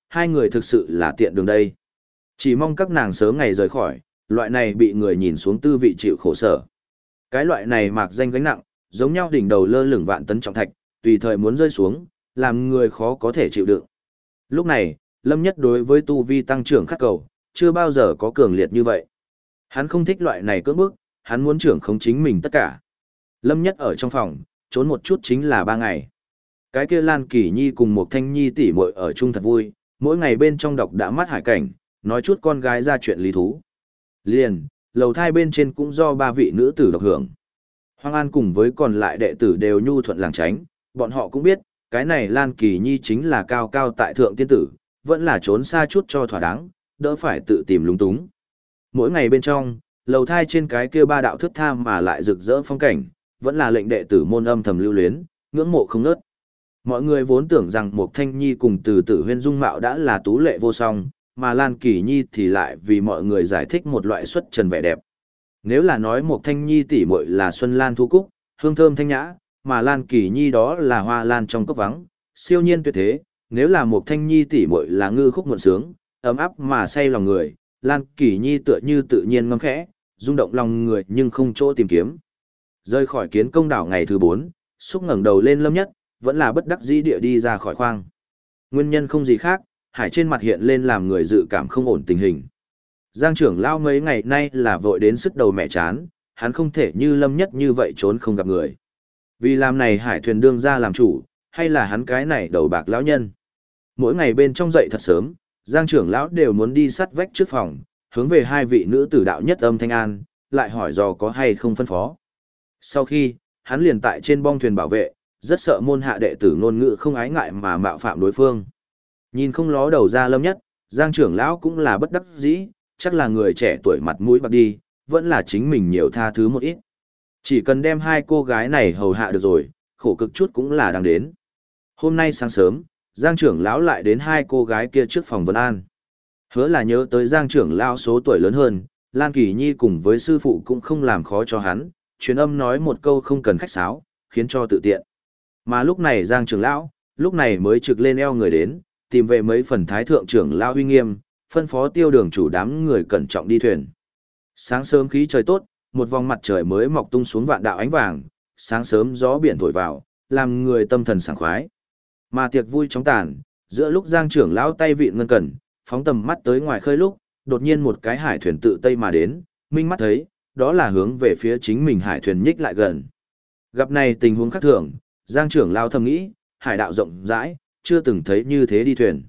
hai người thực sự là tiện đường đây. Chỉ mong các nàng sớm ngày rời khỏi, loại này bị người nhìn xuống tư vị chịu khổ sở. Cái loại này mạc danh gánh nặng, giống nhau đỉnh đầu lơ lửng vạn tấn trọng thạch, tùy thời muốn rơi xuống, làm người khó có thể chịu đựng. Lúc này, Lâm Nhất đối với tu vi tăng trưởng khát cầu, chưa bao giờ có cường liệt như vậy. Hắn không thích loại này cưỡng bức, hắn muốn trưởng khống chính mình tất cả. Lâm Nhất ở trong phòng, trốn một chút chính là 3 ngày. Cái kia Lan Kỳ Nhi cùng một Thanh Nhi tỷ muội ở chung thật vui, mỗi ngày bên trong đọc đã mắt hải cảnh, nói chút con gái ra chuyện lý thú. Liền, lầu thai bên trên cũng do 3 vị nữ tử độc hưởng. Hoàng An cùng với còn lại đệ tử đều nhu thuận làng tránh, bọn họ cũng biết, cái này Lan Kỳ Nhi chính là cao cao tại thượng tiên tử, vẫn là trốn xa chút cho thỏa đáng, đỡ phải tự tìm lúng túng. Mỗi ngày bên trong, lầu thai trên cái kia 3 đạo thức tham mà lại rực rỡ phong cảnh, vẫn là lệnh đệ tử môn âm thầm lưu luyến, ngưỡng mộ không nớt. Mọi người vốn tưởng rằng Mộc Thanh Nhi cùng Từ Tử Huyên dung mạo đã là tú lệ vô song, mà Lan Kỳ Nhi thì lại vì mọi người giải thích một loại xuất trần vẻ đẹp. Nếu là nói Mộc Thanh Nhi tỷ muội là xuân lan thu cúc, hương thơm thanh nhã, mà Lan Kỳ Nhi đó là hoa lan trong cốc vắng, siêu nhiên tuyệt thế, nếu là Mộc Thanh Nhi tỷ muội là ngư khúc muộn sướng, ấm áp mà say lòng người, Lan Kỳ Nhi tựa như tự nhiên ngâm khẽ, rung động lòng người nhưng không chỗ tìm kiếm. Rơi khỏi Kiến Công đảo ngày thứ 4, xúc ngẩng đầu lên Lâm Nhất, vẫn là bất đắc dĩ địa đi ra khỏi khoang. Nguyên nhân không gì khác, hải trên mặt hiện lên làm người dự cảm không ổn tình hình. Giang trưởng lao mấy ngày nay là vội đến sức đầu mẹ chán, hắn không thể như Lâm Nhất như vậy trốn không gặp người. Vì làm này hải thuyền đương ra làm chủ, hay là hắn cái này đầu bạc lão nhân. Mỗi ngày bên trong dậy thật sớm, Giang trưởng lão đều muốn đi sắt vách trước phòng, hướng về 2 vị nữ tử đạo nhất âm thanh an, lại hỏi dò có hay không phân phó. Sau khi, hắn liền tại trên bong thuyền bảo vệ, rất sợ môn hạ đệ tử ngôn ngữ không ái ngại mà mạo phạm đối phương. Nhìn không ló đầu ra Lâm Nhất, Giang trưởng lão cũng là bất đắc dĩ, chắc là người trẻ tuổi mặt mũi bạc đi, vẫn là chính mình nhiều tha thứ một ít. Chỉ cần đem 2 cô gái này hầu hạ được rồi, khổ cực chút cũng là đang đến. Hôm nay sáng sớm, Giang trưởng lão lại đến 2 cô gái kia trước phòng vấn an. Hứa là nhớ tới Giang trưởng lão số tuổi lớn hơn, Lan Kỳ Nhi cùng với sư phụ cũng không làm khó cho hắn, truyền âm nói một câu không cần khách sáo, khiến cho tự tiện. Mà lúc này Giang trưởng lão, lúc này mới trực lên eo người đến, tìm về mấy phần thái thượng trưởng lão uy nghiêm, phân phó Tiêu Đường chủ đám người cẩn trọng đi thuyền. Sáng sớm khí trời tốt, một vòng mặt trời mới mọc tung xuống vạn đạo ánh vàng, sáng sớm gió biển thổi vào, làm người tâm thần sảng khoái. Mà tiệc vui chóng tàn, giữa lúc Giang trưởng lão tay vịn ngân cần, phóng tầm mắt tới ngoài khơi lúc, đột nhiên một cái hải thuyền tự tây mà đến, minh mắt thấy, đó là hướng về phía chính mình hải thuyền nhích lại gần. Gặp này tình huống khác thường, Giang trưởng lão thầm nghĩ, hải đạo rộng rãi, chưa từng thấy như thế đi thuyền.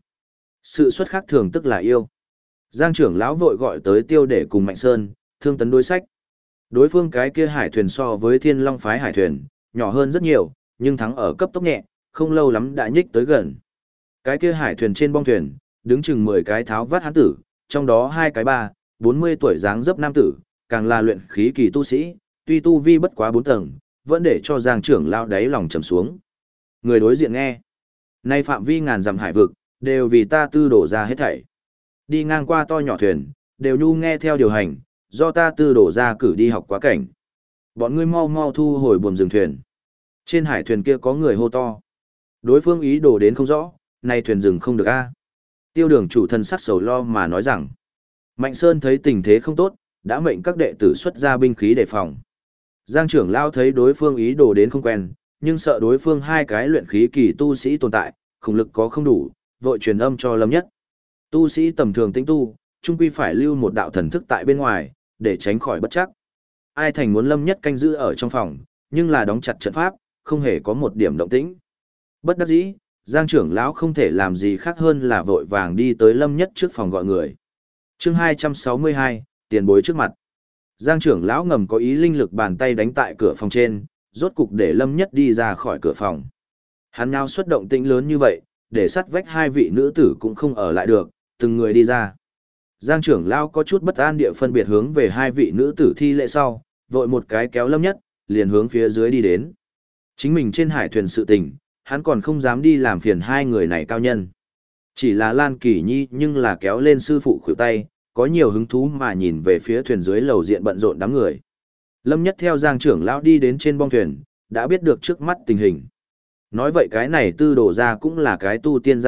Sự xuất khác thường tức là yêu. Giang trưởng lão vội gọi tới Tiêu để cùng Mạnh Sơn, thương tấn đối sách. Đối phương cái kia hải thuyền so với Thiên Long phái hải thuyền, nhỏ hơn rất nhiều, nhưng thắng ở cấp tốc nhẹ, không lâu lắm đã nhích tới gần. Cái kia hải thuyền trên bong thuyền, đứng chừng 10 cái tháo vát hán tử, trong đó 2 cái 40 tuổi dáng dấp nam tử, càng là luyện khí kỳ tu sĩ, tuy tu vi bất quá 4 tầng, vẫn để cho Giang trưởng lão đáy lòng trầm xuống. Người đối diện nghe, nay phạm vi ngàn dặm hải vực, đều vì ta tư đổ ra hết thảy. Đi ngang qua to nhỏ thuyền, đều nhu nghe theo điều hành, do ta tư đổ ra cử đi học quá cảnh. Bọn ngươi mau mau thu hồi buồm dừng thuyền. Trên hải thuyền kia có người hô to. Đối phương ý đồ đến không rõ, nay thuyền dừng không được a. Tiêu Đường chủ thân sắc sầu lo mà nói rằng. Mạnh Sơn thấy tình thế không tốt, đã mệnh các đệ tử xuất ra binh khí đề phòng. Giang trưởng lao thấy đối phương ý đồ đến không quen, nhưng sợ đối phương 2 cái luyện khí kỳ tu sĩ tồn tại, khủng lực có không đủ, vội truyền âm cho Lâm Nhất. Tu sĩ tầm thường tĩnh tu, chung quy phải lưu một đạo thần thức tại bên ngoài, để tránh khỏi bất chắc. Ai thành muốn Lâm Nhất canh giữ ở trong phòng, nhưng là đóng chặt trận pháp, không hề có một điểm động tĩnh. Bất đắc dĩ, Giang trưởng lão không thể làm gì khác hơn là vội vàng đi tới Lâm Nhất trước phòng gọi người. Chương 262, tiền bối trước mặt. Giang trưởng lão ngầm có ý linh lực bàn tay đánh tại cửa phòng trên, rốt cục để Lâm Nhất đi ra khỏi cửa phòng. Hắn nào xuất động tĩnh lớn như vậy, để sắt vách 2 vị nữ tử cũng không ở lại được, từng người đi ra. Giang trưởng lão có chút bất an địa phân biệt hướng về 2 vị nữ tử thi lễ sau, vội một cái kéo Lâm Nhất, liền hướng phía dưới đi đến. Chính mình trên hải thuyền sự tình, hắn còn không dám đi làm phiền 2 người này cao nhân. Chỉ là Lan Kỳ Nhi nhưng là kéo lên sư phụ khuỷu tay, có nhiều hứng thú mà nhìn về phía thuyền dưới lầu diện bận rộn đám người. Lâm Nhất theo Giang trưởng lão đi đến trên bong thuyền, đã biết được trước mắt tình hình. Nói vậy cái này tư đổ ra cũng là cái tu tiên gia tộc,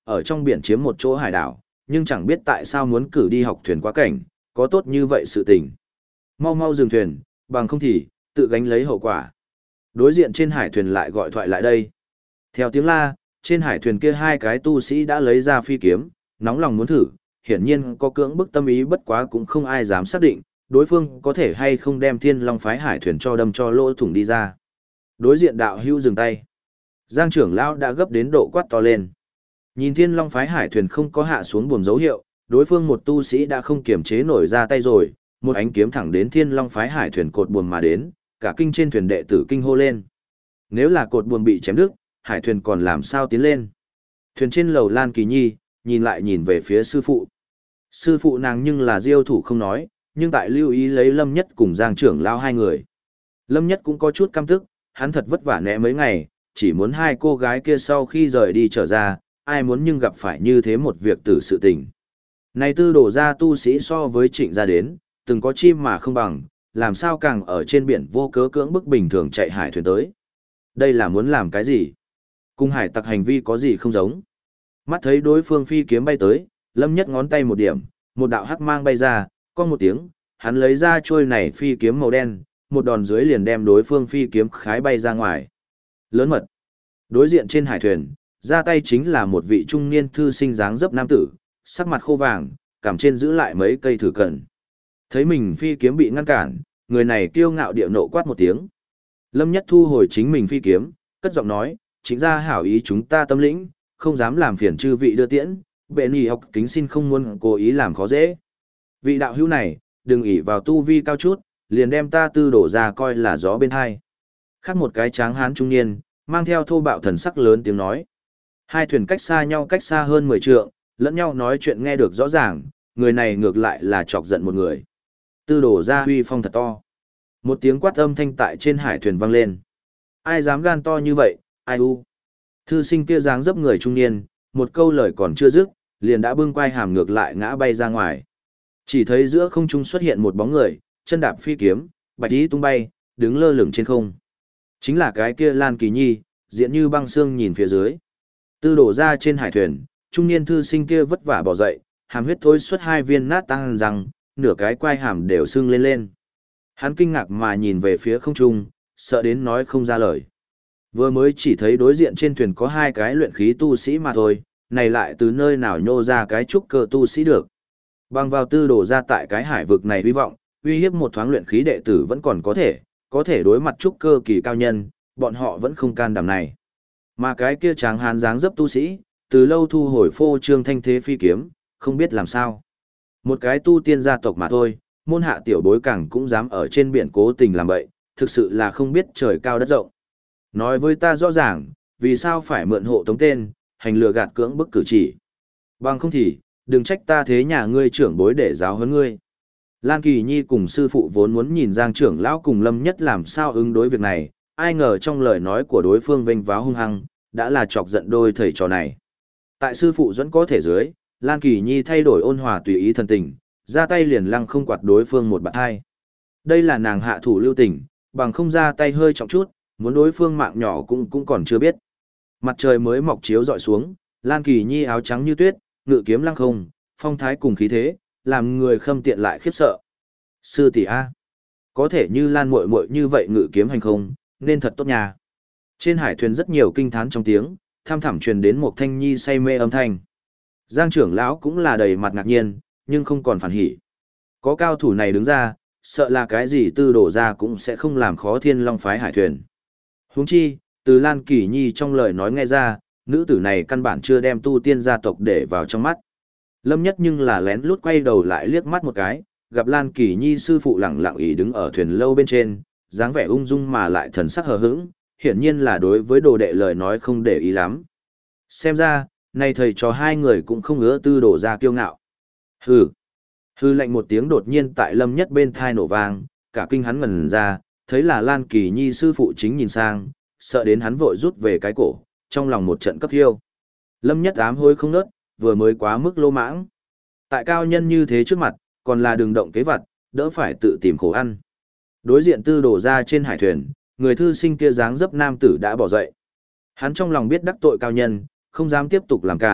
ở trong biển chiếm một chỗ hải đảo, nhưng chẳng biết tại sao muốn cử đi học thuyền quá cảnh, có tốt như vậy sự tình. Mau mau dừng thuyền, bằng không thì, tự gánh lấy hậu quả. Đối diện trên hải thuyền lại gọi thoại lại đây. Theo tiếng la, trên hải thuyền kia hai cái tu sĩ đã lấy ra phi kiếm, nóng lòng muốn thử, hiển nhiên có cưỡng bức tâm ý, bất quá cũng không ai dám xác định, đối phương có thể hay không đem Thiên Long phái hải thuyền cho đâm cho lỗ thủng đi ra. Đối diện đạo hữu dừng tay. Giang trưởng lão đã gấp đến độ quát to lên. Nhìn Thiên Long phái hải thuyền không có hạ xuống buồm dấu hiệu, đối phương một tu sĩ đã không kiềm chế nổi ra tay rồi, một ánh kiếm thẳng đến Thiên Long phái hải thuyền cột buồm mà đến, cả kinh trên thuyền đệ tử kinh hô lên. Nếu là cột buồm bị chém đứt, hải thuyền còn làm sao tiến lên? Thuyền trên lầu Lan Kỳ Nhi, nhìn lại nhìn về phía sư phụ. Sư phụ nàng nhưng là diêu thủ không nói, nhưng tại lưu ý lấy Lâm Nhất cùng Giang trưởng lão hai người. Lâm Nhất cũng có chút căm tức, hắn thật vất vả né mấy ngày, chỉ muốn hai cô gái kia sau khi rời đi trở ra, ai muốn nhưng gặp phải như thế một việc tử sự tình. Này tư đổ ra tu sĩ so với Trịnh gia đến, từng có chim mà không bằng, làm sao càng ở trên biển vô cớ cưỡng bức bình thường chạy hải thuyền tới. Đây là muốn làm cái gì? Cùng hải tặc hành vi có gì không giống? Mắt thấy đối phương phi kiếm bay tới, Lâm Nhất ngón tay một điểm, một đạo hắc mang bay ra, con một tiếng, hắn lấy ra trôi này phi kiếm màu đen, một đòn dưới liền đem đối phương phi kiếm khái bay ra ngoài. Lớn mật. Đối diện trên hải thuyền, ra tay chính là một vị trung niên thư sinh dáng dấp nam tử, sắc mặt khô vàng, cằm trên giữ lại mấy cây thử cẩn. Thấy mình phi kiếm bị ngăn cản, người này kiêu ngạo địa nộ quát một tiếng. Lâm Nhất thu hồi chính mình phi kiếm, cất giọng nói, chính ra hảo ý chúng ta tâm lĩnh, không dám làm phiền chư vị đưa tiễn, bệ nhì học kính xin không muốn cố ý làm khó dễ. Vị đạo hữu này, đừng ỷ vào tu vi cao chút, liền đem ta tư đổ ra coi là gió bên hai. Khác một cái tráng hán trung niên, mang theo thô bạo thần sắc lớn tiếng nói. Hai thuyền cách xa nhau cách xa hơn 10 trượng, lẫn nhau nói chuyện nghe được rõ ràng, người này ngược lại là chọc giận một người. Tư đổ ra huy phong thật to. Một tiếng quát âm thanh tại trên hải thuyền vang lên. Ai dám gan to như vậy, ai u. Thư sinh kia dáng dấp người trung niên, một câu lời còn chưa dứt, liền đã bưng quai hàm ngược lại ngã bay ra ngoài. Chỉ thấy giữa không trung xuất hiện một bóng người, chân đạp phi kiếm, bạch y tung bay, đứng lơ lửng trên không. Chính là cái kia Lan Kỳ Nhi, diện như băng xương nhìn phía dưới. Tư đổ ra trên hải thuyền, trung niên thư sinh kia vất vả bỏ dậy, hàm huyết thôi xuất hai viên nát tăng răng, nửa cái quai hàm đều sưng lên lên. Hắn kinh ngạc mà nhìn về phía không trung, sợ đến nói không ra lời. Vừa mới chỉ thấy đối diện trên thuyền có hai cái luyện khí tu sĩ mà thôi, này lại từ nơi nào nhô ra cái trúc cơ tu sĩ được. Bằng vào tư đổ ra tại cái hải vực này hy vọng, uy hiếp một thoáng luyện khí đệ tử vẫn còn có thể đối mặt trúc cơ kỳ cao nhân, bọn họ vẫn không can đảm này. Mà cái kia tráng hán dáng dấp tu sĩ, từ lâu thu hồi phô trương thanh thế phi kiếm, không biết làm sao. Một cái tu tiên gia tộc mà thôi, môn hạ tiểu bối càng cũng dám ở trên biển cố tình làm bậy, thực sự là không biết trời cao đất rộng. Nói với ta rõ ràng, vì sao phải mượn hộ tống tên, hành lừa gạt cưỡng bức cử chỉ. Bằng không thì, đừng trách ta thế nhà ngươi trưởng bối để giáo huấn ngươi. Lan Kỳ Nhi cùng sư phụ vốn muốn nhìn Giang trưởng lão cùng Lâm Nhất làm sao ứng đối việc này, ai ngờ trong lời nói của đối phương vênh váo hung hăng, đã là chọc giận đôi thầy trò này. Tại sư phụ dẫn có thể dưới, Lan Kỳ Nhi thay đổi ôn hòa tùy ý thần tình, ra tay liền lăng không quạt đối phương một bạt hai. Đây là nàng hạ thủ lưu tình, bằng không ra tay hơi trọng chút, muốn đối phương mạng nhỏ cũng còn chưa biết. Mặt trời mới mọc chiếu dọi xuống, Lan Kỳ Nhi áo trắng như tuyết, ngự kiếm lăng không, phong thái cùng khí thế, làm người khâm tiện lại khiếp sợ. Sư tỷ A. Có thể như Lan muội muội như vậy ngự kiếm hành không, nên thật tốt nhà. Trên hải thuyền rất nhiều kinh thán trong tiếng, tham thẳm truyền đến một thanh nhi say mê âm thanh. Giang trưởng lão cũng là đầy mặt ngạc nhiên, nhưng không còn phản hỉ. Có cao thủ này đứng ra, sợ là cái gì tư đổ ra cũng sẽ không làm khó Thiên Long phái hải thuyền. Huống chi, từ Lan Kỳ Nhi trong lời nói nghe ra, nữ tử này căn bản chưa đem tu tiên gia tộc để vào trong mắt. Lâm Nhất nhưng là lén lút quay đầu lại liếc mắt một cái, gặp Lan Kỳ Nhi sư phụ lẳng lặng ý đứng ở thuyền lâu bên trên, dáng vẻ ung dung mà lại thần sắc hờ hững, hiển nhiên là đối với đồ đệ lời nói không để ý lắm. Xem ra, này thầy trò hai người cũng không ứa tư đổ ra kiêu ngạo. Hừ. Hừ lạnh một tiếng đột nhiên tại Lâm Nhất bên thai nổ vang, cả kinh hắn ngẩn ra, thấy là Lan Kỳ Nhi sư phụ chính nhìn sang, sợ đến hắn vội rút về cái cổ, trong lòng một trận cấp thiêu. Lâm Nhất ám hối không nớt, vừa mới quá mức lô mãng. Tại cao nhân như thế trước mặt, còn là đường động kế vặt, đỡ phải tự tìm khổ ăn. Đối diện tư đổ ra trên hải thuyền, người thư sinh kia dáng dấp nam tử đã bỏ dậy. Hắn trong lòng biết đắc tội cao nhân, không dám tiếp tục làm cản,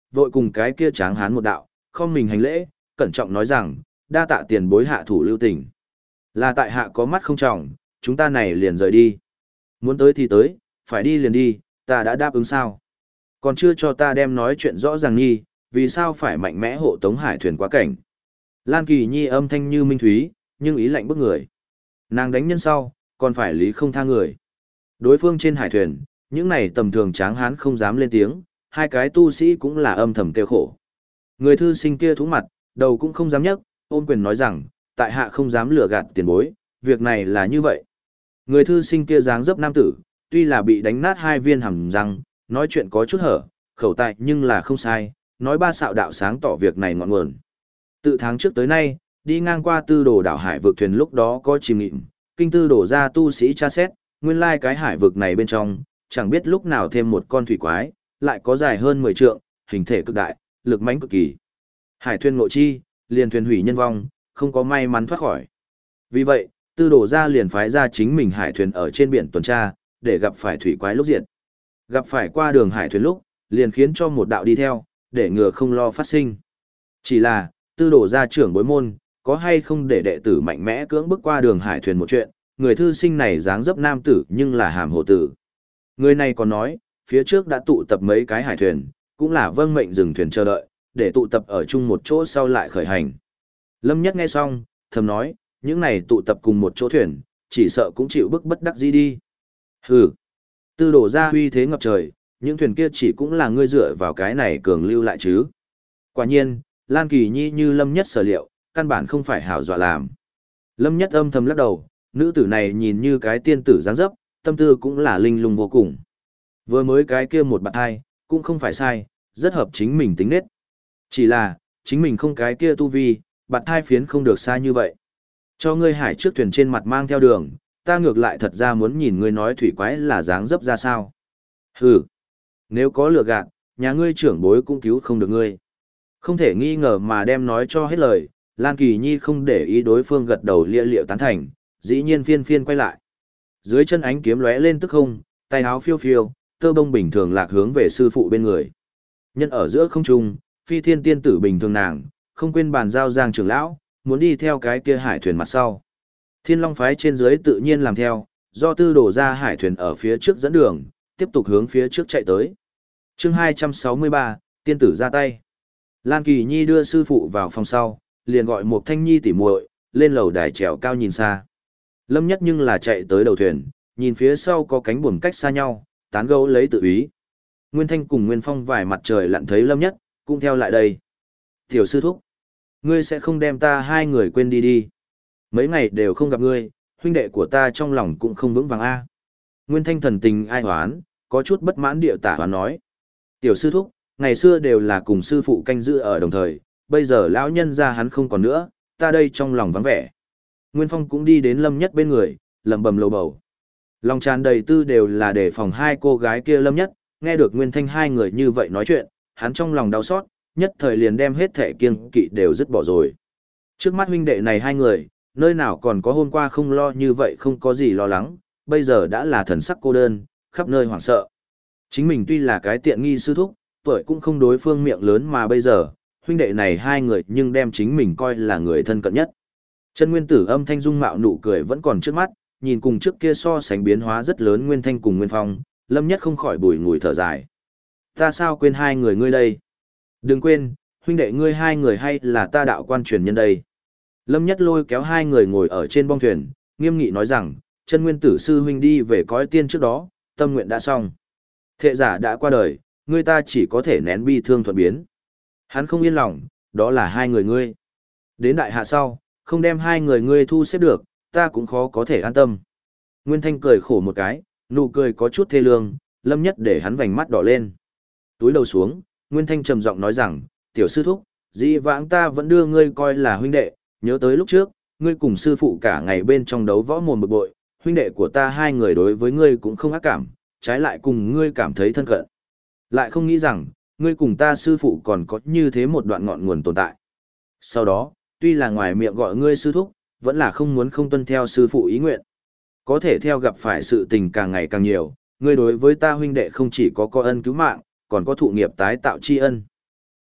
vội cùng cái kia tráng hán một đạo, không mình hành lễ, cẩn trọng nói rằng, đa tạ tiền bối hạ thủ lưu tình. Là tại hạ có mắt không trọng, chúng ta này liền rời đi. Muốn tới thì tới, phải đi liền đi, ta đã đáp ứng sao. Còn chưa cho ta đem nói chuyện rõ ràng nghi, vì sao phải mạnh mẽ hộ tống hải thuyền quá cảnh. Lan Kỳ Nhi âm thanh như minh thúy, nhưng ý lạnh bức người. Nàng đánh nhân sau, còn phải lý không tha người. Đối phương trên hải thuyền, những này tầm thường tráng hán không dám lên tiếng, hai cái tu sĩ cũng là âm thầm kêu khổ. Người thư sinh kia thú mặt, đầu cũng không dám nhấc, ôm quyền nói rằng, tại hạ không dám lừa gạt tiền bối, việc này là như vậy. Người thư sinh kia dáng dấp nam tử, tuy là bị đánh nát hai viên hàm răng, nói chuyện có chút hở, khẩu tại nhưng là không sai, nói ba xạo đạo sáng tỏ việc này ngọn nguồn. Từ tháng trước tới nay, đi ngang qua tư đồ đảo hải vực thuyền lúc đó có chìm nghịm, kinh tư đổ ra tu sĩ tra xét, nguyên lai cái hải vực này bên trong, chẳng biết lúc nào thêm một con thủy quái, lại có dài hơn 10 trượng, hình thể cực đại, lực mãnh cực kỳ. Hải thuyền ngộ chi, liền thuyền hủy nhân vong, không có may mắn thoát khỏi. Vì vậy, tư đổ ra liền phái ra chính mình hải thuyền ở trên biển tuần tra, để gặp phải thủy quái lúc diệt. Gặp phải qua đường hải thuyền lúc, liền khiến cho một đạo đi theo, để ngừa không lo phát sinh. Chỉ là, tư đổ ra trưởng bối môn, có hay không để đệ tử mạnh mẽ cưỡng bức qua đường hải thuyền một chuyện, người thư sinh này dáng dấp nam tử nhưng là hàm hồ tử. Người này còn nói, phía trước đã tụ tập mấy cái hải thuyền, cũng là vâng mệnh dừng thuyền chờ đợi, để tụ tập ở chung một chỗ sau lại khởi hành. Lâm Nhất nghe xong, thầm nói, những này tụ tập cùng một chỗ thuyền, chỉ sợ cũng chịu bức bất đắc dĩ đi. Hừ, tư đổ ra huy thế ngập trời, những thuyền kia chỉ cũng là ngươi dựa vào cái này cường lưu lại chứ. Quả nhiên, Lan Kỳ Nhi như Lâm Nhất sở liệu, căn bản không phải hảo dọa làm. Lâm Nhất âm thầm lắc đầu, nữ tử này nhìn như cái tiên tử dáng dấp, tâm tư cũng là linh lung vô cùng. Vừa mới cái kia một bạn hai, cũng không phải sai, rất hợp chính mình tính nết. Chỉ là, chính mình không cái kia tu vi, bạn hai phiến không được xa như vậy. Cho ngươi hải trước thuyền trên mặt mang theo đường, ta ngược lại thật ra muốn nhìn ngươi nói thủy quái là dáng dấp ra sao. Hừ, nếu có lừa gạt, nhà ngươi trưởng bối cũng cứu không được ngươi. Không thể nghi ngờ mà đem nói cho hết lời, Lan Kỳ Nhi không để ý đối phương gật đầu lia liệu tán thành, dĩ nhiên phiên phiên quay lại. Dưới chân ánh kiếm lóe lên tức không, tay áo phiêu phiêu, tơ bông bình thường lạc hướng về sư phụ bên người. Nhân ở giữa không trung, phi thiên tiên tử bình thường nàng, không quên bàn giao Giang trưởng lão, muốn đi theo cái kia hải thuyền mặt sau. Thiên Long phái trên dưới tự nhiên làm theo, do tư đổ ra hải thuyền ở phía trước dẫn đường, tiếp tục hướng phía trước chạy tới. Chương 263, tiên tử ra tay. Lan Kỳ Nhi đưa sư phụ vào phòng sau, liền gọi một Thanh Nhi tỉ muội lên lầu đài trèo cao nhìn xa. Lâm Nhất nhưng là chạy tới đầu thuyền, nhìn phía sau có cánh buồm cách xa nhau, tán gẫu lấy tự ý. Nguyên Thanh cùng Nguyên Phong vài mặt trời lặn thấy Lâm Nhất, cũng theo lại đây. Tiểu sư thúc, ngươi sẽ không đem ta hai người quên đi đi. Mấy ngày đều không gặp ngươi, huynh đệ của ta trong lòng cũng không vững vàng a. Nguyên Thanh thần tình ai hoán, có chút bất mãn điệu tả hoán nói. Tiểu sư thúc, ngày xưa đều là cùng sư phụ canh giữ ở đồng thời, bây giờ lão nhân ra hắn không còn nữa, ta đây trong lòng vắng vẻ. Nguyên Phong cũng đi đến Lâm Nhất bên người, lẩm bẩm lầu bầu. Lòng tràn đầy tư đều là để phòng hai cô gái kia Lâm Nhất, nghe được Nguyên Thanh hai người như vậy nói chuyện, hắn trong lòng đau xót, nhất thời liền đem hết thể kiêng kỵ đều dứt bỏ rồi. Trước mắt huynh đệ này hai người, nơi nào còn có hôm qua không lo như vậy không có gì lo lắng, bây giờ đã là thần sắc cô đơn, khắp nơi hoảng sợ. Chính mình tuy là cái tiện nghi sư thúc, tuổi cũng không đối phương miệng lớn mà bây giờ, huynh đệ này hai người nhưng đem chính mình coi là người thân cận nhất. Chân Nguyên Tử âm thanh dung mạo nụ cười vẫn còn trước mắt, nhìn cùng trước kia so sánh biến hóa rất lớn Nguyên Thanh cùng Nguyên Phong, Lâm Nhất không khỏi bùi ngùi thở dài. Ta sao quên hai người ngươi đây? Đừng quên, huynh đệ ngươi hai người hay là ta đạo quan truyền nhân đây. Lâm Nhất lôi kéo hai người ngồi ở trên bong thuyền, nghiêm nghị nói rằng, Chân Nguyên Tử sư huynh đi về cõi tiên trước đó, tâm nguyện đã xong. Thệ giả đã qua đời, ngươi ta chỉ có thể nén bi thương thuận biến. Hắn không yên lòng, đó là hai người ngươi. Đến đại hạ sau, không đem hai người ngươi thu xếp được, ta cũng khó có thể an tâm. Nguyên Thanh cười khổ một cái, nụ cười có chút thê lương, Lâm Nhất để hắn vành mắt đỏ lên. Túi đầu xuống, Nguyên Thanh trầm giọng nói rằng, tiểu sư thúc, dĩ vãng ta vẫn đưa ngươi coi là huynh đệ, nhớ tới lúc trước, ngươi cùng sư phụ cả ngày bên trong đấu võ mồm bực bội, huynh đệ của ta hai người đối với ngươi cũng không ác cảm, trái lại cùng ngươi cảm thấy thân cận. Lại không nghĩ rằng, ngươi cùng ta sư phụ còn có như thế một đoạn ngọn nguồn tồn tại. Sau đó, tuy là ngoài miệng gọi ngươi sư thúc, vẫn là không muốn không tuân theo sư phụ ý nguyện. Có thể theo gặp phải sự tình càng ngày càng nhiều, ngươi đối với ta huynh đệ không chỉ có ân cứu mạng, còn có thụ nghiệp tái tạo tri ân.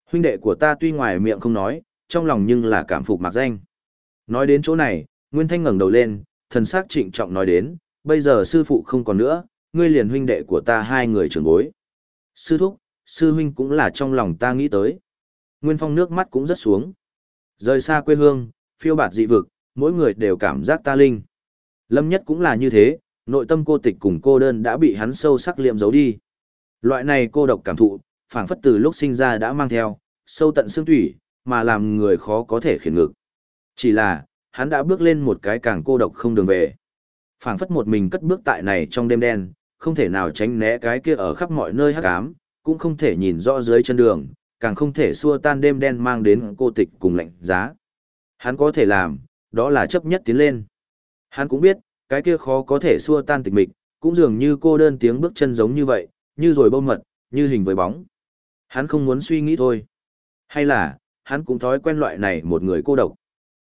Huynh đệ của ta tuy ngoài miệng không nói, trong lòng nhưng là cảm phục Mạc Danh. Nói đến chỗ này, Nguyên Thanh ngẩng đầu lên, thần sắc trịnh trọng nói đến, bây giờ sư phụ không còn nữa, ngươi liền huynh đệ của ta hai người trưởng bối. Sư thúc, sư huynh cũng là trong lòng ta nghĩ tới. Nguyên Phong nước mắt cũng rất xuống. Rời xa quê hương, phiêu bạt dị vực, mỗi người đều cảm giác ta linh. Lâm Nhất cũng là như thế, nội tâm cô tịch cùng cô đơn đã bị hắn sâu sắc liệm giấu đi. Loại này cô độc cảm thụ, phảng phất từ lúc sinh ra đã mang theo, sâu tận xương thủy, mà làm người khó có thể khiển ngực. Chỉ là, hắn đã bước lên một cái càng cô độc không đường về. Phảng phất một mình cất bước tại này trong đêm đen, không thể nào tránh né cái kia ở khắp mọi nơi hắc ám, cũng không thể nhìn rõ dưới chân đường, càng không thể xua tan đêm đen mang đến cô tịch cùng lạnh giá. Hắn có thể làm, đó là chấp nhất tiến lên. Hắn cũng biết, cái kia khó có thể xua tan tịch mịch, cũng dường như cô đơn tiếng bước chân giống như vậy, như rồi bông mật, như hình với bóng. Hắn không muốn suy nghĩ thôi. Hay là, hắn cũng thói quen loại này một người cô độc.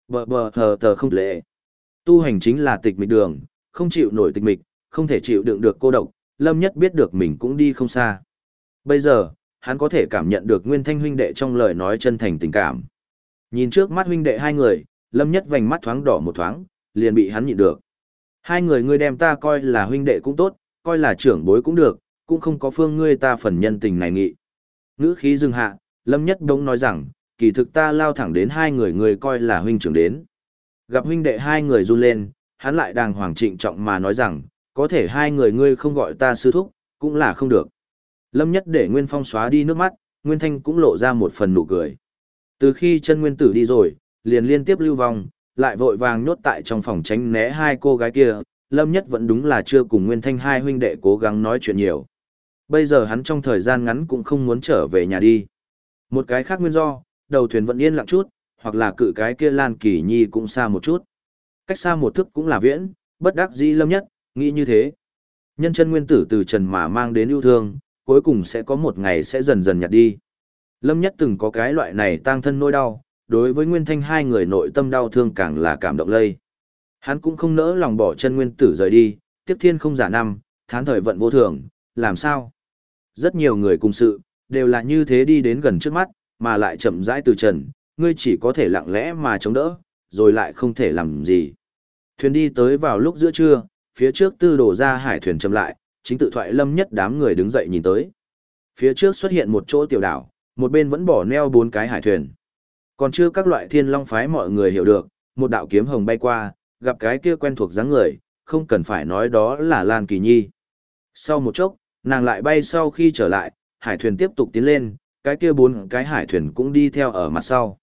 Tờ không lệ. Tu hành chính là tịch mịch đường, không chịu nổi tịch mịch, không thể chịu đựng được cô độc, Lâm Nhất biết được mình cũng đi không xa. Bây giờ, hắn có thể cảm nhận được Nguyên Thanh huynh đệ trong lời nói chân thành tình cảm. Nhìn trước mắt huynh đệ hai người, Lâm Nhất vành mắt thoáng đỏ một thoáng, liền bị hắn nhịn được. Hai người ngươi đem ta coi là huynh đệ cũng tốt, coi là trưởng bối cũng được, cũng không có phương ngươi ta phần nhân tình này nghị. Ngữ khí dừng hạ, Lâm Nhất đống nói rằng, kỳ thực ta lao thẳng đến hai người ngươi coi là huynh trưởng đến. Gặp huynh đệ hai người run lên, hắn lại đàng hoàng trịnh trọng mà nói rằng, có thể hai người ngươi không gọi ta sư thúc, cũng là không được. Lâm Nhất để Nguyên Phong xóa đi nước mắt, Nguyên Thanh cũng lộ ra một phần nụ cười. Từ khi chân Nguyên Tử đi rồi, liền liên tiếp lưu vong, lại vội vàng nhốt tại trong phòng tránh né hai cô gái kia, Lâm Nhất vẫn đúng là chưa cùng Nguyên Thanh hai huynh đệ cố gắng nói chuyện nhiều. Bây giờ hắn trong thời gian ngắn cũng không muốn trở về nhà đi. Một cái khác nguyên do, đầu thuyền vẫn yên lặng chút, hoặc là cự cái kia Lan Kỳ Nhi cũng xa một chút. Cách xa một thức cũng là viễn, bất đắc dĩ Lâm Nhất, nghĩ như thế. Nhân chân Nguyên Tử từ trần mà mang đến yêu thương, cuối cùng sẽ có một ngày sẽ dần dần nhạt đi. Lâm Nhất từng có cái loại này tang thân nỗi đau, đối với Nguyên Thanh hai người nội tâm đau thương càng là cảm động lây. Hắn cũng không nỡ lòng bỏ chân Nguyên Tử rời đi, tiếp thiên không giả năm, tháng thời vận vô thường, làm sao? Rất nhiều người cùng sự, đều là như thế đi đến gần trước mắt, mà lại chậm rãi từ trần, ngươi chỉ có thể lặng lẽ mà chống đỡ, rồi lại không thể làm gì. Thuyền đi tới vào lúc giữa trưa, phía trước tư đổ ra hải thuyền chậm lại, chính tự thoại Lâm Nhất đám người đứng dậy nhìn tới. Phía trước xuất hiện một chỗ tiểu đảo, một bên vẫn bỏ neo 4 cái hải thuyền. Còn chưa các loại thiên long phái mọi người hiểu được, một đạo kiếm hồng bay qua, gặp cái kia quen thuộc dáng người, không cần phải nói đó là Lan Kỳ Nhi. Sau một chốc, nàng lại bay sau khi trở lại, hải thuyền tiếp tục tiến lên, cái kia 4 cái hải thuyền cũng đi theo ở mặt sau.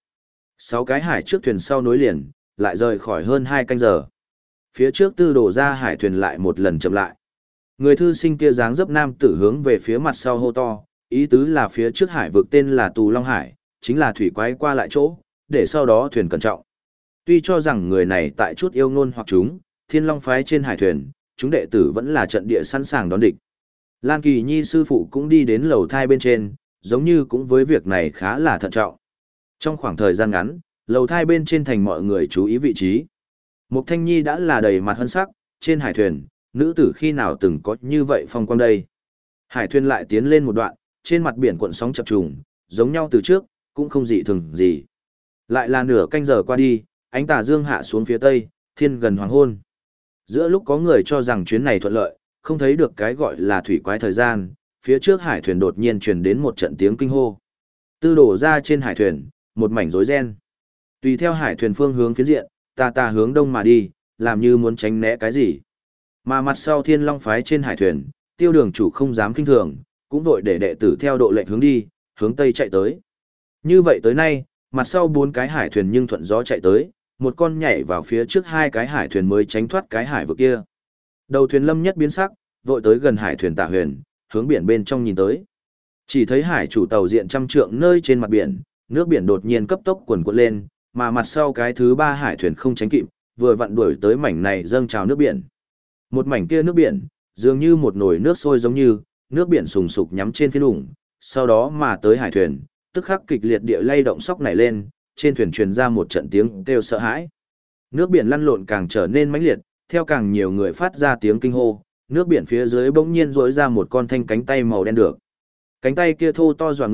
6 cái hải trước thuyền sau nối liền, lại rời khỏi hơn 2 canh giờ. Phía trước tư đổ ra hải thuyền lại một lần chậm lại. Người thư sinh kia dáng dấp nam tử hướng về phía mặt sau hô to, ý tứ là phía trước hải vực tên là Tù Long Hải, chính là thủy quái qua lại chỗ, để sau đó thuyền cẩn trọng. Tuy cho rằng người này tại chút yêu ngôn hoặc chúng, Thiên Long phái trên hải thuyền, chúng đệ tử vẫn là trận địa sẵn sàng đón địch. Lan Kỳ Nhi sư phụ cũng đi đến lầu thai bên trên, giống như cũng với việc này khá là thận trọng. Trong khoảng thời gian ngắn, lầu thai bên trên thành mọi người chú ý vị trí. Mục Thanh Nhi đã là đầy mặt hân sắc, trên hải thuyền, nữ tử khi nào từng có như vậy phong quang đây. Hải thuyền lại tiến lên một đoạn, trên mặt biển cuộn sóng chập trùng, giống nhau từ trước, cũng không dị thường gì. Lại là nửa canh giờ qua đi, ánh tà dương hạ xuống phía tây, thiên gần hoàng hôn. Giữa lúc có người cho rằng chuyến này thuận lợi, không thấy được cái gọi là thủy quái thời gian, phía trước hải thuyền đột nhiên truyền đến một trận tiếng kinh hô. Tư đổ ra trên hải thuyền, một mảnh rối ren. Tùy theo hải thuyền phương hướng phiến diện, tà hướng đông mà đi, làm như muốn tránh né cái gì. Mà mặt sau Thiên Long phái trên hải thuyền, Tiêu Đường chủ không dám kinh thường, cũng vội để đệ tử theo độ lệnh hướng đi, hướng tây chạy tới. Như vậy tới nay, mặt sau 4 cái hải thuyền nhưng thuận gió chạy tới, một con nhảy vào phía trước 2 cái hải thuyền mới tránh thoát cái hải vực kia. Đầu thuyền Lâm Nhất biến sắc, vội tới gần hải thuyền Tả Huyền, hướng biển bên trong nhìn tới. Chỉ thấy hải chủ tàu diện trăm trượng nơi trên mặt biển, nước biển đột nhiên cấp tốc cuồn cuộn lên, mà mặt sau cái thứ 3 hải thuyền không tránh kịp, vừa vặn đuổi tới mảnh này dâng trào nước biển. Một mảnh kia nước biển, dường như một nồi nước sôi giống như, nước biển sùng sục nhắm trên phiến ủng, sau đó mà tới hải thuyền, tức khắc kịch liệt địa lay động sóc nảy lên, trên thuyền truyền ra một trận tiếng kêu sợ hãi. Nước biển lăn lộn càng trở nên mãnh liệt, theo càng nhiều người phát ra tiếng kinh hô, nước biển phía dưới bỗng nhiên rỗi ra một con thanh cánh tay màu đen được. Cánh tay kia thô to dọa người,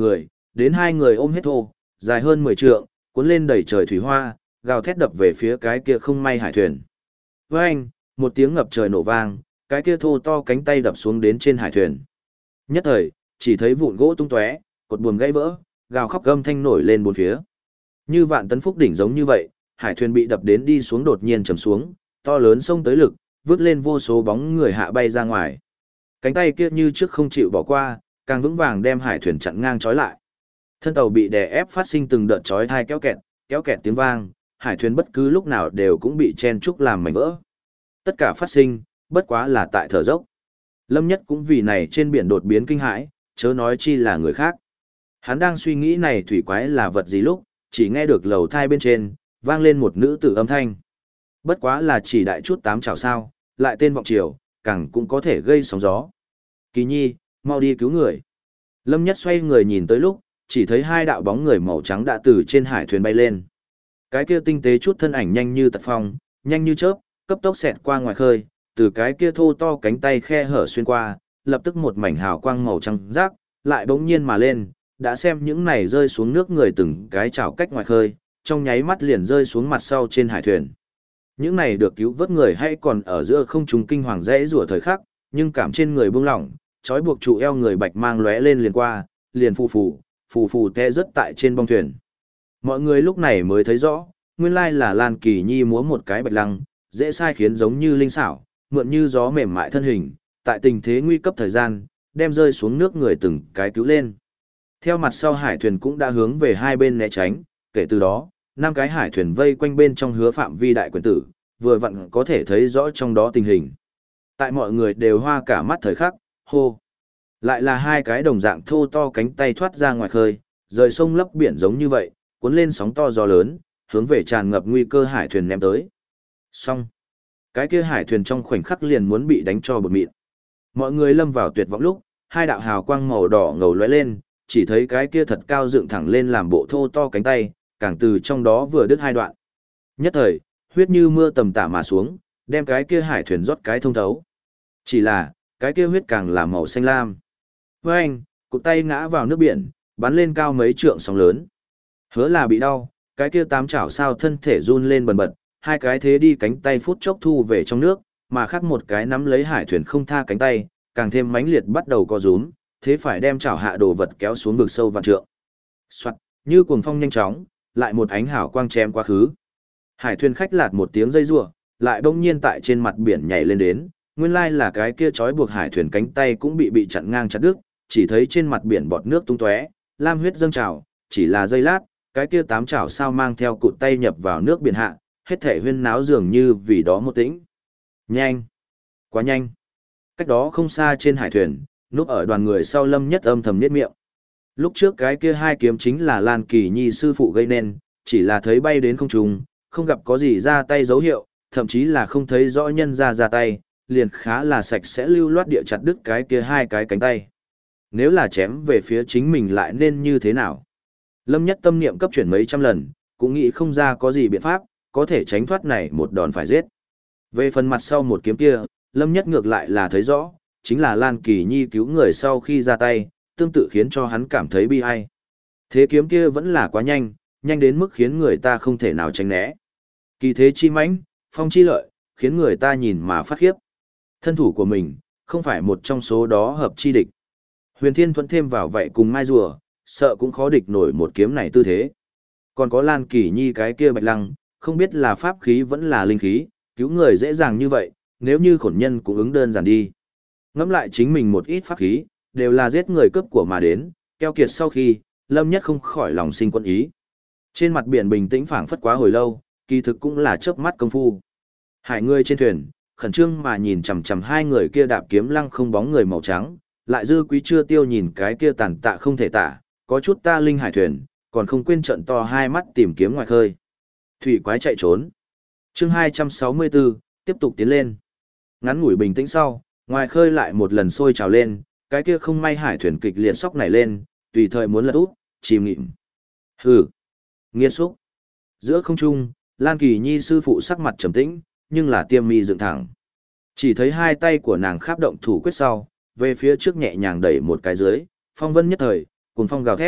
đến hai người ôm hết thô, dài hơn 10 trượng, cuốn lên đầy trời thủy hoa, gào thét đập về phía cái kia không may hải thuyền. Với anh, một tiếng ngập trời nổ vang, cái kia thô to cánh tay đập xuống đến trên hải thuyền. Nhất thời, chỉ thấy vụn gỗ tung tóe, cột buồm gãy vỡ, gào khóc gầm thanh nổi lên bốn phía. Như vạn tấn phúc đỉnh giống như vậy, hải thuyền bị đập đến đi xuống đột nhiên trầm xuống, to lớn sông tới lực, vứt lên vô số bóng người hạ bay ra ngoài. Cánh tay kia như trước không chịu bỏ qua, càng vững vàng đem hải thuyền chặn ngang trói lại. Thân tàu bị đè ép phát sinh từng đợt chói tai kéo kẹt tiếng vang, hải thuyền bất cứ lúc nào đều cũng bị chen trúc làm mảnh vỡ. Tất cả phát sinh, bất quá là tại thở dốc. Lâm Nhất cũng vì này trên biển đột biến kinh hãi, chớ nói chi là người khác. Hắn đang suy nghĩ này thủy quái là vật gì lúc, chỉ nghe được lầu thai bên trên, vang lên một nữ tử âm thanh. Bất quá là chỉ đại chút tám chảo sao, lại tên vọng triều, càng cũng có thể gây sóng gió. Kỳ nhi, mau đi cứu người. Lâm Nhất xoay người nhìn tới lúc, chỉ thấy hai đạo bóng người màu trắng đã từ trên hải thuyền bay lên. Cái kia tinh tế chút thân ảnh nhanh như tật phong, nhanh như chớp, cấp tốc xẹt qua ngoài khơi, từ cái kia thô to cánh tay khe hở xuyên qua, lập tức một mảnh hào quang màu trắng rác, lại bỗng nhiên mà lên, đã xem những này rơi xuống nước người từng cái chảo cách ngoài khơi, trong nháy mắt liền rơi xuống mặt sau trên hải thuyền. Những này được cứu vớt người hay còn ở giữa không trung kinh hoàng rẽ rủa thời khắc, nhưng cảm trên người buông lỏng, trói buộc trụ eo người bạch mang lóe lên liền qua, liền phù phù té rất tại trên bong thuyền. Mọi người lúc này mới thấy rõ, nguyên lai là Lan Kỳ Nhi múa một cái bạch lăng, dễ sai khiến giống như linh xảo, mượn như gió mềm mại thân hình, tại tình thế nguy cấp thời gian, đem rơi xuống nước người từng cái cứu lên. Theo mặt sau hải thuyền cũng đã hướng về hai bên né tránh, kể từ đó, 5 cái hải thuyền vây quanh bên trong hứa phạm vi đại quyền tử, vừa vặn có thể thấy rõ trong đó tình hình. Tại mọi người đều hoa cả mắt thời khắc, hô. Lại là hai cái đồng dạng thô to cánh tay thoát ra ngoài khơi, rời sông lấp biển giống như vậy, cuốn lên sóng to gió lớn, hướng về tràn ngập nguy cơ hải thuyền ném tới. Xong. Cái kia hải thuyền trong khoảnh khắc liền muốn bị đánh cho bột mịn. Mọi người lâm vào tuyệt vọng lúc, hai đạo hào quang màu đỏ ngầu lóe lên, chỉ thấy cái kia thật cao dựng thẳng lên làm bộ thô to cánh tay, càng từ trong đó vừa đứt hai đoạn. Nhất thời, huyết như mưa tầm tả mà xuống, đem cái kia hải thuyền rót cái thông thấu. Chỉ là, cái kia huyết càng là màu xanh lam. Với anh, cụt tay ngã vào nước biển, bắn lên cao mấy trượng sóng lớn. Hứa là bị đau, cái kia tám chảo sao thân thể run lên bần bật, hai cái thế đi cánh tay phút chốc thu về trong nước, mà khác một cái nắm lấy hải thuyền không tha cánh tay, càng thêm mãnh liệt bắt đầu co rúm, thế phải đem chảo hạ đồ vật kéo xuống vực sâu vạn trượng. Soạt, như cuồng phong nhanh chóng, lại một ánh hào quang chém quá khứ. Hải thuyền khách lạt một tiếng dây rủa, lại bỗng nhiên tại trên mặt biển nhảy lên đến, nguyên lai là cái kia trói buộc hải thuyền cánh tay cũng bị chặn ngang chặt đứt, chỉ thấy trên mặt biển bọt nước tung tóe, lam huyết dâng trào, chỉ là giây lát, cái kia tám chảo sao mang theo cụt tay nhập vào nước biển hạ, hết thể huyên náo dường như vì đó một tĩnh. Nhanh! Quá nhanh! Cách đó không xa trên hải thuyền, núp ở đoàn người sau Lâm Nhất âm thầm niết miệng. Lúc trước cái kia hai kiếm chính là Lan Kỳ Nhi sư phụ gây nên, chỉ là thấy bay đến không trung, không gặp có gì ra tay dấu hiệu, thậm chí là không thấy rõ nhân ra tay, liền khá là sạch sẽ lưu loát địa chặt đứt cái kia hai cái cánh tay. Nếu là chém về phía chính mình lại nên như thế nào? Lâm Nhất tâm niệm cấp chuyển mấy trăm lần, cũng nghĩ không ra có gì biện pháp, có thể tránh thoát này một đòn phải giết. Về phần mặt sau một kiếm kia, Lâm Nhất ngược lại là thấy rõ, chính là Lan Kỳ Nhi cứu người sau khi ra tay, tương tự khiến cho hắn cảm thấy bi ai. Thế kiếm kia vẫn là quá nhanh, nhanh đến mức khiến người ta không thể nào tránh né. Kỳ thế chi mãnh, phong chi lợi, khiến người ta nhìn mà phát khiếp. Thân thủ của mình, không phải một trong số đó hợp chi địch. Huyền Thiên thuận thêm vào vậy cùng mai rùa, sợ cũng khó địch nổi một kiếm này tư thế. Còn có Lan Kỳ Nhi cái kia bạch lăng, không biết là pháp khí vẫn là linh khí, cứu người dễ dàng như vậy, nếu như khổn nhân cũng ứng đơn giản đi. Ngẫm lại chính mình một ít pháp khí, đều là giết người cướp của mà đến, keo kiệt sau khi, Lâm Nhất không khỏi lòng sinh quân ý. Trên mặt biển bình tĩnh phảng phất quá hồi lâu, kỳ thực cũng là chớp mắt công phu. Hải người trên thuyền, khẩn trương mà nhìn chằm chằm hai người kia đạp kiếm lăng không bóng người màu trắng, lại dư quý chưa tiêu nhìn cái kia tàn tạ không thể tả, có chút ta linh hải thuyền, còn không quên trận to hai mắt tìm kiếm ngoài khơi. Thủy quái chạy trốn. Chương 264, tiếp tục tiến lên. Ngắn ngủi bình tĩnh sau, ngoài khơi lại một lần sôi trào lên, cái kia không may hải thuyền kịch liệt sóc nảy lên, tùy thời muốn lật úp, chìm nghịm. Hừ, nghiệt xúc. Giữa không trung, Lan Kỳ Nhi sư phụ sắc mặt trầm tĩnh, nhưng là tiêm mi dựng thẳng. Chỉ thấy hai tay của nàng kháp động thủ quyết sau, về phía trước nhẹ nhàng đẩy một cái dưới, phong vân nhất thời, cuồng phong gào thét,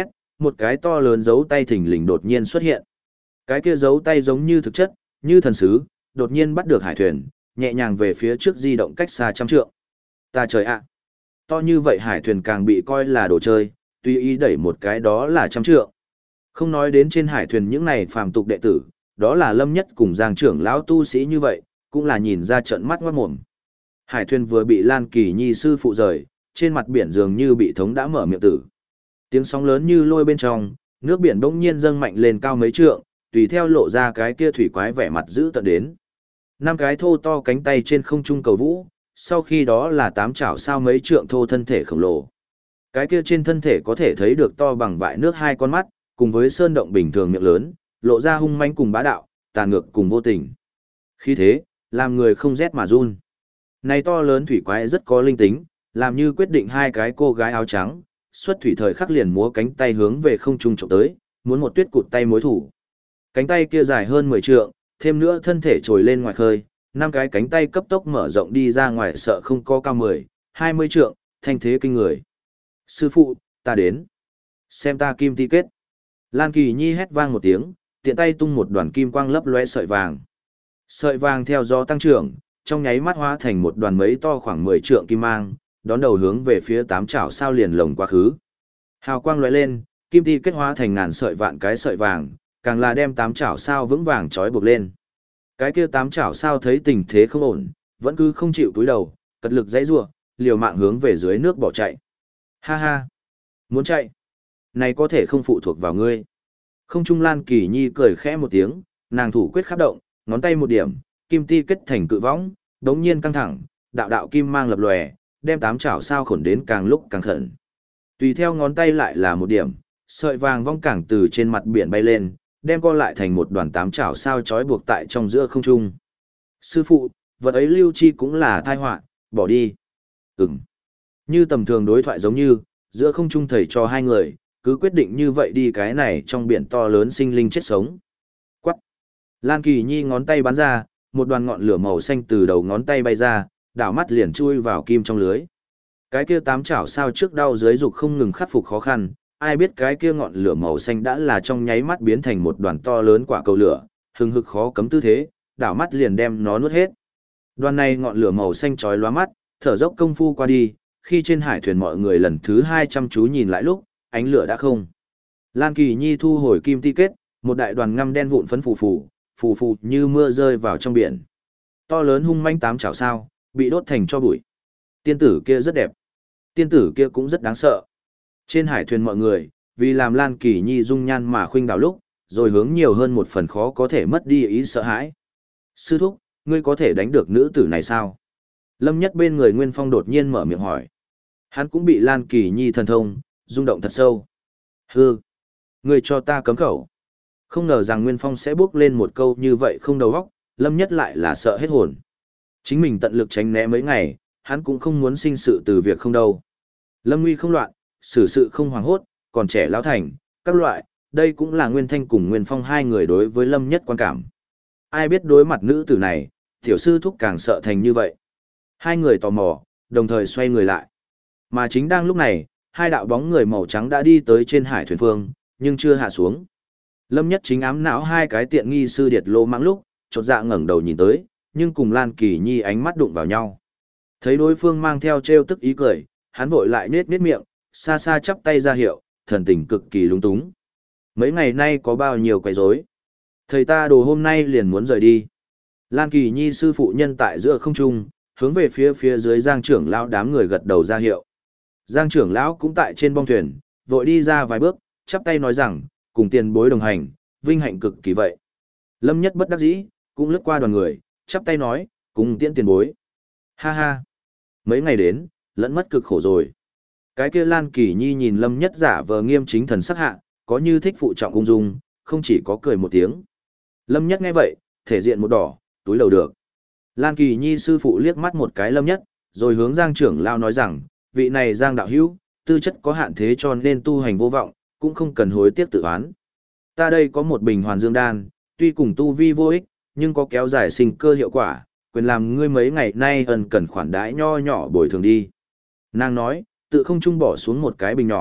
một cái to lớn dấu tay thình lình đột nhiên xuất hiện. Cái kia dấu tay giống như thực chất, như thần sứ, đột nhiên bắt được hải thuyền, nhẹ nhàng về phía trước di động cách xa trăm trượng. Ta trời ạ! To như vậy hải thuyền càng bị coi là đồ chơi, tùy ý đẩy một cái đó là trăm trượng. Không nói đến trên hải thuyền những này phàm tục đệ tử, đó là Lâm Nhất cùng Giang trưởng lão tu sĩ như vậy, cũng là nhìn ra trận mắt ngoát mồm. Hải thuyền vừa bị Lan Kỳ Nhi sư phụ rời, trên mặt biển dường như bị thống đã mở miệng tử. Tiếng sóng lớn như lôi bên trong, nước biển bỗng nhiên dâng mạnh lên cao mấy trượng, tùy theo lộ ra cái kia thủy quái vẻ mặt dữ tợn đến. Năm cái thô to cánh tay trên không trung cầu vũ, sau khi đó là tám chảo sao mấy trượng thô thân thể khổng lồ. Cái kia trên thân thể có thể thấy được to bằng vại nước hai con mắt, cùng với sơn động bình thường miệng lớn, lộ ra hung manh cùng bá đạo, tàn ngược cùng vô tình. Khi thế, làm người không rét mà run. Này to lớn thủy quái rất có linh tính, làm như quyết định hai cái cô gái áo trắng, xuất thủy thời khắc liền múa cánh tay hướng về không trung trộm tới, muốn một tuyết cụt tay mối thủ. Cánh tay kia dài hơn 10 trượng, thêm nữa thân thể trồi lên ngoài khơi, năm cái cánh tay cấp tốc mở rộng đi ra ngoài sợ không có cao 10, 20 trượng, thanh thế kinh người. Sư phụ, ta đến. Xem ta kim ti kết. Lan Kỳ Nhi hét vang một tiếng, tiện tay tung một đoàn kim quang lấp lóe sợi vàng. Sợi vàng theo gió tăng trưởng, trong nháy mắt hóa thành một đoàn mấy to khoảng 10 trượng kim mang, đón đầu hướng về phía tám chảo sao liền lồng quá khứ. Hào quang lóe lên, kim ti kết hóa thành ngàn sợi vạn cái sợi vàng, càng là đem tám chảo sao vững vàng trói buộc lên. Cái kia tám chảo sao thấy tình thế không ổn, vẫn cứ không chịu túi đầu, cật lực dãy rủa, liều mạng hướng về dưới nước bỏ chạy. Ha ha, muốn chạy? Này có thể không phụ thuộc vào ngươi. Không trung Lan Kỳ Nhi cười khẽ một tiếng, nàng thủ quyết khắp động, ngón tay một điểm, kim ti kết thành cự võng, đống nhiên căng thẳng, đạo đạo kim mang lập lòe, đem tám chảo sao khổn đến càng lúc càng khẩn. Tùy theo ngón tay lại là một điểm, sợi vàng vong càng từ trên mặt biển bay lên, đem co lại thành một đoàn tám chảo sao trói buộc tại trong giữa không trung. Sư phụ, vật ấy lưu chi cũng là tai họa, bỏ đi. Ừm. Như tầm thường đối thoại giống như, giữa không trung thầy cho hai người, cứ quyết định như vậy đi cái này trong biển to lớn sinh linh chết sống. Quắc. Lan Kỳ Nhi ngón tay bắn ra, một đoàn ngọn lửa màu xanh từ đầu ngón tay bay ra, đảo mắt liền chui vào kim trong lưới. Cái kia tám chảo sao trước đau dưới dục không ngừng khắc phục khó khăn, ai biết cái kia ngọn lửa màu xanh đã là trong nháy mắt biến thành một đoàn to lớn quả cầu lửa, hừng hực khó cấm tư thế, đảo mắt liền đem nó nuốt hết. Đoàn này ngọn lửa màu xanh chói lóa mắt, thở dốc công phu qua đi, khi trên hải thuyền mọi người lần thứ 2 chăm chú nhìn lại lúc, ánh lửa đã không. Lan Kỳ Nhi thu hồi kim ti kết, một đại đoàn ngăm đen vụn phấn phù phù như mưa rơi vào trong biển. To lớn hung manh tám chảo sao, bị đốt thành cho bụi. Tiên tử kia rất đẹp. Tiên tử kia cũng rất đáng sợ. Trên hải thuyền mọi người, vì làm Lan Kỳ Nhi dung nhan mà khuynh đảo lúc, rồi hướng nhiều hơn một phần khó có thể mất đi ý sợ hãi. Sư thúc, ngươi có thể đánh được nữ tử này sao? Lâm Nhất bên người Nguyên Phong đột nhiên mở miệng hỏi. Hắn cũng bị Lan Kỳ Nhi thần thông, rung động thật sâu. Hừ, ngươi cho ta cấm khẩu. Không ngờ rằng Nguyên Phong sẽ bước lên một câu như vậy không đầu óc, Lâm Nhất lại là sợ hết hồn. Chính mình tận lực tránh né mấy ngày, hắn cũng không muốn sinh sự từ việc không đâu. Lâm nguy không loạn, xử sự không hoảng hốt, còn trẻ lão thành, các loại, đây cũng là Nguyên Thanh cùng Nguyên Phong hai người đối với Lâm Nhất quan cảm. Ai biết đối mặt nữ tử này, tiểu sư thúc càng sợ thành như vậy. Hai người tò mò, đồng thời xoay người lại. Mà chính đang lúc này, hai đạo bóng người màu trắng đã đi tới trên hải thuyền phương, nhưng chưa hạ xuống. Lâm Nhất chính ám não hai cái tiện nghi sư điệt lô mãng lúc, chột dạ ngẩng đầu nhìn tới, nhưng cùng Lan Kỳ Nhi ánh mắt đụng vào nhau. Thấy đối phương mang theo trêu tức ý cười, hắn vội lại nết miệng, xa xa chắp tay ra hiệu, thần tình cực kỳ lúng túng. Mấy ngày nay có bao nhiêu quấy rối, thầy ta đồ hôm nay liền muốn rời đi. Lan Kỳ Nhi sư phụ nhân tại giữa không trung, hướng về phía dưới Giang trưởng lão đám người gật đầu ra hiệu. Giang trưởng lão cũng tại trên bong thuyền, vội đi ra vài bước, chắp tay nói rằng, cùng tiền bối đồng hành, vinh hạnh cực kỳ vậy. Lâm Nhất bất đắc dĩ, cũng lướt qua đoàn người, chắp tay nói, cùng tiễn tiền bối. Ha ha, mấy ngày đến, lẫn mất cực khổ rồi. Cái kia Lan Kỳ Nhi nhìn Lâm Nhất giả vờ nghiêm chính thần sắc hạ, có như thích phụ trọng ung dung, không chỉ có cười một tiếng. Lâm Nhất nghe vậy, thể diện một đỏ, túi lầu được. Lan Kỳ Nhi sư phụ liếc mắt một cái Lâm Nhất, rồi hướng Giang trưởng lão nói rằng, vị này Giang đạo hữu, tư chất có hạn thế cho nên tu hành vô vọng, cũng không cần hối tiếc tự oán. Ta đây có một bình hoàn dương đan, tuy cùng tu vi vô ích, nhưng có kéo dài sinh cơ hiệu quả, quyền làm ngươi mấy ngày nay ân cần khoản đãi nho nhỏ bồi thường đi. Nàng nói, tự không trung bỏ xuống một cái bình nhỏ,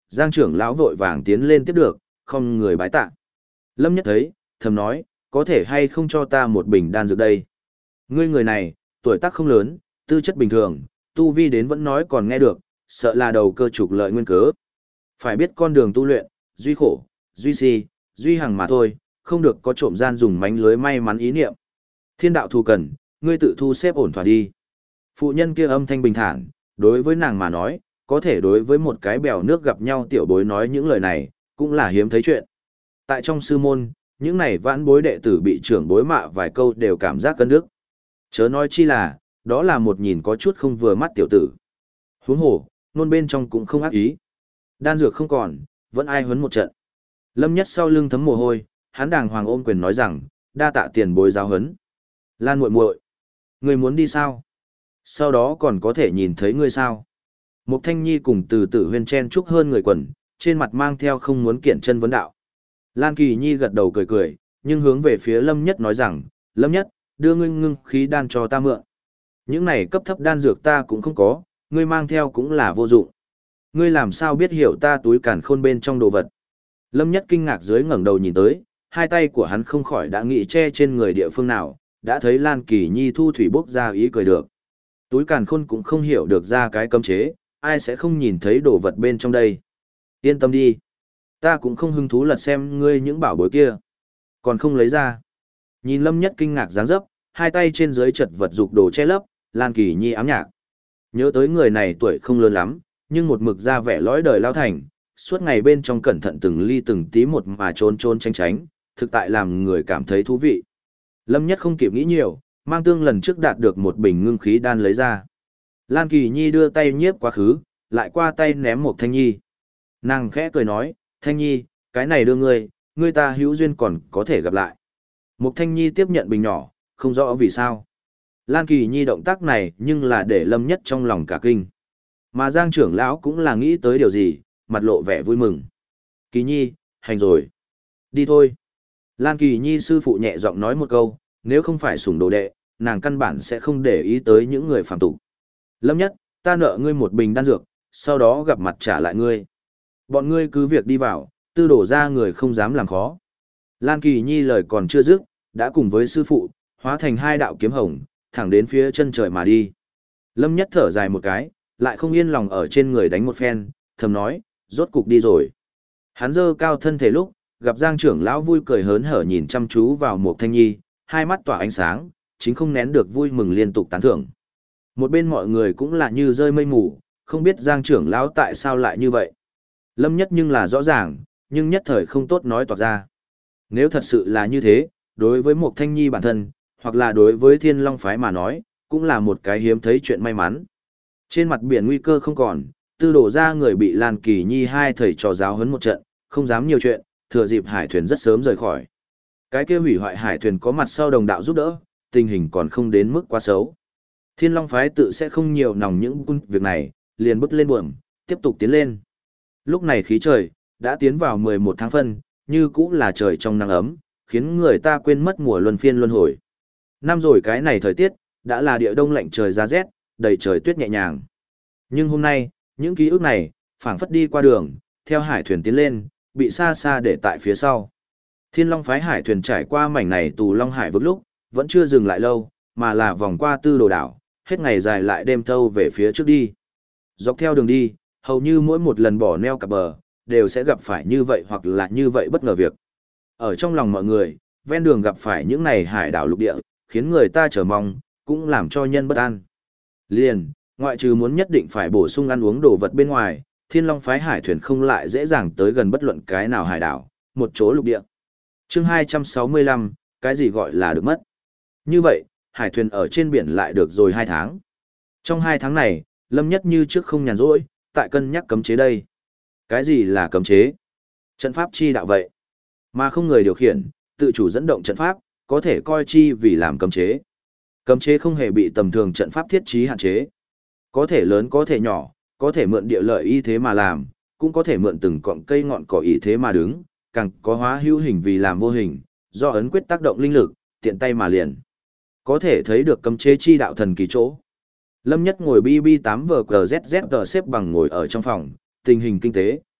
Giang trưởng lão vội vàng tiến lên tiếp được, không người bái tạ. Lâm Nhất thấy, thầm nói, có thể hay không cho ta một bình đan dược đây. Ngươi người này, tuổi tác không lớn, tư chất bình thường, tu vi đến vẫn nói còn nghe được, sợ là đầu cơ trục lợi nguyên cớ. Phải biết con đường tu luyện, duy khổ, duy si, duy hằng mà thôi, không được có trộm gian dùng mánh lưới may mắn ý niệm. Thiên đạo thù cần, ngươi tự thu xếp ổn thỏa đi. Phụ nhân kia âm thanh bình thản, đối với nàng mà nói, có thể đối với một cái bèo nước gặp nhau tiểu bối nói những lời này, cũng là hiếm thấy chuyện. Tại trong sư môn, những này vãn bối đệ tử bị trưởng bối mạ vài câu đều cảm giác cân đức. Chớ nói chi là, đó là một nhìn có chút không vừa mắt tiểu tử. Huống hồ, nôn bên trong cũng không ác ý. Đan dược không còn, vẫn ai huấn một trận. Lâm Nhất sau lưng thấm mồ hôi, hắn đàng hoàng ôm quyền nói rằng, đa tạ tiền bối giáo huấn. Lan muội muội, ngươi muốn đi sao? Sau đó còn có thể nhìn thấy ngươi sao? Mục Thanh Nhi cùng Từ Tử Huyên chen chúc hơn người quần, trên mặt mang theo không muốn kiện chân vấn đạo. Lan Kỳ Nhi gật đầu cười cười, nhưng hướng về phía Lâm Nhất nói rằng, Lâm Nhất, đưa ngươi ngưng khí đan cho ta mượn. Những này cấp thấp đan dược ta cũng không có, ngươi mang theo cũng là vô dụng. Ngươi làm sao biết hiểu ta túi càn khôn bên trong đồ vật? Lâm Nhất kinh ngạc dưới ngẩng đầu nhìn tới, hai tay của hắn không khỏi đã nghĩ che trên người địa phương nào, đã thấy Lan Kỳ Nhi thu thủy bốc ra ý cười được. Túi càn khôn cũng không hiểu được ra cái cấm chế, ai sẽ không nhìn thấy đồ vật bên trong đây. Yên tâm đi. Ta cũng không hứng thú lật xem ngươi những bảo bối kia. Còn không lấy ra. Nhìn Lâm Nhất kinh ngạc dáng dấp, hai tay trên dưới chật vật dục đồ che lấp, Lan Kỳ Nhi ám nhạc. Nhớ tới người này tuổi không lớn lắm, nhưng một mực ra vẻ lõi đời lao thành, suốt ngày bên trong cẩn thận từng ly từng tí một mà trốn trốn tránh tránh, thực tại làm người cảm thấy thú vị. Lâm Nhất không kịp nghĩ nhiều, mang tương lần trước đạt được một bình ngưng khí đan lấy ra. Lan Kỳ Nhi đưa tay nhiếp quá khứ, lại qua tay ném một Thanh Nhi. Nàng khẽ cười nói, Thanh Nhi, cái này đưa ngươi ta hữu duyên còn có thể gặp lại. Mục Thanh Nhi tiếp nhận bình nhỏ, không rõ vì sao. Lan Kỳ Nhi động tác này nhưng là để Lâm Nhất trong lòng cả kinh. Mà Giang trưởng lão cũng là nghĩ tới điều gì, mặt lộ vẻ vui mừng. Kỳ Nhi, hành rồi. Đi thôi. Lan Kỳ Nhi sư phụ nhẹ giọng nói một câu, nếu không phải sủng đồ đệ, nàng căn bản sẽ không để ý tới những người phàm tục. Lâm Nhất, ta nợ ngươi một bình đan dược, sau đó gặp mặt trả lại ngươi. Bọn ngươi cứ việc đi vào, tư đổ ra người không dám làm khó. Lan Kỳ Nhi lời còn chưa dứt, đã cùng với sư phụ, hóa thành hai đạo kiếm hồng, thẳng đến phía chân trời mà đi. Lâm Nhất thở dài một cái, lại không yên lòng ở trên người đánh một phen, thầm nói, rốt cục đi rồi. Hắn giơ cao thân thể lúc, gặp Giang trưởng lão vui cười hớn hở nhìn chăm chú vào một Thanh Nhi, hai mắt tỏa ánh sáng, chính không nén được vui mừng liên tục tán thưởng. Một bên mọi người cũng là như rơi mây mù, không biết Giang trưởng lão tại sao lại như vậy. Lâm Nhất nhưng là rõ ràng, nhưng nhất thời không tốt nói toạc ra. Nếu thật sự là như thế, đối với một Thanh Nhi bản thân, hoặc là đối với Thiên Long phái mà nói, cũng là một cái hiếm thấy chuyện may mắn. Trên mặt biển nguy cơ không còn, tư đổ ra người bị Lan Kỳ Nhi hai thầy trò giáo huấn một trận, không dám nhiều chuyện, thừa dịp hải thuyền rất sớm rời khỏi. Cái kia hủy hoại hải thuyền có mặt sau đồng đạo giúp đỡ, tình hình còn không đến mức quá xấu. Thiên Long phái tự sẽ không nhiều nòng những việc này, liền bước lên buồm, tiếp tục tiến lên. Lúc này khí trời đã tiến vào 11 tháng phân, như cũng là trời trong nắng ấm, khiến người ta quên mất mùa luân phiên luân hồi. Năm rồi cái này thời tiết, đã là địa đông lạnh trời giá rét, đầy trời tuyết nhẹ nhàng. Nhưng hôm nay, những ký ức này, phảng phất đi qua đường, theo hải thuyền tiến lên, bị xa xa để tại phía sau. Thiên Long phái hải thuyền trải qua mảnh này tù Long Hải vực lúc, vẫn chưa dừng lại lâu, mà là vòng qua Tư Đồ đảo, hết ngày dài lại đêm thâu về phía trước đi. Dọc theo đường đi, hầu như mỗi một lần bỏ neo cập bờ, đều sẽ gặp phải như vậy hoặc là như vậy bất ngờ việc. Ở trong lòng mọi người, ven đường gặp phải những này hải đảo lục địa, khiến người ta chờ mong, cũng làm cho nhân bất an. Liền, ngoại trừ muốn nhất định phải bổ sung ăn uống đồ vật bên ngoài, Thiên Long phái hải thuyền không lại dễ dàng tới gần bất luận cái nào hải đảo, một chỗ lục địa. Chương 265, cái gì gọi là được mất? Như vậy, hải thuyền ở trên biển lại được rồi 2 tháng. Trong 2 tháng này, Lâm Nhất như trước không nhàn rỗi, tại cân nhắc cấm chế đây. Cái gì là cấm chế? Trận pháp chi đạo vậy. Mà không người điều khiển, tự chủ dẫn động trận pháp, có thể coi chi vì làm cấm chế. Cấm chế không hề bị tầm thường trận pháp thiết trí hạn chế. Có thể lớn có thể nhỏ, có thể mượn địa lợi y thế mà làm, cũng có thể mượn từng cọng cây ngọn cỏ y thế mà đứng, càng có hóa hữu hình vì làm vô hình, do ấn quyết tác động linh lực, tiện tay mà liền. Có thể thấy được cấm chế chi đạo thần kỳ chỗ. Lâm Nhất ngồi BB8VGZZ xếp bằng ngồi ở trong phòng, tình hình kinh tế,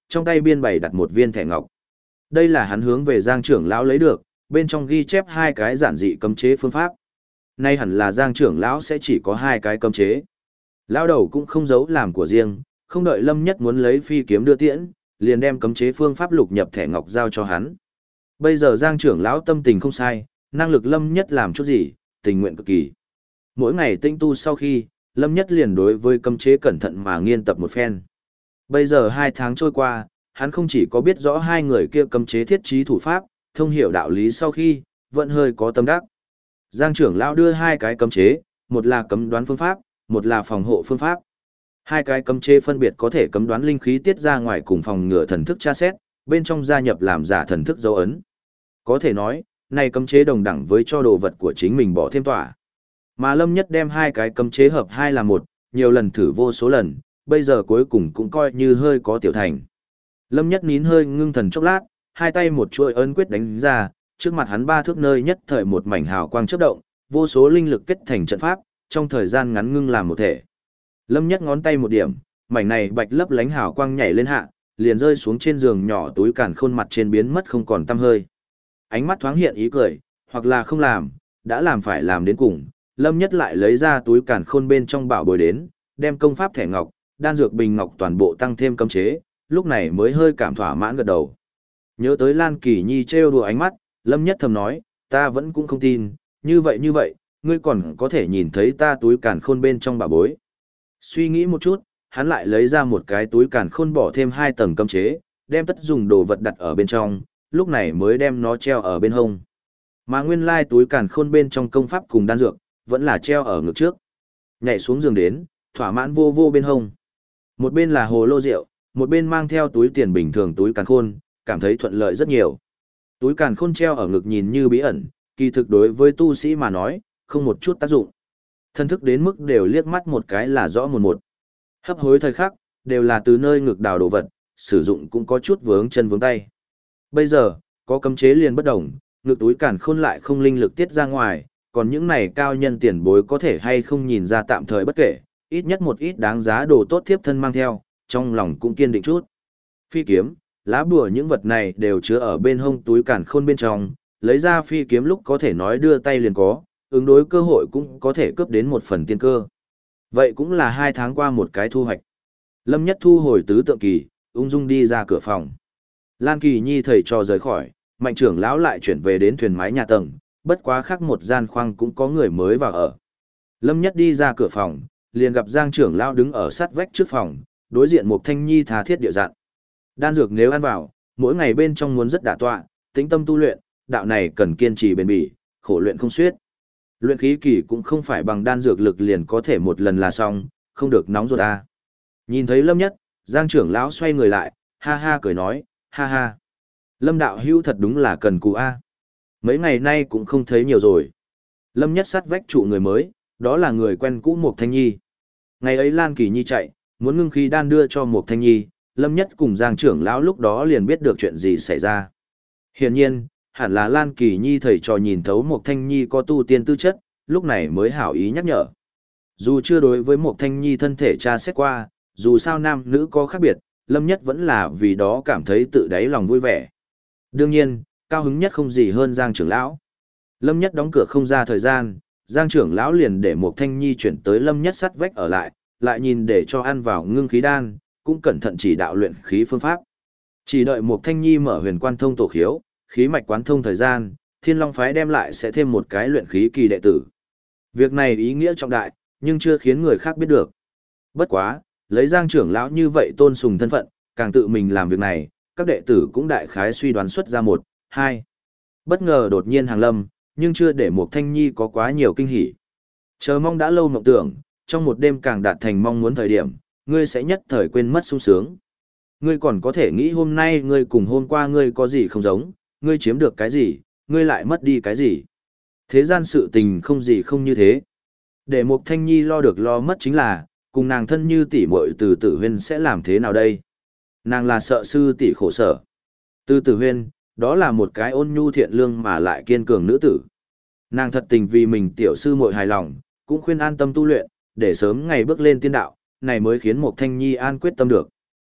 trong tay biên bày đặt một viên thẻ ngọc. Đây là hắn hướng về Giang trưởng lão lấy được, bên trong ghi chép hai cái giản dị cấm chế phương pháp. Nay hẳn là Giang trưởng lão sẽ chỉ có hai cái cấm chế. Lão đầu cũng không giấu làm của riêng, không đợi Lâm Nhất muốn lấy phi kiếm đưa tiễn, liền đem cấm chế phương pháp lục nhập thẻ ngọc giao cho hắn. Bây giờ Giang trưởng lão tâm tình không sai, năng lực Lâm Nhất làm chút gì, tình nguyện cực kỳ. Mỗi ngày tinh tu sau khi, Lâm Nhất liền đối với cấm chế cẩn thận mà nghiên tập một phen. Bây giờ 2 tháng trôi qua, hắn không chỉ có biết rõ hai người kia cấm chế thiết trí thủ pháp, thông hiểu đạo lý sau khi, vẫn hơi có tâm đắc. Giang trưởng lão đưa hai cái cấm chế, một là cấm đoán phương pháp, một là phòng hộ phương pháp. Hai cái cấm chế phân biệt có thể cấm đoán linh khí tiết ra ngoài cùng phòng ngừa thần thức tra xét, bên trong gia nhập làm giả thần thức dấu ấn. Có thể nói, này cấm chế đồng đẳng với cho đồ vật của chính mình bỏ thêm tỏa. Mà Lâm Nhất đem hai cái cấm chế hợp hai là một, nhiều lần thử vô số lần, bây giờ cuối cùng cũng coi như hơi có tiểu thành. Lâm Nhất nín hơi ngưng thần chốc lát, hai tay một chuỗi ấn quyết đánh ra, trước mặt hắn 3 thước nơi nhất thời một mảnh hào quang chớp động, vô số linh lực kết thành trận pháp, trong thời gian ngắn ngưng làm một thể. Lâm Nhất ngón tay một điểm, mảnh này bạch lấp lánh hào quang nhảy lên hạ, liền rơi xuống trên giường nhỏ túi càn khôn mặt trên biến mất không còn tăm hơi. Ánh mắt thoáng hiện ý cười, hoặc là không làm, đã làm phải làm đến cùng. Lâm Nhất lại lấy ra túi càn khôn bên trong bảo bối đến, đem công pháp thẻ ngọc, đan dược bình ngọc toàn bộ tăng thêm cấm chế, lúc này mới hơi cảm thỏa mãn gật đầu. Nhớ tới Lan Kỳ Nhi trêu đùa ánh mắt, Lâm Nhất thầm nói, ta vẫn cũng không tin, như vậy, ngươi còn có thể nhìn thấy ta túi càn khôn bên trong bảo bối. Suy nghĩ một chút, hắn lại lấy ra một cái túi càn khôn bỏ thêm 2 tầng cấm chế, đem tất dùng đồ vật đặt ở bên trong, lúc này mới đem nó treo ở bên hông. Mà nguyên lai túi càn khôn bên trong công pháp cùng đan dược, vẫn là treo ở ngực trước. Nhảy xuống giường đến, thỏa mãn vô vô bên hông. Một bên là hồ lô rượu, một bên mang theo túi tiền bình thường túi càn khôn, cảm thấy thuận lợi rất nhiều. Túi càn khôn treo ở ngực nhìn như bí ẩn, kỳ thực đối với tu sĩ mà nói, không một chút tác dụng. Thân thức đến mức đều liếc mắt một cái là rõ một. Hấp hối thời khắc, đều là từ nơi ngực đào đồ vật, sử dụng cũng có chút vướng chân vướng tay. Bây giờ, có cấm chế liền bất đồng, ngực túi càn khôn lại không linh lực tiết ra ngoài, còn những này cao nhân tiền bối có thể hay không nhìn ra tạm thời bất kể, ít nhất một ít đáng giá đồ tốt tiếp thân mang theo, trong lòng cũng kiên định chút. Phi kiếm, lá bùa những vật này đều chứa ở bên hông túi càn khôn bên trong, lấy ra phi kiếm lúc có thể nói đưa tay liền có, ứng đối cơ hội cũng có thể cướp đến một phần tiên cơ. Vậy cũng là 2 tháng qua một cái thu hoạch. Lâm Nhất thu hồi tứ tượng kỳ, ung dung đi ra cửa phòng. Lan Kỳ Nhi thầy trò rời khỏi, Mạnh trưởng lão lại chuyển về đến thuyền mái nhà tầng, bất quá khác một gian khoang cũng có người mới vào ở. Lâm Nhất đi ra cửa phòng, liền gặp Giang trưởng lão đứng ở sát vách trước phòng, đối diện Mục Thanh Nhi tha thiết địa dặn. Đan dược nếu ăn vào, mỗi ngày bên trong muốn rất đả tọa, tĩnh tâm tu luyện, đạo này cần kiên trì bền bỉ, khổ luyện không xuết. Luyện khí kỳ cũng không phải bằng đan dược lực liền có thể một lần là xong, không được nóng ruột a. Nhìn thấy Lâm Nhất, Giang trưởng lão xoay người lại, ha ha cười nói, ha ha. Lâm đạo hữu thật đúng là cần cù a. Mấy ngày nay cũng không thấy nhiều rồi. Lâm Nhất sát vách trụ người mới, đó là người quen cũ Mục Thanh Nhi. Ngày ấy Lan Kỳ Nhi chạy, muốn ngưng khí đan đưa cho Mục Thanh Nhi, Lâm Nhất cùng Giang trưởng lão lúc đó liền biết được chuyện gì xảy ra. Hiển nhiên, hẳn là Lan Kỳ Nhi thầy trò nhìn thấu Mục Thanh Nhi có tu tiên tư chất, lúc này mới hảo ý nhắc nhở. Dù chưa đối với Mục Thanh Nhi thân thể tra xét qua, dù sao nam nữ có khác biệt, Lâm Nhất vẫn là vì đó cảm thấy tự đáy lòng vui vẻ. Đương nhiên, cao hứng nhất không gì hơn Giang trưởng lão. Lâm Nhất đóng cửa không ra thời gian, Giang trưởng lão liền để Mục Thanh Nhi chuyển tới Lâm Nhất sắt vách ở lại nhìn để cho ăn vào ngưng khí đan, cũng cẩn thận chỉ đạo luyện khí phương pháp. Chỉ đợi Mục Thanh Nhi mở huyền quan thông tổ khiếu, khí mạch quán thông thời gian, Thiên Long phái đem lại sẽ thêm một cái luyện khí kỳ đệ tử. Việc này ý nghĩa trọng đại, nhưng chưa khiến người khác biết được. Bất quá, lấy Giang trưởng lão như vậy tôn sùng thân phận, càng tự mình làm việc này, các đệ tử cũng đại khái suy đoán xuất ra 1, 2. Bất ngờ đột nhiên hàng lâm, nhưng chưa để Mục Thanh Nhi có quá nhiều kinh hỉ. Chờ mong đã lâu mộng tưởng, trong một đêm càng đạt thành mong muốn thời điểm, ngươi sẽ nhất thời quên mất sung sướng. Ngươi còn có thể nghĩ hôm nay ngươi cùng hôm qua ngươi có gì không giống, ngươi chiếm được cái gì, ngươi lại mất đi cái gì. Thế gian sự tình không gì không như thế. Để Mục Thanh Nhi lo được lo mất chính là, cùng nàng thân như tỷ muội Từ Tử Huyên sẽ làm thế nào đây? Nàng là sợ sư tỷ khổ sở. Từ Tử Huyên, đó là một cái ôn nhu thiện lương mà lại kiên cường nữ tử. Nàng thật tình vì mình tiểu sư muội hài lòng, cũng khuyên an tâm tu luyện, để sớm ngày bước lên tiên đạo, này mới khiến Mục Thanh Nhi an quyết tâm được.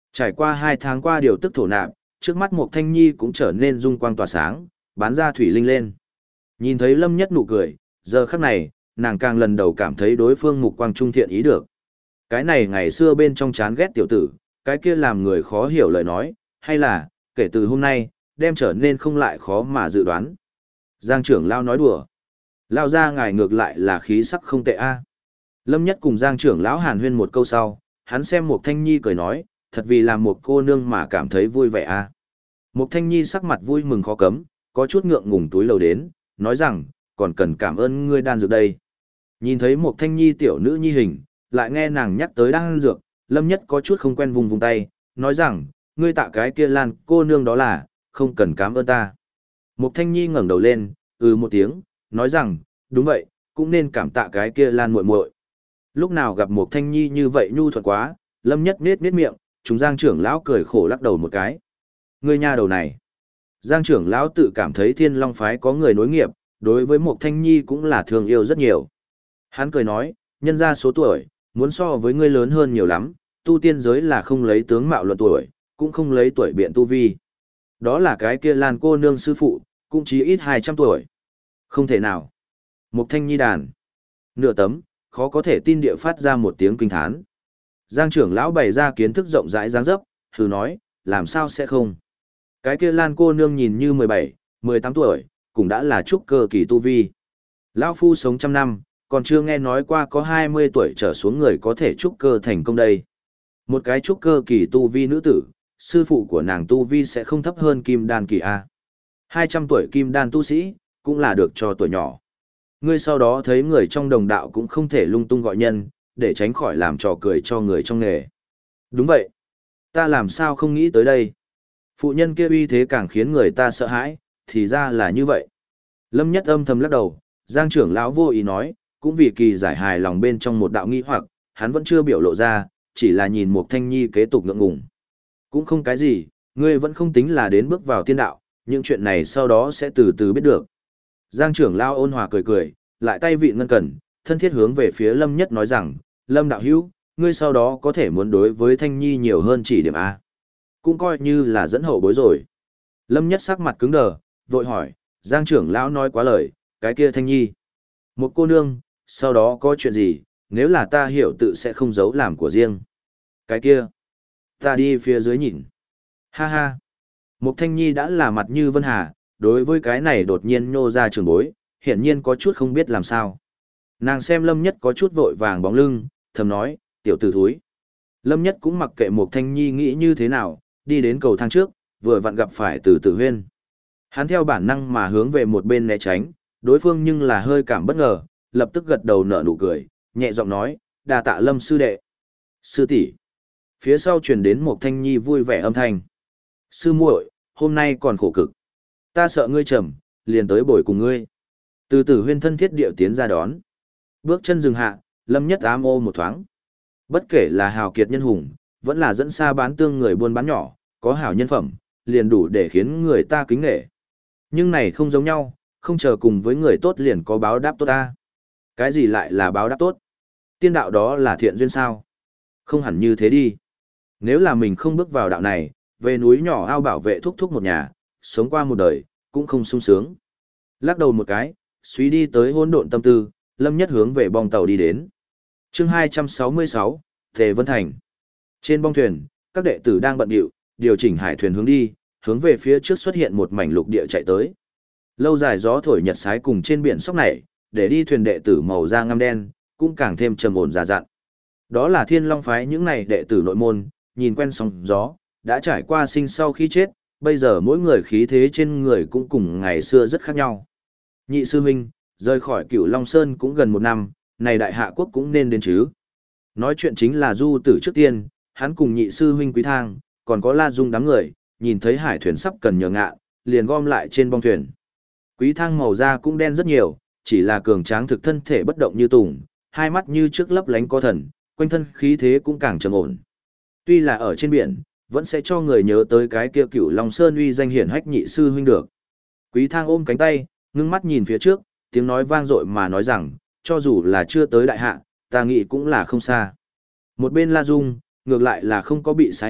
Trải qua 2 tháng qua điều tức thổ nạp, trước mắt Mộc Thanh Nhi cũng trở nên dung quang tỏa sáng, bán ra thủy linh lên. Nhìn thấy Lâm Nhất nụ cười, giờ khắc này, nàng càng lần đầu cảm thấy đối phương mục quang trung thiện ý được. Cái này ngày xưa bên trong chán ghét tiểu tử, cái kia làm người khó hiểu lời nói, hay là, kể từ hôm nay, đem trở nên không lại khó mà dự đoán. Giang trưởng lao nói đùa. Lao ra ngài ngược lại là khí sắc không tệ a. Lâm Nhất cùng Giang trưởng lão hàn huyên một câu sau, hắn xem Mục Thanh Nhi cười nói, thật vì làm một cô nương mà cảm thấy vui vẻ a. Mục Thanh Nhi sắc mặt vui mừng khó cấm, có chút ngượng ngùng túi lầu đến, nói rằng, còn cần cảm ơn ngươi đan dược đây. Nhìn thấy Mục Thanh Nhi tiểu nữ nhi hình, lại nghe nàng nhắc tới đan dược, Lâm Nhất có chút không quen vùng tay, nói rằng, ngươi tạ cái kia Lan cô nương đó là, không cần cảm ơn ta. Mục Thanh Nhi ngẩng đầu lên, một tiếng, nói rằng, đúng vậy, cũng nên cảm tạ cái kia Lan muội muội. Lúc nào gặp Mục Thanh Nhi như vậy nhu thuận quá, Lâm Nhất nết miệng, chúng Giang trưởng lão cười khổ lắc đầu một cái. Ngươi nha đầu này. Giang trưởng lão tự cảm thấy Thiên Long phái có người nối nghiệp, đối với Mục Thanh Nhi cũng là thương yêu rất nhiều. Hắn cười nói, nhân ra số tuổi, muốn so với ngươi lớn hơn nhiều lắm, tu tiên giới là không lấy tướng mạo luận tuổi, cũng không lấy tuổi biện tu vi. Đó là cái kia Lan cô nương sư phụ, cũng chỉ ít 200 tuổi. Không thể nào. Mục Thanh Nhi đàn. Nửa tấm, khó có thể tin địa phát ra một tiếng kinh thán. Giang trưởng lão bày ra kiến thức rộng rãi dáng dấp, thử nói, làm sao sẽ không. Cái kia Lan cô nương nhìn như 17, 18 tuổi, cũng đã là trúc cơ kỳ tu vi. Lão phu sống trăm năm, còn chưa nghe nói qua có 20 tuổi trở xuống người có thể trúc cơ thành công đây. Một cái trúc cơ kỳ tu vi nữ tử, sư phụ của nàng tu vi sẽ không thấp hơn kim đan kỳ A. 200 tuổi kim đan tu sĩ, cũng là được cho tuổi nhỏ. Ngươi sau đó thấy người trong đồng đạo cũng không thể lung tung gọi nhân, để tránh khỏi làm trò cười cho người trong nghề. Đúng vậy. Ta làm sao không nghĩ tới đây. Phụ nhân kia uy thế càng khiến người ta sợ hãi, thì ra là như vậy. Lâm Nhất âm thầm lắc đầu, Giang trưởng lão vô ý nói, cũng vì kỳ giải hài lòng bên trong một đạo nghi hoặc, hắn vẫn chưa biểu lộ ra, chỉ là nhìn Mục Thanh Nhi kế tục ngượng ngùng. Cũng không cái gì, ngươi vẫn không tính là đến bước vào tiên đạo, những chuyện này sau đó sẽ từ từ biết được. Giang trưởng lão ôn hòa cười cười, lại tay vị ngân cần, thân thiết hướng về phía Lâm Nhất nói rằng, Lâm đạo hữu, ngươi sau đó có thể muốn đối với Thanh Nhi nhiều hơn chỉ điểm A. Cũng coi như là dẫn hậu bối rồi. Lâm Nhất sắc mặt cứng đờ, vội hỏi, Giang trưởng lão nói quá lời, cái kia Thanh Nhi. Một cô nương, sau đó có chuyện gì, nếu là ta hiểu tự sẽ không giấu làm của riêng. Cái kia, ta đi phía dưới nhìn. Ha ha. Mục Thanh Nhi đã là mặt như Vân Hà, đối với cái này đột nhiên nhô ra trường bối, hiển nhiên có chút không biết làm sao. Nàng xem Lâm Nhất có chút vội vàng bóng lưng, thầm nói, tiểu tử thúi. Lâm Nhất cũng mặc kệ Mục Thanh Nhi nghĩ như thế nào, đi đến cầu thang trước, vừa vặn gặp phải Từ Tử Huyên. Hắn theo bản năng mà hướng về một bên né tránh, đối phương nhưng là hơi cảm bất ngờ, lập tức gật đầu nở nụ cười, nhẹ giọng nói, đà tạ Lâm sư đệ. Sư tỷ. Phía sau truyền đến Mục Thanh Nhi vui vẻ âm thanh. Sư muội, hôm nay còn khổ cực. Ta sợ ngươi trầm, liền tới bồi cùng ngươi. Từ Tử Huyên thân thiết điệu tiến ra đón. Bước chân dừng hạ, Lâm Nhất ám ô một thoáng. Bất kể là hào kiệt nhân hùng, vẫn là dẫn xa bán tương người buôn bán nhỏ, có hảo nhân phẩm, liền đủ để khiến người ta kính nể. Nhưng này không giống nhau, không chờ cùng với người tốt liền có báo đáp tốt ta. Cái gì lại là báo đáp tốt? Tiên đạo đó là thiện duyên sao? Không hẳn như thế đi. Nếu là mình không bước vào đạo này, về núi nhỏ ao bảo vệ thúc thúc một nhà, sống qua một đời, cũng không sung sướng. Lắc đầu một cái, suy đi tới hỗn độn tâm tư, Lâm Nhất hướng về bong tàu đi đến. Chương 266, Tề Vân Thành. Trên bong thuyền, các đệ tử đang bận rộn, điều chỉnh hải thuyền hướng đi, hướng về phía trước xuất hiện một mảnh lục địa chạy tới. Lâu dài gió thổi nhật sái cùng trên biển sóc này, để đi thuyền đệ tử màu da ngăm đen, cũng càng thêm trầm ổn già dặn. Đó là Thiên Long phái những này đệ tử nội môn, nhìn quen sóng gió, đã trải qua sinh sau khi chết, bây giờ mỗi người khí thế trên người cũng cùng ngày xưa rất khác nhau. Nhị sư huynh, rời khỏi Cửu Long Sơn cũng gần 1 năm, này đại hạ quốc cũng nên đến chứ. Nói chuyện chính là Du Tử trước tiên, hắn cùng nhị sư huynh Quý Thang, còn có La Dung đám người, nhìn thấy hải thuyền sắp cần nhờ ngạ, liền gom lại trên bong thuyền. Quý Thang màu da cũng đen rất nhiều, chỉ là cường tráng thực thân thể bất động như tùng, hai mắt như trước lấp lánh có thần, quanh thân khí thế cũng càng trầm ổn. Tuy là ở trên biển, vẫn sẽ cho người nhớ tới cái kia Cửu Long Sơn uy danh hiển hách nhị sư huynh được. Quý Thang ôm cánh tay, ngưng mắt nhìn phía trước, tiếng nói vang dội mà nói rằng, cho dù là chưa tới đại hạ, ta nghĩ cũng là không xa. Một bên La Dung, ngược lại là không có bị sái hắc,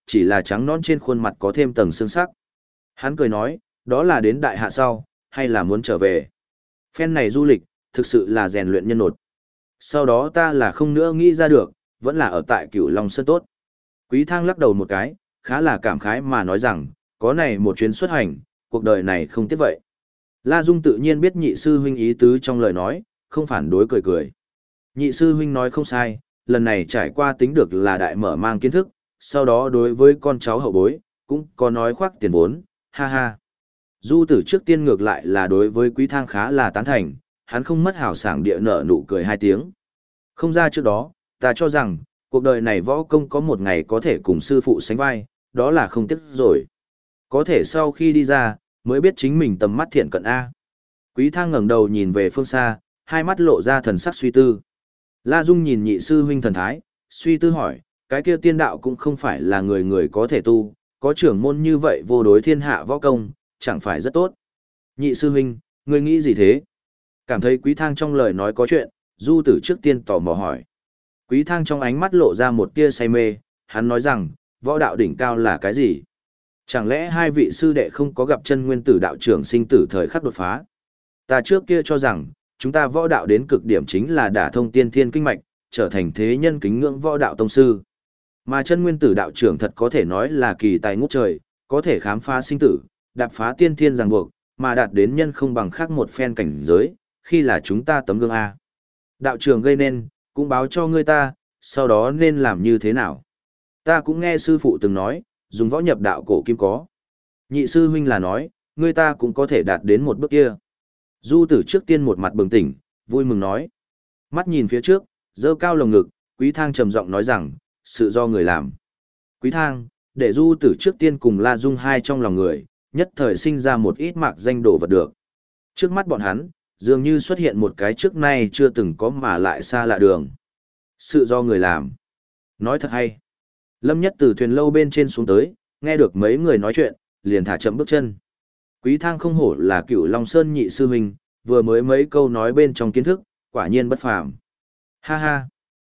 chỉ là trắng nõn trên khuôn mặt có thêm tầng xương sắc. Hắn cười nói, đó là đến đại hạ sau, hay là muốn trở về. Phen này du lịch, thực sự là rèn luyện nhân nột. Sau đó ta là không nữa nghĩ ra được, vẫn là ở tại Cửu Long Sơn tốt. Quý Thang lắc đầu một cái, khá là cảm khái mà nói rằng, có này một chuyến xuất hành, cuộc đời này không tiếc vậy. La Dung tự nhiên biết nhị sư huynh ý tứ trong lời nói, không phản đối cười cười. Nhị sư huynh nói không sai, lần này trải qua tính được là đại mở mang kiến thức, sau đó đối với con cháu hậu bối, cũng có nói khoác tiền vốn, ha ha. Du tử trước tiên ngược lại là đối với Quý Thang khá là tán thành, hắn không mất hào sảng địa nở nụ cười hai tiếng. Không ra trước đó, ta cho rằng, cuộc đời này võ công có một ngày có thể cùng sư phụ sánh vai, đó là không tiếc rồi. Có thể sau khi đi ra, mới biết chính mình tầm mắt thiện cận A. Quý Thang ngẩng đầu nhìn về phương xa, hai mắt lộ ra thần sắc suy tư. La Dung nhìn nhị sư huynh thần thái, suy tư hỏi, cái kia tiên đạo cũng không phải là người người có thể tu, có trưởng môn như vậy vô đối thiên hạ võ công, chẳng phải rất tốt. Nhị sư huynh, ngươi nghĩ gì thế? Cảm thấy Quý Thang trong lời nói có chuyện, Du Tử trước tiên tò mò hỏi. Quý Thang trong ánh mắt lộ ra một tia say mê, hắn nói rằng, võ đạo đỉnh cao là cái gì? Chẳng lẽ hai vị sư đệ không có gặp chân nguyên tử đạo trưởng sinh tử thời khắc đột phá? Ta trước kia cho rằng, chúng ta võ đạo đến cực điểm chính là đả thông tiên thiên kinh mạch, trở thành thế nhân kính ngưỡng võ đạo tông sư. Mà chân nguyên tử đạo trưởng thật có thể nói là kỳ tài ngút trời, có thể khám phá sinh tử, đạp phá tiên thiên ràng buộc, mà đạt đến nhân không bằng khác một phen cảnh giới, khi là chúng ta tấm gương A. Đạo trưởng gây nên, cũng báo cho ngươi ta, sau đó nên làm như thế nào. Ta cũng nghe sư phụ từng nói, dùng võ nhập đạo cổ kim có. Nhị sư huynh là nói, ngươi ta cũng có thể đạt đến một bước kia. Du tử trước tiên một mặt bừng tỉnh, vui mừng nói. Mắt nhìn phía trước, dơ cao lồng ngực, Quý Thang trầm giọng nói rằng, sự do người làm. Quý Thang, để Du tử trước tiên cùng La Dung hai trong lòng người, nhất thời sinh ra một ít mạc danh đổ vật được. Trước mắt bọn hắn, dường như xuất hiện một cái trước nay chưa từng có mà lại xa lạ đường. Sự do người làm. Nói thật hay. Lâm Nhất từ thuyền lâu bên trên xuống tới, nghe được mấy người nói chuyện, liền thả chậm bước chân. Quý Thang không hổ là Cửu Long Sơn nhị sư huynh, vừa mới mấy câu nói bên trong kiến thức, quả nhiên bất phàm. Ha ha.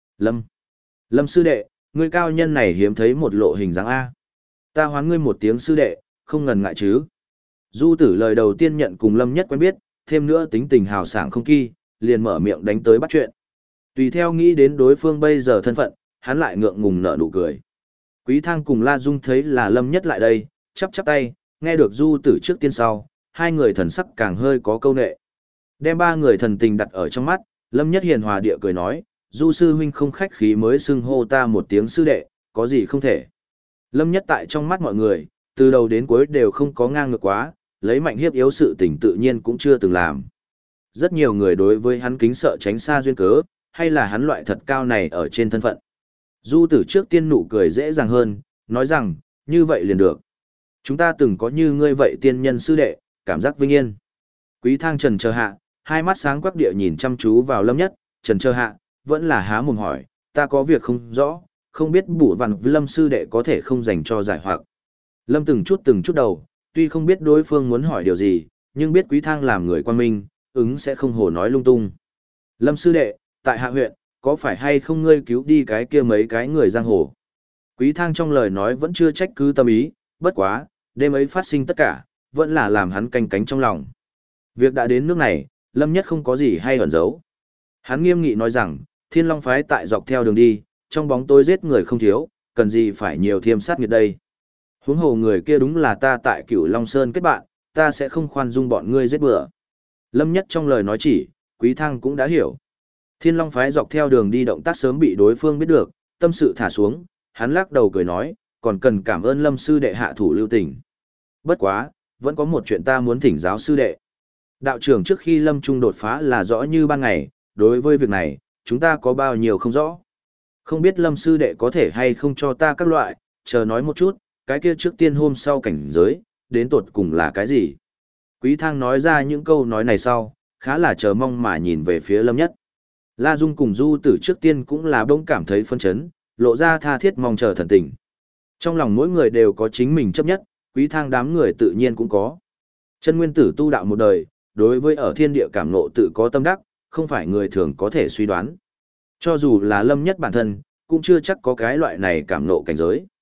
Lâm sư đệ, ngươi cao nhân này hiếm thấy một lộ hình dáng A. Ta hoán ngươi một tiếng sư đệ, không ngần ngại chứ. Du tử lời đầu tiên nhận cùng Lâm Nhất quen biết, thêm nữa tính tình hào sảng không kỳ, liền mở miệng đánh tới bắt chuyện. Tùy theo nghĩ đến đối phương bây giờ thân phận, hắn lại ngượng ngùng nở nụ cười. Quý Thang cùng La Dung thấy là Lâm Nhất lại đây, chắp tay, nghe được Du tử trước tiên sau, hai người thần sắc càng hơi có câu nệ. Đem ba người thần tình đặt ở trong mắt, Lâm Nhất hiền hòa địa cười nói, Du sư huynh không khách khí mới xưng hô ta một tiếng sư đệ, có gì không thể. Lâm Nhất tại trong mắt mọi người, từ đầu đến cuối đều không có ngang ngược quá, lấy mạnh hiếp yếu sự tình tự nhiên cũng chưa từng làm. Rất nhiều người đối với hắn kính sợ tránh xa duyên cớ, hay là hắn loại thật cao này ở trên thân phận. Du tử trước tiên nụ cười dễ dàng hơn, nói rằng, như vậy liền được. Chúng ta từng có như ngươi vậy tiên nhân sư đệ, cảm giác vinh yên. Quý Thang trần chờ hạ, hai mắt sáng quắc địa nhìn chăm chú vào Lâm Nhất, trần chờ hạ, vẫn là há mồm hỏi, ta có việc không rõ, không biết bủ vặn với Lâm sư đệ có thể không dành cho giải hoặc. Lâm từng chút đầu, tuy không biết đối phương muốn hỏi điều gì, nhưng biết Quý Thang làm người quan minh, ứng sẽ không hồ nói lung tung. Lâm sư đệ, tại hạ huyện, có phải hay không ngươi cứu đi cái kia mấy cái người giang hồ? Quý Thang trong lời nói vẫn chưa trách cứ tâm ý, bất quá, đêm ấy phát sinh tất cả, vẫn là làm hắn canh cánh trong lòng. Việc đã đến nước này, Lâm Nhất không có gì hay ẩn giấu. Hắn nghiêm nghị nói rằng, Thiên Long phái tại dọc theo đường đi, trong bóng tối giết người không thiếu, cần gì phải nhiều thiêm sát nghiệt đây. Huống hồ người kia đúng là ta tại Cửu Long Sơn kết bạn, ta sẽ không khoan dung bọn ngươi giết bừa. Lâm Nhất trong lời nói chỉ, Quý Thang cũng đã hiểu. Thiên Long phái dọc theo đường đi động tác sớm bị đối phương biết được, tâm sự thả xuống, hắn lắc đầu cười nói, còn cần cảm ơn Lâm sư đệ hạ thủ lưu tình. Bất quá, vẫn có một chuyện ta muốn thỉnh giáo sư đệ. Đạo trưởng trước khi Lâm Trung đột phá là rõ như ban ngày, đối với việc này, chúng ta có bao nhiêu không rõ. Không biết Lâm sư đệ có thể hay không cho ta các loại, chờ nói một chút, cái kia trước tiên hôm sau cảnh giới, đến tột cùng là cái gì? Quý Thang nói ra những câu nói này sau, khá là chờ mong mà nhìn về phía Lâm Nhất. La Dung cùng Du Tử trước tiên cũng là bỗng cảm thấy phân chấn, lộ ra tha thiết mong chờ thần tình. Trong lòng mỗi người đều có chính mình chấp nhất, Quý Thang đám người tự nhiên cũng có. Chân nguyên tử tu đạo một đời, đối với ở thiên địa cảm ngộ tự có tâm đắc, không phải người thường có thể suy đoán. Cho dù là Lâm Nhất bản thân, cũng chưa chắc có cái loại này cảm ngộ cảnh giới.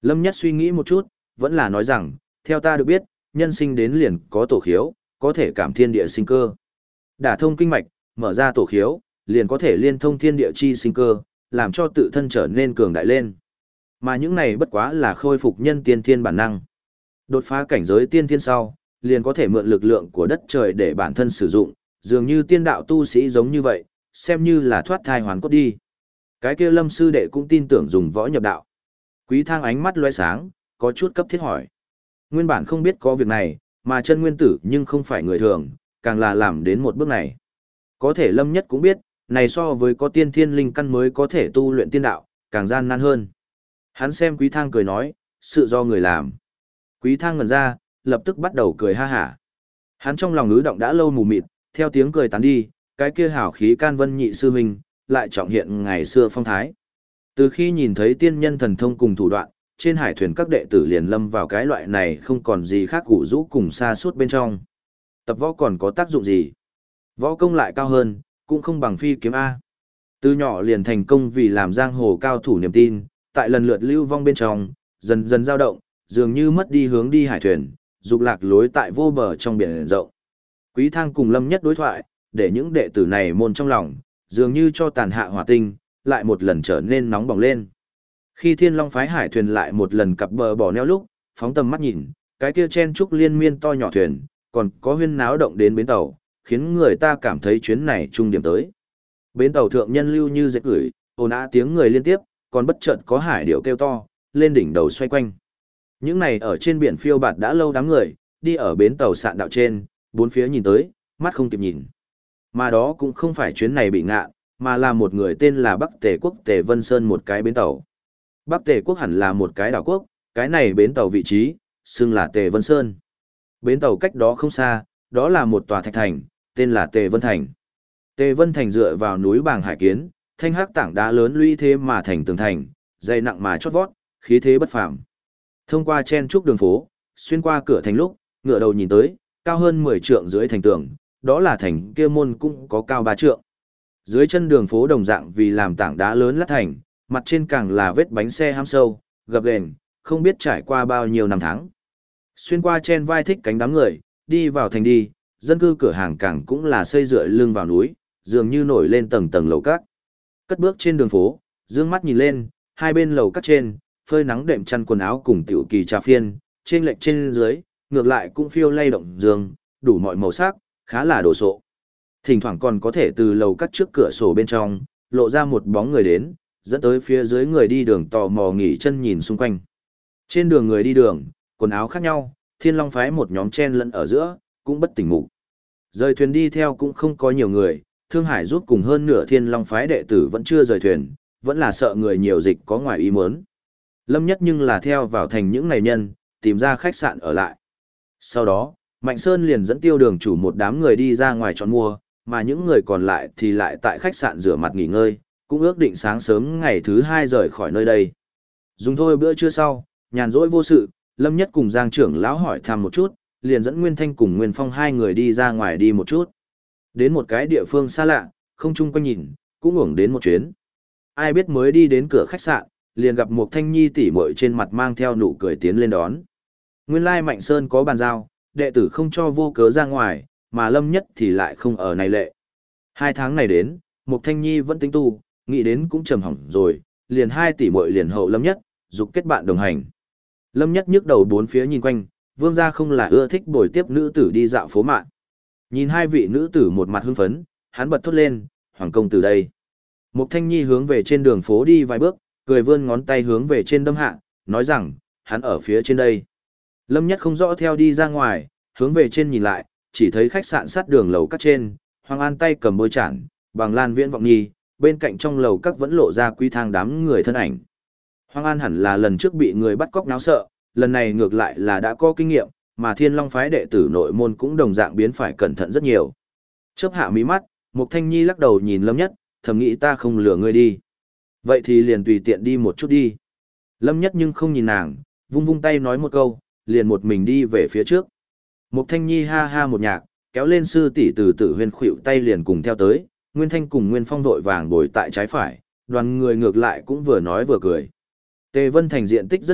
Lâm Nhất suy nghĩ một chút, vẫn là nói rằng, theo ta được biết, nhân sinh đến liền có tổ khiếu, có thể cảm thiên địa sinh cơ. Đả thông kinh mạch, mở ra tổ khiếu, liền có thể liên thông thiên địa chi sinh cơ, làm cho tự thân trở nên cường đại lên. Mà những này bất quá là khôi phục nhân tiên thiên bản năng. Đột phá cảnh giới tiên thiên sau, liền có thể mượn lực lượng của đất trời để bản thân sử dụng, dường như tiên đạo tu sĩ giống như vậy, xem như là thoát thai hoàn cốt đi. Cái kia Lâm sư đệ cũng tin tưởng dùng võ nhập đạo. Quý Thang ánh mắt lóe sáng, có chút cấp thiết hỏi. Nguyên bản không biết có việc này, mà chân nguyên tử nhưng không phải người thường, càng là làm đến một bước này. Có thể Lâm Nhất cũng biết, này so với có tiên thiên linh căn mới có thể tu luyện tiên đạo, càng gian nan hơn. Hắn xem Quý Thang cười nói, sự do người làm. Quý Thang ngẩn ra, lập tức bắt đầu cười ha hả. Hắn trong lòng ứ động đã lâu mù mịt, theo tiếng cười tán đi, cái kia hảo khí can vân nhị sư huynh, lại trọng hiện ngày xưa phong thái. Từ khi nhìn thấy tiên nhân thần thông cùng thủ đoạn, trên hải thuyền các đệ tử liền lâm vào cái loại này không còn gì khác củ rũ cùng xa suốt bên trong. Tập võ còn có tác dụng gì? Võ công lại cao hơn, cũng không bằng phi kiếm A. Từ nhỏ liền thành công vì làm giang hồ cao thủ niềm tin, tại lần lượt lưu vong bên trong, dần dần dao động, dường như mất đi hướng đi hải thuyền, dục lạc lối tại vô bờ trong biển rộng. Quý Thang cùng Lâm Nhất đối thoại, để những đệ tử này môn trong lòng, dường như cho tàn hạ hỏa tinh, lại một lần trở nên nóng bỏng lên. Khi Thiên Long phái hải thuyền lại một lần cặp bờ bỏ neo lúc, phóng tầm mắt nhìn, cái kia chen trúc liên miên to nhỏ thuyền, còn có huyên náo động đến bến tàu, khiến người ta cảm thấy chuyến này trung điểm tới. Bến tàu thượng nhân lưu như dệt gửi, ồn ào tiếng người liên tiếp, còn bất chợt có hải điệu kêu to, lên đỉnh đầu xoay quanh. Những này ở trên biển phiêu bạt đã lâu đám người, đi ở bến tàu sạn đạo trên, bốn phía nhìn tới, mắt không kịp nhìn. Mà đó cũng không phải chuyến này bị ngạ, mà là một người tên là Bắc Tề Quốc Tề Vân Sơn một cái bến tàu. Bắc Tề Quốc hẳn là một cái đảo quốc, cái này bến tàu vị trí, xưng là Tề Vân Sơn. Bến tàu cách đó không xa, đó là một tòa thạch thành, tên là Tề Vân Thành. Tề Vân Thành dựa vào núi Bàng Hải Kiến, thanh hắc tảng đá lớn lũy thế mà thành tường thành, dày nặng mà chót vót, khí thế bất phàm. Thông qua chen trúc đường phố, xuyên qua cửa thành lúc, ngựa đầu nhìn tới, cao hơn 10 trượng dưới thành tường, đó là thành kia môn cũng có cao 3 trượng. Dưới chân đường phố đồng dạng vì làm tảng đá lớn lát thành, mặt trên càng là vết bánh xe ham sâu, gập ghềnh, không biết trải qua bao nhiêu năm tháng. Xuyên qua chen vai thích cánh đám người, đi vào thành đi, dân cư cửa hàng càng cũng là xây dựa lưng vào núi, dường như nổi lên tầng tầng lầu các. Cất bước trên đường phố, dương mắt nhìn lên, hai bên lầu các trên, phơi nắng đệm chăn quần áo cùng tiểu kỳ trà phiên, trên lệch trên dưới, ngược lại cũng phiêu lay động dương, đủ mọi màu sắc, khá là đồ sộ. Thỉnh thoảng còn có thể từ lầu các trước cửa sổ bên trong, lộ ra một bóng người đến, dẫn tới phía dưới người đi đường tò mò nghỉ chân nhìn xung quanh. Trên đường người đi đường, quần áo khác nhau, Thiên Long phái một nhóm chen lẫn ở giữa, cũng bất tỉnh mục. Rời thuyền đi theo cũng không có nhiều người, Thương Hải giúp cùng hơn nửa Thiên Long phái đệ tử vẫn chưa rời thuyền, vẫn là sợ người nhiều dịch có ngoài ý muốn. Lâm Nhất nhưng là theo vào thành những này nhân, tìm ra khách sạn ở lại. Sau đó, Mạnh Sơn liền dẫn Tiêu Đường chủ một đám người đi ra ngoài chọn mua, mà những người còn lại thì lại tại khách sạn rửa mặt nghỉ ngơi, cũng ước định sáng sớm ngày thứ 2 rời khỏi nơi đây. Dùng thôi bữa trưa sau, nhàn rỗi vô sự, Lâm Nhất cùng Giang trưởng lão hỏi thăm một chút, liền dẫn Nguyên Thanh cùng Nguyên Phong hai người đi ra ngoài đi một chút. Đến một cái địa phương xa lạ, không chung quanh nhìn, cũng uổng đến một chuyến. Ai biết mới đi đến cửa khách sạn, liền gặp một Thanh Nhi tỷ muội trên mặt mang theo nụ cười tiến lên đón. Nguyên lai Mạnh Sơn có bàn giao, đệ tử không cho vô cớ ra ngoài, mà Lâm Nhất thì lại không ở này lệ. 2 tháng này đến, một Thanh Nhi vẫn tính tu, nghĩ đến cũng trầm hỏng rồi, liền 2 tỷ muội liền hậu Lâm Nhất, dục kết bạn đồng hành. Lâm Nhất nhức đầu bốn phía nhìn quanh, vương gia không là ưa thích bồi tiếp nữ tử đi dạo phố mạng. Nhìn 2 vị nữ tử một mặt hưng phấn, hắn bật thốt lên, hoàng công từ đây. Mục Thanh Nhi hướng về trên đường phố đi vài bước, cười vươn ngón tay hướng về trên đâm hạ, nói rằng, hắn ở phía trên đây. Lâm Nhất không rõ theo đi ra ngoài, hướng về trên nhìn lại, chỉ thấy khách sạn sát đường lầu các trên, Hoàng An tay cầm bôi chản, bằng lan viễn vọng nhi, bên cạnh trong lầu các vẫn lộ ra Quý Thang đám người thân ảnh. Hoàng An hẳn là lần trước bị người bắt cóc náo sợ, lần này ngược lại là đã có kinh nghiệm, mà Thiên Long phái đệ tử nội môn cũng đồng dạng biến phải cẩn thận rất nhiều. Chớp hạ mí mắt, Mục Thanh Nhi lắc đầu nhìn Lâm Nhất, thầm nghĩ ta không lừa ngươi đi. Vậy thì liền tùy tiện đi một chút đi. Lâm Nhất nhưng không nhìn nàng, vung vung tay nói một câu, liền một mình đi về phía trước. Mục Thanh Nhi ha ha một nhạc, kéo lên sư tỷ từ Tử Huyên khuỵu tay liền cùng theo tới, Nguyên Thanh cùng Nguyên Phong vội vàng bồi tại trái phải, đoàn người ngược lại cũng vừa nói vừa cười. Tề Vân Thành diện tích rất rộng,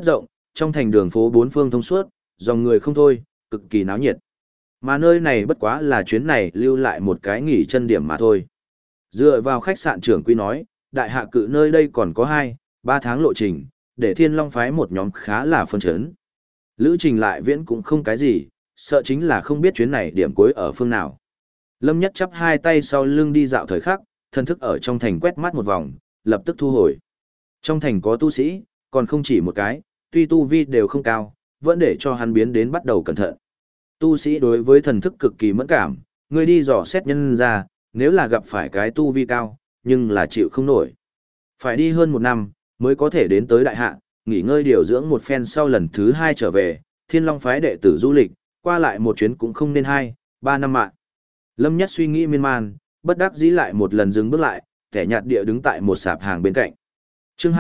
trong thành đường phố bốn phương thông suốt, dòng người không thôi, cực kỳ náo nhiệt. Mà nơi này bất quá là chuyến này lưu lại một cái nghỉ chân điểm mà thôi. Dựa vào khách sạn trưởng quy nói, đại hạ cự nơi đây còn có 2-3 tháng lộ trình, để Thiên Long phái một nhóm khá là phân chấn. Lữ trình lại viễn cũng không cái gì, sợ chính là không biết chuyến này điểm cuối ở phương nào. Lâm Nhất chắp hai tay sau lưng đi dạo thời khắc, thân thức ở trong thành quét mắt một vòng, lập tức thu hồi. Trong thành có tu sĩ, còn không chỉ một cái, tuy tu vi đều không cao, vẫn để cho hắn biến đến bắt đầu cẩn thận. Tu sĩ đối với thần thức cực kỳ mẫn cảm, người đi dò xét nhân ra, nếu là gặp phải cái tu vi cao, nhưng là chịu không nổi. Phải đi hơn 1 năm, mới có thể đến tới đại hạ, nghỉ ngơi điều dưỡng một phen sau lần thứ 2 trở về, Thiên Long phái đệ tử du lịch, qua lại một chuyến cũng không nên 2-3 năm mạng. Lâm Nhất suy nghĩ miên man, bất đắc dĩ lại một lần dừng bước lại, kẻ nhạt địa đứng tại một sạp hàng bên cạnh. Chương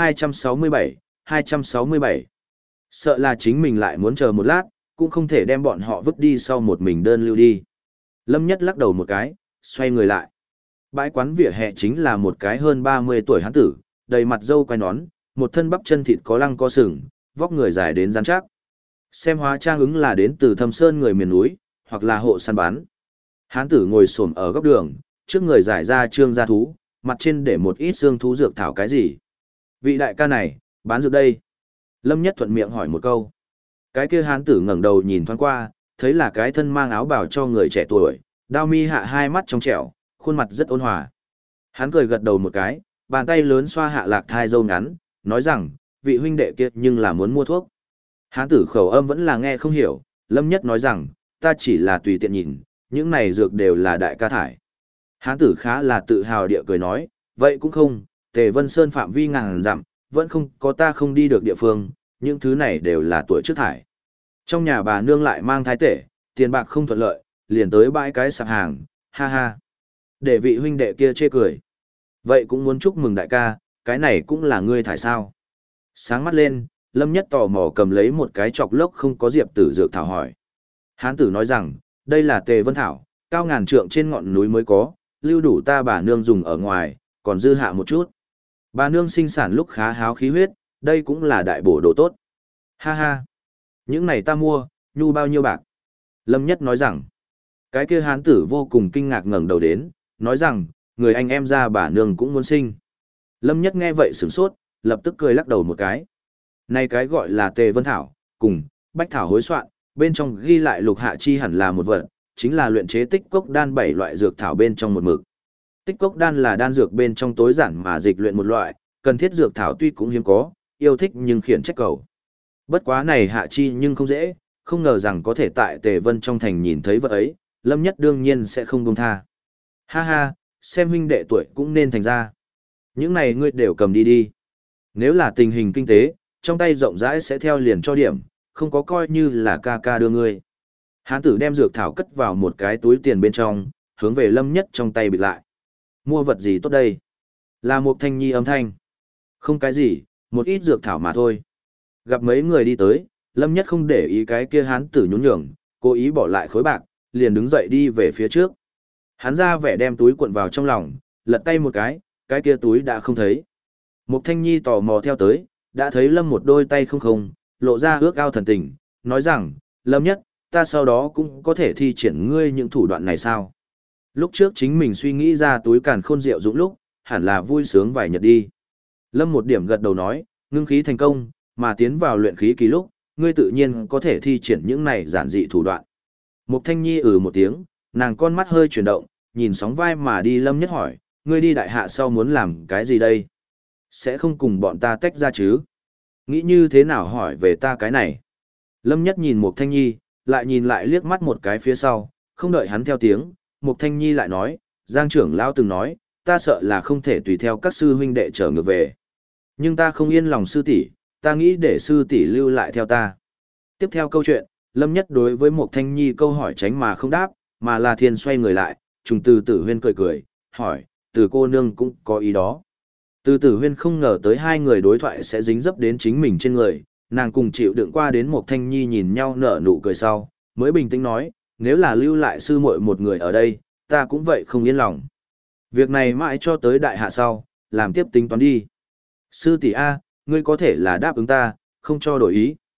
267. Sợ là chính mình lại muốn chờ một lát, cũng không thể đem bọn họ vứt đi sau một mình đơn lưu đi. Lâm Nhất lắc đầu một cái, xoay người lại. Bãi quán vỉa hè chính là một cái hơn 30 tuổi hán tử, đầy mặt râu quai nón, một thân bắp chân thịt có lăng có sừng, vóc người dài đến rắn chắc. Xem hóa trang ứng là đến từ Thâm Sơn người miền núi, hoặc là hộ săn bán. Hán tử ngồi xổm ở góc đường, trước người giải ra trương gia thú, mặt trên để một ít xương thú dược thảo cái gì. Vị đại ca này, bán dược đây. Lâm Nhất thuận miệng hỏi một câu. Cái kia hán tử ngẩng đầu nhìn thoáng qua, thấy là cái thân mang áo bào cho người trẻ tuổi, đao mi hạ hai mắt trong trẻo, khuôn mặt rất ôn hòa. Hắn cười gật đầu một cái, bàn tay lớn xoa hạ lạc thai râu ngắn, nói rằng, vị huynh đệ kia nhưng là muốn mua thuốc. Hán tử khẩu âm vẫn là nghe không hiểu, Lâm Nhất nói rằng, ta chỉ là tùy tiện nhìn, những này dược đều là đại ca thải. Hán tử khá là tự hào địa cười nói, vậy cũng không, Tề Vân Sơn phạm vi ngàn dặm, vẫn không có ta không đi được địa phương, những thứ này đều là tuổi trước thải. Trong nhà bà nương lại mang thái tể, tiền bạc không thuận lợi, liền tới bãi cái sạp hàng, ha ha. Để vị huynh đệ kia chê cười. Vậy cũng muốn chúc mừng đại ca, cái này cũng là ngươi thải sao. Sáng mắt lên, Lâm Nhất tò mò cầm lấy một cái chọc lốc không có diệp tử dược thảo hỏi. Hán tử nói rằng, đây là Tề Vân Thảo, cao ngàn trượng trên ngọn núi mới có, lưu đủ ta bà nương dùng ở ngoài, còn dư hạ một chút. Bà nương sinh sản lúc khá háo khí huyết, đây cũng là đại bổ đồ tốt. Ha ha, những này ta mua, nhu bao nhiêu bạc? Lâm Nhất nói rằng, cái kia hán tử vô cùng kinh ngạc ngẩng đầu đến, nói rằng, người anh em ra bà nương cũng muốn sinh. Lâm Nhất nghe vậy sửng sốt, lập tức cười lắc đầu một cái. Này cái gọi là Tề Vân Thảo, cùng, Bách Thảo hối soạn, bên trong ghi lại lục hạ chi hẳn là một vật, chính là luyện chế tích cốc đan 7 loại dược thảo bên trong một mực. Tích cốc đan là đan dược bên trong tối giản mà dịch luyện một loại, cần thiết dược thảo tuy cũng hiếm có, yêu thích nhưng khiển trách cầu. Bất quá này hạ chi nhưng không dễ, không ngờ rằng có thể tại Tề Vân trong thành nhìn thấy vật ấy, Lâm Nhất đương nhiên sẽ không buông tha. Ha ha, xem huynh đệ tuổi cũng nên thành ra. Những này ngươi đều cầm đi đi. Nếu là tình hình kinh tế, trong tay rộng rãi sẽ theo liền cho điểm, không có coi như là ca ca đưa ngươi. Hán tử đem dược thảo cất vào một cái túi tiền bên trong, hướng về Lâm Nhất trong tay bịt lại. Mua vật gì tốt đây? Là một thanh nhi âm thanh. Không cái gì, một ít dược thảo mà thôi. Gặp mấy người đi tới, Lâm Nhất không để ý cái kia hán tử nhún nhường, cố ý bỏ lại khối bạc, liền đứng dậy đi về phía trước. Hắn ra vẻ đem túi cuộn vào trong lòng, lật tay một cái kia túi đã không thấy. Mục Thanh Nhi tò mò theo tới, đã thấy Lâm một đôi tay không, lộ ra ước ao thần tình, nói rằng, Lâm Nhất, ta sau đó cũng có thể thi triển ngươi những thủ đoạn này sao? Lúc trước chính mình suy nghĩ ra túi càn khôn rượu dũng lúc, hẳn là vui sướng vài nhật đi. Lâm một điểm gật đầu nói, ngưng khí thành công, mà tiến vào luyện khí kỳ lúc, ngươi tự nhiên có thể thi triển những này giản dị thủ đoạn. Mục Thanh Nhi một tiếng, nàng con mắt hơi chuyển động, nhìn sóng vai mà đi Lâm Nhất hỏi, ngươi đi đại hạ sau muốn làm cái gì đây? Sẽ không cùng bọn ta tách ra chứ? Nghĩ như thế nào hỏi về ta cái này? Lâm Nhất nhìn Mục Thanh Nhi, lại nhìn lại liếc mắt một cái phía sau, không đợi hắn theo tiếng, Mục Thanh Nhi lại nói, Giang trưởng lão từng nói, ta sợ là không thể tùy theo các sư huynh đệ trở ngược về. Nhưng ta không yên lòng sư tỷ, ta nghĩ để sư tỷ lưu lại theo ta. Tiếp theo câu chuyện, Lâm Nhất đối với Mục Thanh Nhi câu hỏi tránh mà không đáp, mà là thiên xoay người lại, trùng Từ Tử Huyên cười, hỏi, Từ cô nương cũng có ý đó. Từ Tử Huyên không ngờ tới hai người đối thoại sẽ dính dấp đến chính mình trên người, nàng cùng chịu đựng qua đến Mục Thanh Nhi nhìn nhau nở nụ cười sau, mới bình tĩnh nói, nếu là lưu lại sư muội một người ở đây, ta cũng vậy không yên lòng. Việc này mãi cho tới đại hạ sau, làm tiếp tính toán đi. Sư tỷ A, ngươi có thể là đáp ứng ta, không cho đổi ý.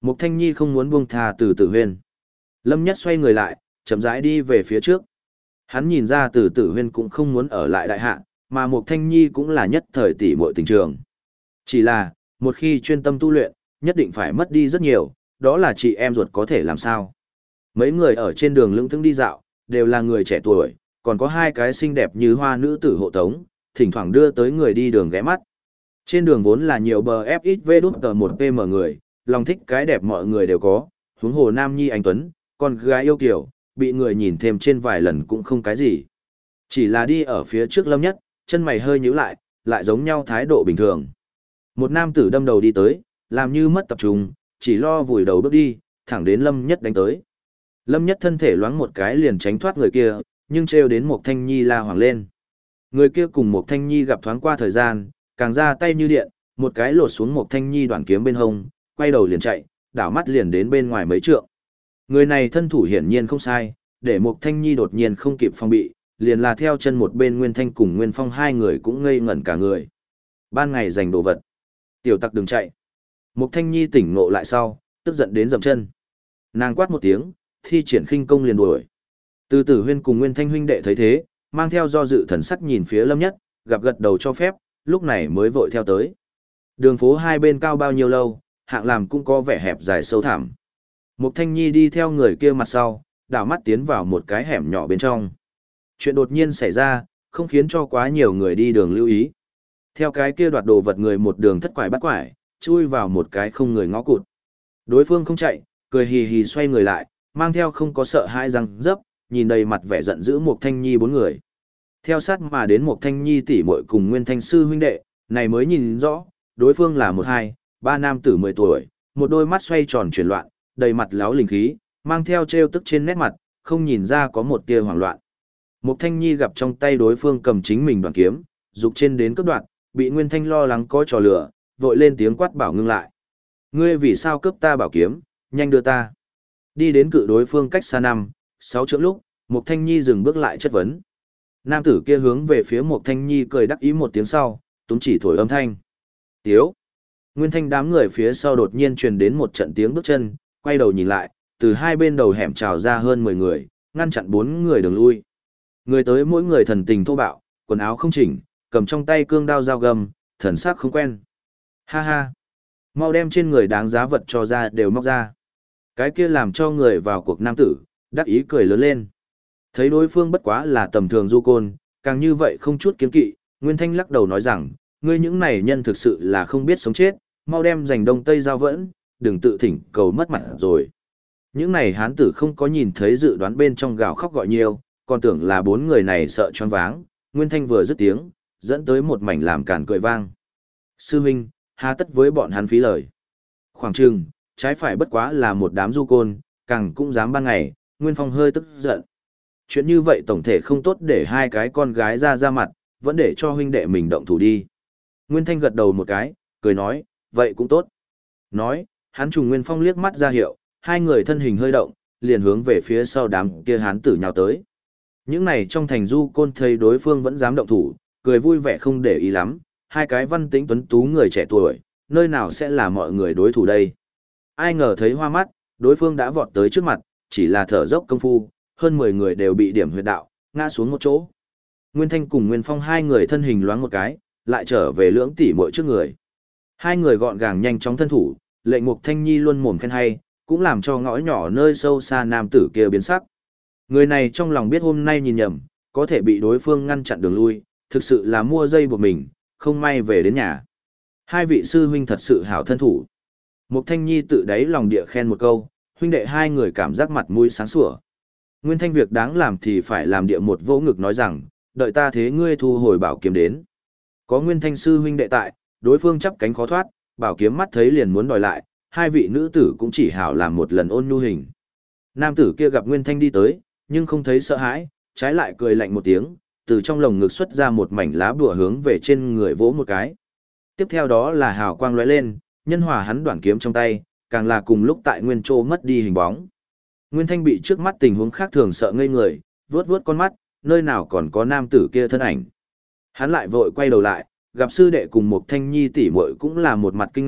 Mục Thanh Nhi không muốn buông tha Từ Tử Huyên. Lâm Nhất xoay người lại, chậm rãi đi về phía trước. Hắn nhìn ra Từ Tử Huyên cũng không muốn ở lại đại hạ, mà Mục Thanh Nhi cũng là nhất thời tỷ muội tình trường. Chỉ là, một khi chuyên tâm tu luyện, nhất định phải mất đi rất nhiều, đó là chị em ruột có thể làm sao. Mấy người ở trên đường lững thững đi dạo, đều là người trẻ tuổi, còn có hai cái xinh đẹp như hoa nữ tử hộ tống, thỉnh thoảng đưa tới người đi đường ghé mắt. Trên đường vốn là nhiều bờ FXV đút tờ 1PM người, lòng thích cái đẹp mọi người đều có, huống hồ nam nhi anh Tuấn, con gái yêu kiều, bị người nhìn thêm trên vài lần cũng không cái gì. Chỉ là đi ở phía trước Lâm Nhất, chân mày hơi nhíu lại giống nhau thái độ bình thường. Một nam tử đâm đầu đi tới, làm như mất tập trung, chỉ lo vùi đầu bước đi, thẳng đến Lâm Nhất đánh tới. Lâm Nhất thân thể loáng một cái liền tránh thoát người kia, nhưng trêu đến Mộc Thanh Nhi la hoảng lên. Người kia cùng Mộc Thanh Nhi gặp thoáng qua thời gian, càng ra tay như điện, một cái lột xuống Mộc Thanh Nhi đoạn kiếm bên hông, quay đầu liền chạy, đảo mắt liền đến bên ngoài mấy trượng. Người này thân thủ hiển nhiên không sai, để Mộc Thanh Nhi đột nhiên không kịp phòng bị, liền là theo chân một bên Nguyên Thanh cùng Nguyên Phong hai người cũng ngây ngẩn cả người. Ban ngày giành đồ vật. Tiểu tặc đừng chạy. Mộc Thanh Nhi tỉnh ngộ lại sau, tức giận đến dậm chân. Nàng quát một tiếng, thi triển khinh công liền đuổi. Từ Tử Huyên cùng Nguyên Thanh huynh đệ thấy thế, mang theo do dự thần sắc nhìn phía Lâm Nhất, gặp gật đầu cho phép, lúc này mới vội theo tới. Đường phố hai bên cao bao nhiêu lâu, hạng làm cũng có vẻ hẹp dài sâu thẳm. Mục Thanh Nhi đi theo người kia mặt sau, đảo mắt tiến vào một cái hẻm nhỏ bên trong. Chuyện đột nhiên xảy ra, không khiến cho quá nhiều người đi đường lưu ý. Theo cái kia đoạt đồ vật người một đường thất quải bắt quải, chui vào một cái không người ngõ cụt. Đối phương không chạy, cười hì hì xoay người lại, mang theo không có sợ hãi răng dấp, nhìn đầy mặt vẻ giận dữ Mục Thanh Nhi bốn người. Theo sát mà đến Mục Thanh Nhi tỷ muội cùng Nguyên Thanh sư huynh đệ, này mới nhìn rõ, đối phương là một hai, ba nam tử 10 tuổi, một đôi mắt xoay tròn chuyển loạn, đầy mặt láo linh khí, mang theo trêu tức trên nét mặt, không nhìn ra có một tia hoảng loạn. Mục Thanh Nhi gặp trong tay đối phương cầm chính mình đoạn kiếm, dục trên đến cướp đoạn, bị Nguyên Thanh lo lắng có trò lửa, vội lên tiếng quát bảo ngưng lại. Ngươi vì sao cướp ta bảo kiếm, nhanh đưa ta. Đi đến cự đối phương cách xa 5-6 trượng lúc, Mục Thanh Nhi dừng bước lại chất vấn. Nam tử kia hướng về phía Mục Thanh Nhi cười đắc ý một tiếng sau, túm chỉ thổi âm thanh. Tiếu. Nguyên Thanh đám người phía sau đột nhiên truyền đến một trận tiếng bước chân, quay đầu nhìn lại, từ hai bên đầu hẻm trào ra hơn 10 người, ngăn chặn 4 người đường lui. Người tới mỗi người thần tình thô bạo, quần áo không chỉnh, cầm trong tay cương đao dao găm, thần sắc không quen. Ha ha. Mau đem trên người đáng giá vật cho ra đều móc ra. Cái kia làm cho người vào cuộc nam tử, đắc ý cười lớn lên. Thấy đối phương bất quá là tầm thường du côn, càng như vậy không chút kiêng kỵ, Nguyên Thanh lắc đầu nói rằng, ngươi những này nhân thực sự là không biết sống chết, mau đem giành đông tây giao vẫn, đừng tự thỉnh cầu mất mặt rồi. Những này hán tử không có nhìn thấy dự đoán bên trong gào khóc gọi nhiều, còn tưởng là 4 người này sợ choáng váng, Nguyên Thanh vừa dứt tiếng, dẫn tới một mảnh làm cản cười vang. Sư huynh, hà tất với bọn hắn phí lời. Khoảng chừng, trái phải bất quá là một đám du côn, càng cũng dám ban ngày, Nguyên Phong hơi tức giận. Chuyện như vậy tổng thể không tốt để hai cái con gái ra mặt, vẫn để cho huynh đệ mình động thủ đi. Nguyên Thanh gật đầu một cái, cười nói, vậy cũng tốt. Nói, hắn trùng Nguyên Phong liếc mắt ra hiệu, hai người thân hình hơi động, liền hướng về phía sau đám kia hán tử nhào tới. Những này trong thành du côn thấy đối phương vẫn dám động thủ, cười vui vẻ không để ý lắm, hai cái văn tĩnh tuấn tú người trẻ tuổi, nơi nào sẽ là mọi người đối thủ đây. Ai ngờ thấy hoa mắt, đối phương đã vọt tới trước mặt, chỉ là thở dốc công phu, hơn 10 người đều bị điểm huyệt đạo, ngã xuống một chỗ. Nguyên Thanh cùng Nguyên Phong hai người thân hình loáng một cái, lại trở về lưỡng tỷ muội trước người. Hai người gọn gàng nhanh chóng thân thủ, lệnh Mục Thanh Nhi luôn mồm khen hay, cũng làm cho ngõ nhỏ nơi sâu xa nam tử kia biến sắc. Người này trong lòng biết hôm nay nhìn nhầm, có thể bị đối phương ngăn chặn đường lui, thực sự là mua dây buộc mình, không may về đến nhà. Hai vị sư huynh thật sự hảo thân thủ. Mục Thanh Nhi tự đáy lòng địa khen một câu, huynh đệ hai người cảm giác mặt mũi sáng sủa. Nguyên Thanh việc đáng làm thì phải làm địa một vỗ ngực nói rằng, đợi ta thế ngươi thu hồi bảo kiếm đến. Có Nguyên Thanh sư huynh đệ tại, đối phương chắp cánh khó thoát, bảo kiếm mắt thấy liền muốn đòi lại, hai vị nữ tử cũng chỉ hảo làm một lần ôn nhu hình. Nam tử kia gặp Nguyên Thanh đi tới, nhưng không thấy sợ hãi, trái lại cười lạnh một tiếng, từ trong lồng ngực xuất ra một mảnh lá bùa hướng về trên người vỗ một cái. Tiếp theo đó là hào quang lóe lên, nhân hòa hắn đoạn kiếm trong tay, càng là cùng lúc tại nguyên chỗ mất đi hình bóng. Nguyên Thanh bị trước mắt tình huống khác thường sợ ngây người, vuốt vuốt con mắt, nơi nào còn có nam tử kia thân ảnh. Hắn lại vội quay đầu lại, gặp sư đệ cùng một Thanh Nhi tỷ muội cũng là một mặt kinh ngạc,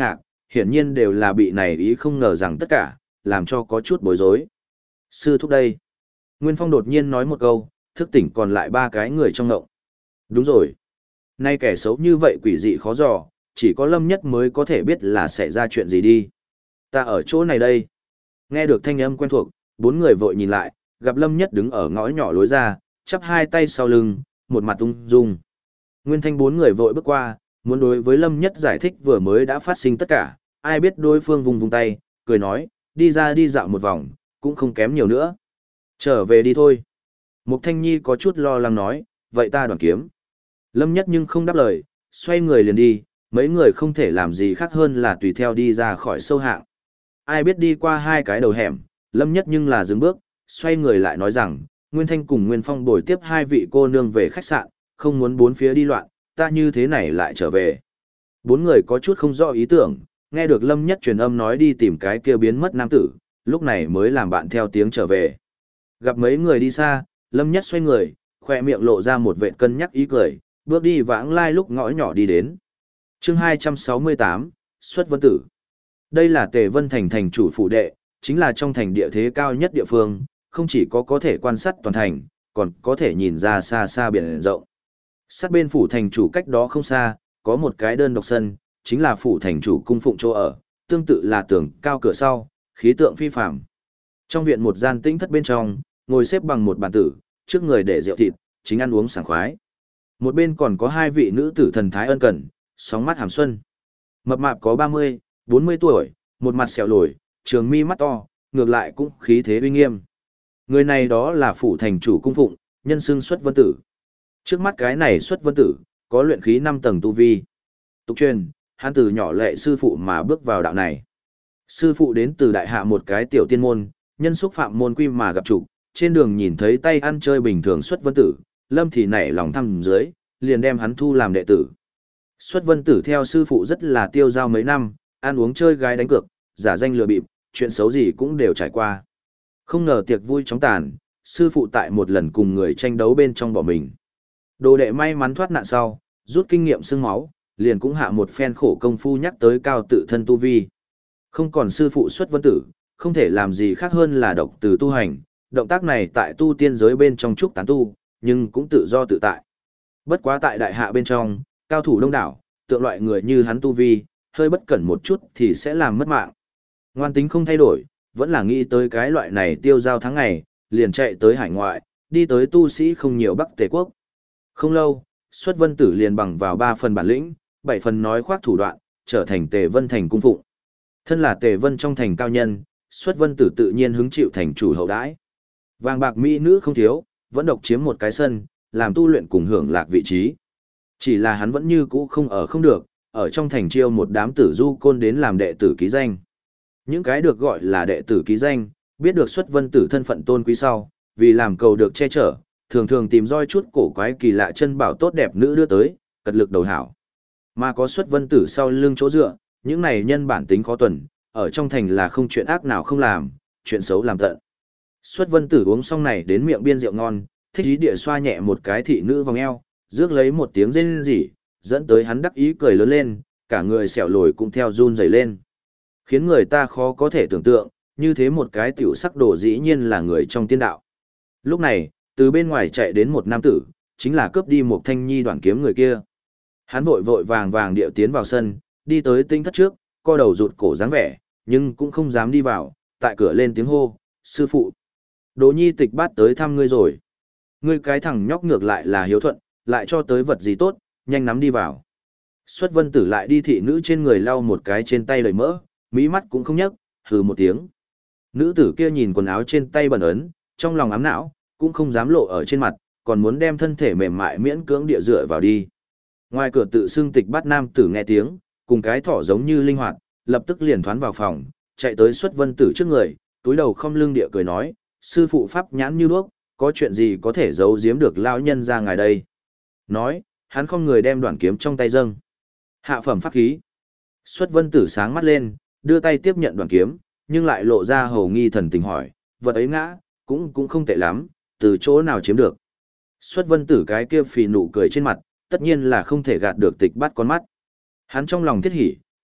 hiển nhiên đều là bị này ý không ngờ rằng tất cả, làm cho có chút bối rối. Sư thúc đây. Nguyên Phong đột nhiên nói một câu, thức tỉnh còn lại ba cái người trong ngộng. Đúng rồi. Nay kẻ xấu như vậy quỷ dị khó dò, chỉ có Lâm Nhất mới có thể biết là sẽ ra chuyện gì đi. Ta ở chỗ này đây. Nghe được thanh âm quen thuộc, bốn người vội nhìn lại, gặp Lâm Nhất đứng ở ngõ nhỏ lối ra, chắp hai tay sau lưng, một mặt ung dung. Nguyên Thanh bốn người vội bước qua, muốn đối với Lâm Nhất giải thích vừa mới đã phát sinh tất cả, ai biết đối phương vùng vùng tay, cười nói, đi ra đi dạo một vòng, cũng không kém nhiều nữa. Trở về đi thôi. Mục Thanh Nhi có chút lo lắng nói, vậy ta đoàn kiếm. Lâm Nhất nhưng không đáp lời, xoay người liền đi, mấy người không thể làm gì khác hơn là tùy theo đi ra khỏi sâu hạng. Ai biết đi qua hai cái đầu hẻm, Lâm Nhất nhưng là dừng bước, xoay người lại nói rằng, Nguyên Thanh cùng Nguyên Phong bồi tiếp hai vị cô nương về khách sạn, không muốn bốn phía đi loạn, ta như thế này lại trở về. Bốn người có chút không rõ ý tưởng, nghe được Lâm Nhất truyền âm nói đi tìm cái kia biến mất nam tử, lúc này mới làm bạn theo tiếng trở về. Gặp mấy người đi xa, Lâm Nhất xoay người, khoe miệng lộ ra một vệt cân nhắc ý cười, bước đi vãng lai lúc ngõ nhỏ đi đến. Chương 268, Xuất Vân Tử. Đây là Tề Vân Thành thành chủ phủ đệ, chính là trong thành địa thế cao nhất địa phương, không chỉ có thể quan sát toàn thành, còn có thể nhìn ra xa xa biển rộng. Sát bên phủ thành chủ cách đó không xa, có một cái đơn độc sân, chính là phủ thành chủ cung phụng chỗ ở, tương tự là tường cao cửa sau, khí tượng phi phàm. Trong viện một gian tĩnh thất bên trong, ngồi xếp bằng một bàn tử, trước người để rượu thịt, chính ăn uống sảng khoái. Một bên còn có hai vị nữ tử thần thái ân cần, sóng mắt hàm xuân. Mập mạp có 30, 40 tuổi, một mặt sẹo lồi, trường mi mắt to, ngược lại cũng khí thế uy nghiêm. Người này đó là phủ thành chủ cung phụng, nhân xưng Xuất Vân Tử. Trước mắt cái này Xuất Vân Tử, có luyện khí 5 tầng tu vi. Tục truyền, hắn từ nhỏ lệ sư phụ mà bước vào đạo này. Sư phụ đến từ đại hạ một cái tiểu tiên môn, nhân xúc phạm môn quy mà gặp chủ, trên đường nhìn thấy tay ăn chơi bình thường Xuất Vân Tử, Lâm thì nảy lòng thăm dưới, liền đem hắn thu làm đệ tử. Xuất Vân Tử theo sư phụ rất là tiêu dao mấy năm, ăn uống chơi gái đánh cược, giả danh lừa bịp, chuyện xấu gì cũng đều trải qua. Không ngờ tiệc vui chóng tàn, sư phụ tại một lần cùng người tranh đấu bên trong bỏ mình. Đồ đệ may mắn thoát nạn sau, rút kinh nghiệm xương máu, liền cũng hạ một phen khổ công phu nhắc tới cao tự thân tu vi. Không còn sư phụ Xuất Vân Tử, không thể làm gì khác hơn là độc từ tu hành, động tác này tại tu tiên giới bên trong trúc tán tu, nhưng cũng tự do tự tại. Bất quá tại đại hạ bên trong, cao thủ đông đảo, tượng loại người như hắn tu vi, hơi bất cẩn một chút thì sẽ làm mất mạng. Ngoan tính không thay đổi, vẫn là nghĩ tới cái loại này tiêu giao tháng ngày, liền chạy tới hải ngoại, đi tới tu sĩ không nhiều Bắc Tề quốc. Không lâu, Xuất Vân Tử liền bằng vào 3 phần bản lĩnh, 7 phần nói khoác thủ đoạn, trở thành Tề Vân Thành cung phụng. Thân là Tề Vân trong thành cao nhân, Xuất Vân Tử tự nhiên hứng chịu thành chủ hậu đãi. Vàng bạc mỹ nữ không thiếu, vẫn độc chiếm một cái sân, làm tu luyện cùng hưởng lạc vị trí. Chỉ là hắn vẫn như cũ không ở không được, ở trong thành chiêu một đám tử du côn đến làm đệ tử ký danh. Những cái được gọi là đệ tử ký danh, biết được Xuất Vân Tử thân phận tôn quý sau, vì làm cầu được che chở, thường thường tìm roi chút cổ quái kỳ lạ chân bảo tốt đẹp nữ đưa tới, cật lực đầu hảo. Mà có Xuất Vân Tử sau lưng chỗ dựa, những này nhân bản tính khó tuần, ở trong thành là không chuyện ác nào không làm, chuyện xấu làm tận. Xuất Vân Tử uống xong này đến miệng biên rượu ngon, thích ý địa xoa nhẹ một cái thị nữ vòng eo, rước lấy một tiếng rên rỉ, dẫn tới hắn đắc ý cười lớn lên, cả người xẻo lồi cũng theo run rẩy lên. Khiến người ta khó có thể tưởng tượng, như thế một cái tiểu sắc đồ dĩ nhiên là người trong tiên đạo. Lúc này, từ bên ngoài chạy đến một nam tử, chính là cướp đi một thanh nhi đoạn kiếm người kia. Hắn vội vội vàng vàng điệu tiến vào sân, đi tới tinh thất trước, co đầu rụt cổ dáng vẻ, nhưng cũng không dám đi vào, tại cửa lên tiếng hô, sư phụ. Đỗ Nhi Tịch Bát tới thăm ngươi rồi. Ngươi cái thằng nhóc ngược lại là hiếu thuận, lại cho tới vật gì tốt, nhanh nắm đi vào. Xuất Vân Tử lại đi thị nữ trên người lau một cái trên tay đầy mỡ, mí mắt cũng không nhấc, hừ một tiếng. Nữ tử kia nhìn quần áo trên tay bẩn ấn, trong lòng ám não, cũng không dám lộ ở trên mặt, còn muốn đem thân thể mềm mại miễn cưỡng địa dựa vào đi. Ngoài cửa tự xưng Tịch Bát nam tử nghe tiếng, cùng cái thỏ giống như linh hoạt, lập tức liền thoán vào phòng, chạy tới Xuất Vân Tử trước người, túi đầu không lưng địa cười nói, sư phụ pháp nhãn như đuốc, có chuyện gì có thể giấu giếm được lão nhân ra ngài đây. Nói, hắn không người đem đoạn kiếm trong tay dâng. Hạ phẩm pháp khí. Xuất Vân Tử sáng mắt lên, đưa tay tiếp nhận đoạn kiếm, nhưng lại lộ ra hầu nghi thần tình hỏi, vật ấy ngã, cũng không tệ lắm, từ chỗ nào chiếm được. Xuất Vân Tử cái kia phì nụ cười trên mặt, tất nhiên là không thể gạt được Tịch Bát con mắt. Hắn trong lòng thiết hỉ,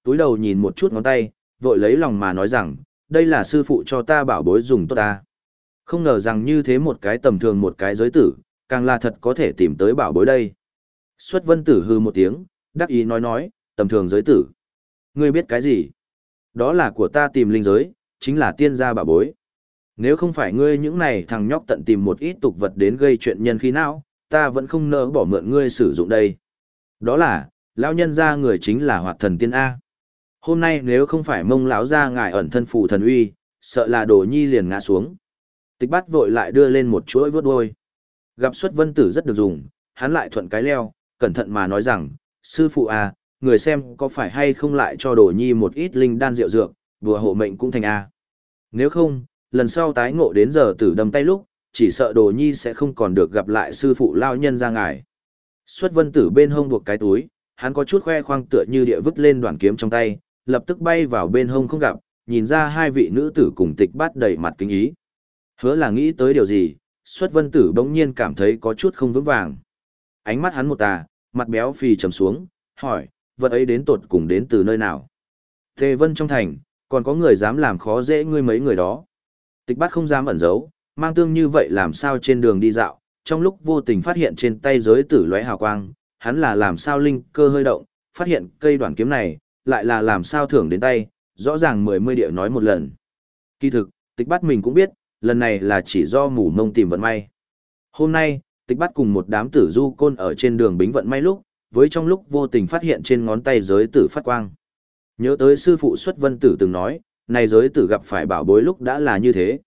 túi đầu nhìn một chút ngón tay, vội lấy lòng mà nói rằng, đây là sư phụ cho ta bảo bối dùng tốt ta. Không ngờ rằng như thế một cái tầm thường một cái giới tử, càng là thật có thể tìm tới bảo bối đây. Xuất Vân Tử hư một tiếng, đắc ý nói, tầm thường giới tử. Ngươi biết cái gì? Đó là của ta tìm linh giới, chính là tiên gia bảo bối. Nếu không phải ngươi những này thằng nhóc tận tìm một ít tục vật đến gây chuyện nhân khí não, ta vẫn không nỡ bỏ mượn ngươi sử dụng đây. Đó là, lão nhân gia người chính là Hoạt Thần Tiên A. Hôm nay nếu không phải Mông lão gia ngài ẩn thân phù thần uy, sợ là Đồ Nhi liền ngã xuống. Tịch Bát vội lại đưa lên một chuỗi vớt đuôi. Gặp Xuất Vân Tử rất được dùng, hắn lại thuận cái leo, cẩn thận mà nói rằng, sư phụ A, người xem có phải hay không lại cho Đồ Nhi một ít linh đan rượu dược, đùa hộ mệnh cũng thành A. Nếu không, lần sau tái ngộ đến giờ tử đâm tay lúc, chỉ sợ Đồ Nhi sẽ không còn được gặp lại sư phụ lao nhân ra ngài. Xuất Vân Tử bên hông buộc cái túi, hắn có chút khoe khoang tựa như địa vứt lên đoạn kiếm trong tay, lập tức bay vào bên hông không gặp, nhìn ra hai vị nữ tử cùng Tịch Bát đầy mặt kính ý. Hứa là nghĩ tới điều gì, Xuất Vân Tử bỗng nhiên cảm thấy có chút không vững vàng. Ánh mắt hắn một tà, mặt béo phì trầm xuống, hỏi, vật ấy đến tột cùng đến từ nơi nào? Tề Vân trong thành, còn có người dám làm khó dễ ngươi mấy người đó. Tịch Bát không dám ẩn giấu, mang tương như vậy làm sao trên đường đi dạo, trong lúc vô tình phát hiện trên tay giới tử lóe hào quang, hắn là làm sao linh cơ hơi động, phát hiện cây đoạn kiếm này, lại là làm sao thưởng đến tay, rõ ràng 10 địa nói một lần. Kỳ thực, Tịch Bát mình cũng biết, lần này là chỉ do mù mông tìm vận may. Hôm nay, Tịch Bát cùng một đám tử du côn ở trên đường bính vận may lúc, với trong lúc vô tình phát hiện trên ngón tay giới tử phát quang. Nhớ tới sư phụ Xuất Vân Tử từng nói, này giới tử gặp phải bảo bối lúc đã là như thế.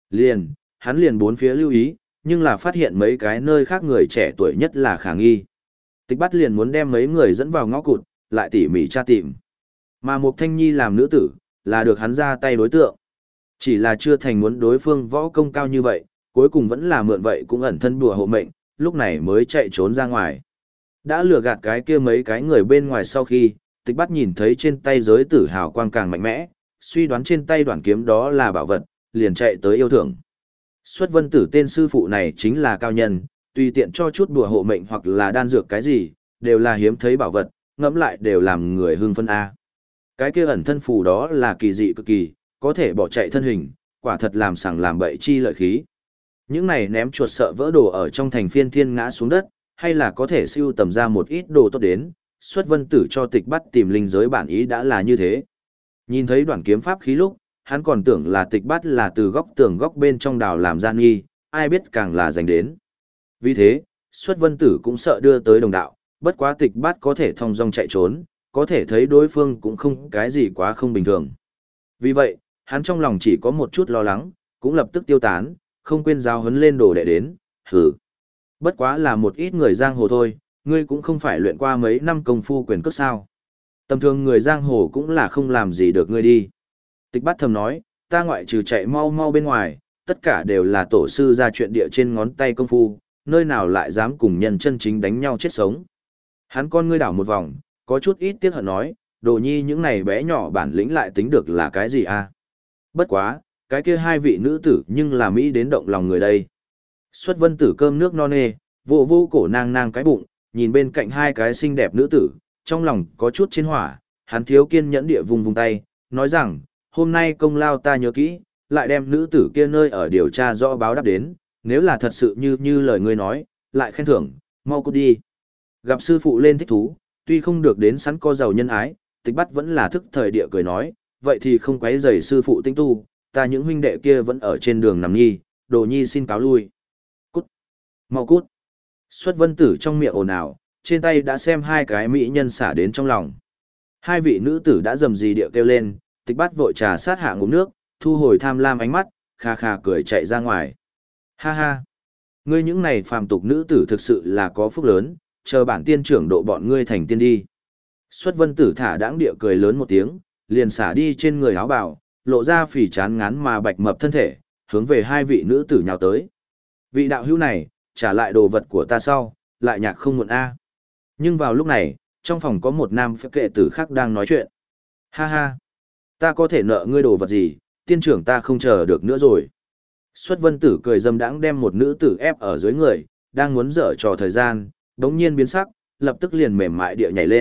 Hắn liền bốn phía lưu ý, nhưng là phát hiện mấy cái nơi khác người trẻ tuổi nhất là khả nghi. Tịch Bát liền muốn đem mấy người dẫn vào ngõ cụt, lại tỉ mỉ tra tìm. Mà Mục Thanh Nhi làm nữ tử, là được hắn ra tay đối tượng. Chỉ là chưa thành muốn đối phương võ công cao như vậy, cuối cùng vẫn là mượn vậy cũng ẩn thân đùa hộ mệnh, lúc này mới chạy trốn ra ngoài. Đã lừa gạt cái kia mấy cái người bên ngoài sau khi, Tịch Bát nhìn thấy trên tay giới tử hào quang càng mạnh mẽ, suy đoán trên tay đoạn kiếm đó là bảo vật, liền chạy tới yêu thưởng. Xuất Vân Tử tên sư phụ này chính là cao nhân, tùy tiện cho chút đùa hộ mệnh hoặc là đan dược cái gì, đều là hiếm thấy bảo vật, ngẫm lại đều làm người hưng phân A. Cái kia ẩn thân phù đó là kỳ dị cực kỳ, có thể bỏ chạy thân hình, quả thật làm sằng làm bậy chi lợi khí. Những này ném chuột sợ vỡ đồ ở trong thành phiên thiên ngã xuống đất, hay là có thể siêu tầm ra một ít đồ tốt đến, Xuất Vân Tử cho Tịch Bát tìm linh giới bản ý đã là như thế. Nhìn thấy đoạn kiếm pháp khí lúc, hắn còn tưởng là Tịch Bát là từ góc tường góc bên trong đào làm gian nghi, ai biết càng là giành đến. Vì thế, Xuất Vân Tử cũng sợ đưa tới đồng đạo, bất quá Tịch Bát có thể thong dong chạy trốn, có thể thấy đối phương cũng không cái gì quá không bình thường. Vì vậy, hắn trong lòng chỉ có một chút lo lắng, cũng lập tức tiêu tán, không quên giáo huấn lên đồ đệ đến, hử. Bất quá là một ít người giang hồ thôi, ngươi cũng không phải luyện qua mấy năm công phu quyền cước sao. Tầm thường người giang hồ cũng là không làm gì được ngươi đi. Tịch Bát thầm nói, ta ngoại trừ chạy mau mau bên ngoài, tất cả đều là tổ sư ra chuyện địa trên ngón tay công phu, nơi nào lại dám cùng nhân chân chính đánh nhau chết sống. Hắn con ngươi đảo một vòng, có chút ít tiếc hận nói, Đồ Nhi những này bé nhỏ bản lĩnh lại tính được là cái gì à? Bất quá, cái kia hai vị nữ tử nhưng là Mỹ đến động lòng người đây. Xuất Vân Tử cơm nước no nê, vô vô cổ nang nang cái bụng, nhìn bên cạnh hai cái xinh đẹp nữ tử, trong lòng có chút trên hỏa, hắn thiếu kiên nhẫn địa vùng tay, nói rằng, hôm nay công lao ta nhớ kỹ, lại đem nữ tử kia nơi ở điều tra rõ báo đáp đến, nếu là thật sự như lời ngươi nói, lại khen thưởng, mau cút đi. Gặp sư phụ lên thích thú, tuy không được đến sẵn co giàu nhân ái, Tịch Bát vẫn là thức thời địa cười nói, vậy thì không quấy rầy sư phụ tinh tu, ta những huynh đệ kia vẫn ở trên đường nằm nhi, Đồ Nhi xin cáo lui. Cút, mau cút. Xuất Vân Tử trong miệng ồn ào, trên tay đã xem hai cái mỹ nhân xả đến trong lòng. Hai vị nữ tử đã rầm rì địa kêu lên, Tịch Bát vội trà sát hạ ngụm nước, thu hồi tham lam ánh mắt, kha kha cười chạy ra ngoài. Ha ha, ngươi những này phàm tục nữ tử thực sự là có phúc lớn, chờ bản tiên trưởng độ bọn ngươi thành tiên đi. Xuất Vân Tử thả đãng địa cười lớn một tiếng, liền xả đi trên người áo bào, lộ ra phì chán ngán mà bạch mập thân thể, hướng về hai vị nữ tử nhào tới. Vị đạo hữu này, trả lại đồ vật của ta sau, lại nhạc không muộn a. Nhưng vào lúc này, trong phòng có một nam phép kệ tử khác đang nói chuyện. Ha ha, ta có thể nợ ngươi đồ vật gì, tiên trưởng ta không chờ được nữa rồi. Xuất Vân Tử cười dâm đãng đem một nữ tử ép ở dưới người, đang muốn dở trò thời gian, đống nhiên biến sắc, lập tức liền mềm mại địa nhảy lên,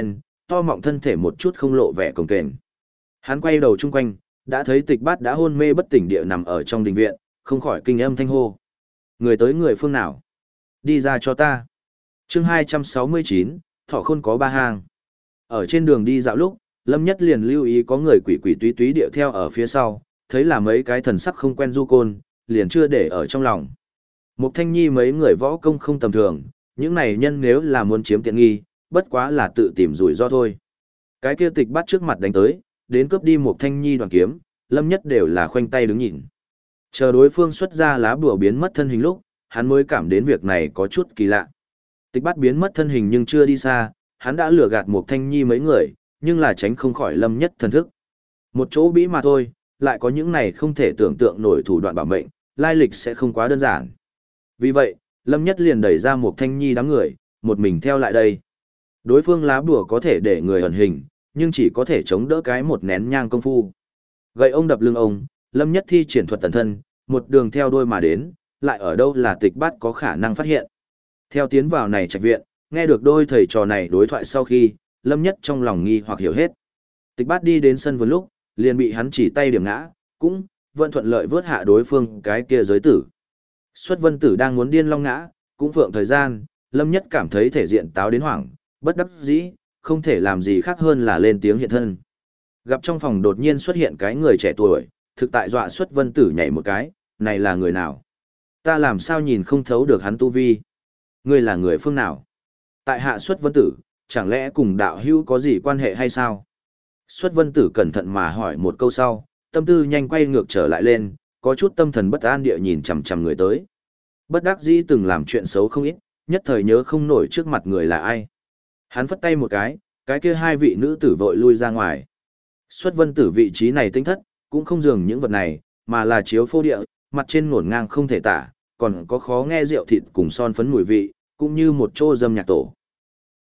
to mọng thân thể một chút không lộ vẻ cồng kềnh. Hắn quay đầu chung quanh, đã thấy Tịch Bát đã hôn mê bất tỉnh địa nằm ở trong đình viện, không khỏi kinh âm thanh hô. Người tới người phương nào? Đi ra cho ta. Chương 269, Thỏ Khôn có ba hang. Ở trên đường đi dạo lúc, Lâm Nhất liền lưu ý có người quỷ quỷ túy túy điệu theo ở phía sau, thấy là mấy cái thần sắc không quen du côn, liền chưa để ở trong lòng. Mục Thanh Nhi mấy người võ công không tầm thường, những này nhân nếu là muốn chiếm tiện nghi, bất quá là tự tìm rủi ro thôi. Cái kia Tịch Bát trước mặt đánh tới, đến cướp đi Mục Thanh Nhi đoàn kiếm, Lâm Nhất đều là khoanh tay đứng nhìn. Chờ đối phương xuất ra lá bùa biến mất thân hình lúc, hắn mới cảm đến việc này có chút kỳ lạ. Tịch Bát biến mất thân hình nhưng chưa đi xa, hắn đã lừa gạt Mục Thanh Nhi mấy người, nhưng là tránh không khỏi Lâm Nhất thần thức. Một chỗ bĩ mà thôi, lại có những này không thể tưởng tượng nổi thủ đoạn bảo mệnh, lai lịch sẽ không quá đơn giản. Vì vậy, Lâm Nhất liền đẩy ra Mục Thanh Nhi đám người, một mình theo lại đây. Đối phương lá bùa có thể để người ẩn hình, nhưng chỉ có thể chống đỡ cái một nén nhang công phu. Gậy ông đập lưng ông, Lâm Nhất thi triển thuật tần thân, một đường theo đuôi mà đến, lại ở đâu là Tịch Bát có khả năng phát hiện. Theo tiến vào này trạch viện, nghe được đôi thầy trò này đối thoại sau khi, Lâm Nhất trong lòng nghi hoặc hiểu hết. Tịch Bát đi đến sân vườn lúc, liền bị hắn chỉ tay điểm ngã, cũng vẫn thuận lợi vớt hạ đối phương cái kia giới tử. Xuất Vân Tử đang muốn điên long ngã, cũng phượng thời gian, Lâm Nhất cảm thấy thể diện táo đến hoảng, bất đắc dĩ, không thể làm gì khác hơn là lên tiếng hiện thân. Gặp trong phòng đột nhiên xuất hiện cái người trẻ tuổi, thực tại dọa Xuất Vân Tử nhảy một cái, này là người nào? Ta làm sao nhìn không thấu được hắn tu vi? Ngươi là người phương nào? Tại hạ Xuất Vân Tử, chẳng lẽ cùng đạo hữu có gì quan hệ hay sao? Xuất Vân Tử cẩn thận mà hỏi một câu sau, tâm tư nhanh quay ngược trở lại lên, có chút tâm thần bất an địa nhìn chằm chằm người tới. Bất đắc dĩ từng làm chuyện xấu không ít, nhất thời nhớ không nổi trước mặt người là ai. Hắn phất tay một cái kia hai vị nữ tử vội lui ra ngoài. Xuất Vân Tử vị trí này tinh thất, cũng không dường những vật này, mà là chiếu phô địa, mặt trên ngổn ngang không thể tả, còn có khó nghe rượu thịt cùng son phấn mùi vị, cũng như một chỗ dâm nhạc tổ.